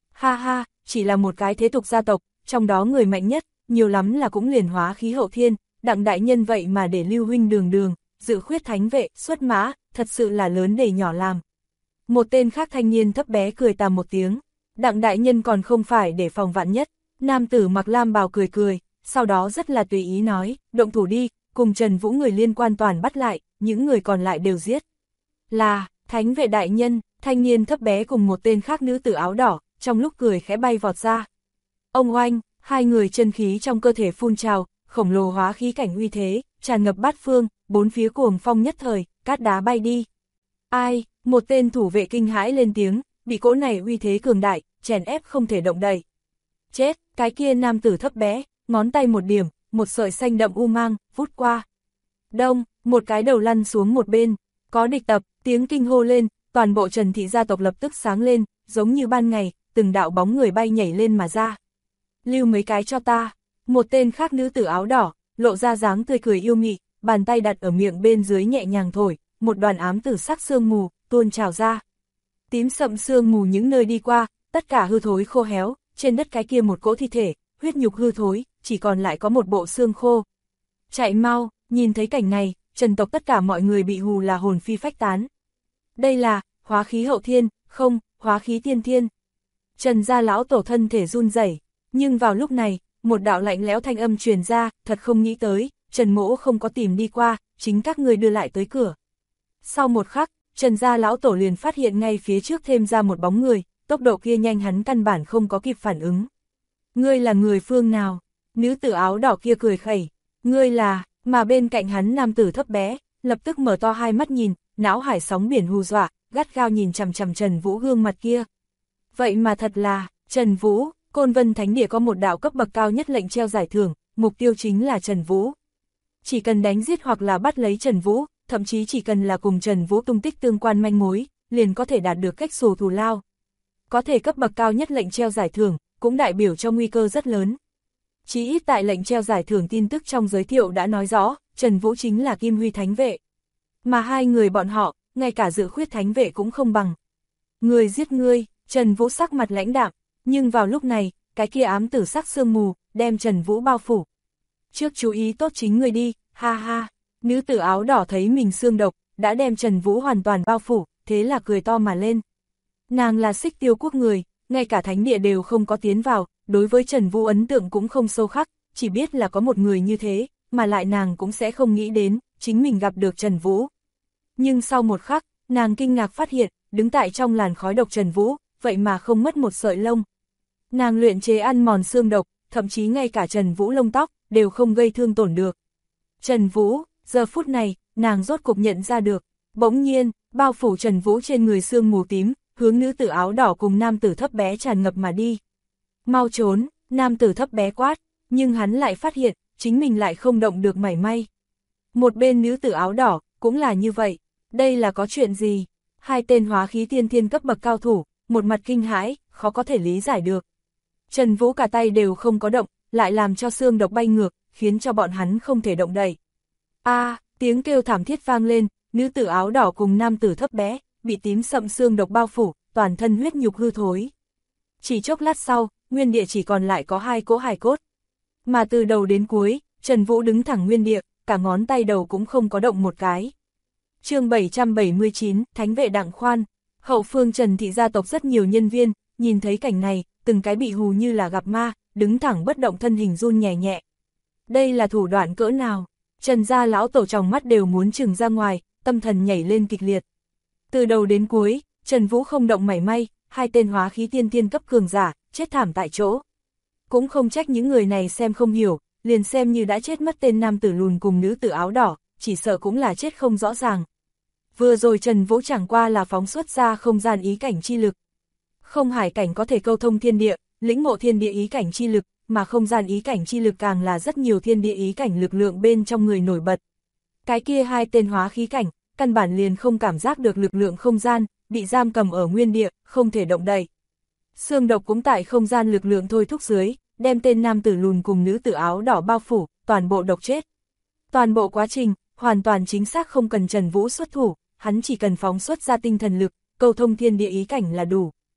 Ha ha, chỉ là một cái thế tục gia tộc, trong đó người mạnh nhất, nhiều lắm là cũng liền hóa khí hậu thiên, Đặng đại nhân vậy mà để Lưu huynh đường đường, dự khuyết thánh vệ, xuất mã, thật sự là lớn để nhỏ làm. Một tên khác thanh niên thấp bé cười tà một tiếng, Đặng đại nhân còn không phải để phòng vạn nhất, nam tử mặc lam bào cười cười, sau đó rất là tùy ý nói, động thủ đi, cùng Trần Vũ người liên quan toàn bắt lại, những người còn lại đều giết. Là, thánh vệ đại nhân, thanh niên thấp bé cùng một tên khác nữ tử áo đỏ, trong lúc cười khẽ bay vọt ra. Ông oanh, hai người chân khí trong cơ thể phun trào, khổng lồ hóa khí cảnh uy thế, tràn ngập bát phương, bốn phía cuồng phong nhất thời, cát đá bay đi. Ai, một tên thủ vệ kinh hãi lên tiếng, bị cỗ này uy thế cường đại, chèn ép không thể động đậy. Chết, cái kia nam tử thấp bé, ngón tay một điểm, một sợi xanh đậm u mang, vút qua. Đông, một cái đầu lăn xuống một bên, có địch tập, tiếng kinh hô lên, toàn bộ Trần thị gia tộc lập tức sáng lên, giống như ban ngày, từng đạo bóng người bay nhảy lên mà ra. Lưu mấy cái cho ta, một tên khác nữ tử áo đỏ, lộ ra dáng tươi cười yêu mị, bàn tay đặt ở miệng bên dưới nhẹ nhàng thổi, một đoàn ám tử sắc sương mù, tuôn trào ra. Tím sậm sương mù những nơi đi qua, tất cả hư thối khô héo, trên đất cái kia một cỗ thi thể, huyết nhục hư thối, chỉ còn lại có một bộ xương khô. Chạy mau, nhìn thấy cảnh này, Trần tộc tất cả mọi người bị hù là hồn phi phách tán. Đây là, hóa khí hậu thiên, không, hóa khí tiên thiên. Trần gia lão tổ thân thể run rẩy, nhưng vào lúc này, một đạo lạnh lẽo thanh âm truyền ra, thật không nghĩ tới, Trần mỗ không có tìm đi qua, chính các người đưa lại tới cửa. Sau một khắc, Trần gia lão tổ liền phát hiện ngay phía trước thêm ra một bóng người, tốc độ kia nhanh hắn căn bản không có kịp phản ứng. Ngươi là người phương nào? Nữ tử áo đỏ kia cười khẩy, ngươi là, mà bên cạnh hắn nam tử thấp bé, lập tức mở to hai mắt nhìn, não hải sóng biển hù dọa, gắt gao nhìn chằm chằm Trần Vũ gương mặt kia. Vậy mà thật là, Trần Vũ, Côn Vân Thánh Địa có một đạo cấp bậc cao nhất lệnh treo giải thưởng, mục tiêu chính là Trần Vũ. Chỉ cần đánh giết hoặc là bắt lấy Trần Vũ, thậm chí chỉ cần là cùng Trần Vũ tung tích tương quan manh mối, liền có thể đạt được cách xù thù lao. Có thể cấp bậc cao nhất lệnh treo giải thưởng, cũng đại biểu cho nguy cơ rất lớn. Chỉ ít tại lệnh treo giải thưởng tin tức trong giới thiệu đã nói rõ, Trần Vũ chính là Kim Huy Thánh Vệ. Mà hai người bọn họ, ngay cả dự khuyết Thánh Vệ cũng không bằng. Người giết ngươi, Trần Vũ sắc mặt lãnh đạm, nhưng vào lúc này, cái kia ám tử sắc sương mù, đem Trần Vũ bao phủ. Trước chú ý tốt chính ngươi đi, ha ha, nữ tử áo đỏ thấy mình xương độc, đã đem Trần Vũ hoàn toàn bao phủ, thế là cười to mà lên. Nàng là Xích Tiêu quốc người, ngay cả thánh địa đều không có tiến vào, đối với Trần Vũ ấn tượng cũng không sâu khắc, chỉ biết là có một người như thế, mà lại nàng cũng sẽ không nghĩ đến, chính mình gặp được Trần Vũ. Nhưng sau một khắc, nàng kinh ngạc phát hiện, đứng tại trong làn khói độc Trần Vũ, vậy mà không mất một sợi lông. Nàng luyện chế ăn mòn xương độc, thậm chí ngay cả Trần Vũ lông tóc, đều không gây thương tổn được. Trần Vũ, giờ phút này, nàng rốt cục nhận ra được, bỗng nhiên, bao phủ Trần Vũ trên người sương mù tím, hướng nữ tử áo đỏ cùng nam tử thấp bé tràn ngập mà đi. Mau trốn, nam tử thấp bé quát, nhưng hắn lại phát hiện, chính mình lại không động được mảy may. Một bên nữ tử áo đỏ, cũng là như vậy, đây là có chuyện gì? Hai tên hóa khí tiên thiên cấp bậc cao thủ, một mặt kinh hãi, khó có thể lý giải được. Trần Vũ cả tay đều không có động, lại làm cho xương độc bay ngược, khiến cho bọn hắn không thể động đậy. Tiếng kêu thảm thiết vang lên, nữ tử áo đỏ cùng nam tử thấp bé, bị tím sậm xương độc bao phủ, toàn thân huyết nhục hư thối. Chỉ chốc lát sau, nguyên địa chỉ còn lại có hai cỗ hài cốt. Mà từ đầu đến cuối, Trần Vũ đứng thẳng nguyên địa, cả ngón tay đầu cũng không có động một cái. Chương 779, Thánh vệ Đặng Khoan. Hậu phương Trần thị gia tộc rất nhiều nhân viên, nhìn thấy cảnh này, từng cái bị hù như là gặp ma, đứng thẳng bất động, thân hình run nhẹ nhẹ. Đây là thủ đoạn cỡ nào? Trần gia lão tổ tròng mắt đều muốn trừng ra ngoài, tâm thần nhảy lên kịch liệt. Từ đầu đến cuối, Trần Vũ không động mảy may, hai tên hóa khí tiên thiên cấp cường giả, chết thảm tại chỗ. Cũng không trách những người này xem không hiểu, liền xem như đã chết mất tên nam tử lùn cùng nữ tử áo đỏ, chỉ sợ cũng là chết không rõ ràng. Vừa rồi Trần Vũ chẳng qua là phóng xuất ra không gian ý cảnh chi lực. Không hải cảnh có thể câu thông thiên địa, lĩnh ngộ thiên địa ý cảnh chi lực, mà không gian ý cảnh chi lực càng là rất nhiều thiên địa ý cảnh lực lượng bên trong người nổi bật. Cái kia hai tên hóa khí cảnh, căn bản liền không cảm giác được lực lượng không gian, bị giam cầm ở nguyên địa, không thể động đậy. Xương độc cũng tại không gian lực lượng thôi thúc dưới, đem tên nam tử lùn cùng nữ tử áo đỏ bao phủ, toàn bộ độc chết. Toàn bộ quá trình, hoàn toàn chính xác không cần Trần Vũ xuất thủ, hắn chỉ cần phóng xuất ra tinh thần lực, câu thông thiên địa ý cảnh là đủ.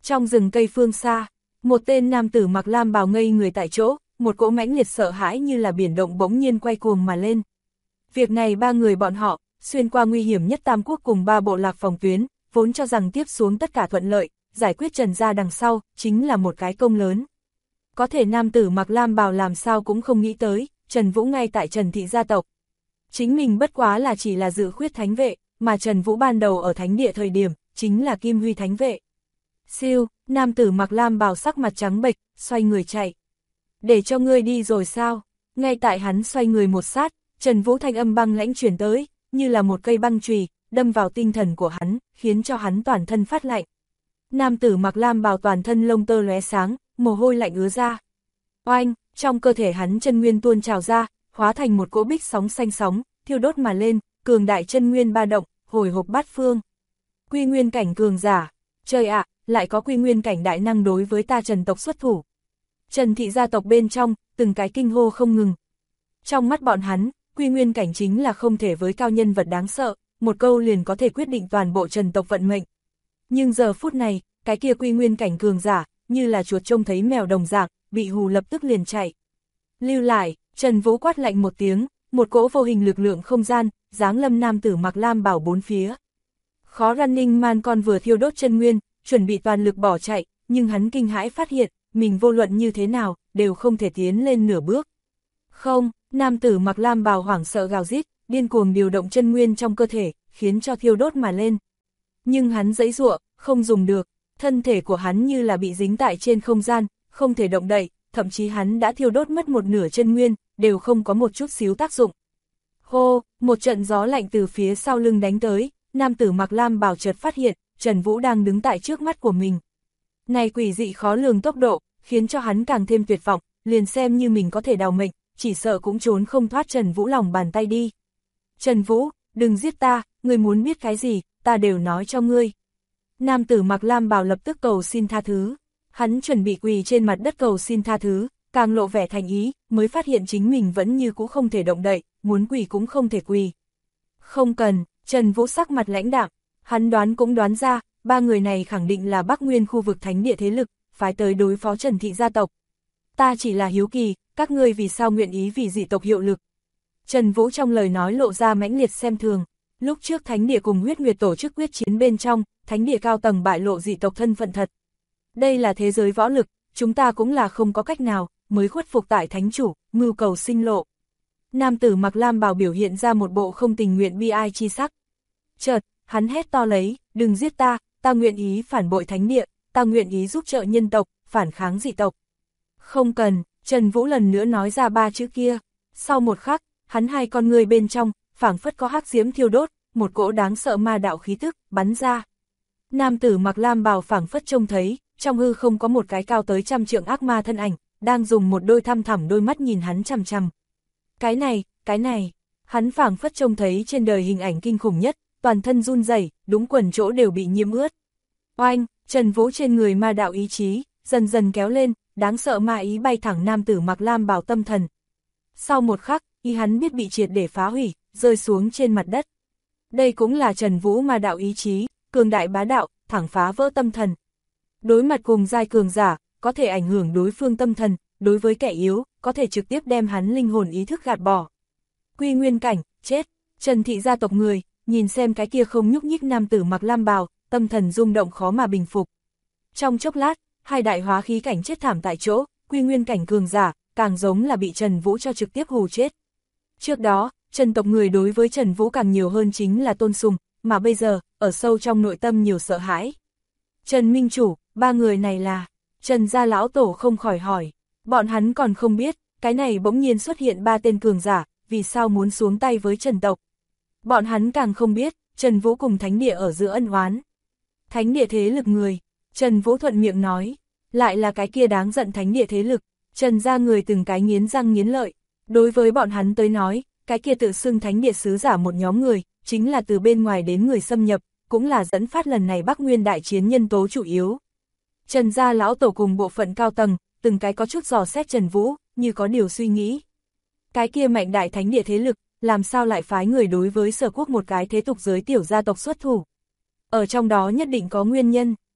Trong rừng cây phương xa, một tên nam tử mặc lam bào ngây người tại chỗ, một cỗ mãnh liệt sợ hãi như là biển động bỗng nhiên quay cuồng mà lên. Việc này ba người bọn họ, xuyên qua nguy hiểm nhất Tam Quốc cùng ba bộ lạc phòng tuyến, vốn cho rằng tiếp xuống tất cả thuận lợi, giải quyết Trần gia đằng sau, chính là một cái công lớn. Có thể nam tử mặc lam bào làm sao cũng không nghĩ tới, Trần Vũ ngay tại Trần thị gia tộc. Chính mình bất quá là chỉ là dự khuyết thánh vệ, mà Trần Vũ ban đầu ở thánh địa thời điểm, chính là Kim Huy thánh vệ. Siêu, nam tử mặc lam bào sắc mặt trắng bệch, xoay người chạy. Để cho ngươi đi rồi sao? Ngay tại hắn xoay người một sát, Trần Vũ thanh âm băng lãnh chuyển tới, như là một cây băng chùy, đâm vào tinh thần của hắn, khiến cho hắn toàn thân phát lạnh. Nam tử mặc lam bào toàn thân lông tơ lóe sáng, mồ hôi lạnh ứa ra. Oanh, trong cơ thể hắn chân nguyên tuôn trào ra, hóa thành một cỗ bích sóng xanh sóng, thiêu đốt mà lên, cường đại chân nguyên ba động, hồi hộp bát phương. Quy nguyên cảnh cường giả, trời ạ, lại có quy nguyên cảnh đại năng đối với ta Trần tộc xuất thủ. Trần thị gia tộc bên trong, từng cái kinh hô không ngừng. Trong mắt bọn hắn, quy nguyên cảnh chính là không thể với cao nhân vật đáng sợ, một câu liền có thể quyết định toàn bộ Trần tộc vận mệnh. Nhưng giờ phút này, cái kia quy nguyên cảnh cường giả, như là chuột trông thấy mèo đồng dạng, bị hù lập tức liền chạy. Lưu lại, Trần Vũ quát lạnh một tiếng, một cỗ vô hình lực lượng không gian, giáng lâm nam tử mặc lam bảo bốn phía. Khó Running Man con vừa thiêu đốt chân nguyên, chuẩn bị toàn lực bỏ chạy, nhưng hắn kinh hãi phát hiện, mình vô luận như thế nào, đều không thể tiến lên nửa bước. Không, nam tử mặc lam bào hoảng sợ gào rít, điên cuồng điều động chân nguyên trong cơ thể, khiến cho thiêu đốt mà lên. Nhưng hắn giãy giụa, không dùng được, thân thể của hắn như là bị dính tại trên không gian, không thể động đậy, thậm chí hắn đã thiêu đốt mất một nửa chân nguyên, đều không có một chút xíu tác dụng. Hô, một trận gió lạnh từ phía sau lưng đánh tới, nam tử mặc lam bào chợt phát hiện, Trần Vũ đang đứng tại trước mắt của mình. Này quỷ dị khó lường tốc độ, khiến cho hắn càng thêm tuyệt vọng, liền xem như mình có thể đào mệnh, chỉ sợ cũng trốn không thoát Trần Vũ lòng bàn tay đi. Trần Vũ, đừng giết ta, ngươi muốn biết cái gì, ta đều nói cho ngươi. Nam tử mặc lam bào lập tức cầu xin tha thứ. Hắn chuẩn bị quỳ trên mặt đất cầu xin tha thứ, càng lộ vẻ thành ý, mới phát hiện chính mình vẫn như cũ không thể động đậy, muốn quỳ cũng không thể quỳ. Không cần, Trần Vũ sắc mặt lãnh đạm, hắn đoán cũng đoán ra, ba người này khẳng định là Bắc Nguyên khu vực thánh địa thế lực, phái tới đối phó Trần thị gia tộc. Ta chỉ là hiếu kỳ, các ngươi vì sao nguyện ý vì dị tộc hiệu lực. Trần Vũ trong lời nói lộ ra mãnh liệt xem thường, lúc trước thánh địa cùng huyết nguyệt tổ chức quyết chiến bên trong, thánh địa cao tầng bại lộ dị tộc thân phận thật. Đây là thế giới võ lực, chúng ta cũng là không có cách nào, mới khuất phục tại thánh chủ, mưu cầu sinh lộ. Nam tử mặc lam bào biểu hiện ra một bộ không tình nguyện bi ai chi sắc. Chợt, hắn hét to lấy, đừng giết ta, ta nguyện ý phản bội thánh địa, ta nguyện ý giúp trợ nhân tộc, phản kháng dị tộc. Không cần, Trần Vũ lần nữa nói ra ba chữ kia. Sau một khắc, hắn hai con người bên trong, phảng phất có hắc diễm thiêu đốt, một cỗ đáng sợ ma đạo khí tức, bắn ra. Nam tử mặc lam bào phảng phất trông thấy, trong hư không có một cái cao tới 100 trượng ác ma thân ảnh, đang dùng một đôi thăm thẳm đôi mắt nhìn hắn chằm chằm. Cái này, hắn phảng phất trông thấy trên đời hình ảnh kinh khủng nhất, toàn thân run rẩy, đúng quần chỗ đều bị nhiễm ướt. Oanh, Trần Vũ trên người ma đạo ý chí, dần dần kéo lên, đáng sợ ma ý bay thẳng nam tử mặc lam bào tâm thần. Sau một khắc, ý hắn biết bị triệt để phá hủy, rơi xuống trên mặt đất. Đây cũng là Trần Vũ ma đạo ý chí, cường đại bá đạo, thẳng phá vỡ tâm thần. Đối mặt cùng giai cường giả, có thể ảnh hưởng đối phương tâm thần, đối với kẻ yếu, có thể trực tiếp đem hắn linh hồn ý thức gạt bỏ. Quy nguyên cảnh, chết, Trần thị gia tộc người, nhìn xem cái kia không nhúc nhích nam tử mặc lam bào, tâm thần rung động khó mà bình phục. Trong chốc lát, hai đại hóa khí cảnh chết thảm tại chỗ, quy nguyên cảnh cường giả, càng giống là bị Trần Vũ cho trực tiếp hù chết. Trước đó, Trần tộc người đối với Trần Vũ càng nhiều hơn chính là tôn sùng, mà bây giờ, ở sâu trong nội tâm nhiều sợ hãi. Trần Minh Chủ, ba người này là, Trần gia lão tổ không khỏi hỏi, bọn hắn còn không biết, cái này bỗng nhiên xuất hiện ba tên cường giả, vì sao muốn xuống tay với Trần tộc. Bọn hắn càng không biết, Trần Vũ cùng thánh địa ở giữa ân oán. Thánh địa thế lực người, Trần Vũ thuận miệng nói, lại là cái kia đáng giận thánh địa thế lực, Trần gia người từng cái nghiến răng nghiến lợi. Đối với bọn hắn tới nói, cái kia tự xưng thánh địa sứ giả một nhóm người, chính là từ bên ngoài đến người xâm nhập, cũng là dẫn phát lần này Bắc Nguyên đại chiến nhân tố chủ yếu. Trần gia lão tổ cùng bộ phận cao tầng, từng cái có chút dò xét Trần Vũ, như có điều suy nghĩ. Cái kia mạnh đại thánh địa thế lực, làm sao lại phái người đối với Sở Quốc một cái thế tục giới tiểu gia tộc xuất thủ. Ở trong đó nhất định có nguyên nhân,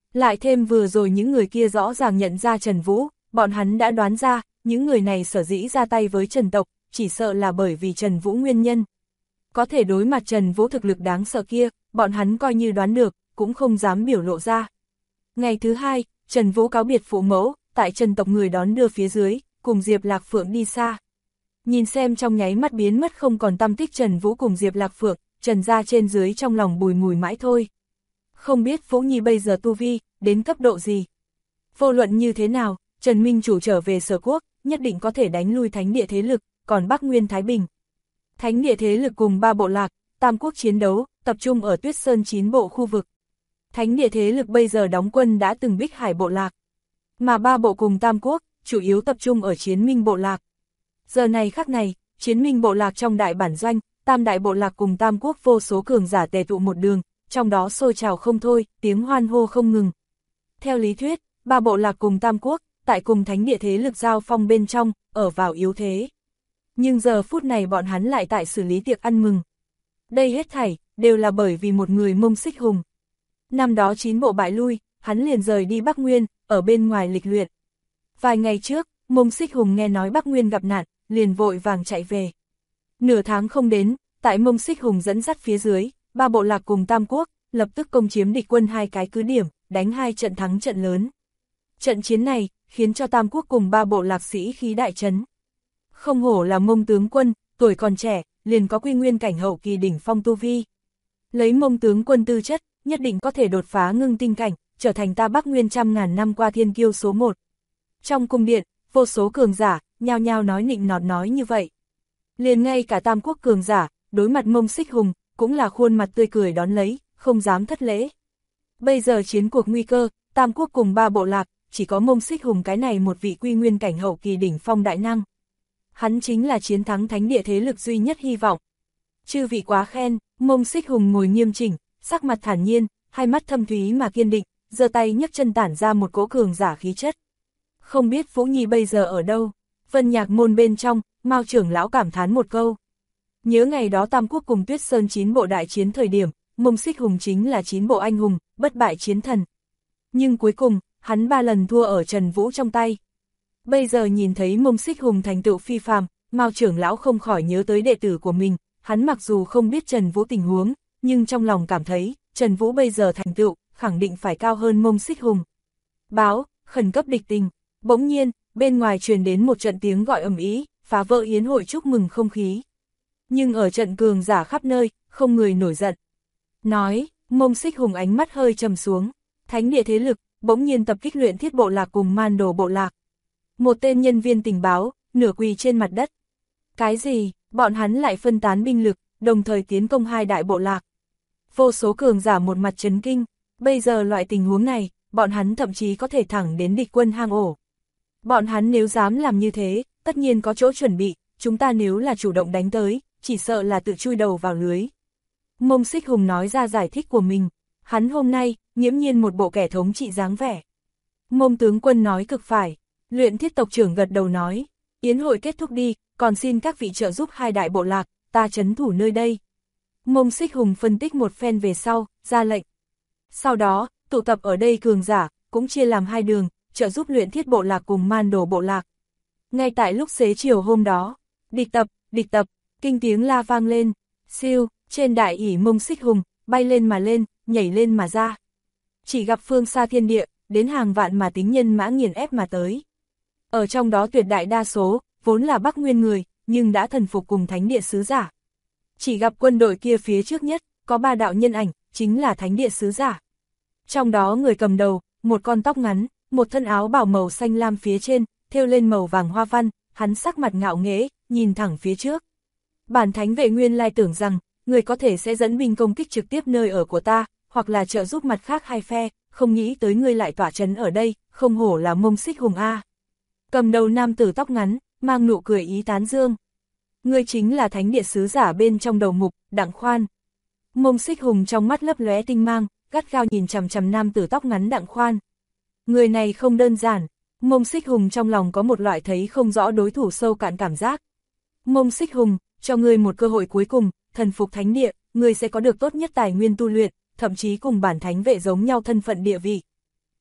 Lại thêm vừa rồi những người kia rõ ràng nhận ra Trần Vũ, bọn hắn đã đoán ra, những người này sở dĩ ra tay với Trần tộc, chỉ sợ là bởi vì Trần Vũ nguyên nhân. Có thể đối mặt Trần Vũ thực lực đáng sợ kia, bọn hắn coi như đoán được, cũng không dám biểu lộ ra. Ngày thứ hai, Trần Vũ cáo biệt phụ mẫu, tại Trần tộc người đón đưa phía dưới, cùng Diệp Lạc Phượng đi xa. Nhìn xem trong nháy mắt biến mất không còn tăm tích Trần Vũ cùng Diệp Lạc Phượng, Trần gia trên dưới trong lòng bùi ngùi mãi thôi. Không biết Vũ Nhi bây giờ tu vi, đến cấp độ gì? Vô luận như thế nào, Trần Minh Chủ trở về Sở Quốc, nhất định có thể đánh lui thánh địa thế lực, còn Bắc Nguyên Thái Bình. Thánh địa thế lực cùng 3 bộ lạc, tam quốc chiến đấu, tập trung ở Tuyết Sơn 9 bộ khu vực. Thánh địa thế lực bây giờ đóng quân đã từng Bích Hải bộ lạc. Mà 3 bộ cùng tam quốc, chủ yếu tập trung ở Chiến Minh bộ lạc. Giờ này khắc này, Chiến Minh bộ lạc trong đại bản doanh, tam đại bộ lạc cùng tam quốc vô số cường giả tề tụ một đường, trong đó sôi trào không thôi, tiếng hoan hô không ngừng. Theo lý thuyết, 3 bộ lạc cùng tam quốc, tại cùng thánh địa thế lực giao phong bên trong, ở vào yếu thế. Nhưng giờ phút này bọn hắn lại tại xử lý tiệc ăn mừng. Đây hết thảy, đều là bởi vì một người Mông Xích Hùng. Năm đó 9 bộ bại lui, hắn liền rời đi Bắc Nguyên, ở bên ngoài lịch luyện. Vài ngày trước, Mông Xích Hùng nghe nói Bắc Nguyên gặp nạn, liền vội vàng chạy về. Nửa tháng không đến, tại Mông Xích Hùng dẫn dắt phía dưới, 3 bộ lạc cùng tam quốc, lập tức công chiếm địch quân 2 cái cứ điểm, đánh 2 trận thắng trận lớn. Trận chiến này, khiến cho tam quốc cùng 3 bộ lạc sĩ khí đại chấn. Không hổ là Mông tướng quân, tuổi còn trẻ, liền có quy nguyên cảnh hậu kỳ đỉnh phong tu vi. Lấy Mông tướng quân tư chất, nhất định có thể đột phá ngưng tinh cảnh, trở thành ta Bắc Nguyên trăm ngàn năm qua thiên kiêu số 1. Trong cung điện, vô số cường giả, nhao nhao nói nịnh nọt nói như vậy. Liền ngay cả tam quốc cường giả, đối mặt Mông Xích Hùng, cũng là khuôn mặt tươi cười đón lấy, không dám thất lễ. Bây giờ chiến cuộc nguy cơ, tam quốc cùng 3 bộ lạc, chỉ có Mông Xích Hùng cái này một vị quy nguyên cảnh hậu kỳ đỉnh phong đại năng. Hắn chính là chiến thắng thánh địa thế lực duy nhất hy vọng. Chư vị quá khen, Mông Xích Hùng ngồi nghiêm chỉnh, sắc mặt thản nhiên, hai mắt thâm thúy mà kiên định, giơ tay nhấc chân tản ra một cỗ cường giả khí chất. Không biết Vũ Nhi bây giờ ở đâu? Vân Nhạc môn bên trong, Mao trưởng lão cảm thán một câu. Nhớ ngày đó tam quốc cùng Tuyết Sơn 9 bộ đại chiến thời điểm, Mông Xích Hùng chính là 9 bộ anh hùng, bất bại chiến thần. Nhưng cuối cùng, hắn 3 lần thua ở Trần Vũ trong tay. Bây giờ nhìn thấy Mông Xích Hùng thành tựu phi phàm, Mao trưởng lão không khỏi nhớ tới đệ tử của mình, hắn mặc dù không biết Trần Vũ tình huống, nhưng trong lòng cảm thấy, Trần Vũ bây giờ thành tựu, khẳng định phải cao hơn Mông Xích Hùng. Báo, khẩn cấp địch tình. Bỗng nhiên, bên ngoài truyền đến một trận tiếng gọi ầm ĩ, phá vỡ yến hội chúc mừng không khí. Nhưng ở trận cường giả khắp nơi, không người nổi giận. Nói, Mông Xích Hùng ánh mắt hơi trầm xuống, thánh địa thế lực, bỗng nhiên tập kích Luyện Thiết bộ lạc cùng Man Đồ bộ lạc. Một tên nhân viên tình báo, nửa quỳ trên mặt đất. Cái gì, bọn hắn lại phân tán binh lực, đồng thời tiến công 2 đại bộ lạc. Vô số cường giả một mặt chấn kinh, bây giờ loại tình huống này, bọn hắn thậm chí có thể thẳng đến địch quân hang ổ. Bọn hắn nếu dám làm như thế, tất nhiên có chỗ chuẩn bị, chúng ta nếu là chủ động đánh tới, chỉ sợ là tự chui đầu vào lưới. Mông Xích Hùng nói ra giải thích của mình, hắn hôm nay, nghiễm nhiên một bộ kẻ thống trị dáng vẻ. Mông tướng quân nói cực phải, Luyện Thiết tộc trưởng gật đầu nói, yến hội kết thúc đi, còn xin các vị trợ giúp 2 đại bộ lạc, ta trấn thủ nơi đây. Mông Xích Hùng phân tích một phen về sau, ra lệnh. Sau đó, tụ tập ở đây cường giả, cũng chia làm 2 đường, trợ giúp Luyện Thiết bộ lạc cùng Man Đồ bộ lạc. Ngay tại lúc xế chiều hôm đó, địch tập, kinh tiếng la vang lên, siêu, trên đại ỷ Mông Xích Hùng, bay lên, nhảy lên mà ra. Chỉ gặp phương xa thiên địa, đến hàng vạn mà tính nhân mã nghiền ép mà tới. Ở trong đó tuyệt đại đa số, vốn là Bắc Nguyên người, nhưng đã thần phục cùng thánh địa sứ giả. Chỉ gặp quân đội kia phía trước nhất, có 3 đạo nhân ảnh, chính là thánh địa sứ giả. Trong đó người cầm đầu, một con tóc ngắn, một thân áo bảo màu xanh lam phía trên, thêu lên màu vàng hoa văn, hắn sắc mặt ngạo nghễ, nhìn thẳng phía trước. Bản thánh vệ nguyên lai tưởng rằng, người có thể sẽ dẫn binh công kích trực tiếp nơi ở của ta, hoặc là trợ giúp mặt khác 2 phe, không nghĩ tới ngươi lại tỏa trấn ở đây, không hổ là Mông Xích Hùng A. Cầm đầu nam tử tóc ngắn, mang nụ cười ý tán dương. Ngươi chính là thánh địa sứ giả bên trong đầu mục, Đặng Khoan. Mông Xích Hùng trong mắt lấp lóe tinh mang, gắt gao nhìn chằm chằm nam tử tóc ngắn Đặng Khoan. Người này không đơn giản, Mông Xích Hùng trong lòng có một loại thấy không rõ đối thủ sâu cạn cảm giác. Mông Xích Hùng, cho ngươi một cơ hội cuối cùng, thần phục thánh địa, ngươi sẽ có được tốt nhất tài nguyên tu luyện, thậm chí cùng bản thánh vệ giống nhau thân phận địa vị.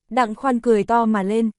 Đặng Khoan cười to mà lên.